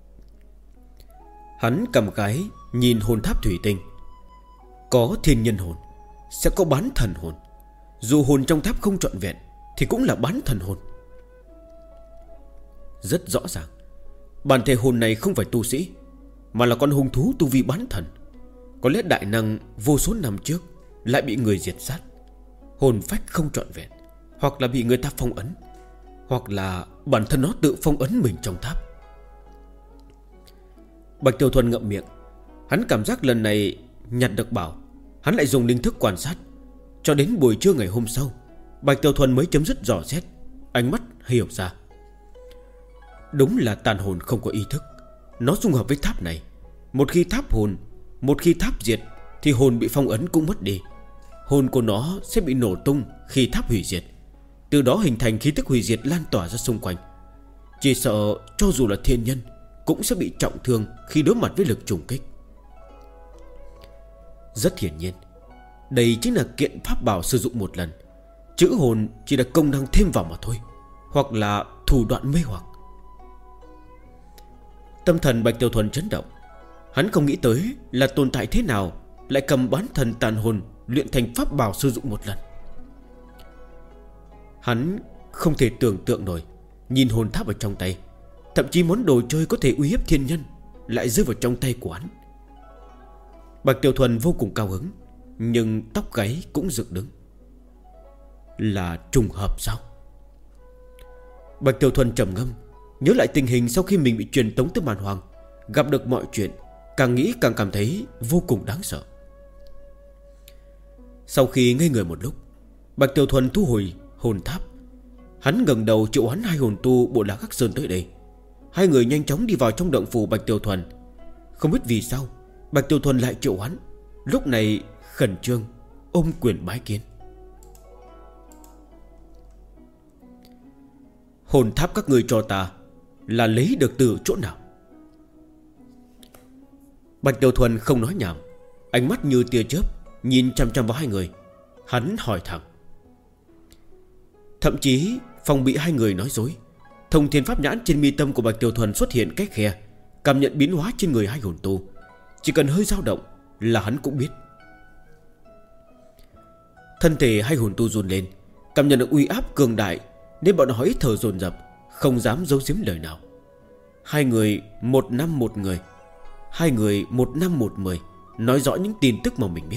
Hắn cầm cái nhìn hồn tháp thủy tinh. Có thiên nhân hồn, sẽ có bán thần hồn. Dù hồn trong tháp không trọn vẹn thì cũng là bán thần hồn. Rất rõ ràng, bản thể hồn này không phải tu sĩ, mà là con hung thú tu vi bán thần. Có lẽ đại năng vô số năm trước lại bị người diệt sát, hồn phách không trọn vẹn, hoặc là bị người ta phong ấn, hoặc là bản thân nó tự phong ấn mình trong tháp. Bạch Tiểu Thuần ngậm miệng. Hắn cảm giác lần này nhặt được bảo. Hắn lại dùng linh thức quan sát. Cho đến buổi trưa ngày hôm sau, Bạch Tiểu Thuần mới chấm dứt dò xét. Ánh mắt hiểu ra. Đúng là tàn hồn không có ý thức. Nó dung hợp với tháp này. Một khi tháp diệt thì hồn bị phong ấn cũng mất đi. Hồn của nó sẽ bị nổ tung khi tháp hủy diệt, từ đó hình thành khí tức hủy diệt lan tỏa ra xung quanh. Chỉ sợ cho dù là thiên nhân cũng sẽ bị trọng thương khi đối mặt với lực trùng kích. Rất hiển nhiên, đây chính là kiện pháp bảo sử dụng một lần. Chữ hồn chỉ là công năng thêm vào mà thôi, hoặc là thủ đoạn mê hoặc. Tâm thần Bạch Tiểu Thuần chấn động. Hắn không nghĩ tới là tồn tại thế nào lại cầm bán thần tàn hồn luyện thành pháp bảo sử dụng một lần. Hắn không thể tưởng tượng nổi, nhìn hồn tháp ở trong tay, thậm chí món đồ chơi có thể uy hiếp thiên nhân lại rơi vào trong tay của hắn. Bạch Tiểu Thuần vô cùng cao hứng, nhưng tóc gáy cũng dựng đứng. Là trùng hợp sao? Bạch Tiểu Thuần trầm ngâm, nhớ lại tình hình sau khi mình bị truyền tống tới màn hoàng, gặp được mọi chuyện, càng nghĩ càng cảm thấy vô cùng đáng sợ. Sau khi ngây người một lúc, Bạch Tiểu Thuần thu hồi hồn tháp. Hắn ngẩng đầu triệu hoán hai hồn tu bộ Lạc Hắc Sơn tới đây. Hai người nhanh chóng đi vào trong động phủ Bạch Tiểu Thuần. Không biết vì sao Bạch Tiểu Thuần lại triệu hoán, lúc này khẩn trương ôm quyền bái kiến. Hồn tháp các người cho ta là lấy được từ chỗ nào? Bạch Tiểu Thuần không nói nhảm, ánh mắt như tia chớp nhìn chằm chằm vào hai người. Hắn hỏi thẳng. Thậm chí phòng bị hai người nói dối. Thông thiên pháp nhãn trên mi tâm của Bạch Tiểu Thuần xuất hiện cái khe, cảm nhận biến hóa trên người hai hồn tu. Chỉ cần hơi dao động là hắn cũng biết. Thân thể hai hồn tu run lên, cảm nhận được uy áp cường đại, nên bọn họ hít thở dồn dập, không dám giấu giếm lời nào. Hai người một năm một người, hai người một năm một mười, nói rõ những tin tức mà mình biết.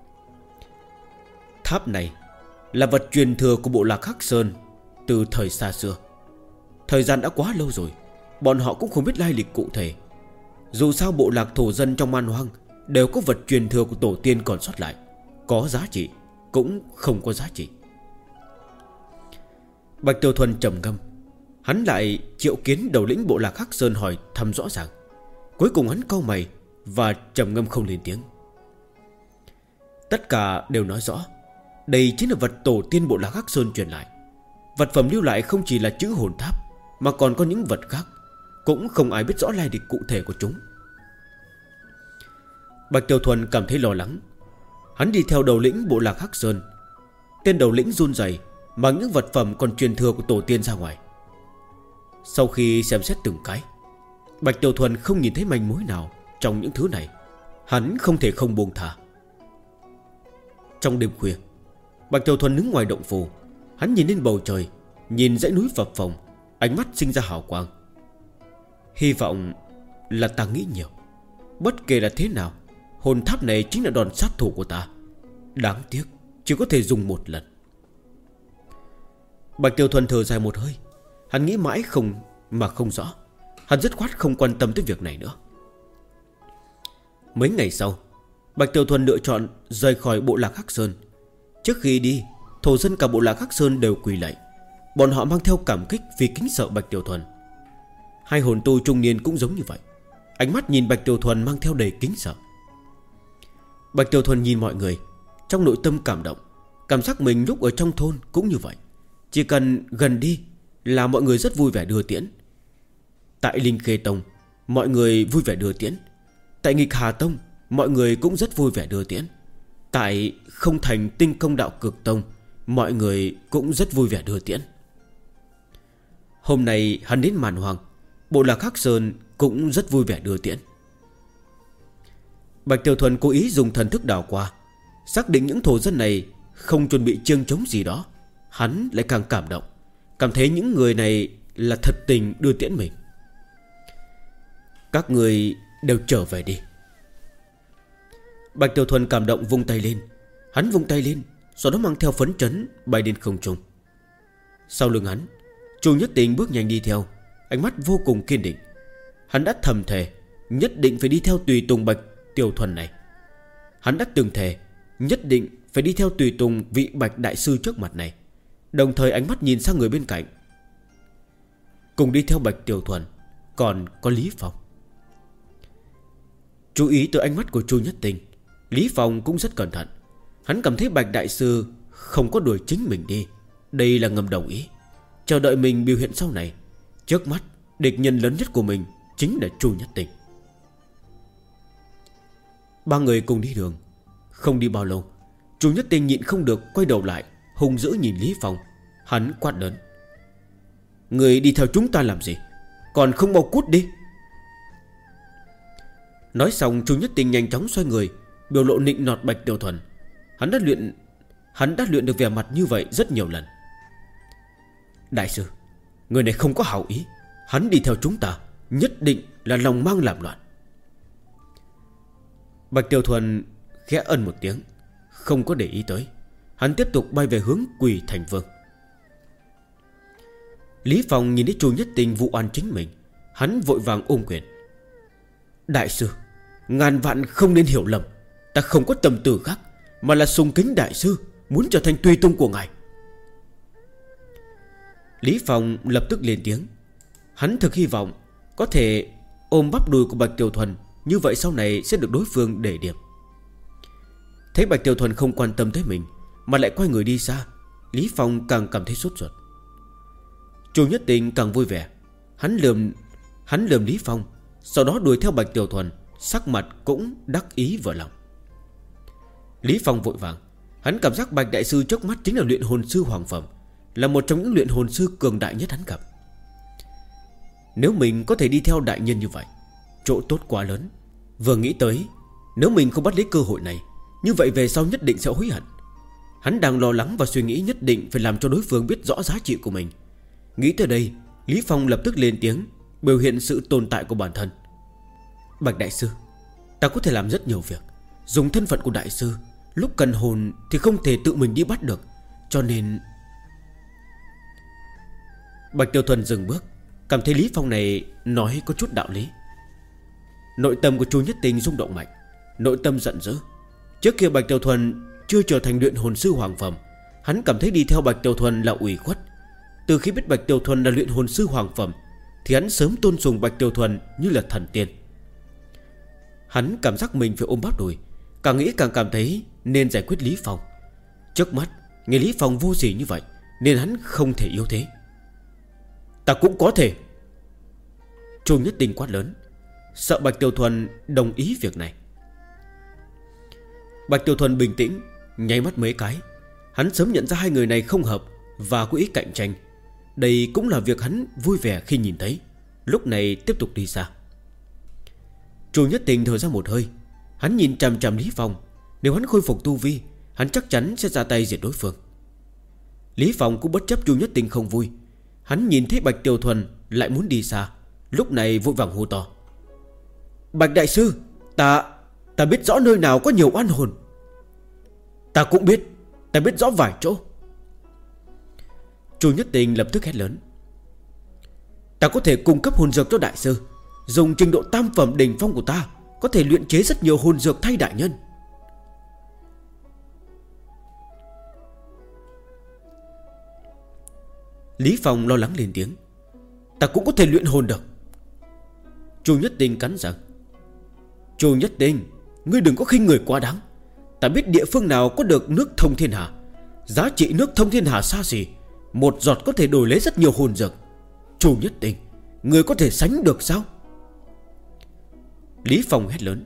Tháp này là vật truyền thừa của bộ Lạc Hắc Sơn từ thời xa xưa. Thời gian đã quá lâu rồi, bọn họ cũng không biết lai lịch cụ thể. Dù sao bộ lạc thổ dân trong man hoang đều có vật truyền thừa của tổ tiên còn sót lại, có giá trị cũng không có giá trị. Bạch Tiểu Thuần trầm ngâm. Hắn lại triệu kiến đầu lĩnh bộ Lạc Hắc Sơn hỏi thăm rõ ràng. Cuối cùng hắn cau mày và trầm ngâm không lên tiếng. Tất cả đều nói rõ đây chính là vật tổ tiên bộ Lạc Hắc Sơn truyền lại. Vật phẩm lưu lại không chỉ là chữ hồn tháp, mà còn có những vật khác, cũng không ai biết rõ lai lịch cụ thể của chúng. Bạch Tiểu Thuần cảm thấy lo lắng. Hắn đi theo đầu lĩnh bộ Lạc Hắc Sơn. Tên đầu lĩnh run rẩy mang những vật phẩm còn truyền thừa của tổ tiên ra ngoài. Sau khi xem xét từng cái, Bạch Tiểu Thuần không nhìn thấy manh mối nào trong những thứ này. Hắn không thể không buông thả. Trong đêm khuya, Bạch Tiểu Thuần đứng ngoài động phủ. Hắn nhìn lên bầu trời, nhìn dãy núi phập phồng, Ánh mắt sinh ra hào quang. Hy vọng là ta nghĩ nhiều. Bất kể là thế nào, hồn tháp này chính là đòn sát thủ của ta. Đáng tiếc chỉ có thể dùng một lần. Bạch Tiểu Thuần thở dài một hơi. Hắn nghĩ mãi không rõ. Hắn dứt khoát không quan tâm tới việc này nữa. Mấy ngày sau, Bạch Tiểu Thuần lựa chọn rời khỏi bộ lạc Hắc Sơn. Trước khi đi, thổ dân cả bộ lạc Hắc Sơn đều quỳ lạy. Bọn họ mang theo cảm kích vì kính sợ Bạch Tiểu Thuần. Hai hồn tu trung niên cũng giống như vậy. Ánh mắt nhìn Bạch Tiểu Thuần mang theo đầy kính sợ. Bạch Tiểu Thuần nhìn mọi người, trong nội tâm cảm động. Cảm giác mình lúc ở trong thôn cũng như vậy. Chỉ cần gần đi là mọi người rất vui vẻ đưa tiễn. Tại Linh Khê Tông, mọi người vui vẻ đưa tiễn. Tại Nghịch Hà Tông, mọi người cũng rất vui vẻ đưa tiễn. Tại Không Thành Tinh Công Đạo Cực Tông, mọi người cũng rất vui vẻ đưa tiễn. Hôm nay hắn đến Màn Hoàng, bộ lạc Hắc Sơn cũng rất vui vẻ đưa tiễn. Bạch Tiểu Thuần cố ý dùng thần thức đảo qua, xác định những thổ dân này không chuẩn bị chiêng trống gì đó. Hắn lại càng cảm động, cảm thấy những người này là thật tình đưa tiễn mình. Các người đều trở về đi. Bạch Tiểu Thuần cảm động vung tay lên. Hắn vung tay lên, sau đó mang theo phấn chấn bay lên không trung. Sau lưng hắn, Chu Nhất Tình bước nhanh đi theo, ánh mắt vô cùng kiên định. Hắn đã thầm thề nhất định phải đi theo tùy tùng Bạch Tiểu Thuần này. Hắn đã từng thề nhất định phải đi theo tùy tùng vị Bạch Đại Sư trước mặt này. Đồng thời ánh mắt nhìn sang người bên cạnh. Cùng đi theo Bạch Tiểu Thuần còn có Lý Phong. Chú ý tới ánh mắt của Chu Nhất Tình, Lý Phong cũng rất cẩn thận. Hắn cảm thấy Bạch Đại Sư không có đuổi chính mình đi. Đây là ngầm đồng ý, chờ đợi mình biểu hiện sau này. Trước mắt địch nhân lớn nhất của mình chính là Chu Nhất Tình. Ba người cùng đi đường. Không đi bao lâu, Chu Nhất Tình nhịn không được quay đầu lại, hung dữ nhìn Lý Phong. Hắn quát lớn: người đi theo chúng ta làm gì? Còn không mau cút đi. Nói xong, Chu Nhất Tình nhanh chóng xoay người, biểu lộ nịnh nọt Bạch Tiểu Thuần. Hắn đã luyện được vẻ mặt như vậy rất nhiều lần. Đại sư, người này không có hảo ý. Hắn đi theo chúng ta nhất định là lòng mang làm loạn. Bạch Tiểu Thuần khẽ ân một tiếng, không có để ý tới. Hắn tiếp tục bay về hướng Quỳ Thành Vương. Lý Phong nhìn thấy Chu Nhất Tình vụ oan chính mình, hắn vội vàng ôm quyền: đại sư, ngàn vạn không nên hiểu lầm. Ta không có tâm tư khác, mà là sùng kính đại sư, muốn trở thành tùy tùng của ngài. Lý Phong lập tức lên tiếng. Hắn thực hy vọng có thể ôm bắp đùi của Bạch Tiểu Thuần, như vậy sau này sẽ được đối phương để điểm. Thấy Bạch Tiểu Thuần không quan tâm tới mình, mà lại quay người đi xa, Lý Phong càng cảm thấy sốt ruột. Chu Nhất Tình càng vui vẻ. Hắn lườm Lý Phong, sau đó đuổi theo Bạch Tiểu Thuần, sắc mặt cũng đắc ý vừa lòng. Lý Phong vội vàng. Hắn cảm giác Bạch Đại Sư trước mắt chính là luyện hồn sư hoàng phẩm, là một trong những luyện hồn sư cường đại nhất hắn gặp. Nếu mình có thể đi theo đại nhân như vậy, chỗ tốt quá lớn. Vừa nghĩ tới, nếu mình không bắt lấy cơ hội này, như vậy về sau nhất định sẽ hối hận. Hắn đang lo lắng và suy nghĩ nhất định phải làm cho đối phương biết rõ giá trị của mình. Nghĩ tới đây, Lý Phong lập tức lên tiếng, biểu hiện sự tồn tại của bản thân. Bạch Đại Sư, ta có thể làm rất nhiều việc. Dùng thân phận của Đại Sư, lúc cần hồn thì không thể tự mình đi bắt được, cho nên... Bạch Tiểu Thuần dừng bước, cảm thấy Lý Phong này nói có chút đạo lý. Nội tâm của Chu Nhất Tình rung động mạnh, nội tâm giận dữ. Trước kia Bạch Tiểu Thuần chưa trở thành luyện hồn sư hoàng phẩm, hắn cảm thấy đi theo Bạch Tiểu Thuần là ủy khuất. Từ khi biết Bạch Tiểu Thuần là luyện hồn sư hoàng phẩm, thì hắn sớm tôn sùng Bạch Tiểu Thuần như là thần tiên. Hắn cảm giác mình phải ôm bắp đùi, càng nghĩ càng cảm thấy nên giải quyết Lý Phong. Trước mắt nghe Lý Phong vô sỉ như vậy, nên hắn không thể yếu thế. Ta cũng có thể. Chu Nhất Tình quát lớn, sợ Bạch Tiểu Thuần đồng ý việc này. Bạch Tiểu Thuần bình tĩnh, nháy mắt mấy cái. Hắn sớm nhận ra hai người này không hợp và có ý cạnh tranh. Đây cũng là việc hắn vui vẻ khi nhìn thấy. Lúc này tiếp tục đi xa. Chu Nhất Tình thở ra một hơi. Hắn nhìn chằm chằm Lý Phong. Nếu hắn khôi phục tu vi, hắn chắc chắn sẽ ra tay diệt đối phương. Lý Phong cũng bất chấp Chu Nhất Tình không vui. Hắn nhìn thấy Bạch Tiểu Thuần lại muốn đi xa, lúc này vội vàng hô to: Bạch đại sư, ta biết rõ nơi nào có nhiều oan hồn. Ta cũng biết, ta biết rõ vài chỗ. Chu Nhất Tình lập tức hét lớn: Ta có thể cung cấp hồn dược cho đại sư. Dùng trình độ tam phẩm đỉnh phong của ta có thể luyện chế rất nhiều hồn dược thay đại nhân. Lý Phong lo lắng lên tiếng: Ta cũng có thể luyện hồn được. Chu Nhất Tình cắn răng: Chu Nhất Tình, ngươi đừng có khinh người quá đáng. Ta biết địa phương nào có được nước thông thiên hà. Giá trị nước thông thiên hà xa xỉ, một giọt có thể đổi lấy rất nhiều hồn dược. Chu Nhất Tình, ngươi có thể sánh được sao? Lý Phong hét lớn: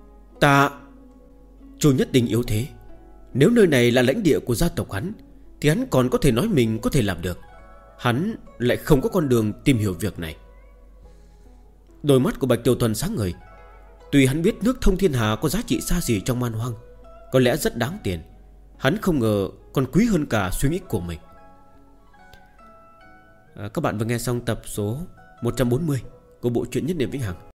Chu Nhất Tình yếu thế. Nếu nơi này là lãnh địa của gia tộc hắn thì hắn còn có thể nói mình có thể làm được. Hắn lại không có con đường tìm hiểu việc này. Đôi mắt của Bạch Tiểu Thuần sáng ngời. Tuy hắn biết nước thông thiên hà có giá trị xa xỉ trong man hoang, có lẽ rất đáng tiền, hắn không ngờ còn quý hơn cả suy nghĩ của mình. Các bạn vừa nghe xong tập số 140 của bộ truyện Nhất Niệm Vĩnh Hằng.